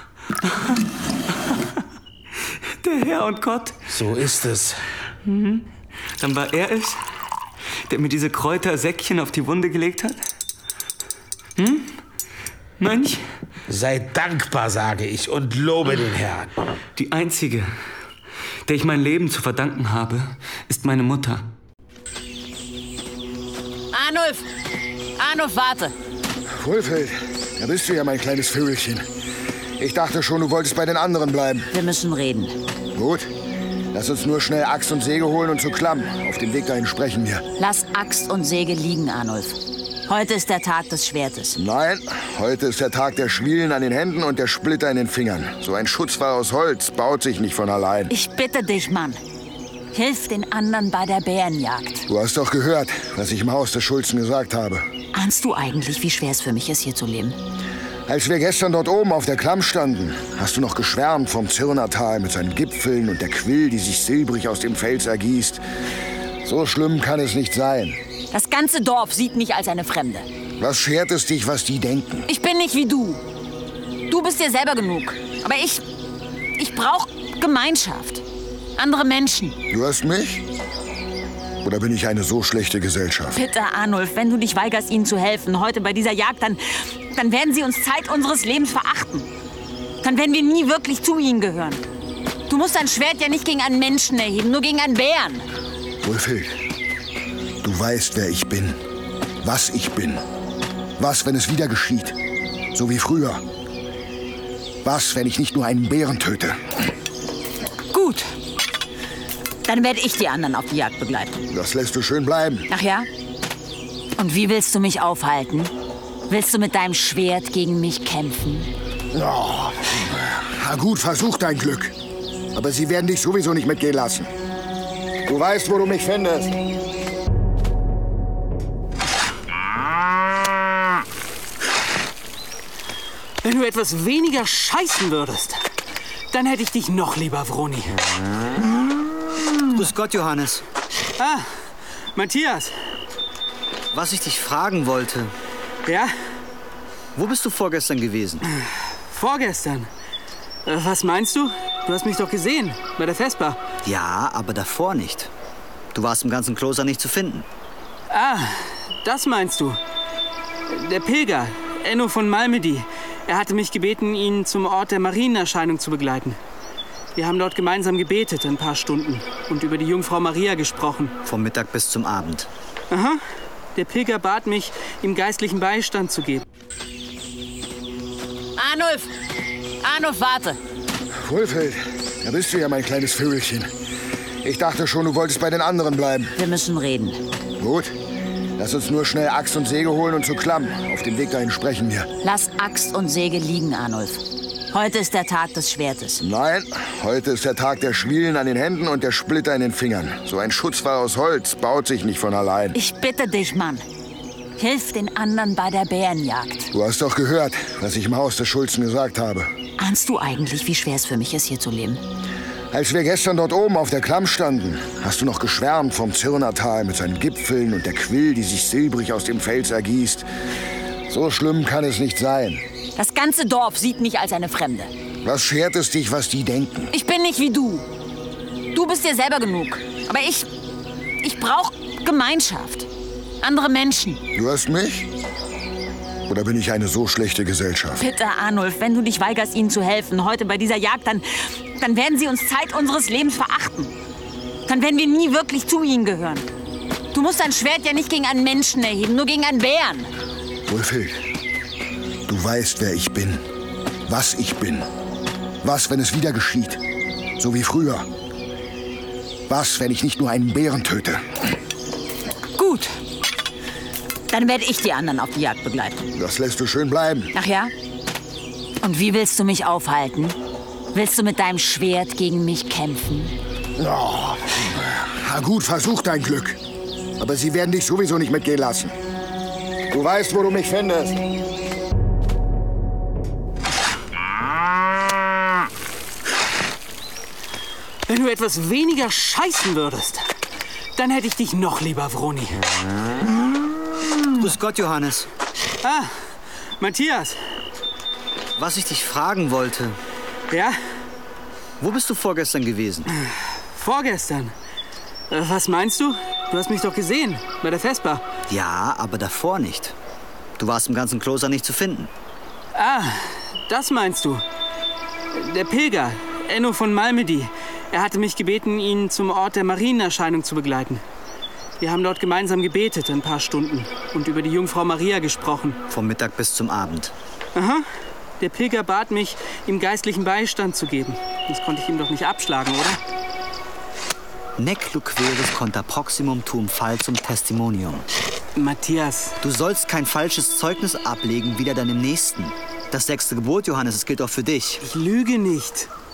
Speaker 3: Der Herr und Gott?
Speaker 17: So ist es.
Speaker 3: Mhm. Dann war er es, der mir diese Kräutersäckchen auf die Wunde gelegt hat? Hm? Mönch?
Speaker 17: Sei dankbar, sage ich, und lobe den Herrn.
Speaker 3: Die einzige, der ich mein Leben zu verdanken habe, ist meine Mutter.
Speaker 7: Arnulf! Arnulf, warte!
Speaker 2: Wulfhild, da bist du ja, mein kleines Vögelchen. Ich dachte schon, du wolltest bei den anderen bleiben.
Speaker 7: Wir müssen reden.
Speaker 2: Gut. Lass uns nur schnell Axt und Säge holen und zu Klamm. Auf dem Weg dahin sprechen wir.
Speaker 7: Lass Axt und Säge liegen, Arnulf. Heute ist der Tag des Schwertes.
Speaker 2: Nein, heute ist der Tag der Schwielen an den Händen und der Splitter in den Fingern. So ein Schutzwall aus Holz baut sich nicht von allein.
Speaker 7: Ich bitte dich, Mann. Hilf den anderen bei der Bärenjagd.
Speaker 2: Du hast doch gehört, was ich im Haus des Schulzen gesagt habe.
Speaker 7: Ahnst du eigentlich, wie schwer es für mich ist, hier zu leben?
Speaker 2: Als wir gestern dort oben auf der Klamm standen, hast du noch geschwärmt vom Zirnertal mit seinen Gipfeln und der Quill, die sich silbrig aus dem Fels ergießt. So schlimm kann es nicht sein.
Speaker 7: Das ganze Dorf sieht mich als eine Fremde.
Speaker 2: Was schert es dich, was die denken?
Speaker 7: Ich bin nicht wie du. Du bist dir selber genug. Aber ich... ich brauche Gemeinschaft. Andere Menschen.
Speaker 2: Du hast mich? Oder bin ich eine so schlechte Gesellschaft?
Speaker 7: Bitte, Arnulf, wenn du dich weigerst, ihnen zu helfen, heute bei dieser Jagd, dann, dann werden sie uns Zeit unseres Lebens verachten. Dann werden wir nie wirklich zu ihnen gehören. Du musst dein Schwert ja nicht gegen einen Menschen erheben, nur gegen einen Bären.
Speaker 2: Wulfhild, du weißt, wer ich bin. Was ich bin. Was, wenn es wieder geschieht. So wie früher. Was, wenn ich nicht nur einen Bären töte.
Speaker 7: Gut. Dann werde ich die anderen auf die Jagd begleiten.
Speaker 2: Das lässt du schön bleiben.
Speaker 7: Ach ja? Und wie willst du mich aufhalten? Willst du mit deinem Schwert gegen mich kämpfen?
Speaker 2: Oh, na gut, versuch dein Glück. Aber sie werden dich sowieso nicht mitgehen lassen. Du weißt, wo du mich findest.
Speaker 3: Wenn du etwas weniger scheißen würdest, dann hätte ich dich noch lieber, Vroni.
Speaker 9: Grüß Gott, Johannes.
Speaker 3: Ah, Matthias.
Speaker 9: Was ich dich fragen wollte.
Speaker 3: Ja?
Speaker 9: Wo bist du vorgestern gewesen?
Speaker 3: Vorgestern? Äh, was meinst du? Du hast mich doch gesehen, bei der Vesper.
Speaker 9: Ja, aber davor nicht. Du warst im ganzen Kloster nicht zu finden.
Speaker 3: Ah, das meinst du. Der Pilger, Enno von Malmedy. Er hatte mich gebeten, ihn zum Ort der Marienerscheinung zu begleiten. Wir haben dort gemeinsam gebetet, ein paar Stunden, und über die Jungfrau Maria gesprochen.
Speaker 9: Vom Mittag bis zum Abend.
Speaker 3: Aha. Der Pilger bat mich, ihm geistlichen Beistand zu geben.
Speaker 7: Arnulf! Arnulf, warte!
Speaker 2: Wulfhild, da bist du ja, mein kleines Vögelchen. Ich dachte schon, du wolltest bei den anderen bleiben.
Speaker 7: Wir müssen reden.
Speaker 2: Gut. Lass uns nur schnell Axt und Säge holen und zur Klamm. Auf dem Weg dahin sprechen wir.
Speaker 7: Lass Axt und Säge liegen, Arnulf. Heute ist der Tag des Schwertes.
Speaker 2: Nein, heute ist der Tag der Schwielen an den Händen und der Splitter in den Fingern. So ein Schutzwall aus Holz baut sich nicht von allein.
Speaker 7: Ich bitte dich, Mann. Hilf den anderen bei der Bärenjagd.
Speaker 2: Du hast doch gehört, was ich im Haus des Schulzen gesagt habe.
Speaker 7: Ahnst du eigentlich, wie schwer es für mich ist, hier zu leben?
Speaker 2: Als wir gestern dort oben auf der Klamm standen, hast du noch geschwärmt vom Zirnertal mit seinen Gipfeln und der Quill, die sich silbrig aus dem Fels ergießt. So schlimm kann es nicht sein.
Speaker 7: Das ganze Dorf sieht mich als eine Fremde.
Speaker 2: Was schert es dich, was die denken?
Speaker 7: Ich bin nicht wie du. Du bist dir selber genug. Aber ich... ich brauche Gemeinschaft. Andere Menschen.
Speaker 2: Du hast mich? Oder bin ich eine so schlechte Gesellschaft?
Speaker 7: Bitte, Arnulf, wenn du dich weigerst, ihnen zu helfen, heute bei dieser Jagd, dann, dann werden sie uns Zeit unseres Lebens verachten. Dann werden wir nie wirklich zu ihnen gehören. Du musst dein Schwert ja nicht gegen einen Menschen erheben, nur gegen einen Bären.
Speaker 2: Wulfhild, du weißt, wer ich bin. Was ich bin. Was, wenn es wieder geschieht. So wie früher. Was, wenn ich nicht nur einen Bären töte.
Speaker 7: Gut. Dann werde ich die anderen auf die Jagd begleiten.
Speaker 2: Das lässt du schön bleiben.
Speaker 7: Ach ja? Und wie willst du mich aufhalten? Willst du mit deinem Schwert gegen mich kämpfen?
Speaker 2: Oh, na gut, versuch dein Glück. Aber sie werden dich sowieso nicht mitgehen lassen. Du weißt, wo du mich findest.
Speaker 3: Wenn du etwas weniger scheißen würdest, dann hätte ich dich noch lieber, Vroni.
Speaker 9: Grüß Gott, Johannes.
Speaker 3: Ah, Matthias.
Speaker 9: Was ich dich fragen wollte.
Speaker 3: Ja?
Speaker 9: Wo bist du vorgestern gewesen?
Speaker 3: Vorgestern? Äh, was meinst du? Du hast mich doch gesehen, bei der Vesper.
Speaker 9: Ja, aber davor nicht. Du warst im ganzen Kloster nicht zu finden.
Speaker 3: Ah, das meinst du. Der Pilger, Enno von Malmedy. Er hatte mich gebeten, ihn zum Ort der Marienerscheinung zu begleiten. Wir haben dort gemeinsam gebetet, ein paar Stunden, und über die Jungfrau Maria gesprochen.
Speaker 9: Vom Mittag bis zum Abend.
Speaker 3: Aha. Der Pilger bat mich, ihm geistlichen Beistand zu geben. Das konnte ich ihm doch nicht abschlagen, oder?
Speaker 9: Nec luqueris contra proximum tuum falsum testimonium.
Speaker 3: Matthias.
Speaker 9: Du sollst kein falsches Zeugnis ablegen, wider deinem Nächsten. Das sechste Gebot, Johannes, es gilt auch für dich.
Speaker 3: Ich lüge nicht.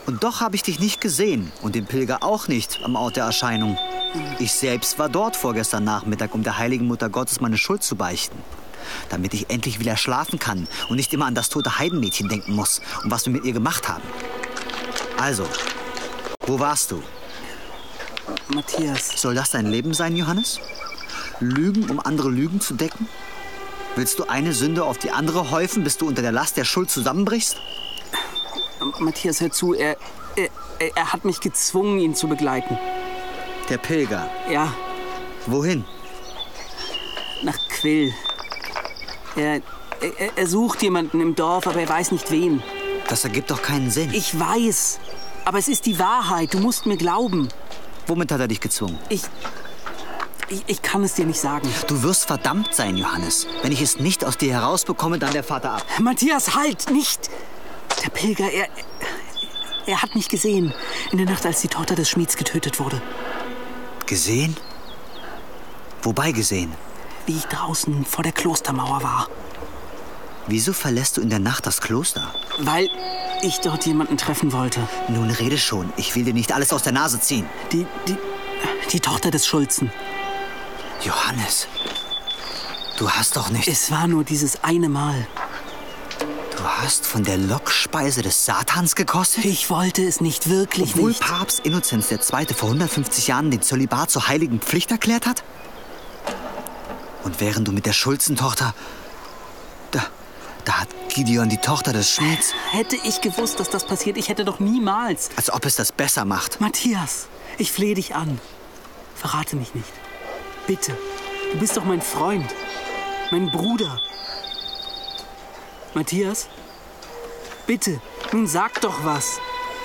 Speaker 15: Und doch habe ich dich nicht gesehen und den Pilger auch nicht am Ort der Erscheinung. Ich selbst war dort vorgestern Nachmittag, um der heiligen Mutter Gottes meine Schuld zu beichten. Damit ich endlich wieder schlafen kann und nicht immer an das tote Heidenmädchen denken muss und was wir mit ihr gemacht haben. Also, wo warst du?
Speaker 3: Matthias.
Speaker 15: Soll das dein Leben sein, Johannes? Lügen, um andere Lügen zu decken? Willst du eine Sünde auf die andere häufen, bis du unter der Last der Schuld zusammenbrichst?
Speaker 3: Matthias, hör zu, er, er, er hat mich gezwungen, ihn zu begleiten.
Speaker 15: Der Pilger?
Speaker 3: Ja.
Speaker 15: Wohin?
Speaker 3: Nach Quill. Er, er, er sucht jemanden im Dorf, aber er weiß nicht wen.
Speaker 15: Das ergibt doch keinen Sinn.
Speaker 3: Ich weiß, aber es ist die Wahrheit. Du musst mir glauben.
Speaker 15: Womit hat er dich gezwungen?
Speaker 3: Ich, ich, ich kann es dir nicht sagen.
Speaker 15: Du wirst verdammt sein, Johannes. Wenn ich es nicht aus dir herausbekomme, dann der Vater ab.
Speaker 3: Matthias, halt, nicht! Der Pilger, er, er hat mich gesehen. In der Nacht, als die Tochter des Schmieds getötet wurde.
Speaker 15: Gesehen? Wobei gesehen?
Speaker 3: Wie ich draußen vor der Klostermauer war.
Speaker 15: Wieso verlässt du in der Nacht das Kloster?
Speaker 3: Weil ich dort jemanden treffen wollte.
Speaker 15: Nun rede schon. Ich will dir nicht alles aus der Nase ziehen.
Speaker 3: Die, die, die Tochter des Schulzen.
Speaker 15: Johannes, du hast doch nicht...
Speaker 3: Es war nur dieses eine Mal.
Speaker 15: Du hast von der Lockspeise des Satans gekostet?
Speaker 3: Ich wollte es nicht, wirklich
Speaker 15: Obwohl
Speaker 3: nicht.
Speaker 15: Obwohl Papst Innozenz der Zweite vor hundertfünfzig Jahren den Zölibat zur heiligen Pflicht erklärt hat? Und während du mit der Schulzentochter... Da, da hat Gideon die Tochter des Schmieds...
Speaker 3: Hätte ich gewusst, dass das passiert, ich hätte doch niemals...
Speaker 15: Als ob es das besser macht.
Speaker 3: Matthias, ich flehe dich an. Verrate mich nicht. Bitte. Du bist doch mein Freund. Mein Bruder. Matthias? Bitte, nun sag doch was.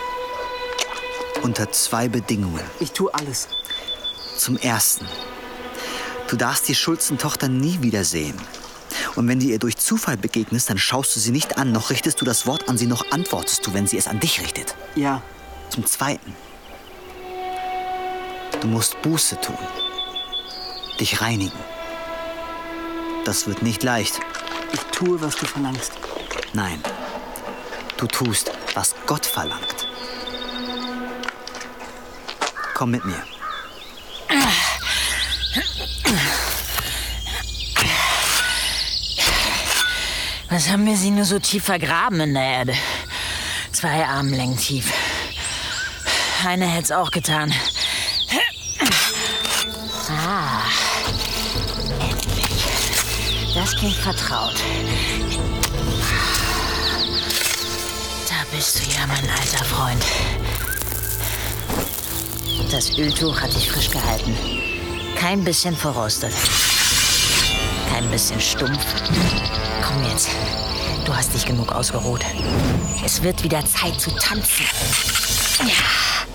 Speaker 15: Unter zwei Bedingungen.
Speaker 3: Ich tue alles.
Speaker 15: Zum Ersten. Du darfst die Schulzentochter nie wiedersehen. Und wenn du ihr durch Zufall begegnest, dann schaust du sie nicht an, noch richtest du das Wort an sie, noch antwortest du, wenn sie es an dich richtet.
Speaker 3: Ja.
Speaker 15: Zum Zweiten. Du musst Buße tun. Dich reinigen. Das wird nicht leicht.
Speaker 3: Ich tue, was du verlangst.
Speaker 15: Nein. Du tust, was Gott verlangt. Komm mit mir.
Speaker 7: Was haben wir sie nur so tief vergraben in der Erde? Zwei Armlängen tief. Eine hätt's auch getan. Ah, endlich. Das klingt vertraut. Da bist du ja, mein alter Freund. Das Öltuch hat dich frisch gehalten. Kein bisschen verrostet. Kein bisschen stumpf. Komm jetzt. Du hast dich genug ausgeruht. Es wird wieder Zeit zu tanzen. Ja.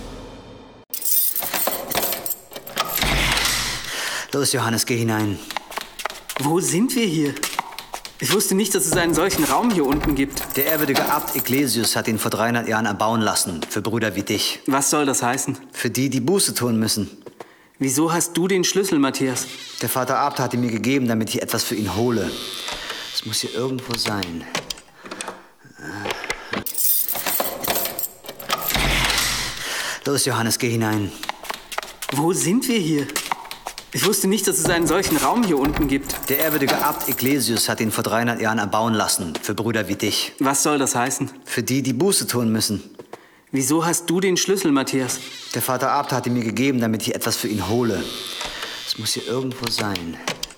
Speaker 15: Los, Johannes, geh hinein.
Speaker 3: Wo sind wir hier? Ich wusste nicht, dass es einen solchen Raum hier unten gibt.
Speaker 15: Der ehrwürdige Abt Ecclesius hat ihn vor dreihundert Jahren erbauen lassen. Für Brüder wie dich.
Speaker 3: Was soll das heißen?
Speaker 15: Für die, die Buße tun müssen.
Speaker 3: Wieso hast du den Schlüssel, Matthias?
Speaker 15: Der Vater Abt hat ihn mir gegeben, damit ich etwas für ihn hole. Es muss hier irgendwo sein. Los, Johannes, geh hinein.
Speaker 3: Wo sind wir hier? Ich wusste nicht, dass es einen solchen Raum hier unten gibt.
Speaker 15: Der ehrwürdige Abt Ecclesius hat ihn vor dreihundert Jahren erbauen lassen. Für Brüder wie dich.
Speaker 3: Was soll das heißen?
Speaker 15: Für die, die Buße tun müssen.
Speaker 3: Wieso hast du den Schlüssel, Matthias?
Speaker 15: Der Vater Abt hat ihn mir gegeben, damit ich etwas für ihn hole. Es muss hier irgendwo sein.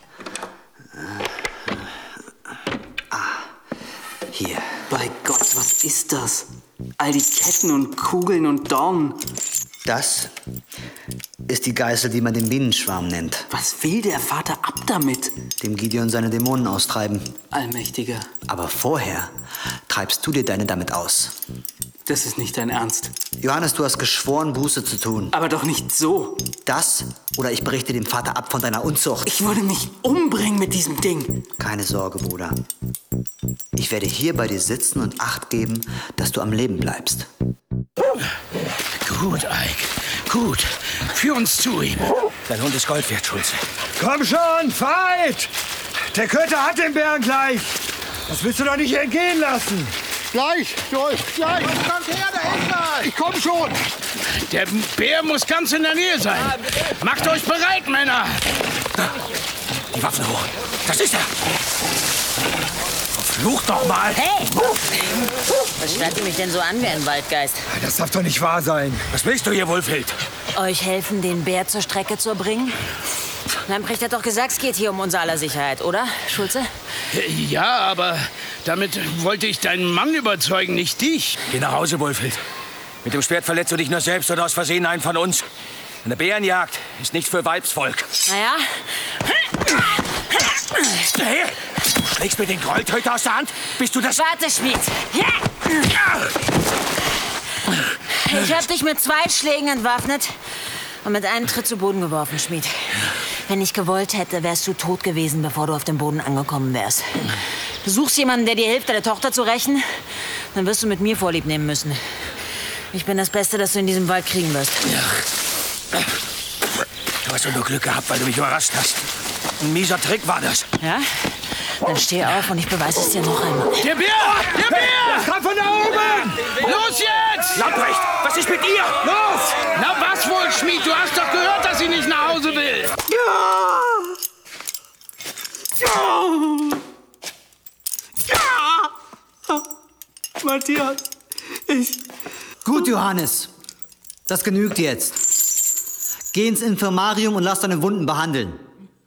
Speaker 15: Ah, hier.
Speaker 3: Bei Gott, was ist das? All die Ketten und Kugeln und Dornen.
Speaker 15: Das ist die Geißel, die man den Bienenschwarm nennt.
Speaker 3: Was will der Vater Abt damit?
Speaker 15: Dem Gideon seine Dämonen austreiben.
Speaker 3: Allmächtiger.
Speaker 15: Aber vorher treibst du dir deine damit aus.
Speaker 3: Das ist nicht dein Ernst.
Speaker 15: Johannes, du hast geschworen, Buße zu tun.
Speaker 3: Aber doch nicht so.
Speaker 15: Das oder ich berichte dem Vater Abt von deiner Unzucht.
Speaker 3: Ich würde mich umbringen mit diesem Ding.
Speaker 15: Keine Sorge, Bruder. Ich werde hier bei dir sitzen und Acht geben, dass du am Leben bleibst.
Speaker 12: Gut, Ike. Gut. Führ uns zu ihm. Dein Hund ist Gold wert, Schulze.
Speaker 6: Komm schon, Veit! Der Köter hat den Bären gleich. Das willst du doch nicht entgehen lassen.
Speaker 13: Gleich, Dolf, gleich.
Speaker 18: Kommt her, da hinten!
Speaker 13: Ich komm schon.
Speaker 18: Der Bär muss ganz in der Nähe sein. Macht euch bereit, Männer.
Speaker 12: Die Waffen hoch. Das ist er. Fluch doch mal.
Speaker 7: Hey! Was starrt ihr mich denn so an wie ein Waldgeist?
Speaker 6: Das darf doch nicht wahr sein.
Speaker 12: Was willst du hier, Wulfhild?
Speaker 7: Euch helfen, den Bär zur Strecke zu bringen? Lamprecht hat doch gesagt, es geht hier um unser aller Sicherheit, oder, Schulze?
Speaker 18: Ja, aber damit wollte ich deinen Mann überzeugen, nicht dich.
Speaker 12: Geh nach Hause, Wulfhild. Mit dem Schwert verletzt du dich nur selbst oder aus Versehen einen von uns. Eine Bärenjagd ist nichts für Weibsvolk.
Speaker 7: Naja.
Speaker 12: Hey, du schlägst mir den Gräueltöter aus der Hand? Bist du das...
Speaker 7: Warte, Schmied. Ich hab dich mit zwei Schlägen entwaffnet und mit einem Tritt zu Boden geworfen, Schmied. Wenn ich gewollt hätte, wärst du tot gewesen, bevor du auf dem Boden angekommen wärst. Du suchst jemanden, der dir hilft, deine Tochter zu rächen? Dann wirst du mit mir Vorlieb nehmen müssen. Ich bin das Beste, das du in diesem Wald kriegen wirst.
Speaker 12: Du hast nur Glück gehabt, weil du mich überrascht hast. Ein mieser Trick war das.
Speaker 7: Ja? Dann steh auf und ich beweise es dir noch einmal.
Speaker 18: Der Bär! Der Bär!
Speaker 6: Das kommt von da oben!
Speaker 18: Los jetzt!
Speaker 12: Lamprecht, was ist mit dir?
Speaker 18: Los! Na was wohl, Schmied? Du hast doch gehört, dass sie nicht nach Hause will.
Speaker 9: Ja! Ja! Ja! Matthias, ich...
Speaker 15: Gut, Johannes. Das genügt jetzt. Geh ins Infirmarium und lass deine Wunden behandeln.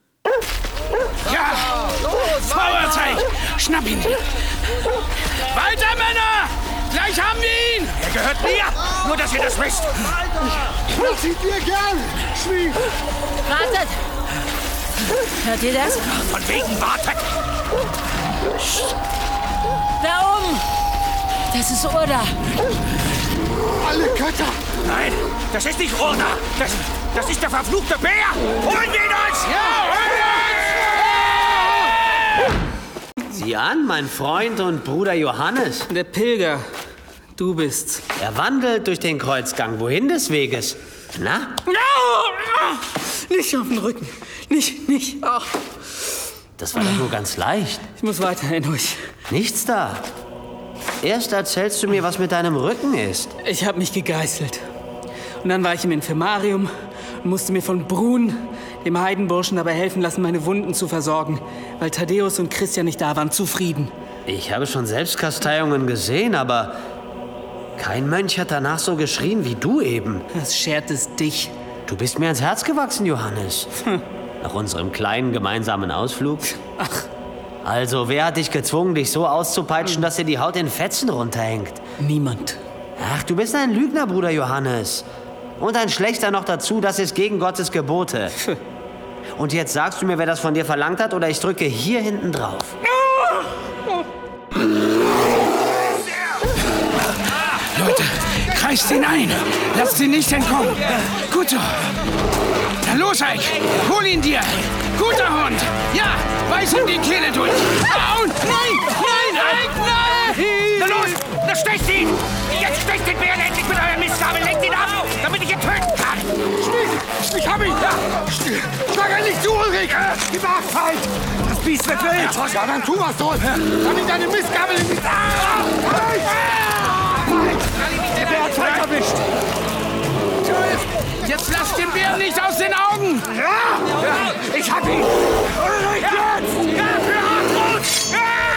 Speaker 18: Ja! Los, Feuerzeug! Schnapp ihn! Weiter, Männer! Gleich haben wir ihn!
Speaker 12: Er gehört mir! Nur, dass ihr das wisst!
Speaker 13: Das sieht mir gern, Schmied!
Speaker 7: Wartet! Hört ihr das?
Speaker 12: Von wegen wartet!
Speaker 7: Da oben! Das ist Urda!
Speaker 13: Alle Götter!
Speaker 12: Nein, das ist nicht Urda! Das, das ist der verfluchte Bär! Holen wir ihn uns! Ja,
Speaker 11: Sieh an, mein Freund und Bruder Johannes.
Speaker 3: Der Pilger, du bist's.
Speaker 11: Er wandelt durch den Kreuzgang. Wohin des Weges? Na?
Speaker 3: Nicht auf den Rücken. Nicht, nicht. Ach.
Speaker 11: Das war doch nur ganz leicht.
Speaker 3: Ich muss weiterhin durch.
Speaker 11: Nichts da. Erst erzählst du mir, was mit deinem Rücken ist.
Speaker 3: Ich habe mich gegeißelt. Und dann war ich im Infirmarium und musste mir von Brun, dem Heidenburschen, dabei helfen lassen, meine Wunden zu versorgen, weil Thaddäus und Christian nicht da waren, zufrieden.
Speaker 11: Ich habe schon Selbstkasteiungen gesehen, aber kein Mönch hat danach so geschrien wie du eben.
Speaker 3: Das schert es dich.
Speaker 11: Du bist mir ans Herz gewachsen, Johannes. Hm. Nach unserem kleinen gemeinsamen Ausflug.
Speaker 3: Ach.
Speaker 11: Also, wer hat dich gezwungen, dich so auszupeitschen, dass dir die Haut in Fetzen runterhängt?
Speaker 3: Niemand.
Speaker 11: Ach, du bist ein Lügner, Bruder Johannes. Und ein Schlechter noch dazu, das ist gegen Gottes Gebote. Und jetzt sagst du mir, wer das von dir verlangt hat, oder ich drücke hier hinten drauf.
Speaker 18: Leute, kreist ihn ein. Lasst ihn nicht entkommen. Gut so. Dann los, Eik. Hol ihn dir. Guter Hund. Ja, beiß ihm die Kehle durch. Oh, nein, nein, Eik, nein.
Speaker 12: Na los, na stecht ihn. Jetzt stecht den Bären endlich mit eurer Mistgabel. Lenkt ihn ab, damit ich ihn töten kann.
Speaker 13: Schmied, ich hab ihn. Ja. Schlag er nicht zu, Ulrich. Die Wahrheit. Das Biest wird wild. Ja, ja, dann tu was, Dolf. Damit deine Mistgabel in die... Ah! Der Bär hat Zeit erwischt.
Speaker 18: Jetzt lasst den Bären nicht aus den Augen.
Speaker 13: Ja, ja, ich hab ihn. Ulrich, jetzt.
Speaker 12: Ja, für Hartmut.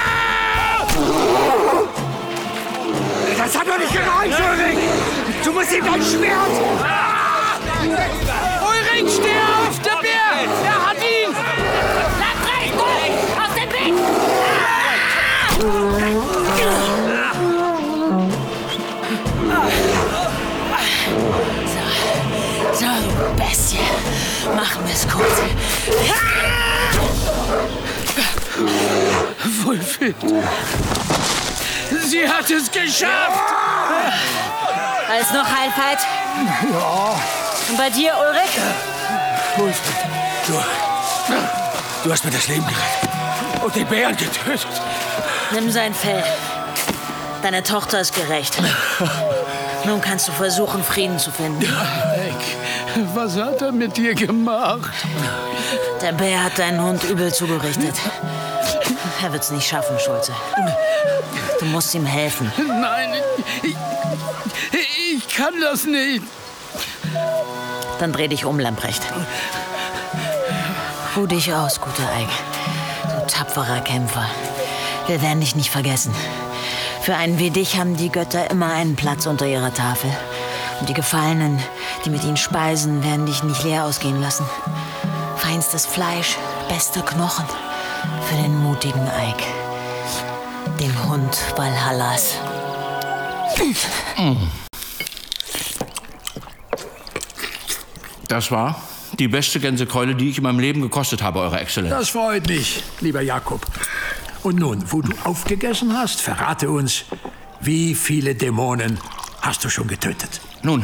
Speaker 12: Ja!
Speaker 13: Das hat doch nicht gereicht, Ulrich. Du musst ihm dein Schwert.
Speaker 18: Ulrich, steh auf, der Bär. Er hat ihn.
Speaker 7: Lamprecht, aus dem Weg. So, du Bestie. Machen wir es kurz.
Speaker 18: Wulfhild. Sie hat es geschafft.
Speaker 7: Alles noch Heilfeit?
Speaker 13: Ja.
Speaker 7: Und bei dir, Ulrich?
Speaker 12: Wulfhild, du, du hast mir das Leben gerettet und den Bären getötet.
Speaker 7: Nimm sein Fell. Deine Tochter ist gerecht. Nun kannst du versuchen, Frieden zu finden.
Speaker 18: Eik, was hat er mit dir gemacht?
Speaker 7: Der Bär hat deinen Hund übel zugerichtet. Er wird's nicht schaffen, Schulze. Du musst ihm helfen.
Speaker 18: Nein, ich, ich kann das nicht.
Speaker 7: Dann dreh dich um, Lamprecht. Ruh dich aus, guter Eik. Du tapferer Kämpfer. Wir werden dich nicht vergessen. Für einen wie dich haben die Götter immer einen Platz unter ihrer Tafel. Und die Gefallenen, die mit ihnen speisen, werden dich nicht leer ausgehen lassen. Feinstes Fleisch, bester Knochen. Für den mutigen Eik. Den Hund Valhallas.
Speaker 5: Das war die beste Gänsekeule, die ich in meinem Leben gekostet habe, Eure Exzellenz.
Speaker 10: Das freut mich, lieber Jakob. Und nun, wo du aufgegessen hast, verrate uns, wie viele Dämonen hast du schon getötet?
Speaker 5: Nun,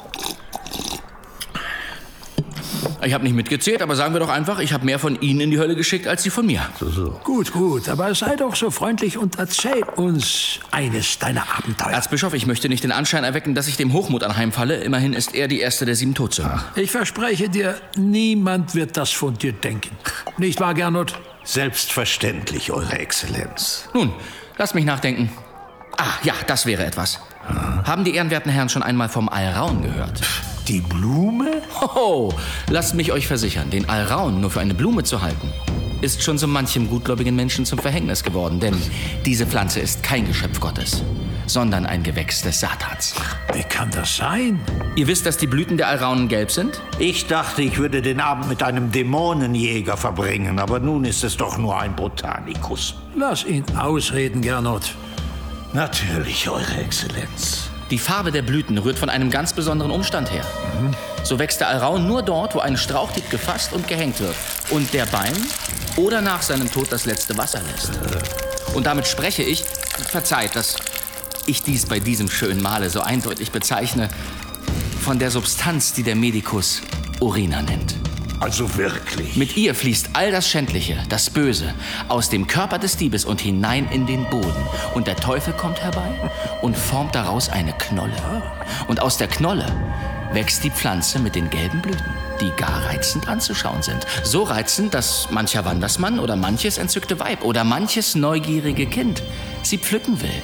Speaker 5: ich habe nicht mitgezählt, aber sagen wir doch einfach, ich habe mehr von Ihnen in die Hölle geschickt, als Sie von mir.
Speaker 10: So, so. Gut, gut, aber sei doch so freundlich und erzähl uns eines deiner Abenteuer.
Speaker 5: Erzbischof, ich möchte nicht den Anschein erwecken, dass ich dem Hochmut anheimfalle. Immerhin ist er die erste der sieben Todsünden.
Speaker 10: Ich verspreche dir, niemand wird das von dir denken. Nicht wahr, Gernot?
Speaker 4: Selbstverständlich, Eure Exzellenz.
Speaker 5: Nun, lasst mich nachdenken. Ah, ja, das wäre etwas. Hm. Haben die ehrenwerten Herren schon einmal vom Alraun gehört?
Speaker 4: Die Blume?
Speaker 5: Hoho, lasst mich euch versichern, den Alraun nur für eine Blume zu halten, ist schon so manchem gutgläubigen Menschen zum Verhängnis geworden. Denn diese Pflanze ist kein Geschöpf Gottes, sondern ein Gewächs des Satans.
Speaker 10: Wie kann das sein?
Speaker 5: Ihr wisst, dass die Blüten der Alraunen gelb sind?
Speaker 4: Ich dachte, ich würde den Abend mit einem Dämonenjäger verbringen, aber nun ist es doch nur ein Botanikus.
Speaker 10: Lass ihn ausreden, Gernot.
Speaker 4: Natürlich, Eure Exzellenz.
Speaker 5: Die Farbe der Blüten rührt von einem ganz besonderen Umstand her. Mhm. So wächst der Alraun nur dort, wo ein Strauchdieb gefasst und gehängt wird und der beim oder nach seinem Tod das letzte Wasser lässt. Äh. Und damit spreche ich, verzeiht, dass ich dies bei diesem schönen Male so eindeutig bezeichne, von der Substanz, die der Medikus Urina nennt.
Speaker 4: Also wirklich?
Speaker 5: Mit ihr fließt all das Schändliche, das Böse, aus dem Körper des Diebes und hinein in den Boden. Und der Teufel kommt herbei und formt daraus eine Knolle. Und aus der Knolle wächst die Pflanze mit den gelben Blüten, die gar reizend anzuschauen sind. So reizend, dass mancher Wandersmann oder manches entzückte Weib oder manches neugierige Kind sie pflücken will.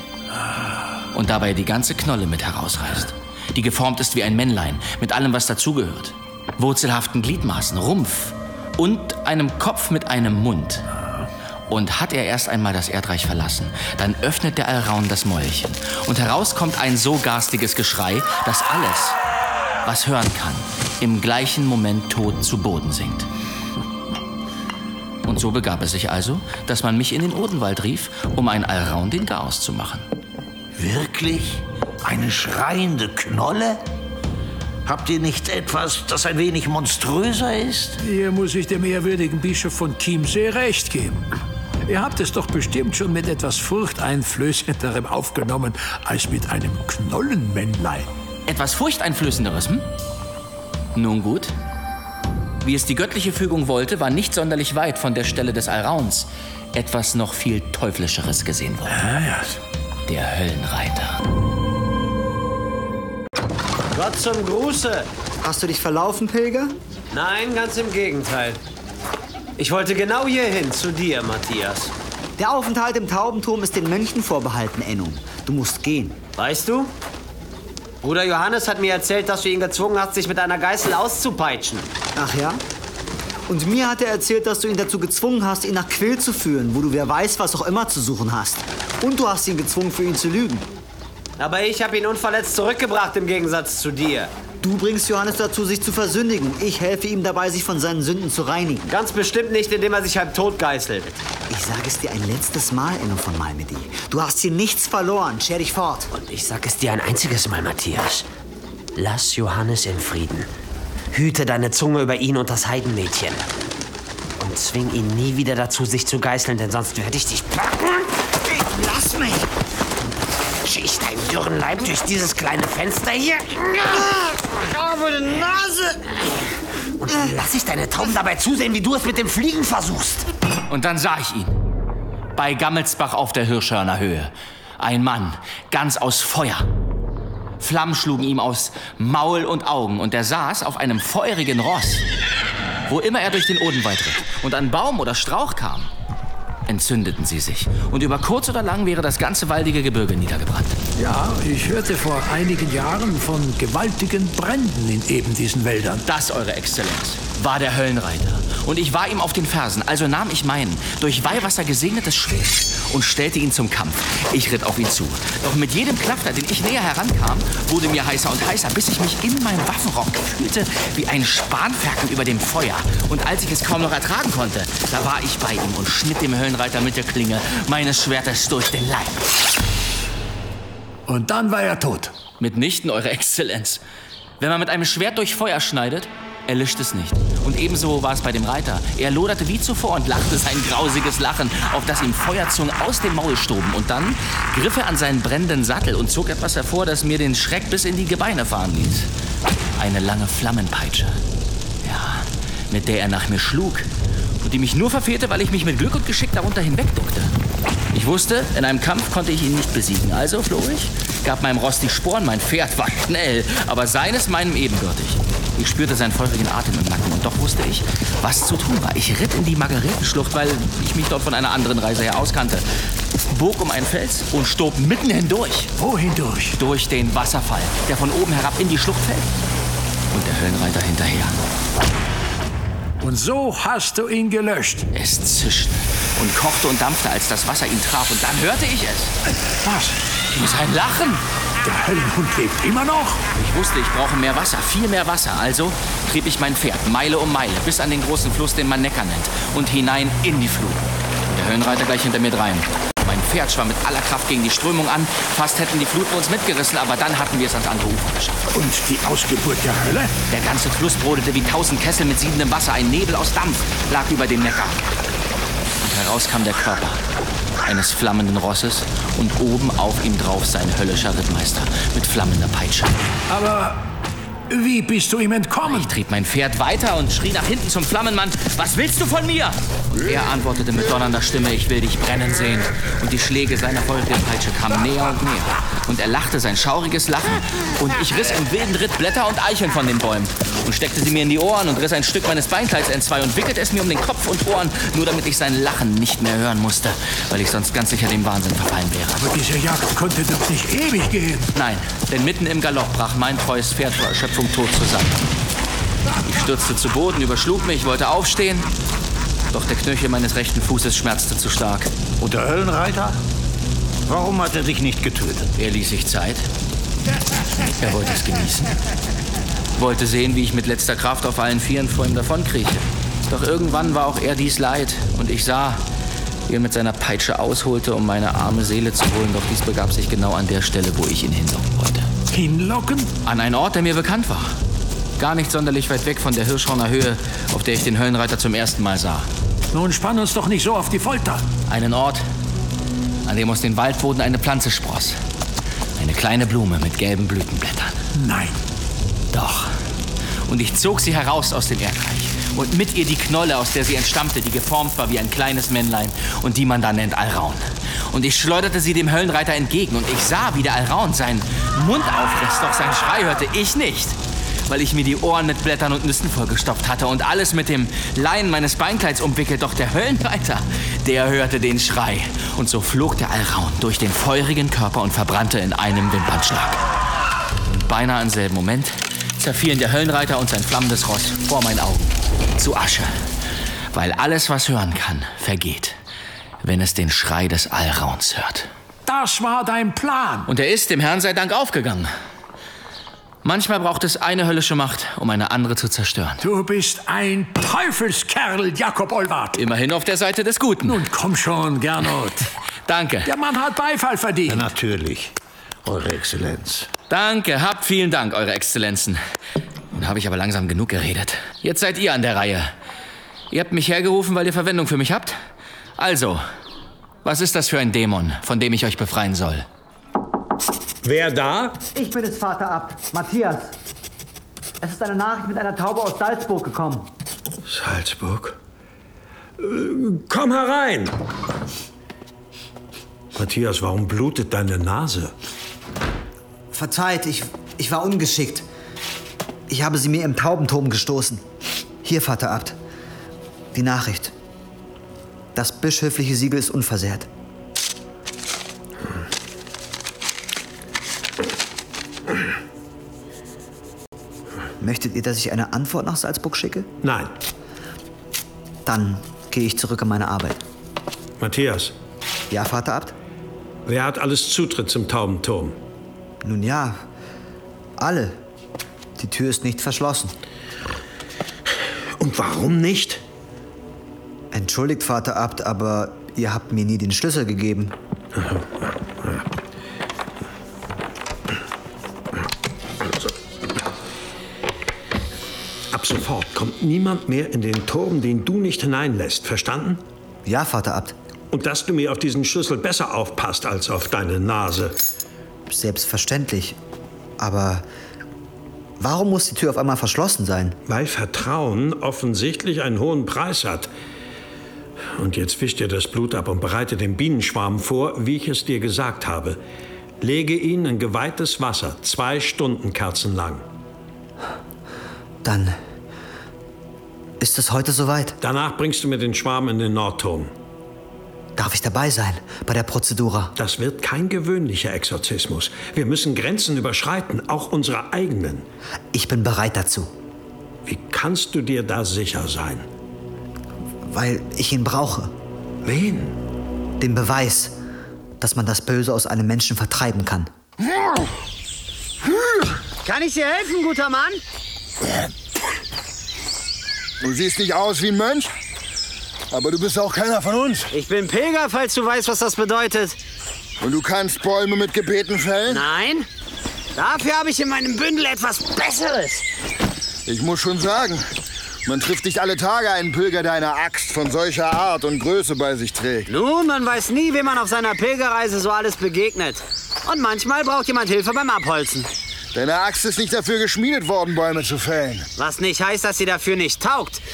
Speaker 5: Und dabei die ganze Knolle mit herausreißt, die geformt ist wie ein Männlein, mit allem, was dazugehört. Wurzelhaften Gliedmaßen, Rumpf und einem Kopf mit einem Mund. Und hat er erst einmal das Erdreich verlassen, dann öffnet der Alraun das Mäulchen und heraus kommt ein so garstiges Geschrei, dass alles, was hören kann, im gleichen Moment tot zu Boden sinkt. Und so begab es sich also, dass man mich in den Odenwald rief, um ein Alraun den Garaus zu machen.
Speaker 4: Wirklich? Eine schreiende Knolle? Habt ihr nicht etwas, das ein wenig monströser ist?
Speaker 10: Hier muss ich dem ehrwürdigen Bischof von Chiemsee recht geben. Ihr habt es doch bestimmt schon mit etwas Furchteinflößenderem aufgenommen, als mit einem Knollenmännlein.
Speaker 5: Etwas Furchteinflößenderes, hm? Nun gut. Wie es die göttliche Fügung wollte, war nicht sonderlich weit von der Stelle des Alrauns etwas noch viel Teuflischeres gesehen worden.
Speaker 10: Ah, ja.
Speaker 5: Der Höllenreiter.
Speaker 21: Gott zum Gruße.
Speaker 15: Hast du dich verlaufen, Pilger?
Speaker 21: Nein, ganz im Gegenteil. Ich wollte genau hierhin, zu dir, Matthias.
Speaker 15: Der Aufenthalt im Taubenturm ist den Mönchen vorbehalten, Enno. Du musst gehen.
Speaker 21: Weißt du? Bruder Johannes hat mir erzählt, dass du ihn gezwungen hast, sich mit einer Geißel auszupeitschen.
Speaker 15: Ach ja? Und mir hat er erzählt, dass du ihn dazu gezwungen hast, ihn nach Quill zu führen, wo du wer weiß, was auch immer zu suchen hast. Und du hast ihn gezwungen, für ihn zu lügen.
Speaker 21: Aber ich habe ihn unverletzt zurückgebracht, im Gegensatz zu dir.
Speaker 15: Du bringst Johannes dazu, sich zu versündigen. Ich helfe ihm dabei, sich von seinen Sünden zu reinigen.
Speaker 21: Ganz bestimmt nicht, indem er sich halb tot geißelt.
Speaker 15: Ich sage es dir ein letztes Mal, Enno von Malmedy. Du hast hier nichts verloren. Scher dich fort.
Speaker 21: Und ich sage es dir ein einziges Mal, Matthias. Lass Johannes in Frieden. Hüte deine Zunge über ihn und das Heidenmädchen. Und zwing ihn nie wieder dazu, sich zu geißeln, denn sonst werde ich dich packen.
Speaker 19: Lass mich! Ich deinen dürren Leib durch dieses kleine Fenster hier.
Speaker 21: Aber die Nase!
Speaker 19: Und dann lass ich deine Tauben dabei zusehen, wie du es mit dem Fliegen versuchst.
Speaker 5: Und dann sah ich ihn. Bei Gammelsbach auf der Hirschhörner Höhe. Ein Mann, ganz aus Feuer. Flammen schlugen ihm aus Maul und Augen und er saß auf einem feurigen Ross. Wo immer er durch den Odenwald ritt und an Baum oder Strauch kam, entzündeten sie sich. Und über kurz oder lang wäre das ganze waldige Gebirge niedergebrannt.
Speaker 10: Ja, ich hörte vor einigen Jahren von gewaltigen Bränden in eben diesen Wäldern.
Speaker 5: Das, Eure Exzellenz, war der Höllenreiter. Und ich war ihm auf den Fersen, also nahm ich mein durch Weihwasser gesegnetes Schwert und stellte ihn zum Kampf. Ich ritt auf ihn zu. Doch mit jedem Klafter, den ich näher herankam, wurde mir heißer und heißer, bis ich mich in meinem Waffenrock fühlte wie ein Spanferkel über dem Feuer. Und als ich es kaum noch ertragen konnte, da war ich bei ihm und schnitt dem Höllenreiter mit der Klinge meines Schwertes durch den Leib.
Speaker 10: Und dann war er tot?
Speaker 5: Mitnichten, Eure Exzellenz. Wenn man mit einem Schwert durch Feuer schneidet, erlischt es nicht. Und ebenso war es bei dem Reiter. Er loderte wie zuvor und lachte sein grausiges Lachen, auf das ihm Feuerzungen aus dem Maul stoben. Und dann griff er an seinen brennenden Sattel und zog etwas hervor, das mir den Schreck bis in die Gebeine fahren ließ. Eine lange Flammenpeitsche. Ja, mit der er nach mir schlug. Und die mich nur verfehlte, weil ich mich mit Glück und Geschick darunter hinwegduckte. Ich wusste, in einem Kampf konnte ich ihn nicht besiegen. Also floh ich, gab meinem Ross die Sporen. Mein Pferd war schnell, aber seines meinem ebenbürtig. Ich spürte seinen feurigen Atem im Nacken und doch wusste ich, was zu tun war. Ich ritt in die Margaretenschlucht, weil ich mich dort von einer anderen Reise her auskannte, bog um einen Fels und stob mitten hindurch.
Speaker 10: Wohin durch?
Speaker 5: Durch den Wasserfall, der von oben herab in die Schlucht fällt. Und der Höllenreiter hinterher.
Speaker 10: Und so hast du ihn gelöscht?
Speaker 5: Es zischte und kochte und dampfte, als das Wasser ihn traf. Und dann hörte ich es.
Speaker 10: Was?
Speaker 5: Sein Lachen.
Speaker 10: Der Höllenhund lebt immer noch?
Speaker 5: Ich wusste, ich brauche mehr Wasser, viel mehr Wasser. Also trieb ich mein Pferd Meile um Meile bis an den großen Fluss, den man Neckar nennt, und hinein in die Flut. Und der Höllenreiter gleich hinter mir drein. Mein Pferd schwamm mit aller Kraft gegen die Strömung an. Fast hätten die Fluten uns mitgerissen, aber dann hatten wir es ans andere Ufer geschafft.
Speaker 10: Und die Ausgeburt der Hölle?
Speaker 5: Der ganze Fluss brodete wie tausend Kessel mit siedendem Wasser. Ein Nebel aus Dampf lag über dem Neckar. Und heraus kam der Körper eines flammenden Rosses und oben auf ihm drauf sein höllischer Rittmeister mit flammender Peitsche.
Speaker 10: Aber wie bist du ihm entkommen?
Speaker 5: Ich trieb mein Pferd weiter und schrie nach hinten zum Flammenmann: Was willst du von mir? Er antwortete mit donnernder Stimme: Ich will dich brennen sehen. Und die Schläge seiner feurigen Peitsche kamen näher und näher. Und er lachte sein schauriges Lachen. Und ich riss im wilden Ritt Blätter und Eicheln von den Bäumen und steckte sie mir in die Ohren und riss ein Stück meines Beinkleids entzwei und wickelte es mir um den Kopf und Ohren, nur damit ich sein Lachen nicht mehr hören musste, weil ich sonst ganz sicher dem Wahnsinn verfallen wäre.
Speaker 10: Aber diese Jagd konnte doch nicht ewig gehen.
Speaker 5: Nein, denn mitten im Galopp brach mein treues Pferd vor Erschöpfung tot zusammen. Ich stürzte zu Boden, überschlug mich, wollte aufstehen, doch der Knöchel meines rechten Fußes schmerzte zu stark.
Speaker 4: Und der Höllenreiter? Warum hat er dich nicht getötet?
Speaker 5: Er ließ sich Zeit. Er wollte es genießen. Wollte sehen, wie ich mit letzter Kraft auf allen Vieren vor ihm davonkrieche. Doch irgendwann war auch er dies leid. Und ich sah, wie er mit seiner Peitsche ausholte, um meine arme Seele zu holen. Doch dies begab sich genau an der Stelle, wo ich ihn hinlocken wollte.
Speaker 10: Hinlocken?
Speaker 5: An einen Ort, der mir bekannt war. Gar nicht sonderlich weit weg von der Hirschhorner Höhe, auf der ich den Höllenreiter zum ersten Mal sah.
Speaker 10: Nun spann uns doch nicht so auf die Folter.
Speaker 5: Einen Ort, an dem aus dem Waldboden eine Pflanze spross. Eine kleine Blume mit gelben Blütenblättern.
Speaker 10: Nein.
Speaker 5: Doch. Und ich zog sie heraus aus dem Erdreich. Und mit ihr die Knolle, aus der sie entstammte, die geformt war wie ein kleines Männlein und die man da nennt Alraun. Und ich schleuderte sie dem Höllenreiter entgegen und ich sah, wie der Alraun seinen Mund aufriss, doch sein Schrei hörte ich nicht, weil ich mir die Ohren mit Blättern und Nüssen vollgestopft hatte und alles mit dem Leinen meines Beinkleids umwickelt. Doch der Höllenreiter, der hörte den Schrei. Und so flog der Alraun durch den feurigen Körper und verbrannte in einem Wimpernschlag. Und beinahe im selben Moment zerfielen der Höllenreiter und sein flammendes Ross vor meinen Augen zu Asche. Weil alles, was hören kann, vergeht, wenn es den Schrei des Alrauns hört.
Speaker 10: Das war dein Plan.
Speaker 5: Und er ist, dem Herrn sei Dank, aufgegangen. Manchmal braucht es eine höllische Macht, um eine andere zu zerstören.
Speaker 10: Du bist ein Teufelskerl, Jakob Olwart.
Speaker 5: Immerhin auf der Seite des Guten.
Speaker 10: Nun komm schon, Gernot.
Speaker 5: Danke.
Speaker 10: Der Mann hat Beifall verdient.
Speaker 4: Ja, natürlich, Eure Exzellenz.
Speaker 5: Danke, habt vielen Dank, Eure Exzellenzen. Nun habe ich aber langsam genug geredet. Jetzt seid ihr an der Reihe. Ihr habt mich hergerufen, weil ihr Verwendung für mich habt? Also, was ist das für ein Dämon, von dem ich euch befreien soll?
Speaker 8: Wer da?
Speaker 15: Ich bin es, Vater Abt, Matthias. Es ist eine Nachricht mit einer Taube aus Salzburg gekommen.
Speaker 1: Salzburg?
Speaker 8: Äh, komm herein.
Speaker 1: Matthias, warum blutet deine Nase?
Speaker 15: Verzeiht, ich, ich war ungeschickt. Ich habe sie mir im Taubenturm gestoßen. Hier, Vater Abt. Die Nachricht. Das bischöfliche Siegel ist unversehrt. Möchtet ihr, dass ich eine Antwort nach Salzburg schicke?
Speaker 1: Nein.
Speaker 15: Dann gehe ich zurück an meine Arbeit.
Speaker 1: Matthias.
Speaker 15: Ja, Vater Abt?
Speaker 1: Wer hat alles Zutritt zum Taubenturm?
Speaker 15: Nun ja, alle. Die Tür ist nicht verschlossen.
Speaker 1: Und warum nicht?
Speaker 15: Entschuldigt, Vater Abt, aber ihr habt mir nie den Schlüssel gegeben.
Speaker 1: Ab sofort kommt niemand mehr in den Turm, den du nicht hineinlässt. Verstanden?
Speaker 15: Ja, Vater Abt.
Speaker 1: Und dass du mir auf diesen Schlüssel besser aufpasst als auf deine Nase.
Speaker 15: Selbstverständlich. Aber warum muss die Tür auf einmal verschlossen sein?
Speaker 1: Weil Vertrauen offensichtlich einen hohen Preis hat. Und jetzt wisch dir das Blut ab und bereite den Bienenschwarm vor, wie ich es dir gesagt habe. Lege ihn in geweihtes Wasser, zwei Stunden kerzenlang.
Speaker 15: Dann ist es heute soweit.
Speaker 1: Danach bringst du mir den Schwarm in den Nordturm.
Speaker 15: Darf ich dabei sein bei der Prozedura?
Speaker 1: Das wird kein gewöhnlicher Exorzismus. Wir müssen Grenzen überschreiten, auch unsere eigenen.
Speaker 15: Ich bin bereit dazu.
Speaker 1: Wie kannst du dir da sicher sein?
Speaker 15: Weil ich ihn brauche.
Speaker 1: Wen?
Speaker 15: Den Beweis, dass man das Böse aus einem Menschen vertreiben kann.
Speaker 16: Kann ich dir helfen, guter Mann?
Speaker 2: Du siehst nicht aus wie ein Mönch, aber du bist auch keiner von uns.
Speaker 16: Ich bin Pilger, falls du weißt, was das bedeutet.
Speaker 2: Und du kannst Bäume mit Gebeten fällen?
Speaker 16: Nein. Dafür habe ich in meinem Bündel etwas Besseres.
Speaker 2: Ich muss schon sagen, man trifft nicht alle Tage einen Pilger, der eine Axt von solcher Art und Größe bei sich trägt.
Speaker 16: Nun, man weiß nie, wem man auf seiner Pilgerreise so alles begegnet. Und manchmal braucht jemand Hilfe beim Abholzen.
Speaker 2: Deine Axt ist nicht dafür geschmiedet worden, Bäume zu fällen.
Speaker 16: Was nicht heißt, dass sie dafür nicht taugt.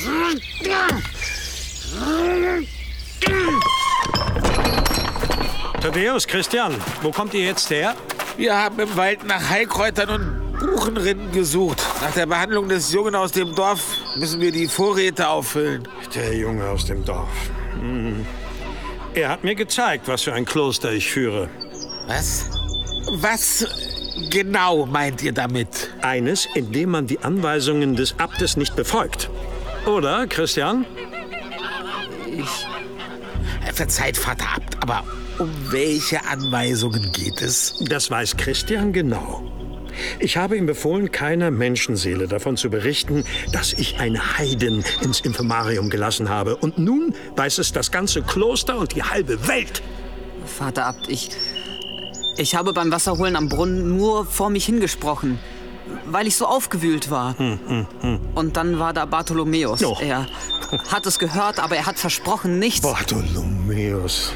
Speaker 8: Thaddäus, Christian, wo kommt ihr jetzt her?
Speaker 17: Wir haben im Wald nach Heilkräutern und Buchenrinden gesucht. Nach der Behandlung des Jungen aus dem Dorf müssen wir die Vorräte auffüllen.
Speaker 8: Der Junge aus dem Dorf. Hm. Er hat mir gezeigt, was für ein Kloster ich führe.
Speaker 17: Was? Was genau meint ihr damit?
Speaker 8: Eines, in dem man die Anweisungen des Abtes nicht befolgt. Oder, Christian?
Speaker 17: Ich... Verzeiht, Vater Abt, aber um welche Anweisungen geht es?
Speaker 8: Das weiß Christian genau. Ich habe ihm befohlen, keiner Menschenseele davon zu berichten, dass ich einen Heiden ins Infirmarium gelassen habe. Und nun weiß es das ganze Kloster und die halbe Welt.
Speaker 3: Vater Abt, ich... Ich habe beim Wasserholen am Brunnen nur vor mich hingesprochen, weil ich so aufgewühlt war.
Speaker 8: Hm, hm, hm.
Speaker 3: Und dann war da Bartholomäus.
Speaker 8: Oh.
Speaker 3: Er hat es gehört, aber er hat versprochen, nichts...
Speaker 8: Bartholomäus.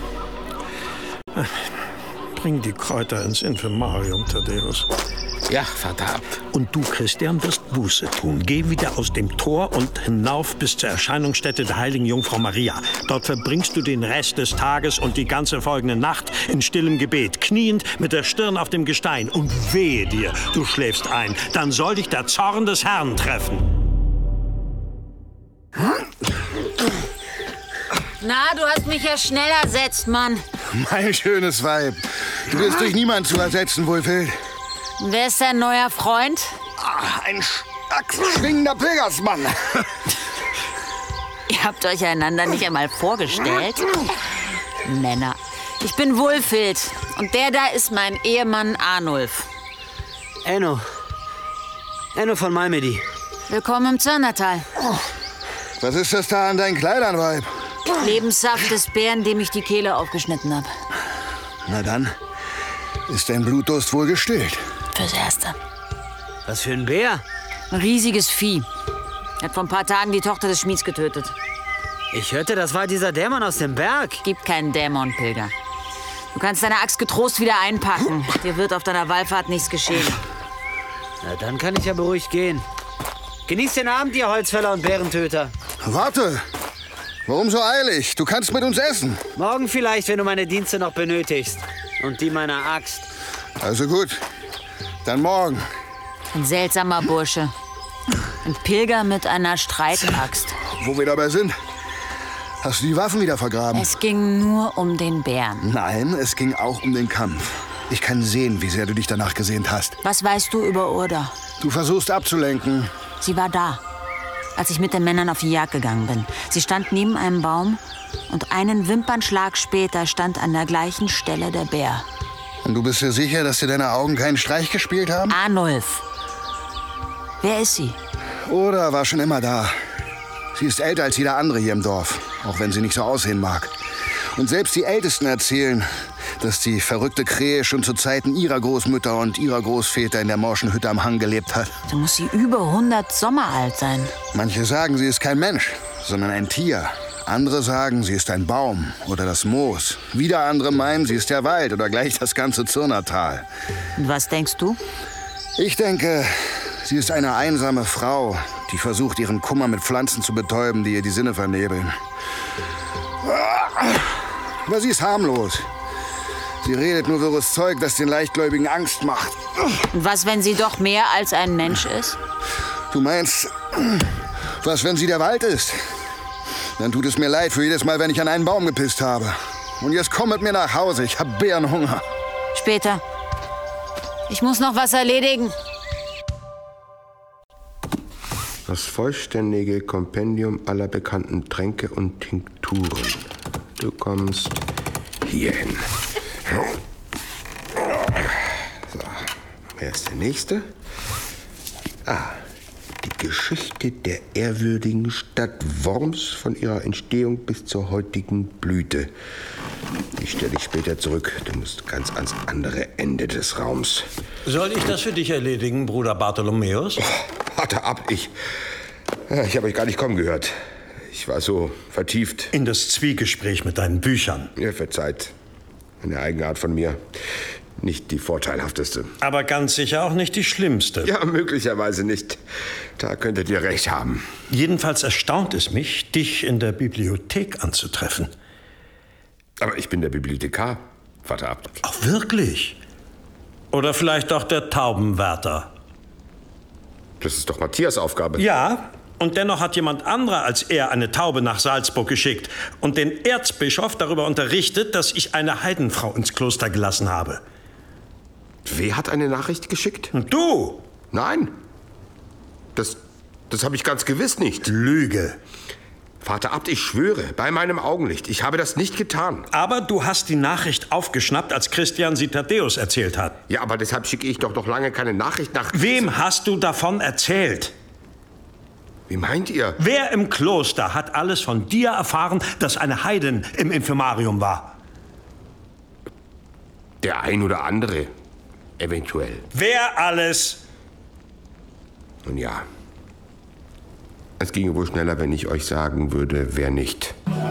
Speaker 8: Bring die Kräuter ins Infirmarium, Thaddäus.
Speaker 17: Ja, Vater Abt.
Speaker 8: Und du, Christian, wirst Buße tun. Geh wieder aus dem Tor und hinauf bis zur Erscheinungsstätte der heiligen Jungfrau Maria. Dort verbringst du den Rest des Tages und die ganze folgende Nacht in stillem Gebet, kniend mit der Stirn auf dem Gestein. Und wehe dir, du schläfst ein. Dann soll dich der Zorn des Herrn treffen.
Speaker 7: Na, du hast mich ja schnell ersetzt, Mann.
Speaker 2: Mein schönes Weib, du bist durch niemand zu ersetzen, Wohlfeld.
Speaker 7: Wer ist dein neuer Freund?
Speaker 2: Ah, ein achsschwingender Pilgersmann.
Speaker 7: Ihr habt euch einander nicht einmal vorgestellt? Männer. Ich bin Wulfhild und der da ist mein Ehemann Arnulf.
Speaker 16: Enno. Enno von Malmedy.
Speaker 7: Willkommen im Zörnertal.
Speaker 2: Was ist das da an deinen Kleidern, Weib?
Speaker 7: Lebenssaft des Bären, dem ich die Kehle aufgeschnitten habe.
Speaker 2: Na dann ist dein Blutdurst wohl gestillt.
Speaker 7: Fürs Erste.
Speaker 16: Was für ein Bär?
Speaker 7: Ein riesiges Vieh. Er hat vor ein paar Tagen die Tochter des Schmieds getötet.
Speaker 16: Ich hörte, das war dieser Dämon aus dem Berg.
Speaker 7: Gibt keinen Dämon, Pilger. Du kannst deine Axt getrost wieder einpacken. Dir wird auf deiner Wallfahrt nichts geschehen.
Speaker 16: Na, dann kann ich ja beruhigt gehen. Genießt den Abend, ihr Holzfäller und Bärentöter.
Speaker 2: Warte! Warum so eilig? Du kannst mit uns essen.
Speaker 16: Morgen vielleicht, wenn du meine Dienste noch benötigst. Und die meiner Axt.
Speaker 2: Also gut. Dann morgen.
Speaker 7: Ein seltsamer Bursche. Ein Pilger mit einer Streitaxt.
Speaker 2: Wo wir dabei sind. Hast du die Waffen wieder vergraben?
Speaker 7: Es ging nur um den Bären.
Speaker 2: Nein, es ging auch um den Kampf. Ich kann sehen, wie sehr du dich danach gesehnt hast.
Speaker 7: Was weißt du über Urda?
Speaker 2: Du versuchst abzulenken.
Speaker 7: Sie war da, als ich mit den Männern auf die Jagd gegangen bin. Sie stand neben einem Baum und einen Wimpernschlag später stand an der gleichen Stelle der Bär.
Speaker 2: Und du bist dir sicher, dass dir deine Augen keinen Streich gespielt haben?
Speaker 7: Arnulf. Wer ist sie?
Speaker 2: Urda war schon immer da. Sie ist älter als jeder andere hier im Dorf, auch wenn sie nicht so aussehen mag. Und selbst die Ältesten erzählen, dass die verrückte Krähe schon zu Zeiten ihrer Großmütter und ihrer Großväter in der morschen Hütte am Hang gelebt hat.
Speaker 7: Da muss sie über hundert Sommer alt sein.
Speaker 2: Manche sagen, sie ist kein Mensch, sondern ein Tier. Andere sagen, sie ist ein Baum oder das Moos. Wieder andere meinen, sie ist der Wald oder gleich das ganze Zürnertal.
Speaker 7: Und was denkst du? Ich
Speaker 2: denke, sie ist eine einsame Frau, die versucht, ihren Kummer mit Pflanzen zu betäuben, die ihr die Sinne vernebeln. Aber sie ist harmlos. Sie redet nur wirres Zeug, das den Leichtgläubigen Angst macht.
Speaker 7: Und was, wenn sie doch mehr als ein Mensch ist?
Speaker 2: Du meinst, was, wenn sie der Wald ist? Dann tut es mir leid für jedes Mal, wenn ich an einen Baum gepisst habe. Und jetzt komm mit mir nach Hause, ich hab Bärenhunger.
Speaker 7: Später. Ich muss noch was erledigen.
Speaker 14: Das vollständige Kompendium aller bekannten Tränke und Tinkturen. Du kommst hierhin. So, wer ist der Nächste? Ah, die Geschichte der ehrwürdigen Stadt Worms von ihrer Entstehung bis zur heutigen Blüte. Die stelle ich später zurück. Du musst ganz ans andere Ende des Raums.
Speaker 8: Soll ich das für dich erledigen, Bruder Bartholomäus?
Speaker 14: Oh, warte ab, ich... Ja, ich habe euch gar nicht kommen gehört. Ich war so vertieft.
Speaker 8: In das Zwiegespräch mit deinen Büchern.
Speaker 14: Ihr verzeiht. Eine Eigenart von mir. Nicht die vorteilhafteste.
Speaker 8: Aber ganz sicher auch nicht die schlimmste.
Speaker 14: Ja, möglicherweise nicht. Da könntet ihr recht haben.
Speaker 8: Jedenfalls erstaunt es mich, dich in der Bibliothek anzutreffen.
Speaker 14: Aber ich bin der Bibliothekar, Vater Abt.
Speaker 8: Ach, wirklich? Oder vielleicht auch der Taubenwärter?
Speaker 14: Das ist doch Matthias' Aufgabe.
Speaker 8: Ja, und dennoch hat jemand anderer als er eine Taube nach Salzburg geschickt und den Erzbischof darüber unterrichtet, dass ich eine Heidenfrau ins Kloster gelassen habe.
Speaker 14: Wer hat eine Nachricht geschickt?
Speaker 8: Und du?
Speaker 14: Nein. Das, das habe ich ganz gewiss nicht.
Speaker 8: Lüge.
Speaker 14: Vater Abt, ich schwöre, bei meinem Augenlicht, ich habe das nicht getan.
Speaker 8: Aber du hast die Nachricht aufgeschnappt, als Christian sie Thaddäus erzählt hat.
Speaker 14: Ja, aber deshalb schicke ich doch noch lange keine Nachricht nach...
Speaker 8: Wem hast du davon erzählt?
Speaker 14: Wie meint ihr?
Speaker 8: Wer im Kloster hat alles von dir erfahren, dass eine Heidin im Infirmarium war?
Speaker 14: Der ein oder andere, eventuell.
Speaker 8: Wer alles?
Speaker 14: Nun ja. Es ginge wohl schneller, wenn ich euch sagen würde, wer nicht.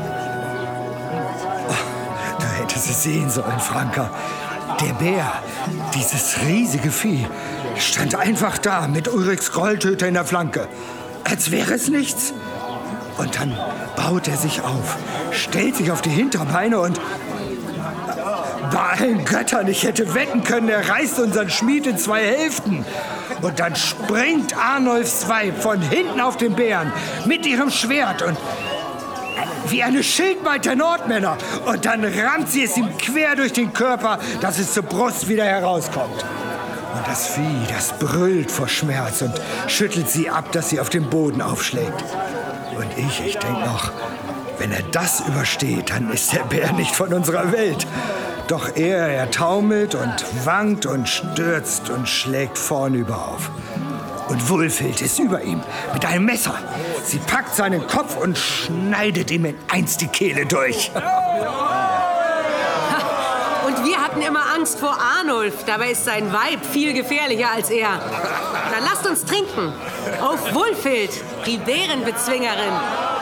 Speaker 6: Da hättest du sehen sollen, Franka. Der Bär, dieses riesige Vieh, stand einfach da mit Ulrichs Grolltöter in der Flanke. Als wäre es nichts. Und dann baut er sich auf, stellt sich auf die Hinterbeine und... Bei allen Göttern, ich hätte wetten können, er reißt unseren Schmied in zwei Hälften. Und dann springt Arnulfs Weib von hinten auf den Bären mit ihrem Schwert und wie eine Schildmaid der Nordmänner. Und dann rammt sie es ihm quer durch den Körper, dass es zur Brust wieder herauskommt. Und das Vieh, das brüllt vor Schmerz und schüttelt sie ab, dass sie auf den Boden aufschlägt. Und ich, ich denke noch, wenn er das übersteht, dann ist der Bär nicht von unserer Welt. Doch er, er taumelt und wankt und stürzt und schlägt vornüber auf. Und Wulfhild ist über ihm mit einem Messer. Sie packt seinen Kopf und schneidet ihm in eins die Kehle durch.
Speaker 22: Und wir hatten immer Angst vor Arnulf. Dabei ist sein Weib viel gefährlicher als er. Dann lasst uns trinken. Auf Wulfhild, die Bärenbezwingerin.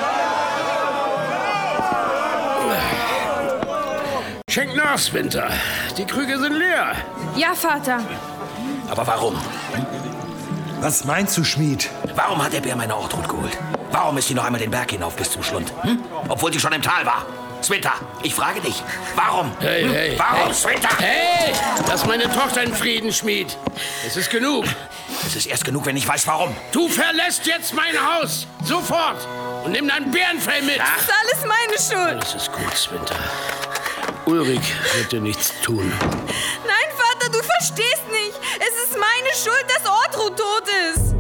Speaker 18: Schenk nach, Winter. Die Krüge sind leer.
Speaker 22: Ja, Vater.
Speaker 12: Aber warum?
Speaker 6: Was meinst du, Schmied?
Speaker 12: Warum hat der Bär meine Ortrud geholt? Warum ist sie noch einmal den Berg hinauf bis zum Schlund? Hm? Obwohl sie schon im Tal war. Swinter, ich frage dich, warum?
Speaker 18: Hey, hey,
Speaker 12: warum,
Speaker 18: hey.
Speaker 12: Swinter?
Speaker 18: Hey, lass meine Tochter in Frieden, Schmied. Es ist genug.
Speaker 12: Es ist erst genug, wenn ich weiß, warum.
Speaker 18: Du verlässt jetzt mein Haus. Sofort. Und nimm dein Bärenfell mit.
Speaker 22: Das ist alles meine Schuld.
Speaker 8: Alles ist gut, Swinter. Ulrich wird dir nichts tun.
Speaker 22: Nein, Vater, du verstehst nicht. Es ist meine Schuld, dass Ortrud tot ist.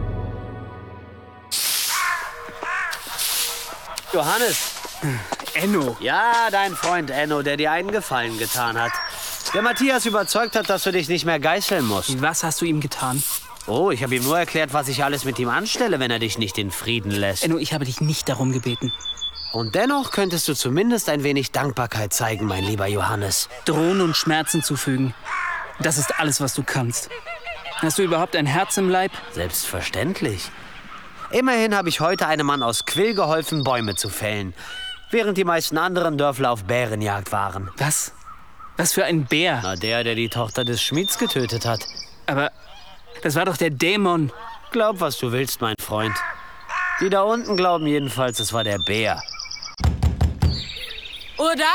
Speaker 16: Johannes.
Speaker 3: Enno.
Speaker 16: Ja, dein Freund Enno, der dir einen Gefallen getan hat. Der Matthias überzeugt hat, dass du dich nicht mehr geißeln musst.
Speaker 3: Was hast du ihm getan?
Speaker 16: Oh, ich habe ihm nur erklärt, was ich alles mit ihm anstelle, wenn er dich nicht in Frieden lässt.
Speaker 3: Enno, ich habe dich nicht darum gebeten.
Speaker 16: Und dennoch könntest du zumindest ein wenig Dankbarkeit zeigen, mein lieber Johannes.
Speaker 3: Drohen und Schmerzen zufügen. Das ist alles, was du kannst. Hast du überhaupt ein Herz im Leib?
Speaker 16: Selbstverständlich. Immerhin habe ich heute einem Mann aus Quill geholfen, Bäume zu fällen, während die meisten anderen Dörfler auf Bärenjagd waren.
Speaker 3: Was? Was für ein Bär?
Speaker 16: Na, der, der die Tochter des Schmieds getötet hat.
Speaker 3: Aber das war doch der Dämon.
Speaker 16: Glaub, was du willst, mein Freund. Die da unten glauben jedenfalls, es war der Bär.
Speaker 22: Oder?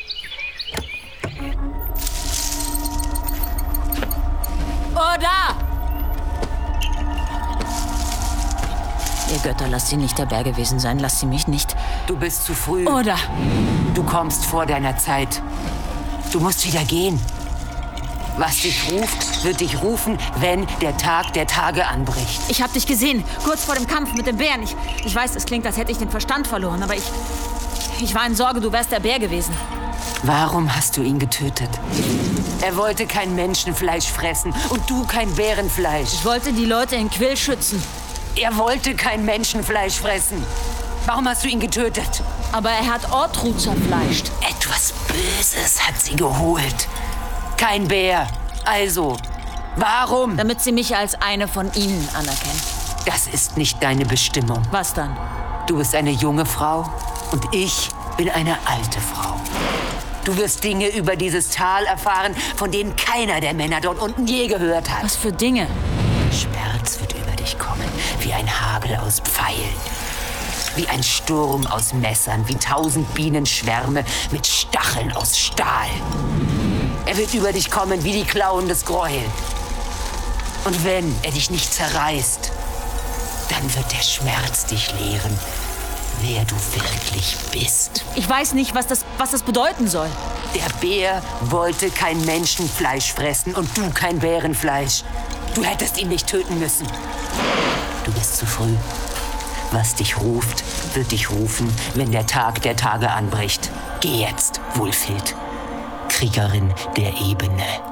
Speaker 22: Oder?
Speaker 7: Ihr Götter, lasst sie nicht der Bär gewesen sein. Lasst sie mich nicht.
Speaker 19: Du bist zu früh.
Speaker 22: Oder?
Speaker 19: Du kommst vor deiner Zeit. Du musst wieder gehen. Was dich ruft, wird dich rufen, wenn der Tag der Tage anbricht.
Speaker 7: Ich hab dich gesehen, kurz vor dem Kampf mit dem Bären. Ich, ich weiß, es klingt, als hätte ich den Verstand verloren, aber ich... Ich war in Sorge, du wärst der Bär gewesen.
Speaker 19: Warum hast du ihn getötet? Er wollte kein Menschenfleisch fressen und du kein Bärenfleisch.
Speaker 7: Ich wollte die Leute in Quill schützen.
Speaker 19: Er wollte kein Menschenfleisch fressen. Warum hast du ihn getötet?
Speaker 7: Aber er hat Ortrud zerfleischt.
Speaker 19: Etwas Böses hat sie geholt. Kein Bär. Also, warum?
Speaker 7: Damit sie mich als eine von ihnen anerkennt.
Speaker 19: Das ist nicht deine Bestimmung.
Speaker 7: Was dann?
Speaker 19: Du bist eine junge Frau und ich bin eine alte Frau. Du wirst Dinge über dieses Tal erfahren, von denen keiner der Männer dort unten je gehört hat.
Speaker 7: Was für Dinge?
Speaker 19: Schmerz wird über dich kommen, wie ein Hagel aus Pfeilen. Wie ein Sturm aus Messern, wie tausend Bienenschwärme mit Stacheln aus Stahl. Er wird über dich kommen wie die Klauen des Gräuel. Und wenn er dich nicht zerreißt, dann wird der Schmerz dich lehren, wer du wirklich bist.
Speaker 7: Ich weiß nicht, was das, was das bedeuten soll.
Speaker 19: Der Bär wollte kein Menschenfleisch fressen und du kein Bärenfleisch. Du hättest ihn nicht töten müssen. Du bist zu früh. Was dich ruft, wird dich rufen, wenn der Tag der Tage anbricht. Geh jetzt, Wulfhild, Kriegerin der Ebene.